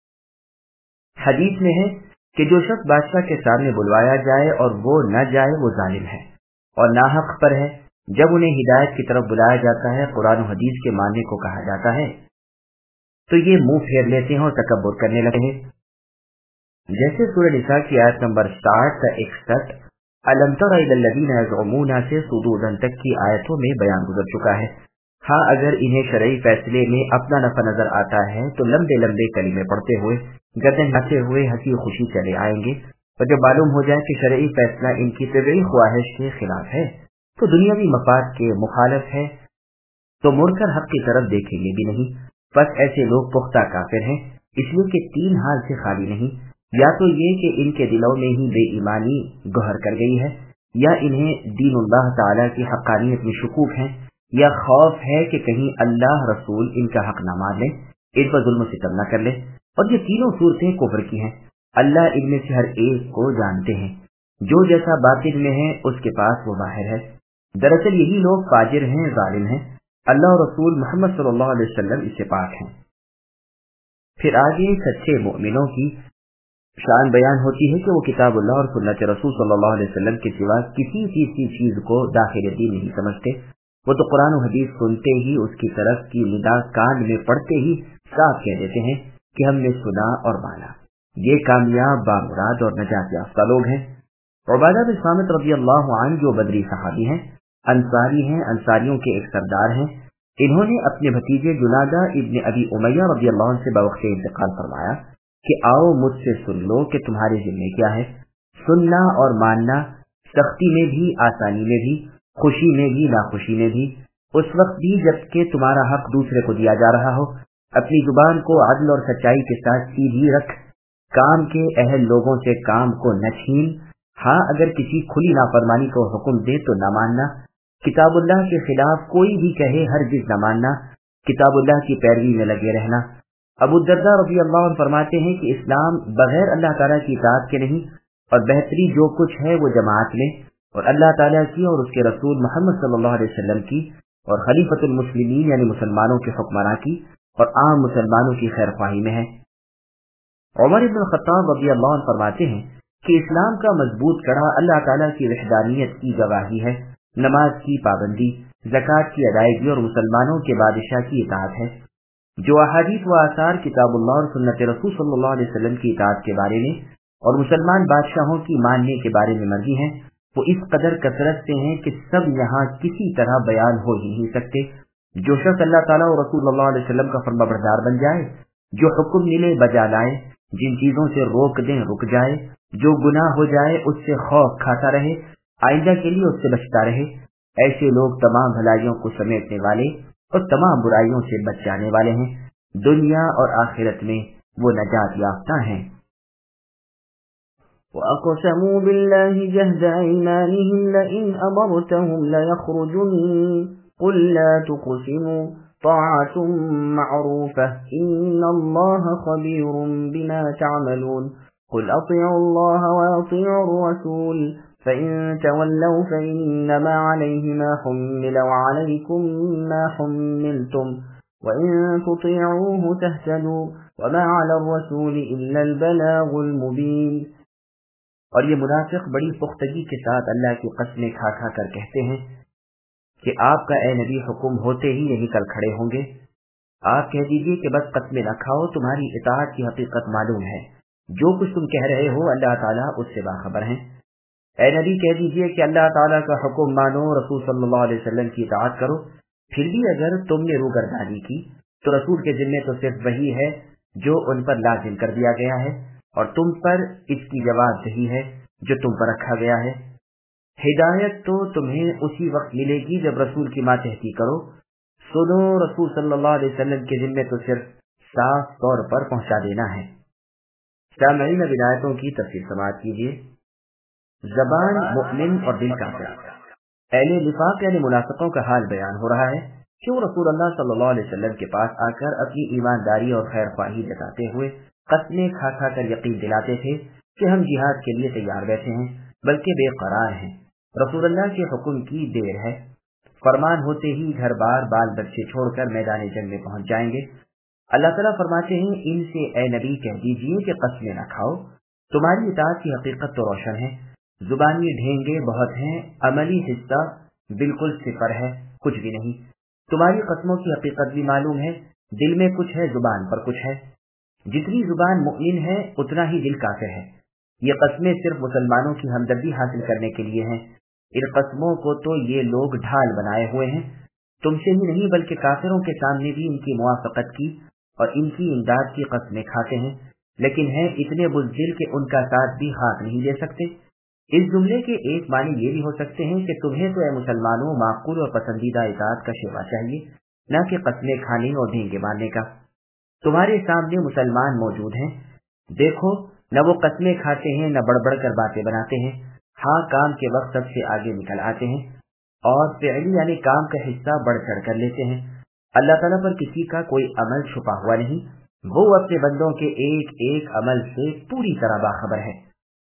حدیث میں ہے کہ جو شخص بادشاہ کے سامنے بلوایا جائے اور وہ نہ جائے وہ ظالم ہے اور ناحق پر ہے۔ جب انہیں ہدایت کی طرف بلایا جاتا ہے، قرآن و حدیث کے ماننے کو کہا جاتا ہے، تو یہ منہ پھیر لیتے ہیں اور تکبر کرنے لگے ہیں۔ جیسے سورہ نساء کی آیت نمبر 60 تا 61 الم تر الی الذین یزعمون سے صدودا تک کی آیتوں میں بیان گزر چکا ہے۔ ہاں اگر انہیں شرعی فیصلے میں اپنا نفع نظر آتا ہے تو لمبے لمبے کلمے پڑھتے ہوئے، گردن ہلاتے ہوئے ہنسی خوشی چلے آئیں گے، اور جب معلوم ہو جائے کہ شرعی فیصلہ ان کی طبعی خواہش کے خلاف ہے، تو دنیاوی مفاد کے مخالف ہے، تو مڑ کر حق کی طرف دیکھیں گے بھی نہیں۔ بس ایسے لوگ پختہ کافر ہیں، اس لیے کہ 3 حال سے خالی نہیں، یا تو یہ کہ ان کے دلوں میں ہی بے ایمانی گہر کر گئی ہے، یا انہیں دین اللہ تعالیٰ کی حقانیت میں شکوک ہیں، یا خوف ہے کہ کہیں اللہ رسول ان کا حق نہ مان لیں، ان پر ظلم و ستم نہ کر لیں۔ اور یہ تینوں صورتیں کفر کی ہیں۔ اللہ ان میں سے ہر ایک کو جانتے ہیں، جو جیسا باطن میں ہے اس کے پاس وہ ظاہر ہے۔ دراصل یہی لوگ فاجر ہیں، ظالم ہیں، اللہ اور رسول محمد صلی اللہ علیہ وسلم اس سے پاک ہیں۔ پھر آگے سچے مومنوں کی شان بیان ہوتی ہے کہ وہ کتاب اللہ اور سنت رسول صلی اللہ علیہ وسلم کے سوا کسی تیسری چیز کو داخل دین نہیں سمجھتے۔ وہ تو قرآن و حدیث سنتے ہی اس کی طرف کی ندا کان میں پڑھتے ہی صاف کہہ دیتے ہیں کہ ہم نے سنا اور مانا۔ یہ کامیاب بامراد اور نجات یافتہ لوگ ہیں۔ عبادہ بن صامت رضی اللہ عنہ جو بدری صحابی ہیں، انصاری ہیں، انصاریوں کے ایک سردار ہیں، انہوں نے اپنے بھتیجے جنادہ ابن ابی امیہ رضی اللہ عنہ سے بوقت انتقال فرمایا کہ آؤ مجھ سے سن لو کہ تمہارے ذمہ کیا ہے۔ سننا اور ماننا، سختی میں بھی، آسانی میں بھی، خوشی میں بھی، ناخوشی میں بھی، اس وقت بھی جب کہ تمہارا حق دوسرے کو دیا جا رہا ہو۔ اپنی زبان کو عدل اور سچائی کے ساتھ سیدھی رکھ، काम के अहल लोगों से काम को न छीन, हाँ अगर किसी खुली नाफरमानी को हुक्म दे तो न मानना, किताबुल्लाह के खिलाफ कोई भी कहे हरगिज न मानना, किताबुल्लाह की पैरवी में लगे रहना। अबू दर्दा रज़ी अल्लाह अन्हु फरमाते हैं कि इस्लाम बगैर अल्लाह ताला की इताअत के नहीं, और बेहतरी जो कुछ है वो जमात में और अल्लाह ताला की और उसके रसूल मोहम्मद सल्लल्लाहु अलैहि वसल्लम की और खलीफतुल मुस्लिमीन यानी मुसलमानों के हुक्मरां की और आम मुसलमानों की खैर ख्वाही में है। उमर इब्न खत्ताब रज़ी अल्लाह अन्हु फरमाते हैं कि इस्लाम का मजबूत कड़ा अल्लाह ताला की वहदानियत की गवाही है, नमाज की पाबंदी, ज़कात की अदायगी और मुसलमानों के बादशाह की इताअत है। जो अहादीस व आसार किताबुल्लाह और सुन्नत रसूल सल्लल्लाहु अलैहि वसल्लम की इताअत के बारे में और मुसलमान बादशाहों की मानने के बारे में मर्जी हैं, वो इस कदर कसरत से हैं कि सब यहाँ किसी तरह बयान हो ही नहीं सकते। जो शख्स अल्लाह ताला और रसूल सल्लल्लाहु अलैहि वसल्लम का फरमाबरदार बन जाए, जो हुक्म मिले बजा लाए, जिन चीजों से रोक दें रुक जाए, जो गुनाह हो जाए उससे खौफ खाता रहे, आइंदा के लिए उससे बचता रहे, ऐसे लोग तमाम भलाइयों को समेटने वाले और तमाम बुराइयों से बच जाने वाले हैं। दुनिया और आखिरत में वो नजात याफ्ता हैं।
وَأَقْسَمُوا بِاللَّهِ جَهْدَ أَيْمَانِهِمْ لَئِنْ أَمَرْتَهُمْ لَيَخْرُجُنَّ قُلْ لَا تُقْسِمُوا طَاعَةٌ مَّعْرُوفَةٌ إِنَّ اللَّهَ خَبِيرٌ بِمَا تَعْمَلُونَ قُلْ أَطِيعُوا اللَّهَ وَأَطِيعُوا الرَّسُولَ فَإِن تَوَلَّوْا فَإِنَّمَا عَلَيْهِ مَا حُمِّلَ وَعَلَيْكُم مَّا حُمِّلْتُمْ وَإِن تُطِيعُوهُ تَهْتَدُوا وَمَا عَلَى الرَّسُولِ إِلَّا الْبَلَاغُ الْمُبِينُ۔
اور یہ منافق بڑی پختگی کے ساتھ اللہ کی قسمیں کھا کھا کر کہتے ہیں کہ آپ کا اے نبی حکم ہوتے ہی یہی کل کھڑے ہوں گے۔ آپ کہہ دیجئے کہ بس قسمیں نہ کھاؤ، تمہاری اطاعت کی حقیقت معلوم ہے، جو کچھ تم کہہ رہے ہو اللہ تعالیٰ اس سے باخبر ہیں۔ اے نبی کہہ دیجئے کہ اللہ تعالیٰ کا حکم مانو، رسول صلی اللہ علیہ وسلم کی اطاعت کرو۔ پھر بھی اگر تم نے روگردانی کی تو رسول کے ذمے تو صرف وہی ہے جو ان پر لازم کر دیا گیا ہے، اور تم پر اس کی جواب دہی ہے جو تم پر رکھا گیا ہے۔ ہدایت تو تمہیں اسی وقت ملے گی جب رسول کی ماتحتی کرو۔ سنو، رسول صلی اللہ علیہ وسلم کے ذمے تو صرف صاف طور پر پہنچا دینا ہے۔ سامعین، اب آیتوں کی تفسیر سماعت کیجیے۔ زبان مؤمن اور دل کافر۔ اہل نفاق یعنی منافقوں کا حال بیان ہو رہا ہے کہ وہ رسول اللہ صلی اللہ علیہ وسلم کے پاس آ کر اپنی ایمانداری اور خیر خواہی جتاتے ہوئے قسمیں کھا کھا کر یقین دلاتے تھے کہ ہم جہاد کے لیے تیار بیٹھے ہیں، بلکہ بے قرار ہیں۔ رسول اللہ کے حکم کی دیر ہے، فرمان ہوتے ہی گھر بار بال بچے چھوڑ کر میدان جنگ میں پہنچ جائیں گے۔ اللہ تعالیٰ فرماتے ہیں ان سے اے نبی کہہ دیجیے کہ قسمیں نہ کھاؤ، تمہاری اطاعت کی حقیقت تو روشن ہے، زبانی ڈھینگے بہت ہیں، عملی حصہ بالکل صفر ہے، کچھ بھی نہیں۔ تمہاری قسموں کی حقیقت بھی معلوم ہے، دل میں کچھ ہے، زبان پر کچھ ہے۔ جتنی زبان مؤمن ہے اتنا ہی دل کافر ہے۔ یہ قسمیں صرف مسلمانوں کی ہمدردی حاصل کرنے کے لیے ہیں۔ ان قسموں کو تو یہ لوگ ڈھال بنائے ہوئے ہیں، تم سے ہی نہیں بلکہ کافروں کے سامنے بھی ان کی موافقت کی اور ان کی امداد کی قسمیں کھاتے ہیں، لیکن ہیں اتنے بزدل کہ ان کا ساتھ بھی ہاتھ نہیں دے سکتے۔ اس جملے کے ایک معنی یہ بھی ہو سکتے ہیں کہ تمہیں تو اے مسلمانوں معقول اور پسندیدہ اطاعت کا شیوا چاہیے، نہ کہ قسمیں کھانے اور ڈھینگے مارنے کا۔ تمہارے سامنے مسلمان موجود ہیں، دیکھو نہ وہ قسمیں کھاتے ہیں نہ بڑھ بڑھ کر باتیں بناتے ہیں، ہاں کام کے وقت سب سے آگے نکل آتے ہیں اور فعلی یعنی کام کا حصہ بڑھ چڑھ کر لیتے ہیں۔ اللہ تعالیٰ پر کسی کا کوئی عمل چھپا ہوا نہیں، وہ اپنے بندوں کے ایک ایک عمل سے پوری طرح باخبر ہے۔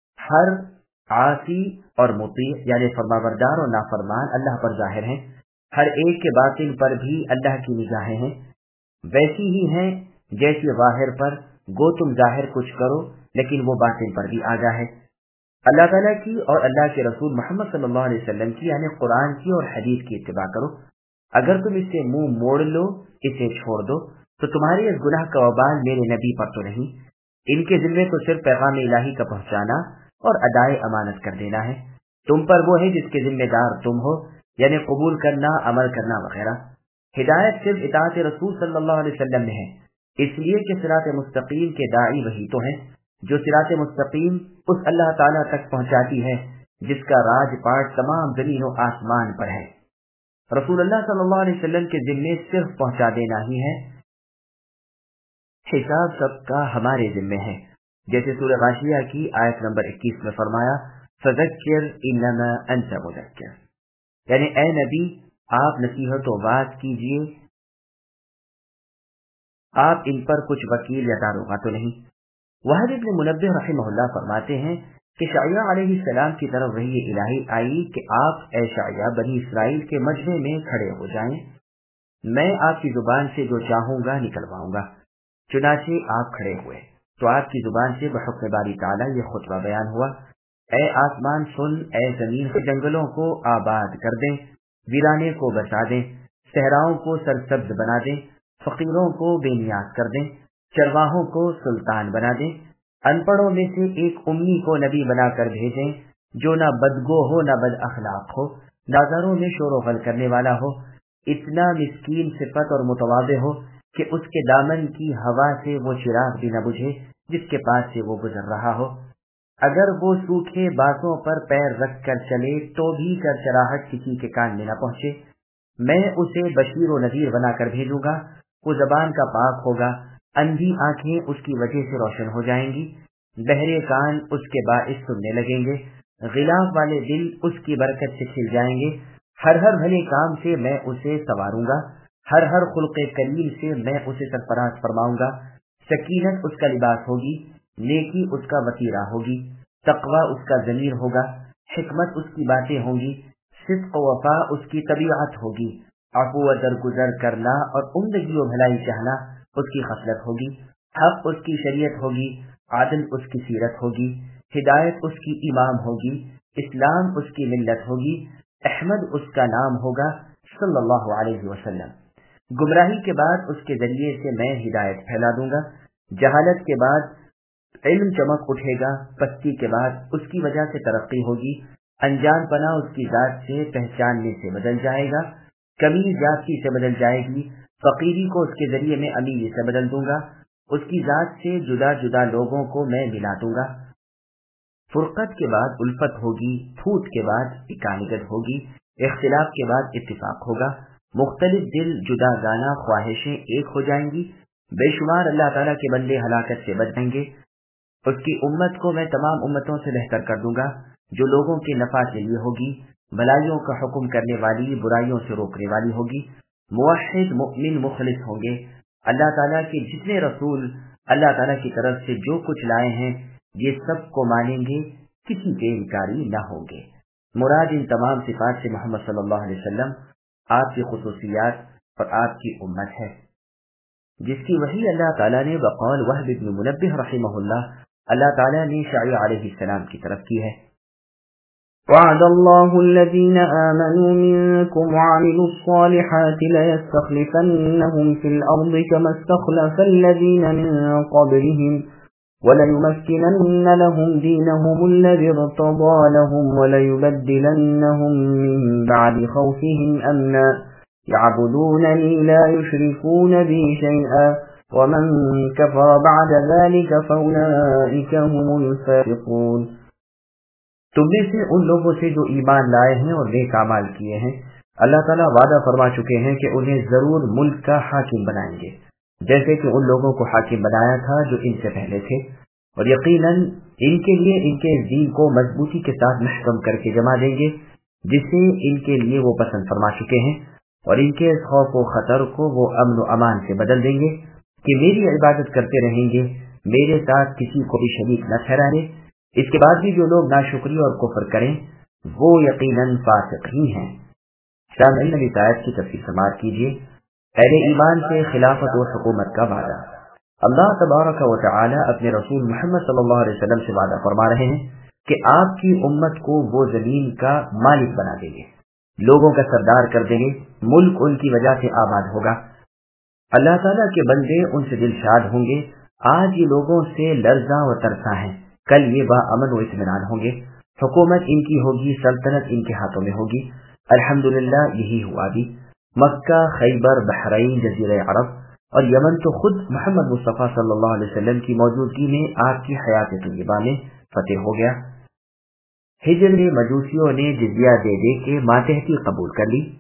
ہر عاصی اور مطیع یعنی فرمانبردار اور نافرمان اللہ پر ظاہر ہیں، ہر ایک کے باطن پر بھی اللہ کی نگاہیں ہیں، ویسی ہی ہیں جیسی ظاہر پر، گو تم ظاہر کچھ کرو لیکن وہ باطن پر بھی آگاہ ہے۔ اللہ تعالیٰ کی اور اللہ کے رسول محمد صلی اللہ علیہ وسلم کی یعنی قرآن کی اور حدیث کی اتباع کرو۔ اگر تم اس سے منہ موڑ لو، اسے چھوڑ دو، تو تمہارے اس گناہ کا وبال میرے نبی پر تو نہیں، ان کے ذمے تو صرف پیغام الہی کا پہنچانا اور ادائے امانت کر دینا ہے۔ تم پر وہ ہے جس کے ذمہ دار تم ہو، یعنی قبول کرنا، عمل کرنا وغیرہ۔ ہدایت صرف اطاعت رسول صلی اللہ علیہ وسلم میں ہے، اس لیے کہ صراط مستقیم کے داعی وہی تو ہیں جو صراط مستقیم اس اللہ تعالیٰ تک پہنچاتی ہے جس کا راج پاٹ تمام زمین و آسمان پر ہے۔ رسول اللہ صلی اللہ علیہ وسلم کے ذمے صرف پہنچا دینا ہی ہے، حساب سب کا ہمارے ذمے ہے۔ جیسے سورہ غاشیہ کی آیت نمبر 21 میں فرمایا فذکر انما انت مذکر، یعنی اے نبی آپ نصیحت و بات کیجیے، آپ ان پر کچھ وکیل یا داروغہ تو نہیں۔ وہب ابن منبہ رحمہ اللہ فرماتے ہیں کہ شعیہ علیہ السلام کی طرف وحی الہی آئی کہ آپ اے شعیہ بنی اسرائیل کے مجمع میں کھڑے ہو جائیں، میں آپ کی زبان سے جو چاہوں گا نکلواؤں گا۔ چنانچہ آپ کھڑے ہوئے تو آپ کی زبان سے بحکم باری تعالیٰ یہ خطبہ بیان ہوا، اے آسمان سن، اے زمین کے جنگلوں کو آباد کر دیں، ویرانے کو بچا دیں، صحراؤں کو سرسبز بنا دیں، فقیروں کو بے نیاز کر دیں، چرواہوں کو سلطان بنا دیں، ان پڑھوں میں سے ایک امی کو نبی بنا کر بھیجیں جو نہ بدگو ہو نہ بد اخلاق ہو، نظروں میں شور و غل کرنے والا ہو، اتنا مسکین صفت اور متواضع ہو کہ اس کے دامن کی ہوا سے وہ چراغ بھی نہ بجھے جس کے پاس سے وہ گزر رہا ہو، اگر وہ سوکھے بانسوں پر پیر رکھ کر چلے تو بھی چرچراہٹ کسی کے کان میں نہ پہنچے، میں اسے بشیر و نذیر بنا کر بھیجوں گا، وہ زبان کا پاک ہوگا، اندھی آنکھیں اس کی وجہ سے روشن ہو جائیں گی، بہرے کان اس کے باعث سننے لگیں گے، غلاف والے دل اس کی برکت سے کھل جائیں گے، ہر بھلے کام سے میں اسے سنواروں گا، ہر خلق کریم سے میں اسے سرفراز فرماؤں گا، سکینت اس کا لباس ہوگی، نیکی اس کا وسیلہ ہوگی، تقوی اس کا ضمیر ہوگا، حکمت اس کی باتیں ہوں گی، صدق و وفا اس کی طبیعت ہوگی، عفو و درگزر کرنا اور عمدگی و بھلائی چاہنا اس کی خصلت ہوگی، حق اس کی شریعت ہوگی، عادل اس کی سیرت ہوگی، ہدایت اس کی امام ہوگی، اسلام اس کی ملت ہوگی، احمد اس کا نام ہوگا صلی اللہ علیہ وسلم۔ گمراہی کے بعد اس کے ذریعے سے میں ہدایت پھیلا دوں گا، جہالت کے بعد علم چمک اٹھے گا، پستی کے بعد اس کی وجہ سے ترقی ہوگی، انجان پنا اس کی ذات سے پہچاننے سے بدل جائے گا، کمی زیادتی سے بدل جائے گی، فقیری کو اس کے ذریعے میں امیری سے بدل دوں گا، اس کی ذات سے جدا جدا لوگوں کو میں ملا دوں گا۔ فرقت کے بعد الفت ہوگی، پھوٹ کے بعد اکانگت ہوگی، اختلاف کے بعد اتفاق ہوگا، مختلف دل جدا گانا خواہشیں ایک ہو جائیں گی، بے شمار اللہ تعالیٰ کے بندے ہلاکت سے بچ جائیں گے، اس کی امت کو میں تمام امتوں سے بہتر کر دوں گا جو لوگوں کے نفع کے لیے ہوگی، بھلائیوں کا حکم کرنے والی، برائیوں سے روکنے والی ہوگی، موحد مؤمن مخلص ہوں گے، اللہ تعالیٰ کے جتنے رسول اللہ تعالیٰ کی طرف سے جو کچھ لائے ہیں یہ سب کو مانیں گے، کسی کے انکاری نہ ہوں گے۔ مراد ان تمام صفات سے محمد صلی اللہ علیہ وسلم، آپ کی خصوصیات اور آپ کی امت ہے، جس کی وحی اللہ تعالیٰ نے بقول وہب بن منبہ رحمہ اللہ تعالیٰ نے شعیع علیہ السلام کی طرف کی ہے۔
وعد الله الذين آمنوا منكم وعملوا الصالحات ليستخلفنهم في الأرض كما استخلف الذين من قبلهم وليمكنن لهم دينهم الذي ارتضى لهم وليبدلنهم من بعد خوفهم أمنا يعبدونني لا يشركون بي شيئا ومن كفر بعد ذلك فأولئك هم الفاسقون۔
تم میں سے ان لوگوں سے جو ایمان لائے ہیں اور نیک اعمال کیے ہیں، اللہ تعالیٰ وعدہ فرما چکے ہیں کہ انہیں ضرور ملک کا حاکم بنائیں گے، جیسے کہ ان لوگوں کو حاکم بنایا تھا جو ان سے پہلے تھے، اور یقیناً ان کے لیے ان کے دین کو مضبوطی کے ساتھ محکم کر کے جمع دیں گے جسے ان کے لیے وہ پسند فرما چکے ہیں، اور ان کے خوف و خطر کو وہ امن و امان سے بدل دیں گے کہ میری عبادت کرتے رہیں گے، میرے ساتھ کسی کو بھی شریک نہ ٹھہرائیں۔ اس کے بعد بھی جو لوگ ناشکری اور کفر کریں وہ یقیناً فاسق ہی ہیں۔ سامعین ابھی آیت کی تفسیر سماعت کیجیے۔ اہل ایمان سے خلافت و حکومت کا وعدہ۔ اللہ تبارک و تعالی اپنے رسول محمد صلی اللہ علیہ وسلم سے وعدہ فرما رہے ہیں کہ آپ کی امت کو وہ زمین کا مالک بنا دیں گے، لوگوں کا سردار کر دیں گے، ملک ان کی وجہ سے آباد ہوگا، اللہ تعالیٰ کے بندے ان سے دل شاد ہوں گے۔ آج یہ لوگوں سے لرزاں و ترساں ہیں، کل یہ با امن و اطمینان ہوں گے، حکومت ان کی ہوگی، سلطنت ان کے ہاتھوں میں ہوگی۔ الحمدللہ یہی ہوا بھی۔ مکہ، خیبر، بحرین، جزیرہ عرب اور یمن تو خود محمد مصطفیٰ صلی اللہ علیہ وسلم کی موجودگی میں آپ کی حیات طیبہ میں فتح ہو گیا۔ ہجر میں مجوسیوں نے جزیہ دے دے کے ماتحتی قبول کر لی۔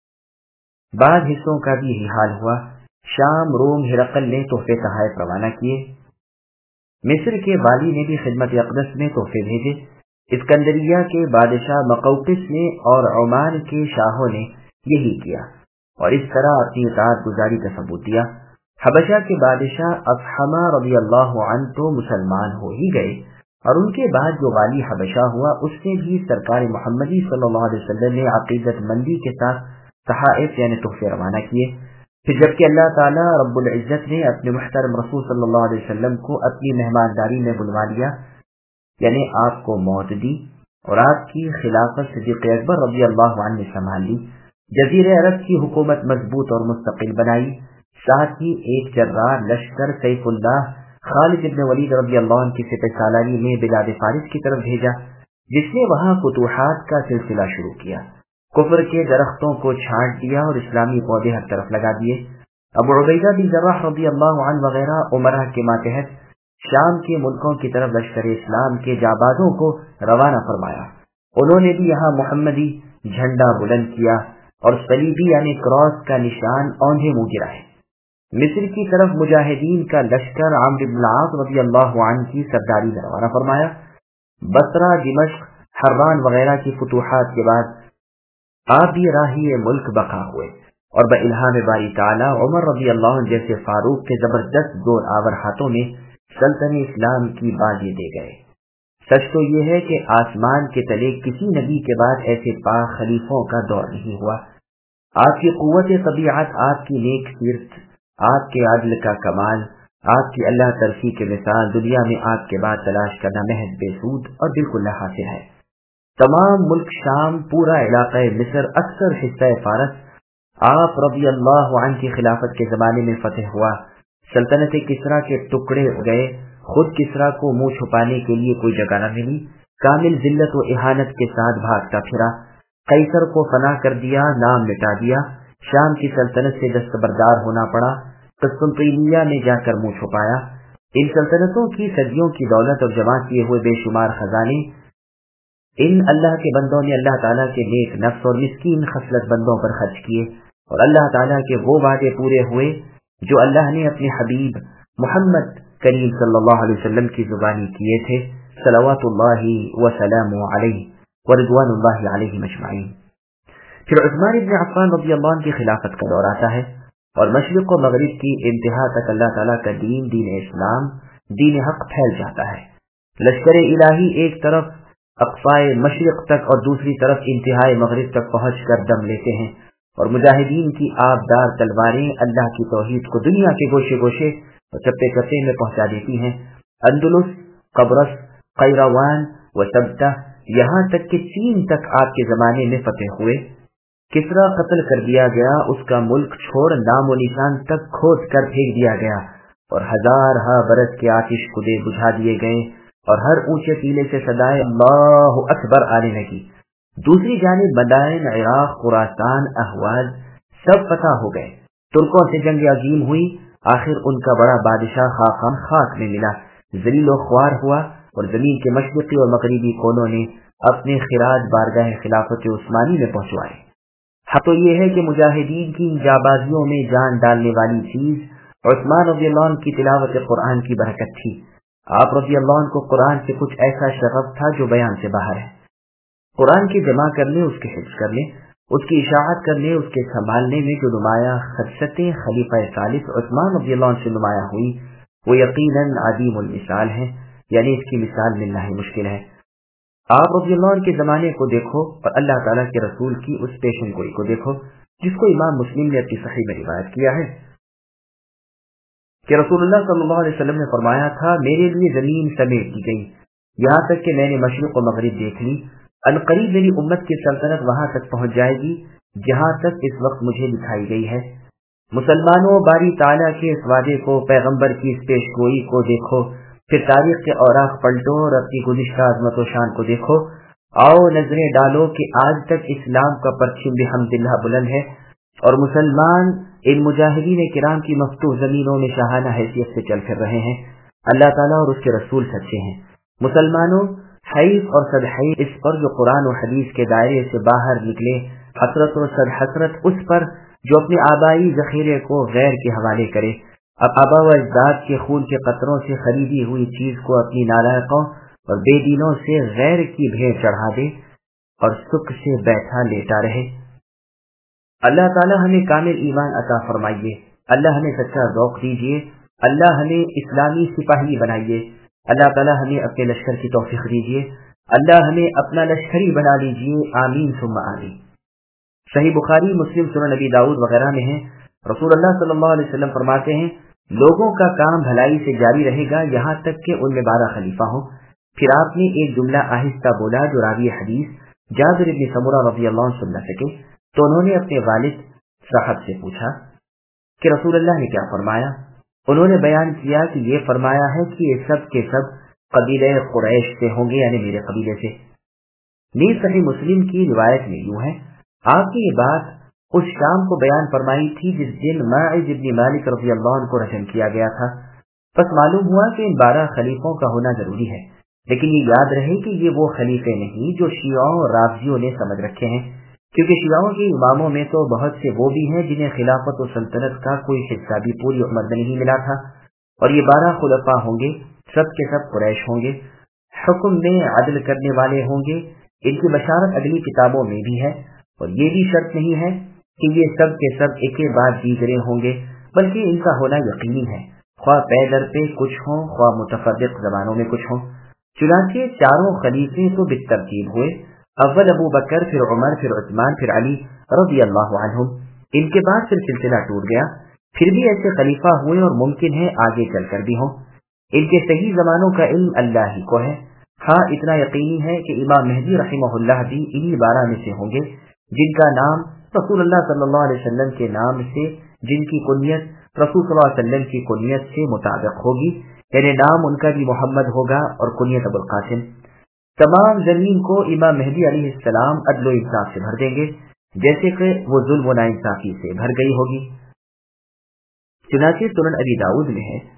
بعض حصوں کا بھی یہی حال ہوا۔ شام، روم، ہرقل نے تحفے تحائف روانہ کیے۔ مصر کے والی نے بھی خدمت اقدس میں تحفے بھیجے۔ اسکندریہ کے بادشاہ مقوقس نے اور عمان کے شاہوں نے یہی کیا اور اس طرح اپنی اطاعت گزاری کا ثبوت دیا۔ حبشہ کے بادشاہ اصحمہ رضی اللہ عنہ تو مسلمان ہو ہی گئے، اور ان کے بعد جو والی حبشہ ہوا اس نے بھی سرکار محمدی صلی اللہ علیہ وسلم نے عقیدت مندی کے ساتھ تحائف یعنی تحفے روانہ کیے۔ پھر جبکہ اللہ تعالیٰ رب العزت نے اپنے محترم رسول صلی اللہ علیہ وسلم کو اپنی مہمانداری میں بلوا لیا، یعنی آپ کو موت دی اور آپ کی خلافت صدیق اکبر رضی اللہ عنہ نے سنبھال لی، جزیرہ عرب کی حکومت مضبوط اور مستقل بنائی، ساتھ ہی ایک جرار لشکر سیف اللہ خالد بن ولید رضی اللہ عنہ کی سپہ سالاری میں بلاد فارس کی طرف بھیجا، جس نے وہاں فتوحات کا سلسلہ شروع کیا، کفر کے درختوں کو چھانٹ دیا اور اسلامی پودے ہر طرف لگا دیے۔ ابو عبیدہ بن جراح رضی اللہ عنہ وغیرہ عمرہ کے ماتحت شام کے ملکوں کی طرف لشکر اسلام کے جابازوں کو روانہ فرمایا۔ انہوں نے بھی یہاں محمدی جھنڈا بلند کیا اور صلیبی یعنی کراس کا نشان اوندھے منہ گرائے۔ مصر کی طرف مجاہدین کا لشکر عمرو بن العاص رضی اللہ عنہ کی سرداری میں روانہ فرمایا۔ بصرہ، دمشق، حران وغیرہ کی فتوحات کے بعد آپ بھی راہی ملک بقا ہوئے اور بإلہام باری تعالیٰ عمر رضی اللہ عنہ جیسے فاروق کے زبردست زور آور ہاتھوں میں سلطنت اسلام کی بازی دے گئے۔ سچ تو یہ ہے کہ آسمان کے تلے کسی نبی کے بعد ایسے پاک خلیفوں کا دور نہیں ہوا۔ آپ کی قوت طبیعت، آپ کی نیک سیرت، آپ کے عدل کا کمال، آپ کی اللہ ترسی کے مثال دنیا میں آپ کے بعد تلاش کرنا محض بے سود اور بالکل نہ حاصل ہے۔ تمام ملک شام، پورا علاقہ مصر، اکثر حصہ فارس آپ رضی اللہ عنہ کی خلافت کے زمانے میں فتح ہوا۔ سلطنت کسریٰ کے ٹکڑے گئے، خود کسریٰ کو منہ چھپانے کے لیے کوئی جگہ نہ ملی، کامل ذلت و اہانت کے ساتھ بھاگتا پھرا۔ قیصر کو فنا کر دیا، نام مٹا دیا، شام کی سلطنت سے دستبردار ہونا پڑا، قسطنطنیہ میں جا کر منہ چھپایا۔ ان سلطنتوں کی صدیوں کی دولت اور جمع کیے ہوئے بے شمار خزانے ان اللہ کے بندوں نے اللہ تعالیٰ کے نیک نفس اور مسکین خصلت بندوں پر خرچ کیے، اور اللہ تعالیٰ کے وہ وعدے پورے ہوئے جو اللہ نے اپنے حبیب محمد کریم صلی اللہ علیہ وسلم کی زبانی کیے تھے، صلوات اللہ وسلامہ علیہ ورضوان اللہ علیہ اجمعین۔ پھر عثمان بن عفان رضی اللہ عنہ کی خلافت کا دور آتا ہے اور مشرق و مغرب کی انتہا تک اللہ تعالیٰ کا دین، دین اسلام، دین حق پھیل جاتا ہے۔ لشکر الہی ایک طرف اقصائے مشرق تک اور دوسری طرف انتہائے مغرب تک پہنچ کر دم لیتے ہیں، اور مجاہدین کی آبدار تلواریں اللہ کی توحید کو دنیا کے گوشے گوشے اور چپے چپے میں پہنچا دیتی ہیں۔ اندلس، قبرص، قیروان و سبتہ، یہاں تک کہ چین تک آپ کے زمانے میں فتح ہوئے۔ کسریٰ قتل کر دیا گیا، اس کا ملک چھوڑ نام و نشان تک کھود کر پھینک دیا گیا، اور ہزار ہا برس کے آتش کدے بجھا دیے گئے، اور ہر اونچے ٹیلے سے صدائے اللہ اکبر آنے لگی۔ دوسری جانب مدائن، عراق، خراسان، احواز سب فتح ہو گئے۔ ترکوں سے جنگ عظیم ہوئی، آخر ان کا بڑا بادشاہ خاقان خاک میں ملا، ذلیل و خوار ہوا، اور زمین کے مشرقی اور مغربی کونوں نے اپنے خراج بارگاہ خلافت عثمانی میں پہنچوائے۔ حق تو یہ ہے کہ مجاہدین کی ان جابازیوں میں جان ڈالنے والی چیز عثمان رضی اللہ عنہ کی تلاوت قرآن کی برکت تھی۔ آپ رضی اللہ عنہ کو قرآن سے کچھ ایسا شغف تھا جو بیان سے باہر ہے۔ قرآن کی جمع کرنے، اس کے حفظ کرنے، اس کی اشاعت کرنے، اس کے سنبھالنے میں جو نمایاں خصلتیں خلیفہ ثالث عثمان رضی اللہ عنہ سے نمایاں ہوئی، وہ یقیناً عظیم المثال ہیں، یعنی اس کی مثال ملنا ہی مشکل ہے۔ آپ رضی اللہ عنہ کے زمانے کو دیکھو اور اللہ تعالیٰ کے رسول کی اس پیشن گوئی کو دیکھو جس کو امام مسلم نے اپنی صحیح میں روایت کیا ہے کہ رسول اللہ صلی اللہ علیہ وسلم نے فرمایا تھا، میرے لیے زمین سمیٹ دی گئی یہاں تک کہ میں نے مشرق و مغرب دیکھ لی، عنقریب میری امت کی سلطنت وہاں تک پہنچ جائے گی جہاں تک اس وقت مجھے دکھائی گئی ہے۔ مسلمانوں، باری تعالیٰ کے اس وعدے کو، پیغمبر کی اس پیش گوئی کو دیکھو، پھر تاریخ کے اوراق پلٹو اور اپنی گزشتہ عظمت و شان کو دیکھو، آؤ نظریں ڈالو کہ آج تک اسلام کا پرچم بحمدللہ بلند ہے، اور مسلمان ان مجاہدین کرام کی مفتوح زمینوں میں شاہانہ حیثیت سے چل پھر رہے ہیں۔ اللہ تعالیٰ اور اس کے رسول سچے ہیں۔ مسلمانوں، حیف اور صد حیف اس پر جو قرآن و حدیث کے دائرے سے باہر نکلے، حسرت و صد حسرت اس پر جو اپنے آبائی ذخیرے کو غیر کے حوالے کرے، اب آبا و اجداد کے خون کے قطروں سے خریدی ہوئی چیز کو اپنی نالائقوں اور بے دینوں سے غیر کی بھیڑ چڑھا دے اور سکھ سے بیٹھا لیٹا رہے۔ اللہ تعالی ہمیں کامل ایمان عطا فرمائیے، اللہ ہمیں سچا ذوق دیجیے، اللہ ہمیں اسلامی سپاہی بنائیے، اللہ تعالی ہمیں اپنے لشکر کی توفیق دیجیے، اللہ ہمیں اپنا لشکری بنا لیجیے، آمین ثم آمین۔ صحیح بخاری، مسلم، سنن نبی داؤد وغیرہ میں ہے، رسول اللہ صلی اللہ علیہ وسلم فرماتے ہیں لوگوں کا کام بھلائی سے جاری رہے گا یہاں تک کہ ان میں 12 خلیفہ ہوں۔ پھر آپ نے ایک جملہ آہستہ بولا جو راوی حدیث جابر بن سمرہ رضی اللہ عنہ سن نہ سکے، تو انہوں نے اپنے والد صاحب سے پوچھا کہ رسول اللہ نے کیا فرمایا؟ انہوں نے بیان کیا کہ یہ فرمایا ہے کہ یہ سب کے سب قبیلہ قریش سے ہوں گے، یعنی میرے قبیلے سے۔ نیز صحیح مسلم کی روایت میں یوں ہے، آپ کی یہ بات اس شام کو بیان فرمائی تھی جس دن ماعز بن مالک رضی اللہ عنہ کو رجم کیا گیا تھا۔ بس معلوم ہوا کہ ان 12 خلیفوں کا ہونا ضروری ہے، لیکن یہ یاد رہے کہ یہ وہ خلیفے نہیں جو شیعوں اور رافضیوں نے سمجھ رکھے ہیں، کیونکہ شیعوں کے اماموں میں تو بہت سے وہ بھی ہیں جنہیں خلافت و سلطنت کا کوئی حصہ بھی پوری عمر میں نہیں ملا تھا، اور یہ 12 خلفاء ہوں گے، سب کے سب قریش ہوں گے، حکم میں عدل کرنے والے ہوں گے، ان کی بشارت اگلی کتابوں میں بھی ہے، اور یہ بھی شرط نہیں ہے کہ یہ سب کے سب ایک بعد دیگرے ہوں گے، بلکہ ان کا ہونا یقینی ہے، خواہ پے در پہ کچھ ہوں، خواہ متفرق زبانوں میں کچھ ہوں۔ چنانچہ چاروں خلیفے تو بالترتیب ہوئے، اول ابو بکر، پھر عمر، پھر عثمان، پھر علی رضی اللہ عنہم۔ ان کے بعد پھر سلسلہ ٹوٹ گیا، پھر بھی ایسے خلیفہ ہوئے اور ممکن ہے آگے چل کر بھی ہوں۔ ان کے صحیح زمانوں کا علم اللہ ہی کو ہے۔ ہاں اتنا یقینی ہے کہ امام مہدی رحمہ اللہ بھی انہی 12 میں سے ہوں گے جن کا نام رسول اللہ صلی اللہ علیہ وسلم کے نام سے، جن کی کنیت رسول صلی اللہ علیہ وسلم کی کنیت سے مطابق ہوگی، یعنی نام ان کا بھی محمد ہوگا اور کنیت ابو القاسم۔ تمام زمین کو امام مہدی علیہ السلام عدل و انصاف سے بھر دیں گے، جیسے کہ وہ ظلم و ناانصافی سے بھر گئی ہوگی۔ چنانچہ سنن ابی داؤد میں ہے،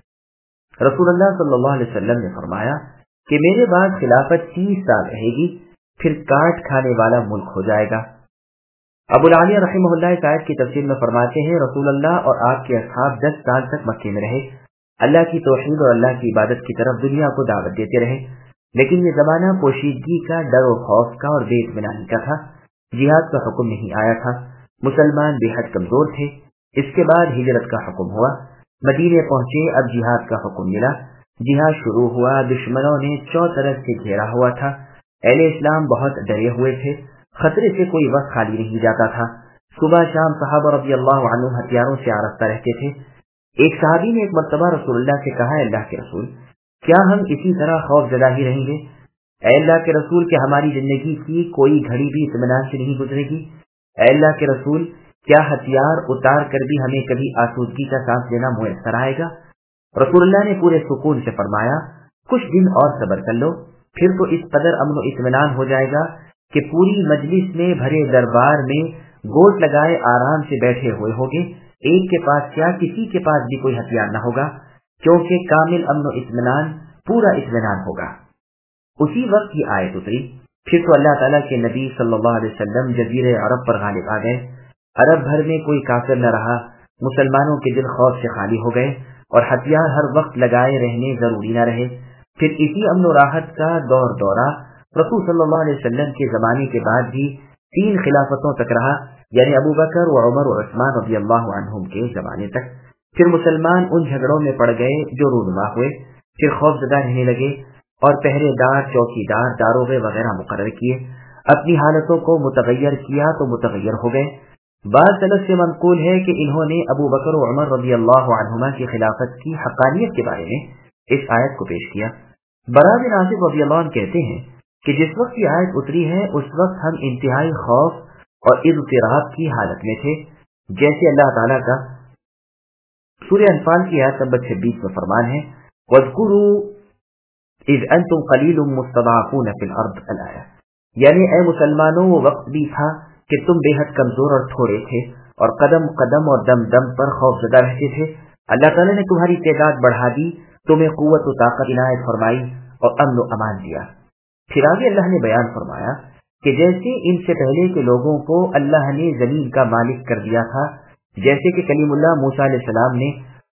رسول اللہ صلی اللہ علیہ وسلم نے فرمایا کہ میرے بعد خلافت 30 سال رہے گی، پھر کاٹ کھانے والا ملک ہو جائے گا۔ ابو العالیہ رحمہ اللہ اس آیت کی تفسیر میں فرماتے ہیں رسول اللہ اور آپ کے اصحاب 10 سال تک مکے میں رہے، اللہ کی توحید اور اللہ کی عبادت کی طرف دنیا کو دعوت دیتے رہے، لیکن یہ زمانہ پوشیدگی کا، ڈر و خوف کا اور بے اطمینانی کا تھا، جہاد کا حکم نہیں آیا تھا، مسلمان بے حد کمزور تھے۔ اس کے بعد ہجرت کا حکم ہوا، مدینے پہنچے، اب جہاد کا حکم ملا، جہاد شروع ہوا، دشمنوں نے چوطرف سے گھیرا ہوا تھا، اہل اسلام بہت ڈرے ہوئے تھے، خطرے سے کوئی وقت خالی نہیں جاتا تھا، صبح شام صحابہ رضی اللہ عنہ ہتھیاروں سے آراستہ رہتے تھے۔ ایک صحابی نے ایک مرتبہ رسول اللہ سے کہا، اللہ کے رسول، کیا ہم اسی طرح خوف زدہ ہی رہیں گے؟ اے اللہ کے رسول، کیا ہماری زندگی کی کوئی گھڑی بھی اطمینان سے نہیں گزرے گی؟ اے اللہ کے رسول، کیا ہتھیار اتار کر بھی ہمیں کبھی آسودگی کا سانس لینا میسر آئے گا؟ رسول اللہ نے پورے سکون سے فرمایا، کچھ دن اور صبر کر لو، پھر تو اس قدر امن و اطمینان ہو جائے گا کہ پوری مجلس میں، بھرے دربار میں گوٹ لگائے آرام سے بیٹھے ہوئے ہوگے، ایک کے پاس کیا کسی کے پاس بھی کوئی ہتھیار نہ ہوگا، کیونکہ کامل امن و اطمینان، پورا اطمینان ہوگا۔ اسی وقت یہ آیت اتری، پھر تو اللہ تعالیٰ کے نبی صلی اللہ علیہ وسلم جزیرہ عرب پر غالب آ گئے، عرب بھر میں کوئی کافر نہ رہا، مسلمانوں کے دل خوف سے خالی ہو گئے اور ہتھیار ہر وقت لگائے رہنے ضروری نہ رہے۔ پھر اسی امن و راحت کا دور دورہ رسول صلی اللہ علیہ وسلم کے زمانے کے بعد بھی 3 خلافتوں تک رہا، یعنی ابو بکر و عمر و عثمان رضی اللہ عنہم کے زمانے تک۔ پھر مسلمان ان جھگڑوں میں پڑ گئے جو رونما ہوئے، پھر خوف زدہ رہنے لگے اور پہرے دار، چوکیدار، داروغے وغیرہ مقرر کیے، اپنی حالتوں کو متغیر کیا تو متغیر ہو گئے۔ بعض سلف سے منقول ہے کہ انہوں نے ابو بکر و عمر رضی اللہ عنہما کی خلافت کی حقانیت کے بارے میں اس آیت کو پیش کیا۔ برا بن عازب رضی اللہ عنہ کہتے ہیں کہ جس وقت یہ آیت اتری ہے اس وقت ہم انتہائی خوف اور اضطراب کی حالت میں تھے، جیسے اللہ تعالیٰ کا سورہ انفال کی آیت نمبر 26 میں فرمان ہے، وَاذْكُرُوا إِذْ أَنْتُمْ قَلِيلٌ مُسْتَضْعَفُونَ فِي الْأَرْضِ الآیہ، یعنی اے مسلمانوں وہ وقت بھی تھا کہ تم بے حد کمزور اور تھوڑے تھے اور قدم قدم اور دم دم پر خوف زدہ رہتے تھے، اللہ تعالیٰ نے تمہاری تعداد بڑھا دی، تمہیں قوت و طاقت عنایت فرمائی اور امن و امان دیا۔ پھر آگے اللہ نے بیان فرمایا کہ جیسے ان سے پہلے کے لوگوں کو اللہ نے زمین کا مالک کر دیا تھا، جیسے کہ کلیم اللہ موسیٰ علیہ السلام نے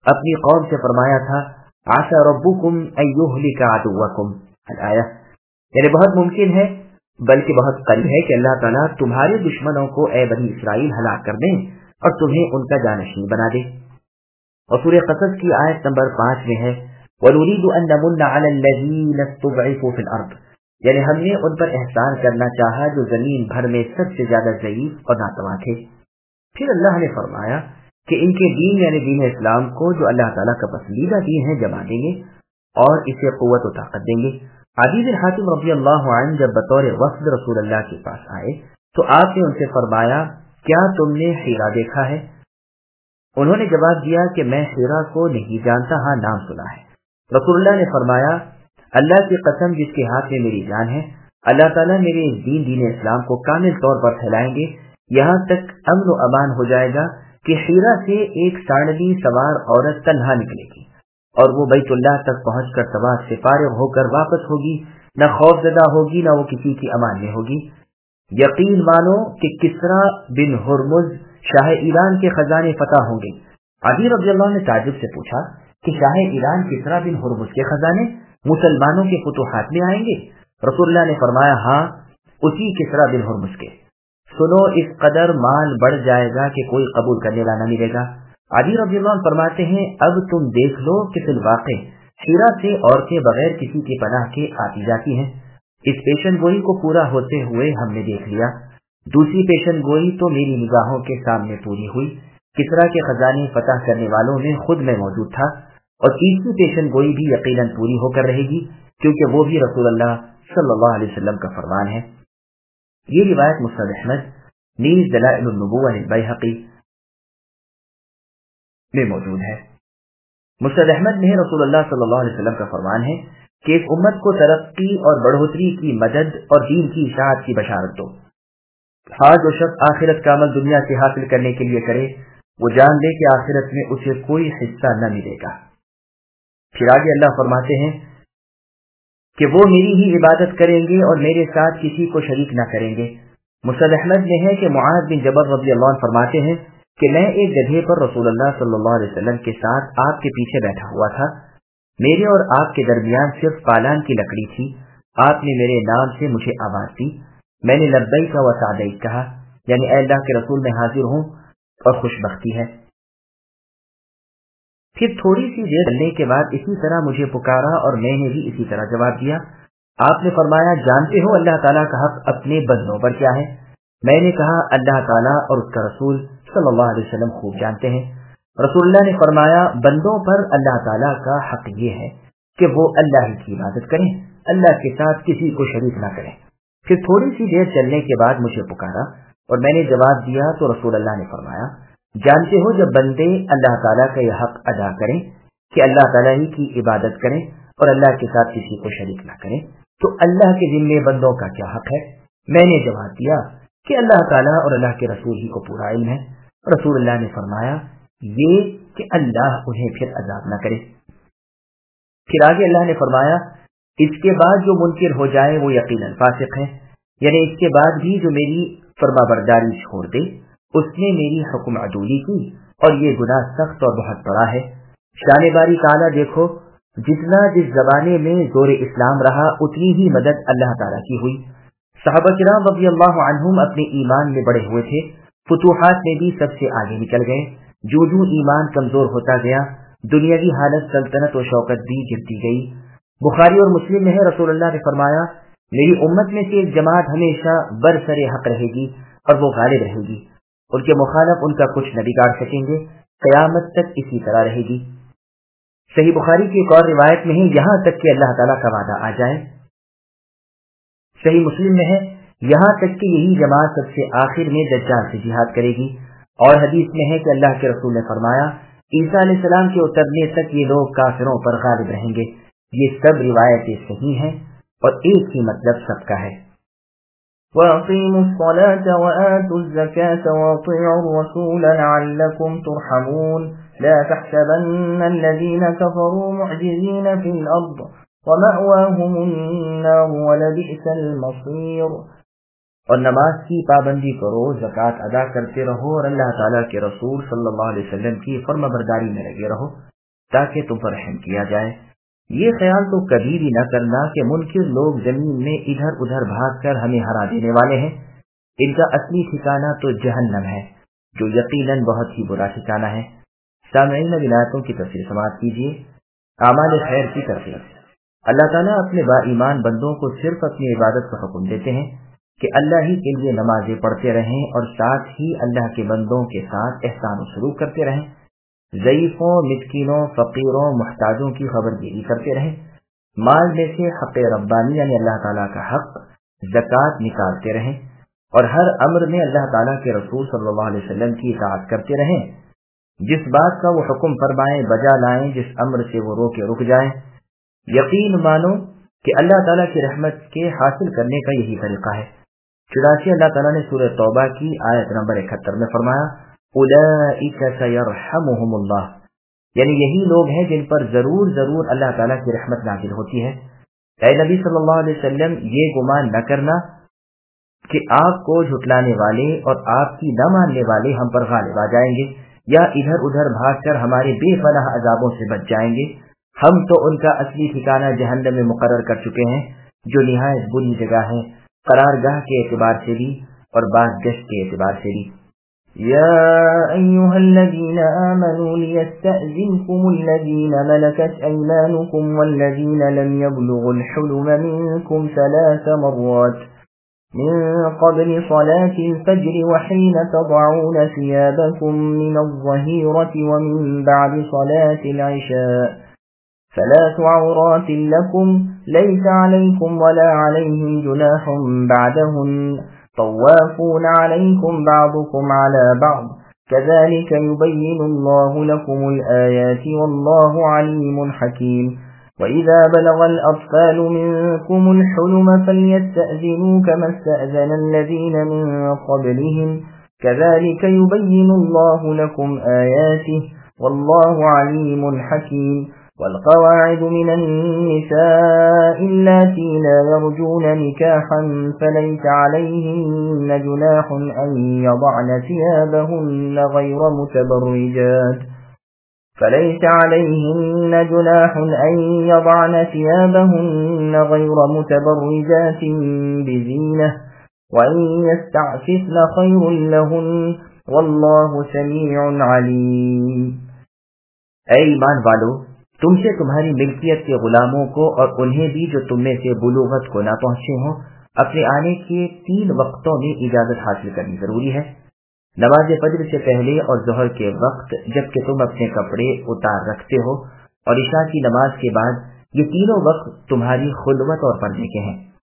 اپنی قوم سے فرمایا تھا عسى ربكم ان يهلك عدوكم الآیہ، یعنی بہت ممکن ہے بلکہ بہت قریب ہے کہ اللہ تعالیٰ تمہارے دشمنوں کو اے بنی اسرائیل ہلاک کر دیں اور تمہیں ان کا جانشین بنا دے۔ اور سورہ قصص کی آیت نمبر 5 میں ہے وَنُرِيدُ أَن نَّمُنَّ عَلَى الَّذِينَ اسْتُضْعِفُوا فِي الْأَرْضِ، یعنی ہم نے ان پر احسان کرنا چاہا جو زمین بھر میں سب سے زیادہ ضعیف اور ناتواں تھے۔ پھر اللہ نے فرمایا کہ ان کے دین یعنی دین اسلام کو جو اللہ تعالیٰ کا پسندیدہ دین ہے جما دیں گے اور اسے قوت و طاقت دیں گے۔ عدی بن حاتم رضی اللہ عنہ جب بطور وفد رسول اللہ کے پاس آئے تو آپ نے ان سے فرمایا کیا تم نے حیرہ دیکھا ہے؟ انہوں نے جواب دیا کہ میں حیرہ کو نہیں جانتا، ہاں نام سنا ہے۔ رسول اللہ نے فرمایا اللہ کی قسم جس کے ہاتھ میں میری جان ہے، اللہ تعالیٰ میرے دین اسلام کو کامل طور پر پھیلائیں گے، یہاں تک امن و امان ہو جائے گا کہ حیرہ سے ایک ساڑھوی سوار عورت تنہا نکلے گی اور وہ بیت اللہ تک پہنچ کر طواف سے فارغ ہو کر واپس ہوگی، نہ خوف زدہ ہوگی نہ وہ کسی کی امان میں ہوگی۔ یقین مانو کہ کسرا بن ہرمز شاہ ایران کے خزانے فتح ہوں گے۔ عدی رضی اللہ نے تعجب سے پوچھا کہ شاہ ایران کسرا بن ہرمز کے خزانے مسلمانوں کے فتوحات میں آئیں گے؟ رسول اللہ نے فرمایا ہاں، اسی کسرا بن ہرمز کے۔ سنو اس قدر مال بڑھ جائے گا کہ کوئی قبول کرنے والا نہ ملے گا۔ عدی رضی اللہ عنہ فرماتے ہیں اب تم دیکھ لو کہ فی الواقع حیرہ سے عورتیں بغیر کسی کی پناہ کے آتی جاتی ہیں۔ اس پیشن گوئی کو پورا ہوتے ہوئے ہم نے دیکھ لیا۔ دوسری پیشن گوئی تو میری نگاہوں کے سامنے پوری ہوئی، کسرا کے خزانے فتح کرنے والوں میں خود میں موجود تھا، اور تیسری پیشن گوئی بھی یقیناً پوری ہو کر رہے گی کیونکہ وہ بھی رسول اللہ صلی اللہ علیہ وسلم کا فرمان ہے۔ یہ روایت مسند احمد نیز دلائل النبوہ للبیہقی میں موجود ہے۔ مسند احمد میں رسول اللہ صلی اللہ علیہ وسلم کا فرمان ہے کہ اس امت کو ترقی اور بڑھوتری کی مدد اور دین کی اشاعت کی بشارت دو۔ ہاں جو شخص آخرت کا عمل دنیا سے حاصل کرنے کے لیے کرے وہ جان لے کہ آخرت میں اسے کوئی حصہ نہ ملے گا۔ پھر آگے اللہ فرماتے ہیں کہ وہ میری ہی عبادت کریں گے اور میرے ساتھ کسی کو شریک نہ کریں گے۔ مسند احمد میں ہے کہ معاذ بن جبل رضی اللہ عنہ فرماتے ہیں کہ میں ایک جگہ پر رسول اللہ صلی اللہ علیہ وسلم کے ساتھ آپ کے پیچھے بیٹھا ہوا تھا، میرے اور آپ کے درمیان صرف پالان کی لکڑی تھی۔ آپ نے میرے نام سے مجھے آواز دی، میں نے لبیک و سعدیک کہا، یعنی اے اللہ کے رسول میں حاضر ہوں اور خوش بختی ہے۔ پھر تھوڑی سی دیر چلنے کے بعد اسی طرح مجھے پکارا اور میں نے بھی اسی طرح جواب دیا۔ آپ نے فرمایا جانتے ہو اللہ تعالیٰ کا حق اپنے بندوں پر کیا ہے؟ میں نے کہا اللہ تعالیٰ اور اس کا رسول صلی اللہ علیہ وسلم خوب جانتے ہیں۔ رسول اللہ نے فرمایا بندوں پر اللہ تعالیٰ کا حق یہ ہے کہ وہ اللہ ہی کی عبادت کریں، اللہ کے ساتھ کسی کو شریک نہ کریں۔ پھر تھوڑی سی دیر چلنے کے بعد مجھے پکارا اور میں نے جواب دیا تو رسول اللہ نے فرمایا جانتے ہو جب بندے اللہ تعالیٰ کا یہ حق ادا کریں کہ اللہ تعالیٰ ہی کی عبادت کریں اور اللہ کے ساتھ کسی کو شریک نہ کریں تو اللہ کے ذمے بندوں کا کیا حق ہے؟ میں نے جواب دیا کہ اللہ تعالیٰ اور اللہ کے رسول ہی کو پورا علم ہے۔ رسول اللہ نے فرمایا یہ کہ اللہ انہیں پھر عذاب نہ کرے۔ پھر آگے اللہ نے فرمایا اس کے بعد جو منکر ہو جائے وہ یقیناً فاسق ہے، یعنی اس کے بعد بھی جو میری فرما برداری چھوڑ دے اس نے میری حکم عدولی کی اور یہ گناہ سخت اور بہت بڑا ہے۔ شان باری تعالیٰ دیکھو جتنا جس زمانے میں زور اسلام رہا اتنی ہی مدد اللہ تعالیٰ کی ہوئی۔ صحابہ کرام رضی اللہ عنہم اپنے ایمان میں بڑے ہوئے تھے، فتوحات میں بھی سب سے آگے نکل گئے۔ جو ایمان کمزور ہوتا گیا دنیاوی حالت سلطنت و شوکت بھی گرتی گئی۔ بخاری اور مسلم میں ہے رسول اللہ نے فرمایا میری امت میں سے ایک جماعت ہمیشہ برسر حق رہے گی اور وہ غالب رہے گی، ان کے مخالف ان کا کچھ نہ بگاڑ سکیں گے، قیامت تک اسی طرح رہے گی۔ صحیح بخاری کی ایک اور روایت میں ہے یہاں تک کہ اللہ تعالیٰ کا وعدہ آ جائے۔ صحیح مسلم میں ہے یہاں تک کہ یہی جماعت سب سے آخر میں دجال سے جہاد کرے گی، اور حدیث میں ہے کہ اللہ کے رسول نے فرمایا عیسیٰ علیہ السلام کے اترنے تک یہ لوگ کافروں پر غالب رہیں گے۔ یہ سب روایتیں صحیح ہیں اور ایک ہی مطلب سب کا ہے۔
وَأَقِيمُوا الصَّلَاةَ وَآتُوا الزَّكَاةَ وَأَطِيعُوا الرَّسُولَ لَعَلَّكُمْ تُرْحَمُونَ لَا تَحْسَبَنَّ الَّذِينَ كَفَرُوا مُعْجِزِينَ فِي الْأَرْضِ وَمَأْوَاهُمُ النَّارُ وَلَبِئْسَ الْمَصِيرُ۔
اور نماز کی پابندی کرو، زکوٰۃ ادا کرتے رہو اور اللہ تعالیٰ کے رسول صلی اللہ علیہ وسلم کی فرمانبرداری میں لگے رہو۔ تاکہ تم پر رحم کیا جائے۔ یہ خیال تو کبھی بھی نہ کرنا کہ منکر لوگ زمین میں ادھر ادھر بھاگ کر ہمیں ہرا دینے والے ہیں۔ ان کا اصلی ٹھکانہ تو جہنم ہے، جو یقیناً بہت ہی برا ٹھکانہ ہے۔ سامعین، ولایتوں کی تفسیر سماعت کیجیے۔ اعمال خیر کی ترغیب۔ اللہ تعالیٰ اپنے با ایمان بندوں کو صرف اپنی عبادت کا حکم دیتے ہیں کہ اللہ ہی کے لیے نمازیں پڑھتے رہیں اور ساتھ ہی اللہ کے بندوں کے ساتھ احسان و سلوک کرتے رہیں، ضعیفوں، مسکینوں، فقیروں، محتاجوں کی خبرگیری کرتے رہیں، مال میں سے حق ربانی یعنی اللہ تعالیٰ کا حق زکوٰۃ نکالتے رہیں، اور ہر امر میں اللہ تعالیٰ کے رسول صلی اللہ علیہ وسلم کی اطاعت کرتے رہیں۔ جس بات کا وہ حکم فرمائیں بجا لائیں، جس امر سے وہ روکے رک جائیں۔ یقین مانو کہ اللہ تعالیٰ کی رحمت کے حاصل کرنے کا یہی طریقہ ہے۔ چنانچہ اللہ تعالیٰ نے سورہ توبہ کی آیت نمبر 71 میں فرمایا، اولئک سیرحمہم اللہ، یعنی یہی لوگ ہیں جن پر ضرور ضرور اللہ تعالیٰ کی رحمت نازل ہوتی ہے۔ اے نبی صلی اللہ علیہ وسلم، یہ گمان نہ کرنا کہ آپ کو جھٹلانے والے اور آپ کی نہ ماننے والے ہم پر غالب آ جائیں گے یا ادھر ادھر بھاگ کر ہمارے بے پناہ عذابوں سے بچ جائیں گے۔ ہم تو ان کا اصلی ٹھکانہ جہنم میں مقرر کر چکے ہیں، جو نہایت بری جگہ ہے، قرارگاہ کے اعتبار سے بھی اور بازگشت کے اعتبار سے بھی۔
یا ایھا الذین آمنوا لیستأذنکم الذین ملکت ایمانکم والذین لم یبلغوا الحلم منکم 3 مرات من قبل صلاة الفجر وحين تضعون ثيابكم من الظهيرة ومن بعد صلاة العشاء 3 عورات لكم ليس عليكم ولا عليهم جناح بعدهن طوافون عليكم بعضكم على بعض كذلك يبين الله لكم الآيات والله عليم حكيم وإذا بلغ الأطفال منكم الحلم فليستأذنوا كما استأذن الذين من قبلهم كذلك يبين الله لكم آياته والله عليم حكيم والقواعد من النساء اللاتي لا يرجون نكاحا فليس عليهن جناح أن يضعن ثيابهن غير متبرجات بزينة وأن يستعففن خير لهن والله سميع عليم۔
اے ایمان والو، تم سے تمہاری ملکیت کے غلاموں کو اور انہیں بھی جو تم میں سے بلوغت کو نہ پہنچے ہوں اپنے آنے کے 3 وقتوں میں اجازت حاصل کرنی ضروری ہے۔ نماز فجر سے پہلے اور ظہر کے وقت جبکہ تم اپنے کپڑے اتار رکھتے ہو، اور عشاء کی نماز کے بعد، یہ تینوں وقت تمہاری خلوت اور پردے کے ہیں۔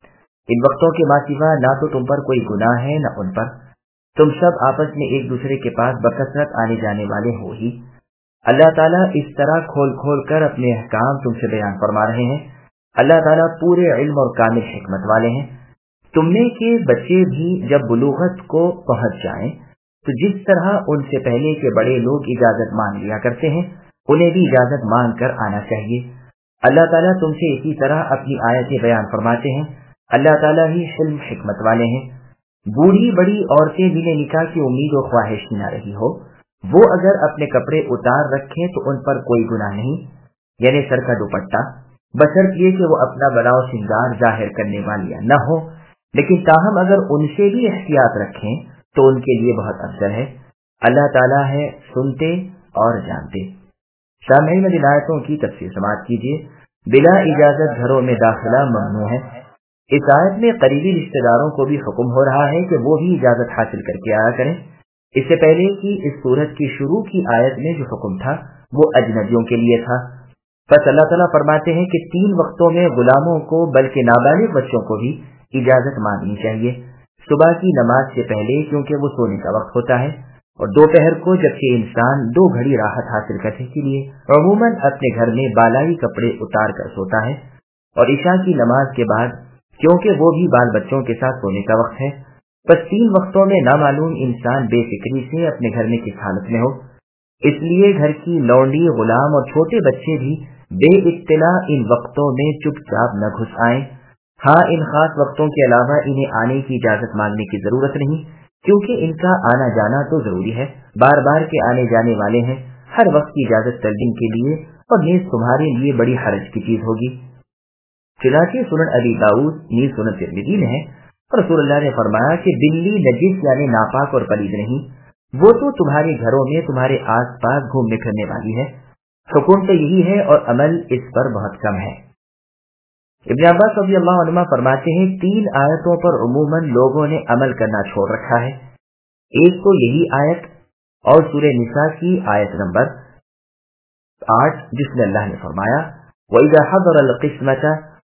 ان وقتوں کے ماسوا نہ تو تم پر کوئی گناہ ہے نہ ان پر، تم سب آپس میں ایک دوسرے کے پاس بکثرت آنے جانے والے ہو ہی۔ اللہ تعالیٰ اس طرح کھول کھول کر اپنے احکام تم سے بیان فرما رہے ہیں۔ اللہ تعالیٰ پورے علم اور کامل حکمت والے ہیں۔ تم نے کہ بچے بھی جب بلوغت کو پہنچ جائیں تو جس طرح ان سے پہلے کے بڑے لوگ اجازت مانگ لیا کرتے ہیں، انہیں بھی اجازت مانگ کر آنا چاہیے۔ اللہ تعالیٰ تم سے اسی طرح اپنی آیتیں بیان فرماتے ہیں۔ اللہ تعالیٰ ہی علم حکمت والے ہیں۔ بوڑھی بڑی عورتیں بنا نکاح کی امید و خواہش نہ رہی ہو، وہ اگر اپنے کپڑے اتار رکھیں تو ان پر کوئی گناہ نہیں، یعنی سر کا دوپٹہ، بشرط یہ کہ وہ اپنا بناؤ سنگار ظاہر کرنے والی نہ ہو، لیکن تاہم اگر ان سے بھی احتیاط رکھیں تو ان کے لیے بہت افضل ہے۔ اللہ تعالیٰ ہے سنتے اور جانتے۔ سامعین، ان آیتوں کی تفسیر سماعت کیجیے۔ بلا اجازت گھروں میں داخلہ ممنوع ہے۔ اس آیت میں قریبی رشتہ داروں کو بھی حکم ہو رہا ہے کہ وہ بھی اجازت حاصل کر کے آیا کریں۔ اس سے پہلے کی اس سورت کی شروع کی آیت میں جو حکم تھا وہ اجنبیوں کے لیے تھا۔ بس اللہ تعالیٰ فرماتے ہیں کہ 3 وقتوں میں غلاموں کو بلکہ نابالغ بچوں کو بھی اجازت مانگنی چاہیے۔ صبح کی نماز سے پہلے کیونکہ وہ سونے کا وقت ہوتا ہے، اور دوپہر کو جبکہ انسان 2 گھڑی راحت حاصل کرنے کے لیے عموماً اپنے گھر میں بالائی کپڑے اتار کر سوتا ہے، اور عشاء کی نماز کے بعد کیونکہ وہ بھی بال بچوں کے ساتھ سونے کا وقت ہے۔ بس 3 وقتوں میں نامعلوم انسان بے فکری سے اپنے گھر میں کس حالت میں ہو، اس لیے گھر کی لونڈی، غلام اور چھوٹے بچے بھی بے اطلاع ان وقتوں میں چپ چاپ نہ گھس آئیں۔ ہاں، ان خاص وقتوں کے علاوہ انہیں آنے کی اجازت مانگنے کی ضرورت نہیں، کیونکہ ان کا آنا جانا تو ضروری ہے، بار بار کے آنے جانے والے ہیں۔ ہر وقت کی اجازت تلقین کے لیے اور نیز تمہارے لیے بڑی حرج کی چیز ہوگی۔ چنانچہ سنن ابی داؤد نیز سنن ترمذی میں ہے، رسول اللہ نے فرمایا کہ بلی نجس یعنی ناپاک اور پلید نہیں، وہ تو تمہارے گھروں میں تمہارے آس پاس گھومنے پھرنے والی ہے۔ حکم تو یہی ہے اور عمل اس پر بہت کم ہے۔ ابن عباس رضی اللہ عنہ فرماتے ہیں 3 آیتوں پر عموماً لوگوں نے عمل کرنا چھوڑ رکھا ہے۔ ایک تو یہی آیت اور سورہ نساء کی آیت نمبر 8 جس میں اللہ نے فرمایا وَإِذَا حَضَرَ الْقِسْمَةَ،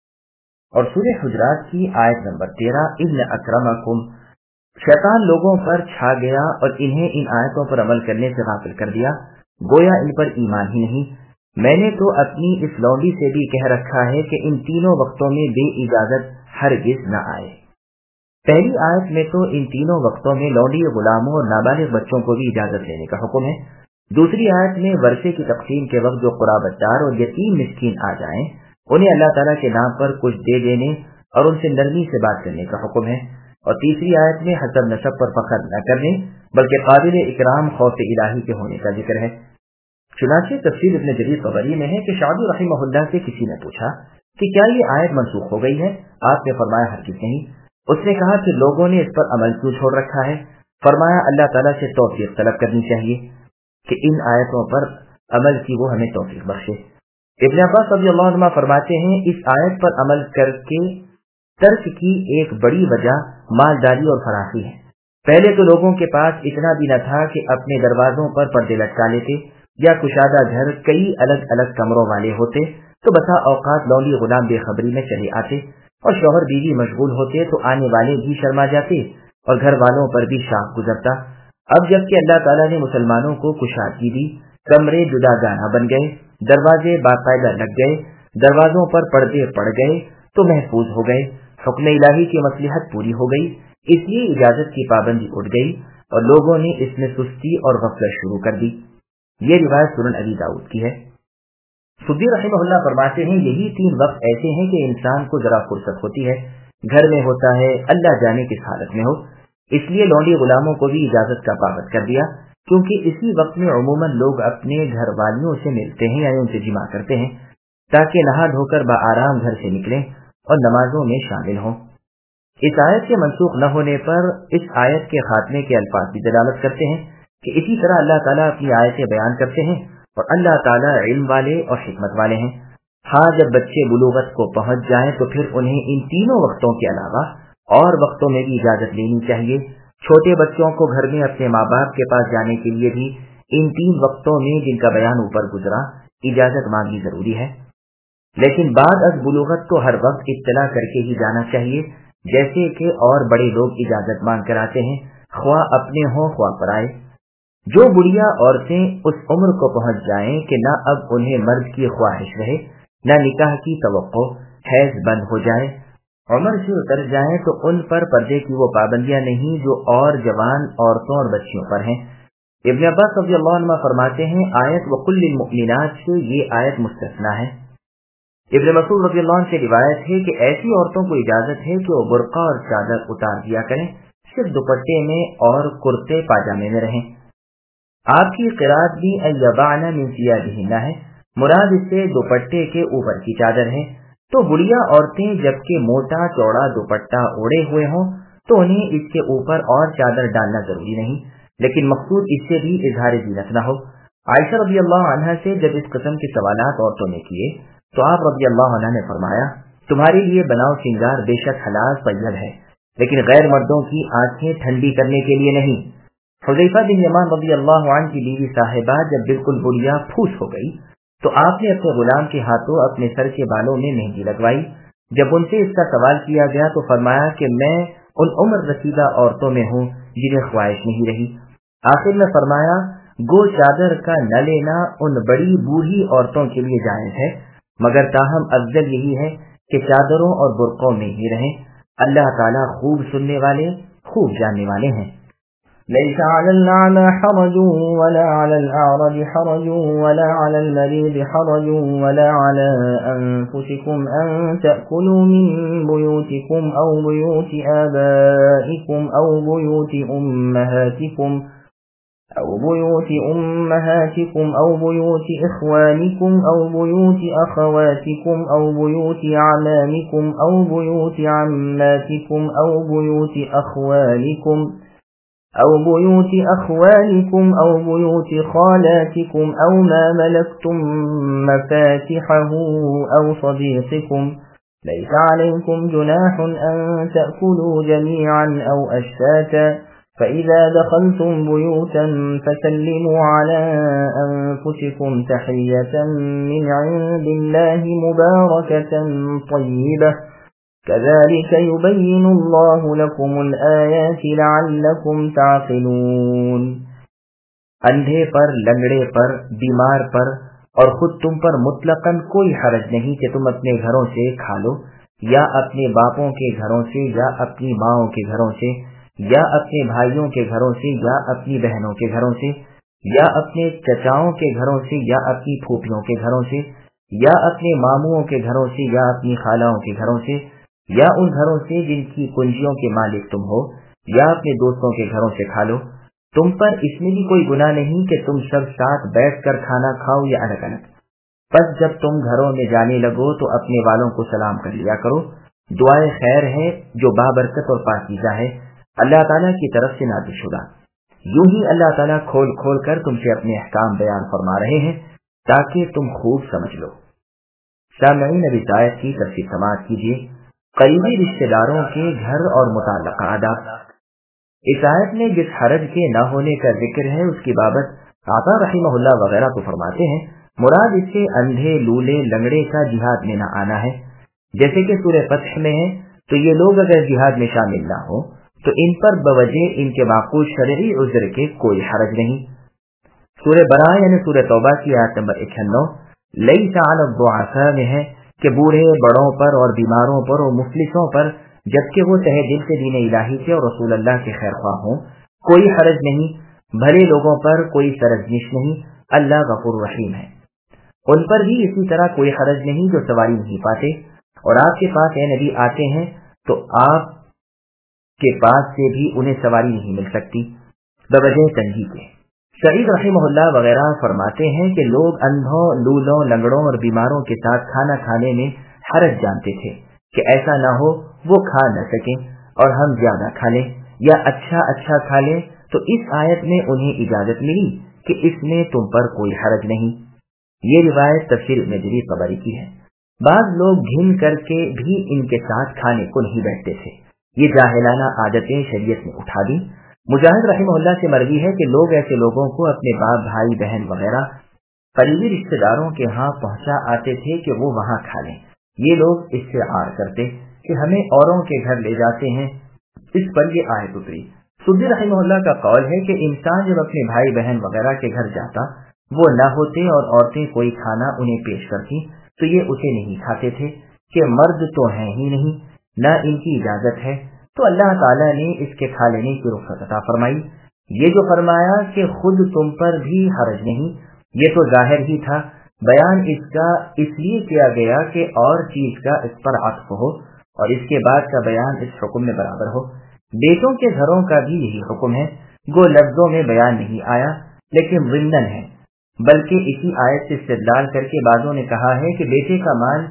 اور سورہ حجرات کی آیت نمبر 13 إِنَّ أَكْرَمَكُمْ۔ شیطان لوگوں پر چھا گیا اور انہیں ان آیتوں پر عمل کرنے سے غافل کر دیا، گویا ان پر ایمان ہی نہیں۔ میں نے تو اپنی اس لونڈی سے بھی کہہ رکھا ہے کہ ان تینوں وقتوں میں بے اجازت ہرگز نہ آئے۔ پہلی آیت میں تو ان تینوں وقتوں میں لونڈی غلاموں اور نابالغ بچوں کو بھی اجازت لینے کا حکم ہے۔ دوسری آیت میں ورثے کی تقسیم کے وقت جو قرابت دار اور یتیم مسکین آ جائیں انہیں اللہ تعالیٰ کے نام پر کچھ دے دینے اور ان سے نرمی سے بات کرنے کا حکم ہے۔ اور تیسری آیت میں حسب نسب پر فخر نہ کرنے بلکہ قابل اکرام خوف الہی کے ہونے کا ذکر ہے۔ چنانچہ تفسیر ابن جریر طبری میں ہے کہ شعبی رحمہ اللہ سے کسی نے پوچھا کہ کیا یہ آیت منسوخ ہو گئی ہے؟ آپ نے فرمایا ہرگز نہیں۔ اس نے کہا کہ لوگوں نے اس پر عمل کیوں چھوڑ رکھا ہے؟ فرمایا اللہ تعالیٰ سے توفیق طلب کرنی چاہیے کہ ان آیتوں پر عمل کی وہ ہمیں توفیق بخشے۔ ابن عباس رضی اللہ عنہ فرماتے ہیں اس آیت پر عمل کر کے ترک کی ایک بڑی وجہ مالداری اور فراخی ہے۔ پہلے تو لوگوں کے پاس اتنا بھی نہ تھا کہ اپنے دروازوں پر پردے لٹکا لیتے، یا کشادہ گھر کئی الگ الگ کمروں والے ہوتے تو بسا اوقات لونڈی غلام بے خبری میں چلے آتے اور شوہر بیوی مشغول ہوتے تو آنے والے بھی شرما جاتے اور گھر والوں پر بھی شاخ گزرتا۔ اب جب کہ اللہ تعالیٰ نے مسلمانوں کو کشادگی دی، کمرے جدا گانا بن گئے، دروازے باقاعدہ لگ گئے، دروازوں پر پردے پڑ گئے تو محفوظ ہو گئے، حکم الہی کی مصلحت پوری ہو گئی، اس لیے اجازت کی پابندی اٹھ گئی اور لوگوں نے اس میں سستی اور غفلت شروع کر دی۔ یہ روایت سنن ابی داؤد کی ہے۔ سدی رحمہ اللہ فرماتے ہیں یہی 3 وقت ایسے ہیں کہ انسان کو ذرا فرصت ہوتی ہے، گھر میں ہوتا ہے، اللہ جانے کس حالت میں ہو، اس لیے لونڈی غلاموں کو بھی اجازت کا پابند کر دیا، کیونکہ اسی وقت میں عموماً لوگ اپنے گھر والیوں سے ملتے ہیں یعنی ان سے جمع کرتے ہیں تاکہ نہا دھو کر بآرام گھر سے نکلیں اور نمازوں میں شامل ہوں۔ اس آیت کے منسوخ نہ ہونے پر اس آیت کے خاتمے کے الفاظ کی دلالت کرتے ہیں کہ اسی طرح اللہ تعالیٰ اپنی آیتیں بیان کرتے ہیں اور اللہ تعالیٰ علم والے اور حکمت والے ہیں۔ ہاں جب بچے بلوغت کو پہنچ جائیں تو پھر انہیں ان تینوں وقتوں کے علاوہ اور وقتوں میں بھی اجازت لینی چاہیے۔ چھوٹے بچوں کو گھر میں اپنے ماں باپ کے پاس جانے کے لیے بھی ان 3 وقتوں میں جن کا بیان اوپر گزرا اجازت مانگنی ضروری ہے، لیکن بعد از بلوغت تو ہر وقت اطلاع کر کے ہی جانا چاہیے، جیسے کہ اور بڑے لوگ اجازت مانگ کر آتے ہیں، خواہ اپنے ہوں خواہ پرائے۔ جو بڑھیا عورتیں اس عمر کو پہنچ جائیں کہ نہ اب انہیں مرد کی خواہش رہے نہ نکاح کی توقع، حیض بند ہو جائے، عمر سے اتر جائیں تو ان پر پردے کی وہ پابندیاں نہیں جو اور جوان عورتوں اور بچیوں پر ہیں۔ ابن عباس رضی اللہ عنہ فرماتے ہیں آیت وَقُلْ لِلْمُؤْمِنَاتِ سے یہ آیت مستثنیٰ ہے۔ ابن مسعود رضی اللہ عنہ سے روایت ہے کہ ایسی عورتوں کو اجازت ہے کہ وہ برقع اور چادر اتار دیا کریں، صرف دوپٹے میں اور کرتے پاجامے میں رہیں۔ آپ کی قرات بھی اَيَّضَعْنَ مِنْ ثِيَابِهِنَّ ہے، مراد اس سے دوپٹے کے اوپر کی چادر ہے۔ تو بڑھیا عورتیں جبکہ موٹا چوڑا دوپٹہ اوڑے ہوئے ہوں تو انہیں اس کے اوپر اور چادر ڈالنا ضروری نہیں، لیکن مقصود اس سے بھی اظہار زینت نہ ہو۔ عائشہ رضی اللہ عنہ سے جب اس قسم کے سوالات عورتوں نے کیے تو آپ رضی اللہ عنہ نے فرمایا تمہارے لیے بناؤ سنگار بے شک حلال طیب ہے، لیکن غیر مردوں کی آنکھیں ٹھنڈی کرنے کے لیے نہیں۔ حذیفہ بن یمان رضی اللہ عنہ کی بیوی صاحبہ جب بالکل بڑھیا پھوس ہو گئی تو آپ نے اپنے غلام کے ہاتھوں اپنے سر کے بالوں میں مہندی لگوائی۔ جب ان سے اس کا سوال کیا گیا تو فرمایا کہ میں ان عمر رسیدہ عورتوں میں ہوں جنہیں خواہش نہیں رہی۔ آخر میں فرمایا گو چادر کا نہ لینا ان بڑی بوڑھی عورتوں کے لیے جائز ہے، مگر تاہم افضل یہی ہے کہ چادروں اور برقعوں میں ہی رہیں۔ اللہ تعالیٰ خوب سننے والے خوب جاننے والے ہیں۔
ليس على الأعمى حرج ولا على الأعرج حرج ولا على المريض حرج ولا على أنفسكم أن تأكلوا من بيوتكم أو بيوت آبائكم أو بيوت أمهاتكم أو بيوت أمهاتكم أو بيوت إخوانكم أو بيوت أخواتكم أو بيوت أعمامكم أو بيوت عماتكم أو بيوت أخوالكم أو بيوت خالاتكم أو ما ملكتم مفاتحه أو صديقكم. ليس عليكم جناح أن تأكلوا جميعا أو أشتاتا فإذا دخلتم بيوتا فسلموا على أنفسكم تحية من عند الله مباركة طيبة كذلك يبين الله لكم الآيات لعلكم تعقلون.
اندھے پر، لنگڑے پر، بیمار پر اور خود تم پر مطلقاً کوئی حرج نہیں کہ تم اپنے گھروں سے کھا لو، یا اپنے باپوں کے گھروں سے، یا اپنی ماؤں کے گھروں سے، یا اپنے بھائیوں کے گھروں سے، یا اپنی بہنوں کے گھروں سے، یا اپنے چچاؤں کے گھروں سے، یا اپنی پھوپھیوں کے گھروں سے، یا اپنے ماموؤں کے گھروں سے، یا اپنی خالاؤں کے گھروں سے، یا ان گھروں سے جن کی کنجیوں کے مالک تم ہو، یا اپنے دوستوں کے گھروں سے کھا لو. تم پر اس میں بھی کوئی گناہ نہیں کہ تم سب ساتھ بیٹھ کر کھانا کھاؤ یا الگ الگ. بس جب تم گھروں میں جانے لگو تو اپنے والوں کو سلام کر لیا کرو. دعائے خیر ہے جو بابرکت اور پاکیزہ ہے، اللہ تعالیٰ کی طرف سے نازل شدہ. یوں ہی اللہ تعالیٰ کھول کھول کر تم سے اپنے احکام بیان فرما رہے ہیں تاکہ تم خوب سمجھ لو. سامعین، اب اس آیت کی تفسیر سماعت کیجیے. قریبی رشتہ داروں کے گھر اور متعلقہ آداب. اس آیت میں جس حرج کے نہ ہونے کا ذکر ہے اس کی بابت عطا رحمہ اللہ وغیرہ تو فرماتے ہیں مراد اس سے اندھے، لولے، لنگڑے کا جہاد میں نہ آنا ہے. جیسے کہ سورہ فتح میں ہے تو یہ لوگ اگر جہاد میں شامل نہ ہو تو ان پر بوجہ ان کے معقول شرعی عذر کے کوئی حرج نہیں. سورہ براءہ یعنی سورہ توبہ کی آیت نمبر 91 لیس علی الضعفاء میں ہے کہ بوڑھے، بڑوں پر اور بیماروں پر اور مفلسوں پر، جبکہ وہ تہ دل سے دین الہی سے اور رسول اللہ کے خیر خواہ ہوں، کوئی حرج نہیں. بھلے لوگوں پر کوئی سرزنش نہیں، اللہ غفور رحیم ہے. ان پر بھی اسی طرح کوئی حرج نہیں جو سواری نہیں پاتے اور آپ کے پاس اے نبی آتے ہیں تو آپ کے پاس سے بھی انہیں سواری نہیں مل سکتی بوجہ تنگی کے. سعید رحمہ اللہ وغیرہ فرماتے ہیں کہ لوگ اندھوں، لولوں، لنگڑوں اور بیماروں کے ساتھ کھانا کھانے میں حرج جانتے تھے کہ ایسا نہ ہو وہ کھا نہ سکیں اور ہم زیادہ کھا لیں یا اچھا کھا لیں، تو اس آیت میں انہیں اجازت ملی کہ اس میں تم پر کوئی حرج نہیں. یہ روایت تفسیر ابن جریر طبری کی ہے. بعض لوگ گھن کر کے بھی ان کے ساتھ کھانے کو نہیں بیٹھتے تھے. یہ جاہلانہ عادتیں شریعت میں اٹھا دی. مجاہد رحمہ اللہ سے مروی ہے کہ لوگ ایسے لوگوں کو اپنے باپ، بھائی، بہن وغیرہ قریبی رشتہ داروں کے ہاں پہنچا آتے تھے کہ وہ وہاں کھا لیں. یہ لوگ اس سے عار کرتے کہ ہمیں اوروں کے گھر لے جاتے ہیں. اس پر یہ آیت اتری. سدی رحمہ اللہ کا قول ہے کہ انسان جب اپنے بھائی بہن وغیرہ کے گھر جاتا، وہ نہ ہوتے اور عورتیں کوئی کھانا انہیں پیش کرتی تو یہ اسے نہیں کھاتے تھے کہ مرد تو ہیں ہی نہیں، نہ ان کی اجازت ہے. تو اللہ تعالیٰ نے اس کے کھا لینے کی رخصت عطا فرمائی. یہ جو فرمایا کہ خود تم پر بھی حرج نہیں، یہ تو ظاہر ہی تھا. بیان اس کا اس لیے کیا گیا کہ اور چیز کا اس پر عطف ہو اور اس کے بعد کا بیان اس حکم میں برابر ہو. بیٹوں کے گھروں کا بھی یہی حکم ہے. گو لفظوں میں بیان نہیں آیا لیکن ضمناً ہے، بلکہ اسی آیت سے استدلال کر کے بعضوں نے کہا ہے کہ بیٹے کا مال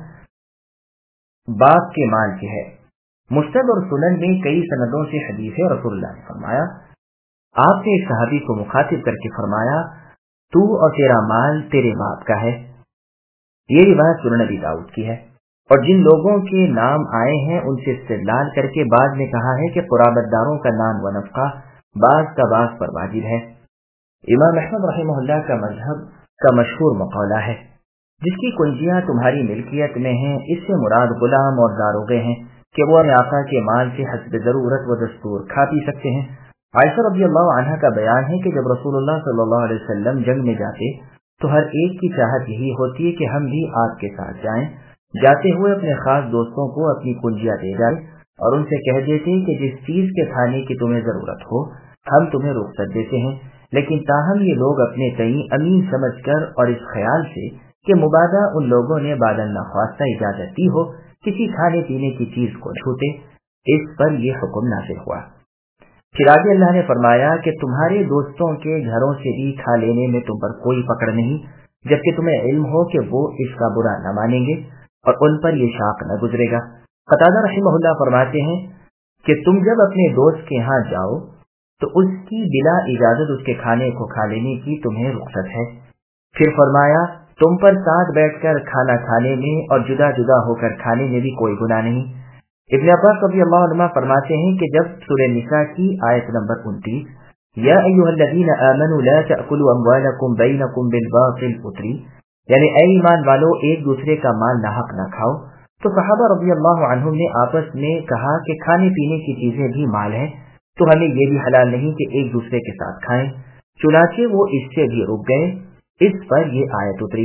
باپ کے مال کے ہے. مسند اور سنن میں کئی سندوں سے حدیث ہے. رسول اللہ نے فرمایا، آپ نے ایک صحابی کو مخاطب کر کے فرمایا، تو اور تیرا مال تیرے باپ کا ہے. یہ روایت سنن ابی داؤد کی ہے. اور جن لوگوں کے نام آئے ہیں ان سے استدلال کر کے بعد میں کہا ہے کہ قرابت داروں کا نام و نفقہ بعض کا بعض پر واجب ہے. امام احمد رحمہ اللہ کا مذہب کا مشہور مقولہ ہے، جس کی کنجیاں تمہاری ملکیت میں ہیں، اس سے مراد غلام اور داروغے ہیں کہ وہ اپنے آقا کے مال سے حسب ضرورت و دستور کھا پی سکتے ہیں. عائشہ رضی اللہ عنہا کا بیان ہے کہ جب رسول اللہ صلی اللہ علیہ وسلم جنگ میں جاتے تو ہر ایک کی چاہت یہی ہوتی ہے کہ ہم بھی آپ کے ساتھ جائیں. جاتے ہوئے اپنے خاص دوستوں کو اپنی کنجیاں دے جائیں اور ان سے کہہ دیتے کہ جس چیز کے کھانے کی تمہیں ضرورت ہو ہم تمہیں رخصت دیتے ہیں. لیکن تاہم یہ لوگ اپنے تئیں امین سمجھ کر اور اس خیال سے کہ مبادا ان لوگوں نے بعداً ناخواستہ اجازت دی ہو کسی کھانے پینے کی چیز کو چھوٹے، اس پر یہ حکم نازل ہوا. پھر آگے اللہ نے فرمایا کہ تمہارے دوستوں کے گھروں سے بھی کھا لینے میں تم پر کوئی پکڑ نہیں، جبکہ تمہیں علم ہو کہ وہ اس کا برا نہ مانیں گے اور ان پر یہ شاق نہ گزرے گا۔ قتادہ رحمہ اللہ فرماتے ہیں کہ تم جب اپنے دوست کے ہاں جاؤ تو اس کی بلا اجازت اس کے کھانے کو کھا لینے کی تمہیں رخصت ہے۔ پھر فرمایا تم پر ساتھ بیٹھ کر کھانا کھانے میں اور جدا جدا ہو کر کھانے میں بھی کوئی گناہ نہیں۔ ابن عباس رضی اللہ عنہ فرماتے ہیں کہ جب سورہ نساء کی آیت نمبر 29 یا ایھا الذین آمنوا لا تأکلوا اموالکم بینکم بالباطل اتری، یعنی اے ایمان والو ایک دوسرے کا مال ناحق نہ کھاؤ، تو صحابہ رضی اللہ عنہم نے آپس میں کہا کہ کھانے پینے کی چیزیں بھی مال ہیں، تو ہمیں یہ بھی حلال نہیں کہ ایک دوسرے کے ساتھ کھائیں، چنانچہ وہ اس سے بھی رک گئے۔ اس پر یہ آیت اتری۔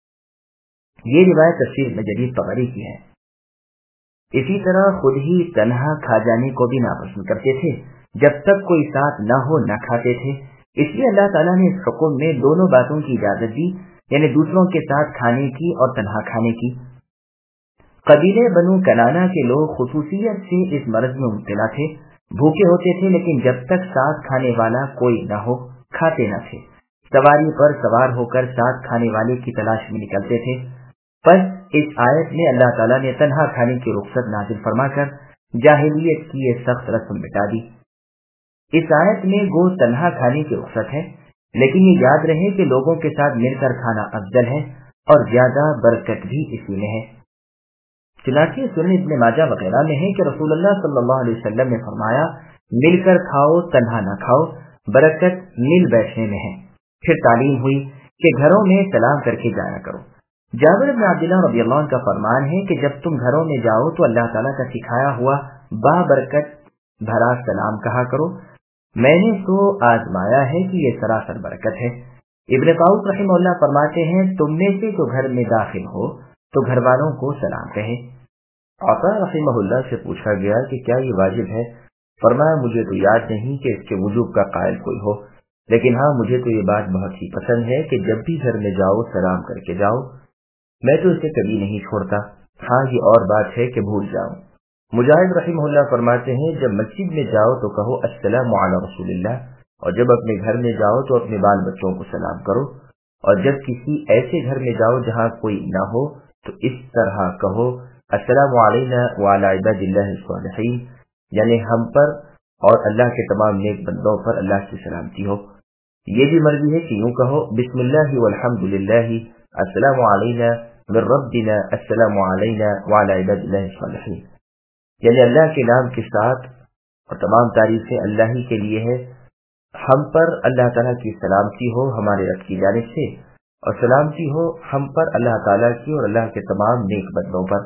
یہ روایت تفسیر میں جدید طبری کی ہے۔ اسی طرح خود ہی تنہا کھا جانے کو بھی ناپسند کرتے تھے، جب تک کوئی ساتھ نہ ہو نہ کھاتے تھے۔ اس لیے اللہ تعالیٰ نے اس حکم میں دونوں باتوں کی اجازت دی، یعنی دوسروں کے ساتھ کھانے کی اور تنہا کھانے کی۔ قبیلے بنو کنانا کے لوگ خصوصیت سے اس مرض میں مبتلا تھے، بھوکے ہوتے تھے لیکن جب تک ساتھ کھانے والا کوئی نہ ہو کھاتے نہ تھے، سواری پر سوار ہو کر ساتھ کھانے والے کی تلاش میں نکلتے تھے۔ پس اس آیت میں اللہ تعالیٰ نے تنہا کھانے کی رخصت نازل فرما کر جاہلیت کی یہ سخت رسم مٹا دی۔ اس آیت میں گو تنہا کھانے کی رخصت ہے، لیکن یہ یاد رہے کہ لوگوں کے ساتھ مل کر کھانا افضل ہے اور زیادہ برکت بھی اسی میں ہے۔ چنانچہ سنن ابن ماجہ وغیرہ میں ہے کہ رسول اللہ صلی اللہ علیہ وسلم نے فرمایا مل کر کھاؤ تنہا نہ کھاؤ، برکت مل بیٹھنے میں ہے۔ پھر تعلیم ہوئی کہ گھروں میں سلام کر کے جایا کرو۔ جابر بن عبداللہ رضی اللہ عنہ کا فرمان ہے کہ جب تم گھروں میں جاؤ تو اللہ تعالیٰ کا سکھایا ہوا بابرکت بھرا سلام کہا کرو، میں نے تو آزمایا ہے کہ یہ سراسر برکت ہے۔ ابن طاؤس رحمہ اللہ فرماتے ہیں تم میں سے جو گھر میں داخل ہو تو گھر والوں کو سلام کہے۔ عطا رحمہ اللہ سے پوچھا گیا کہ کیا یہ واجب ہے؟ فرمایا مجھے تو یاد نہیں کہ اس کے وجوب کا قائل کوئی ہو، لیکن ہاں مجھے تو یہ بات بہت ہی پسند ہے کہ جب بھی گھر میں جاؤ سلام کر کے جاؤ، میں تو اسے کبھی نہیں چھوڑتا۔ ہاں یہ اور بات ہے کہ بھول جاؤں۔ مجاہد رحمہ اللہ فرماتے ہیں جب مسجد میں جاؤ تو کہو السلام علی رسول اللہ، اور جب اپنے گھر میں جاؤ تو اپنے بال بچوں کو سلام کرو، اور جب کسی ایسے گھر میں جاؤ جہاں کوئی نہ ہو تو اس طرح کہو السلام علینا وعلی عباد اللہ الصالحین، یعنی ہم پر اور اللہ کے تمام نیک بندوں پر اللہ کی سلامتی ہو۔ یہ بھی مرضی ہے کہ یوں کہو بسم اللہ والحمد للہ السلام علینا من ربنا السلام علینا وعلی عباد اللہ الصالحین، یعنی اللہ کے نام کے ساتھ اور تمام تعریفیں اللہ ہی کے لیے ہے، ہم پر اللہ تعالیٰ کی سلامتی ہو ہمارے رب کی جانب سے، اور سلامتی ہو ہم پر اللہ تعالیٰ کی اور اللہ کے تمام نیک بندوں پر۔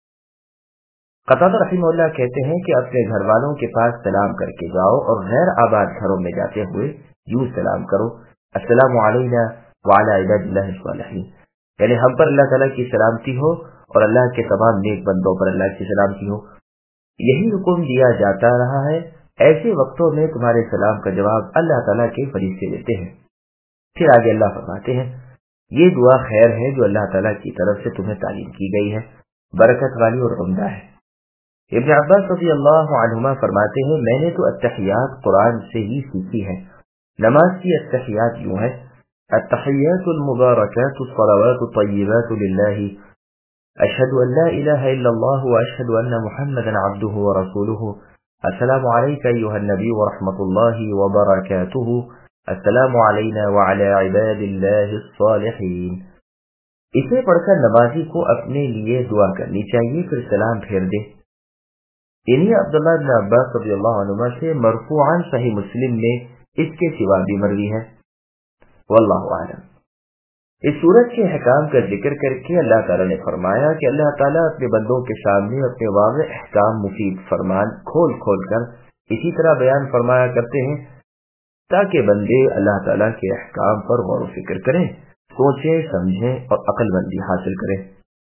قتادہ رحمہ اللہ کہتے ہیں کہ اپنے گھر والوں کے پاس سلام کر کے جاؤ اور غیر آباد گھروں میں جاتے ہوئے یوں سلام کرو السلام علینا وعلی عباد اللہ الصالحین، یعنی ہم پر اللہ تعالیٰ کی سلامتی ہو اور اللہ کے تمام نیک بندوں پر اللہ کی سلامتی ہو۔ یہی حکم دیا جاتا رہا ہے، ایسے وقتوں میں تمہارے سلام کا جواب اللہ تعالیٰ کے فرشتے دیتے ہیں۔ پھر آگے اللہ فرماتے ہیں یہ دعا خیر ہے جو اللہ تعالیٰ کی طرف سے تمہیں تعلیم کی گئی ہے، برکت والی اور عمدہ ہے۔ ابن عباس رضی اللہ عنہما فرماتے ہیں میں نے تو التحیات قرآن سے ہی سیکھی ہے۔ نماز کی التحیات یوں ہے التحیات المبارکات الصلوات الطیبات للہ اشہد ان لا الہ الا اللہ واشہد ان محمدا عبدہ ورسولہ السلام علیک ایھا النبی ورحمۃ اللہ وبرکاتہ السلام علینا وعلی عباد اللہ الصالحین۔ اسے پڑھ کر نمازی کو اپنے لیے دعا کرنی چاہیے، پھر سلام پھیر دے۔ انہیں عبداللہ بن عباس رضی اللہ عنہ سے مرفوعاً صحیح مسلم میں اس کے سوا بھی مروی ہے۔ واللہ اعلم۔ اس سورت کے احکام کا ذکر کر کے اللہ تعالیٰ نے فرمایا کہ اللہ تعالیٰ اپنے بندوں کے سامنے اپنے واضح احکام مفید فرمان کھول کھول کر اسی طرح بیان فرمایا کرتے ہیں تاکہ بندے اللہ تعالیٰ کے احکام پر غور و فکر کریں، سوچیں سمجھیں اور عقل مندی حاصل کریں۔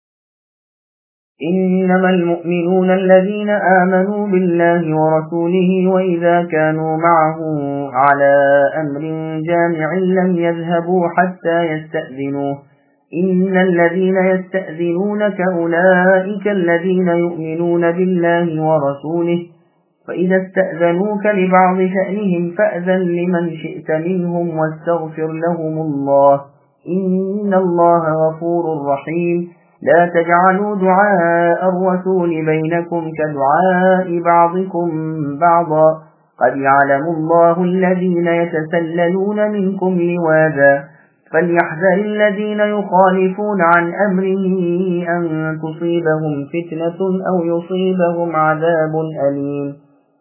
إنما المؤمنون الذين آمنوا بالله ورسوله وإذا كانوا معه على أمر جامع لم يذهبوا حتى يستأذنوه إن الذين يستأذنونك أولئك الذين يؤمنون بالله ورسوله فإذا استأذنوك لبعض شأنهم فأذن لمن شئت منهم واستغفر لهم الله إن الله غفور رحيم لا تجعلوا دعاء الرسول بينكم كدعاء بعضكم بعضا قد يعلم الله الذين يتسللون منكم لواذا فليحذر الذين يخالفون عن أمره أن تصيبهم فتنة أو يصيبهم عذاب أليم۔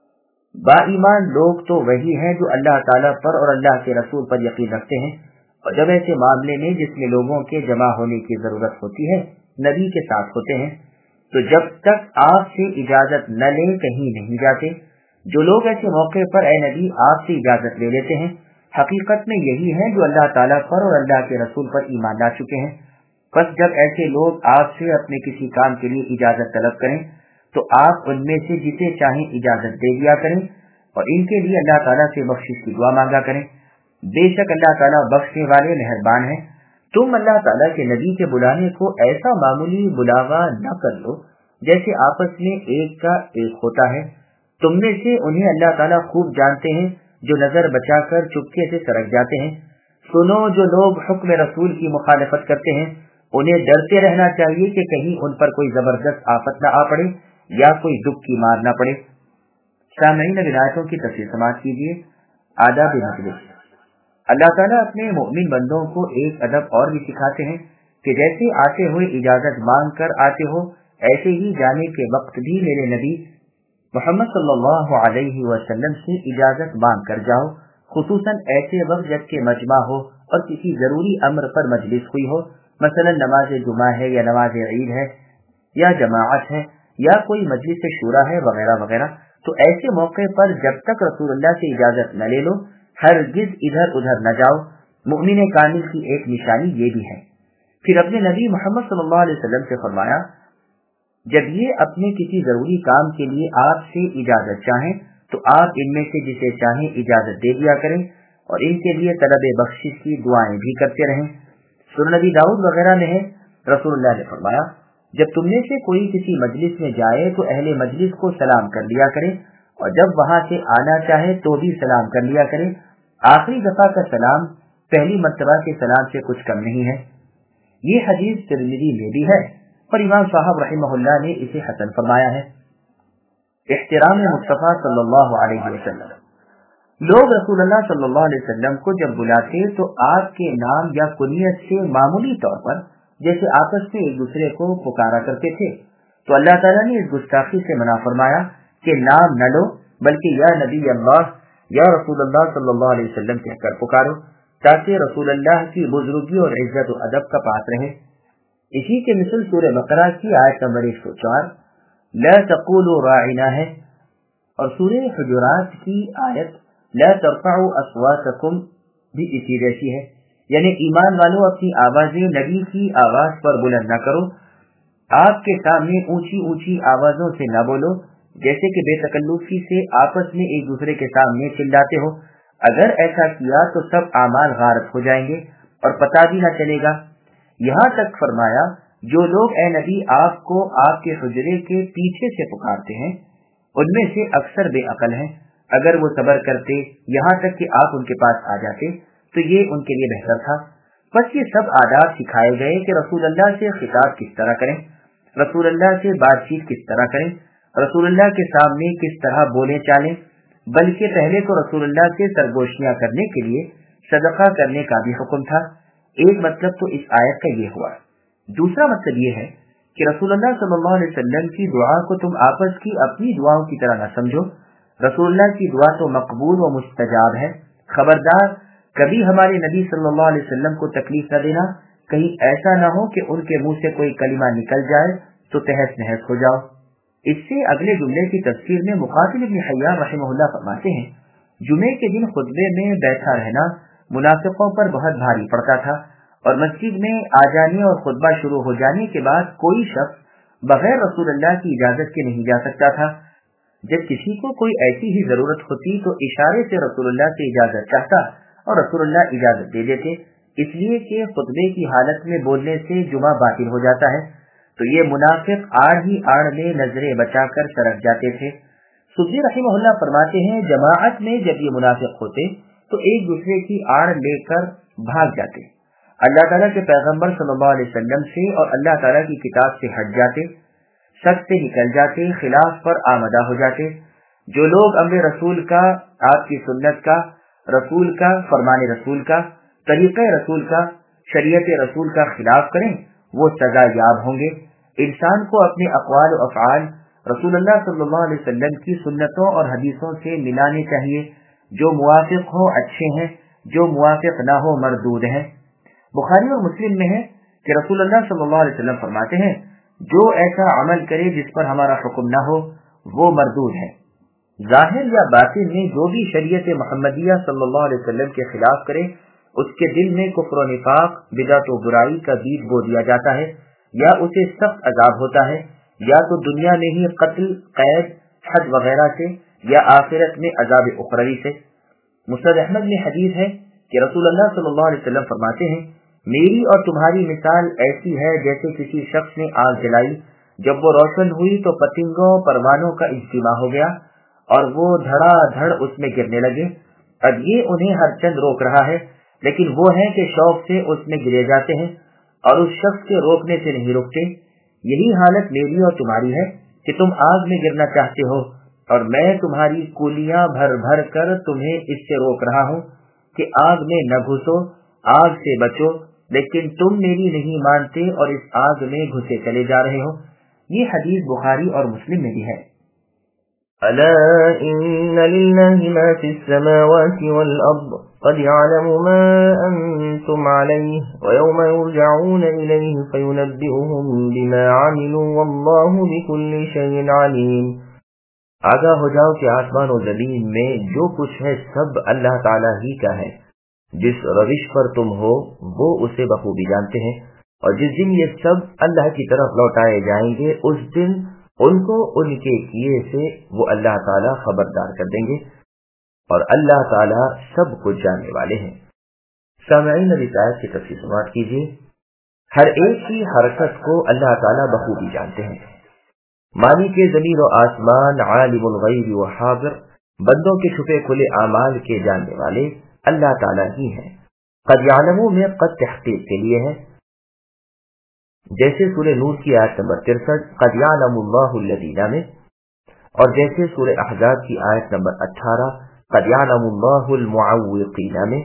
با ایمان لوگ تو وہی ہیں جو اللہ تعالیٰ پر اور اللہ کے رسول پر یقین رکھتے ہیں، اور جب ایسے معاملے میں جس میں لوگوں کے جمع ہونے کی ضرورت ہوتی ہے نبی کے ساتھ ہوتے ہیں تو جب تک آپ سے اجازت نہ لیں کہیں نہیں جاتے۔ جو لوگ ایسے موقع پر اے نبی آپ سے اجازت لے لیتے ہیں حقیقت میں یہی ہیں جو اللہ تعالیٰ پر اور اللہ کے رسول پر ایمان لا چکے ہیں۔ بس جب ایسے لوگ آپ سے اپنے کسی کام کے لیے اجازت طلب کریں تو آپ ان میں سے جسے چاہیں اجازت دے دیا کریں اور ان کے لیے اللہ تعالیٰ سے بخشش کی دعا مانگا کریں۔ بے شک اللہ تعالیٰ بخشنے والے مہربان ہیں۔ تم اللہ تعالیٰ کے نبی کے بلانے کو ایسا معمولی بلاوا نہ کر لو جیسے آپس میں ایک کا ایک ہوتا ہے۔ تم میں سے انہیں اللہ تعالیٰ خوب جانتے ہیں جو نظر بچا کر چپکے سے سرک جاتے ہیں۔ سنو، جو لوگ حکم رسول کی مخالفت کرتے ہیں انہیں ڈرتے رہنا چاہیے کہ کہیں ان پر کوئی زبردست آفت نہ آ پڑے یا کوئی دکھ کی مار نہ پڑے۔ سامعین، روایتوں کی تفسیر سماعت کیجیے۔ آداب مجلس۔ اللہ تعالیٰ اپنے مؤمن بندوں کو ایک ادب اور بھی سکھاتے ہیں کہ جیسے آتے ہوئے اجازت مانگ کر آتے ہو ایسے ہی جانے کے وقت بھی میرے نبی محمد صلی اللہ علیہ وسلم سے اجازت مانگ کر جاؤ، خصوصاً ایسے وقت جب کہ مجمع ہو اور کسی ضروری امر پر مجلس ہوئی ہو، مثلا نماز جمعہ ہے یا نماز عید ہے یا جماعت ہے یا کوئی مجلس شورا ہے وغیرہ وغیرہ۔ تو ایسے موقع پر جب تک رسول اللہ سے اجازت نہ لے لو ہرگز ادھر ادھر نہ جاؤ۔ مؤمن کامل کی ایک نشانی یہ بھی ہے۔ پھر اپنے نبی محمد صلی اللہ علیہ وسلم سے فرمایا، جب یہ اپنے کسی ضروری کام کے لیے آپ سے اجازت چاہیں تو آپ ان میں سے جسے چاہیں اجازت دے دیا کریں اور ان کے لیے طلب بخشش کی دعائیں بھی کرتے رہیں۔ سنن نبی داؤد وغیرہ میں ہے، رسول اللہ نے فرمایا، جب تم میں سے کوئی کسی مجلس میں جائے تو اہل مجلس کو سلام کر لیا کرے اور جب وہاں سے آنا چاہے تو بھی سلام کر لیا کرے۔ آخری دفعہ کا سلام پہلی مرتبہ کے سلام سے کچھ کم نہیں ہے۔ یہ حدیث ترمذی میں بھی ہے اور امام صاحب رحمہ اللہ نے اسے حسن فرمایا ہے۔ احترام مصطفیٰ صلی اللہ علیہ وسلم۔ لوگ رسول اللہ صلی اللہ علیہ وسلم کو جب بلاتے تو آپ کے نام یا کنیت سے معمولی طور پر جیسے آپس میں ایک دوسرے کو پکارا کرتے تھے، تو اللہ تعالیٰ نے اس گستاخی سے منع فرمایا کہ نام نہ لو بلکہ یا نبی اللہ یا رسول اللہ صلی اللہ علیہ وسلم کہہ کر پکارو تاکہ رسول اللہ کی بزرگی اور عزت و ادب کا پاس رہے۔ اسی کے مثل سورہ بقرہ کی آیت نمبر 104 لا تقولوا راعنا ہے، اور سورہ حجرات کی آیت لا ترفعوا اصواتکم بھی اسی جیسی ہے، یعنی ایمان والوں اپنی آوازیں نبی کی آواز پر بلند نہ کرو، آپ کے سامنے اونچی اونچی آوازوں سے نہ بولو جیسے کہ بے تکلفی سے آپس میں ایک دوسرے کے سامنے چلاتے ہو۔ اگر ایسا کیا تو سب اعمال غارت ہو جائیں گے اور پتہ بھی نہ چلے گا۔ یہاں تک فرمایا جو لوگ اے نبی آپ کو آپ کے حجرے کے پیچھے سے پکارتے ہیں ان میں سے اکثر بے عقل ہیں، اگر وہ صبر کرتے یہاں تک کہ آپ ان کے پاس آ جاتے تو یہ ان کے لیے بہتر تھا۔ بس یہ سب آداب سکھائے گئے کہ رسول اللہ سے خطاب کس طرح کریں، رسول اللہ سے بات چیت کس طرح کریں، رسول اللہ کے سامنے کس طرح بولے چالیں، بلکہ پہلے تو رسول اللہ سے سرگوشیاں کرنے کے لیے صدقہ کرنے کا بھی حکم تھا۔ ایک مطلب تو اس آیت کا یہ ہوا۔ دوسرا مطلب یہ ہے کہ رسول اللہ صلی اللہ علیہ وسلم کی دعا کو تم آپس کی اپنی دعاؤں کی طرح نہ سمجھو۔ رسول اللہ کی دعا تو مقبول و مستجاب ہے۔ خبردار کبھی ہمارے نبی صلی اللہ علیہ وسلم کو تکلیف نہ دینا، کہیں ایسا نہ ہو کہ ان کے منہ سے کوئی کلمہ نکل جائے تو تہس نہس ہو جاؤ۔ اس سے اگلے جملے کی تفسیر میں مقاتل ابن حیان رحمہ اللہ فرماتے ہیں، جمعے کے دن خطبے میں بیٹھا رہنا منافقوں پر بہت بھاری پڑتا تھا، اور مسجد میں آ جانے اور خطبہ شروع ہو جانے کے بعد کوئی شخص بغیر رسول اللہ کی اجازت کے نہیں جا سکتا تھا۔ جب کسی کو کوئی ایسی ہی ضرورت ہوتی تو اشارے سے رسول اللہ سے اجازت چاہتا اور رسول اللہ اجازت دے دیتے، اس لیے کہ خطبے کی حالت میں بولنے سے جمعہ باطل ہو جاتا ہے۔ تو یہ منافق آڑ ہی آڑ میں نظریں بچا کر سرک جاتے تھے۔ सुब्बी रहिमहुल्लाह फरमाते हैं, जमाअत में जब ये मुनाफिक होते तो एक दूसरे की आड़ लेकर भाग जाते, अल्लाह ताला के पैगंबर सल्लल्लाहु अलैहि वसल्लम से और अल्लाह ताला की किताब से हट जाते, सच से निकल जाते, खिलाफ पर आमदा हो जाते। जो लोग अम्र रसूल का, आपकी सुन्नत का, रसूल का, फरमान रसूल का, तरीक़े रसूल का, शरीयत रसूल का खिलाफ करें वो सजा याब होंगे। इंसान को अपने अक़वाल और अफ़आल रसूलुल्लाह सल्लल्लाहु अलैहि वसल्लम की सुन्नतों और हदीसों से मिलाने चाहिए। जो मुवाफिक हो अच्छे हैं, जो मुवाफिक ना हो मरदूद हैं। बुखारी और मुस्लिम में है कि रसूलुल्लाह सल्लल्लाहु अलैहि वसल्लम फरमाते हैं, जो ऐसा अमल करे जिस पर हमारा हुक्म ना हो वो मरदूद है। जाहिर या बातिन में जो भी शरीयत मुहम्मदिया सल्लल्लाहु अलैहि वसल्लम के खिलाफ करे उसके दिल में कुफ्र और निफाक, बिदअत और बुराई का बीज बो दिया जाता है, या उसे सख्त अजाब होता है, या तो दुनिया में ही कत्ल, कैद, हद वगैरह से, या आखिरत में अजाब उखरवी से। मुस्नद अहमद में हदीस है कि रसूलुल्लाह सल्लल्लाहु अलैहि वसल्लम फरमाते हैं, मेरी और तुम्हारी मिसाल ऐसी है जैसे किसी शख्स ने आग जलाई, जब वो रोशन हुई तो पतंगों परवानों का इज्तिमा हो गया और वो धड़ाधड़ उसमें गिरने लगे। अब ये उन्हें हर चंद रोक रहा है, लेकिन वो है कि शौक से उसमें गिरे जाते हैं और उस शख्स के रोकने से नहीं रुकते। यही हालत मेरी और तुम्हारी है कि तुम आग में गिरना चाहते हो और मैं तुम्हारी कूलियां भर भर कर तुम्हें इससे रोक रहा हूँ कि आग में न घुसो, आग से बचो, लेकिन तुम मेरी नहीं मानते और इस आग में घुसे चले जा रहे हो। ये हदीस बुखारी और मुस्लिम में भी है।
अला इन्न लिल्लाहि मा फिस समावाति वल अर्द क़द यअलमु मा अंतुम अलैहि व यौम युरजऊन इलैहि फयुनब्बिउहुम बिमा अमिलू वल्लाहु बिकुल्लि शैइन अलीम। आगाह हो जाओ कि आसमान और जमीन में जो कुछ है सब अल्लाह ताला ही का है। जिस रविश पर तुम हो वो उसे बखूबी जानते हैं, और जिस दिन ये सब अल्लाह की तरफ लौटाए जाएंगे उस दिन उनको उनके किए से वो अल्लाह ताला खबरदार कर देंगे, और अल्लाह ताला सब कुछ जानने वाले हैं। सामईन इस आयत की तफसीर समाअत कीजिए। हर एक की हरकत को अल्लाह ताला बखूबी जानते हैं। मालिक ज़मीन और आसमान, आलिमुल गैब व हाज़िर, बंदों के छुपे खुले आमाल के जानने वाले अल्लाह ताला ही हैं। क़द यअलमु में क़द तहक़ीक़ के लिए है, जैसे सूरह नूर की आयत नंबर 63 क़द यअलमुल्लाहु अल्लज़ीना में, और जैसे सूरह अहज़ाब की आयत नंबर 18 क़द यअलमुल्लाहुल मुअव्विक़ीना में,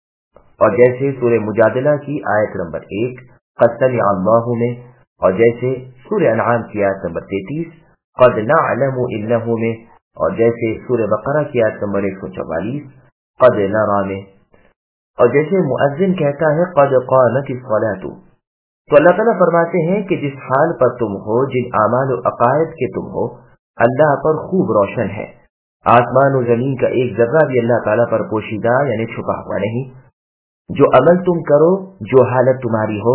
और जैसे सूरह मुजादिला की आयत नंबर 1 क़द समिअल्लाहु में, और जैसे सूरह अनआम की आयत नंबर 33 क़द नअलमु इन्नहु में, और जैसे सूरह बकरा की आयत नंबर 144 क़द नरा में, और जैसे मुअज्जिन कहता है क़द क़ामतिस सलातु। तो अल्लाह ताला फरमाते हैं कि जिस हाल पर तुम हो, जिन आमाल और अकायद के तुम हो, अल्लाह पर खूब रोशन है। आसमान और जमीन का एक जर्रा भी अल्लाह ताला पर पोशीदा यानी छुपा हुआ नहीं। जो अमल तुम करो, जो हालत तुम्हारी हो,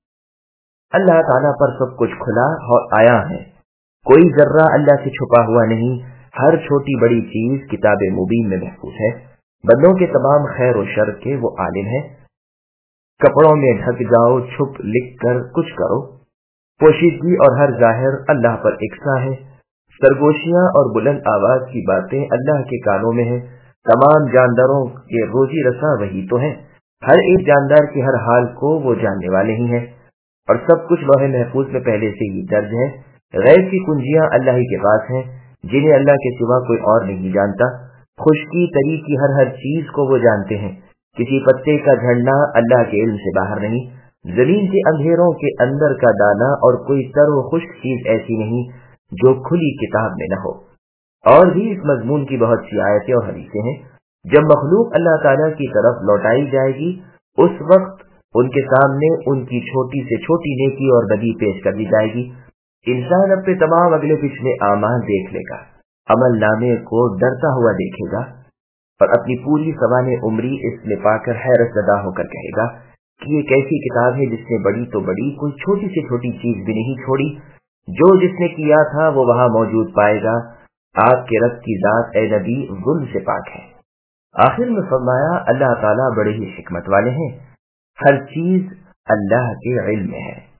अल्लाह ताला पर सब कुछ खुला और आया है। कोई जर्रा अल्लाह से छुपा हुआ नहीं। हर छोटी बड़ी चीज किताब मुबीन में महफूज है। बंदों के तमाम खैर और शर के वो आलिम है। कपड़ों में ढक जाओ, छुप लिख कर कुछ करो, पोशीदगी और हर जाहिर अल्लाह पर इकसा है। सरगोशियां और बुलंद आवाज की बातें अल्लाह के कानों में है। तमाम जानदारों के रोजी रसा वही तो है। हर एक जानदार के हर हाल को वो जानने वाले ही हैं, और सब कुछ लौहे महफूज में पहले से ही दर्ज है। गैब की कुंजियां अल्लाह ही के पास हैं, जिन्हें अल्लाह के सिवा कोई और नहीं जानता। खुशकी तरी की हर चीज को वो जानते हैं। किसी पत्ते का झड़ना अल्लाह के इल्म से बाहर नहीं। जमीन के अंधेरों के अंदर का दाना और कोई तर व खुश्क चीज ऐसी नहीं जो खुली किताब में न हो। और भी इस मजमून की बहुत सी आयतें और हदीसें हैं। जब मखलूक अल्लाह ताला की तरफ लौटाई जाएगी, उस वक्त उनके सामने उनकी छोटी से छोटी नेकी और बदी पेश कर दी जाएगी। इंसान अपने तमाम अगले पिछले आमाल देख लेगा, अमल नामे को डरता हुआ देखेगा, और अपनी पूरी सवाने उम्री इसमें पाकर हैरत ज़दा होकर कहेगा कि ये कैसी किताब है जिसने बड़ी तो बड़ी कोई छोटी से छोटी चीज भी नहीं छोड़ी। जो जिसने किया था वो वहां मौजूद पाएगा। आपके रब की जात ए नबी जुल्म से पाक है। आखिर में फरमाया अल्लाह ताला बड़े ही हिकमत वाले हैं। हर चीज अल्लाह के इल्म में है।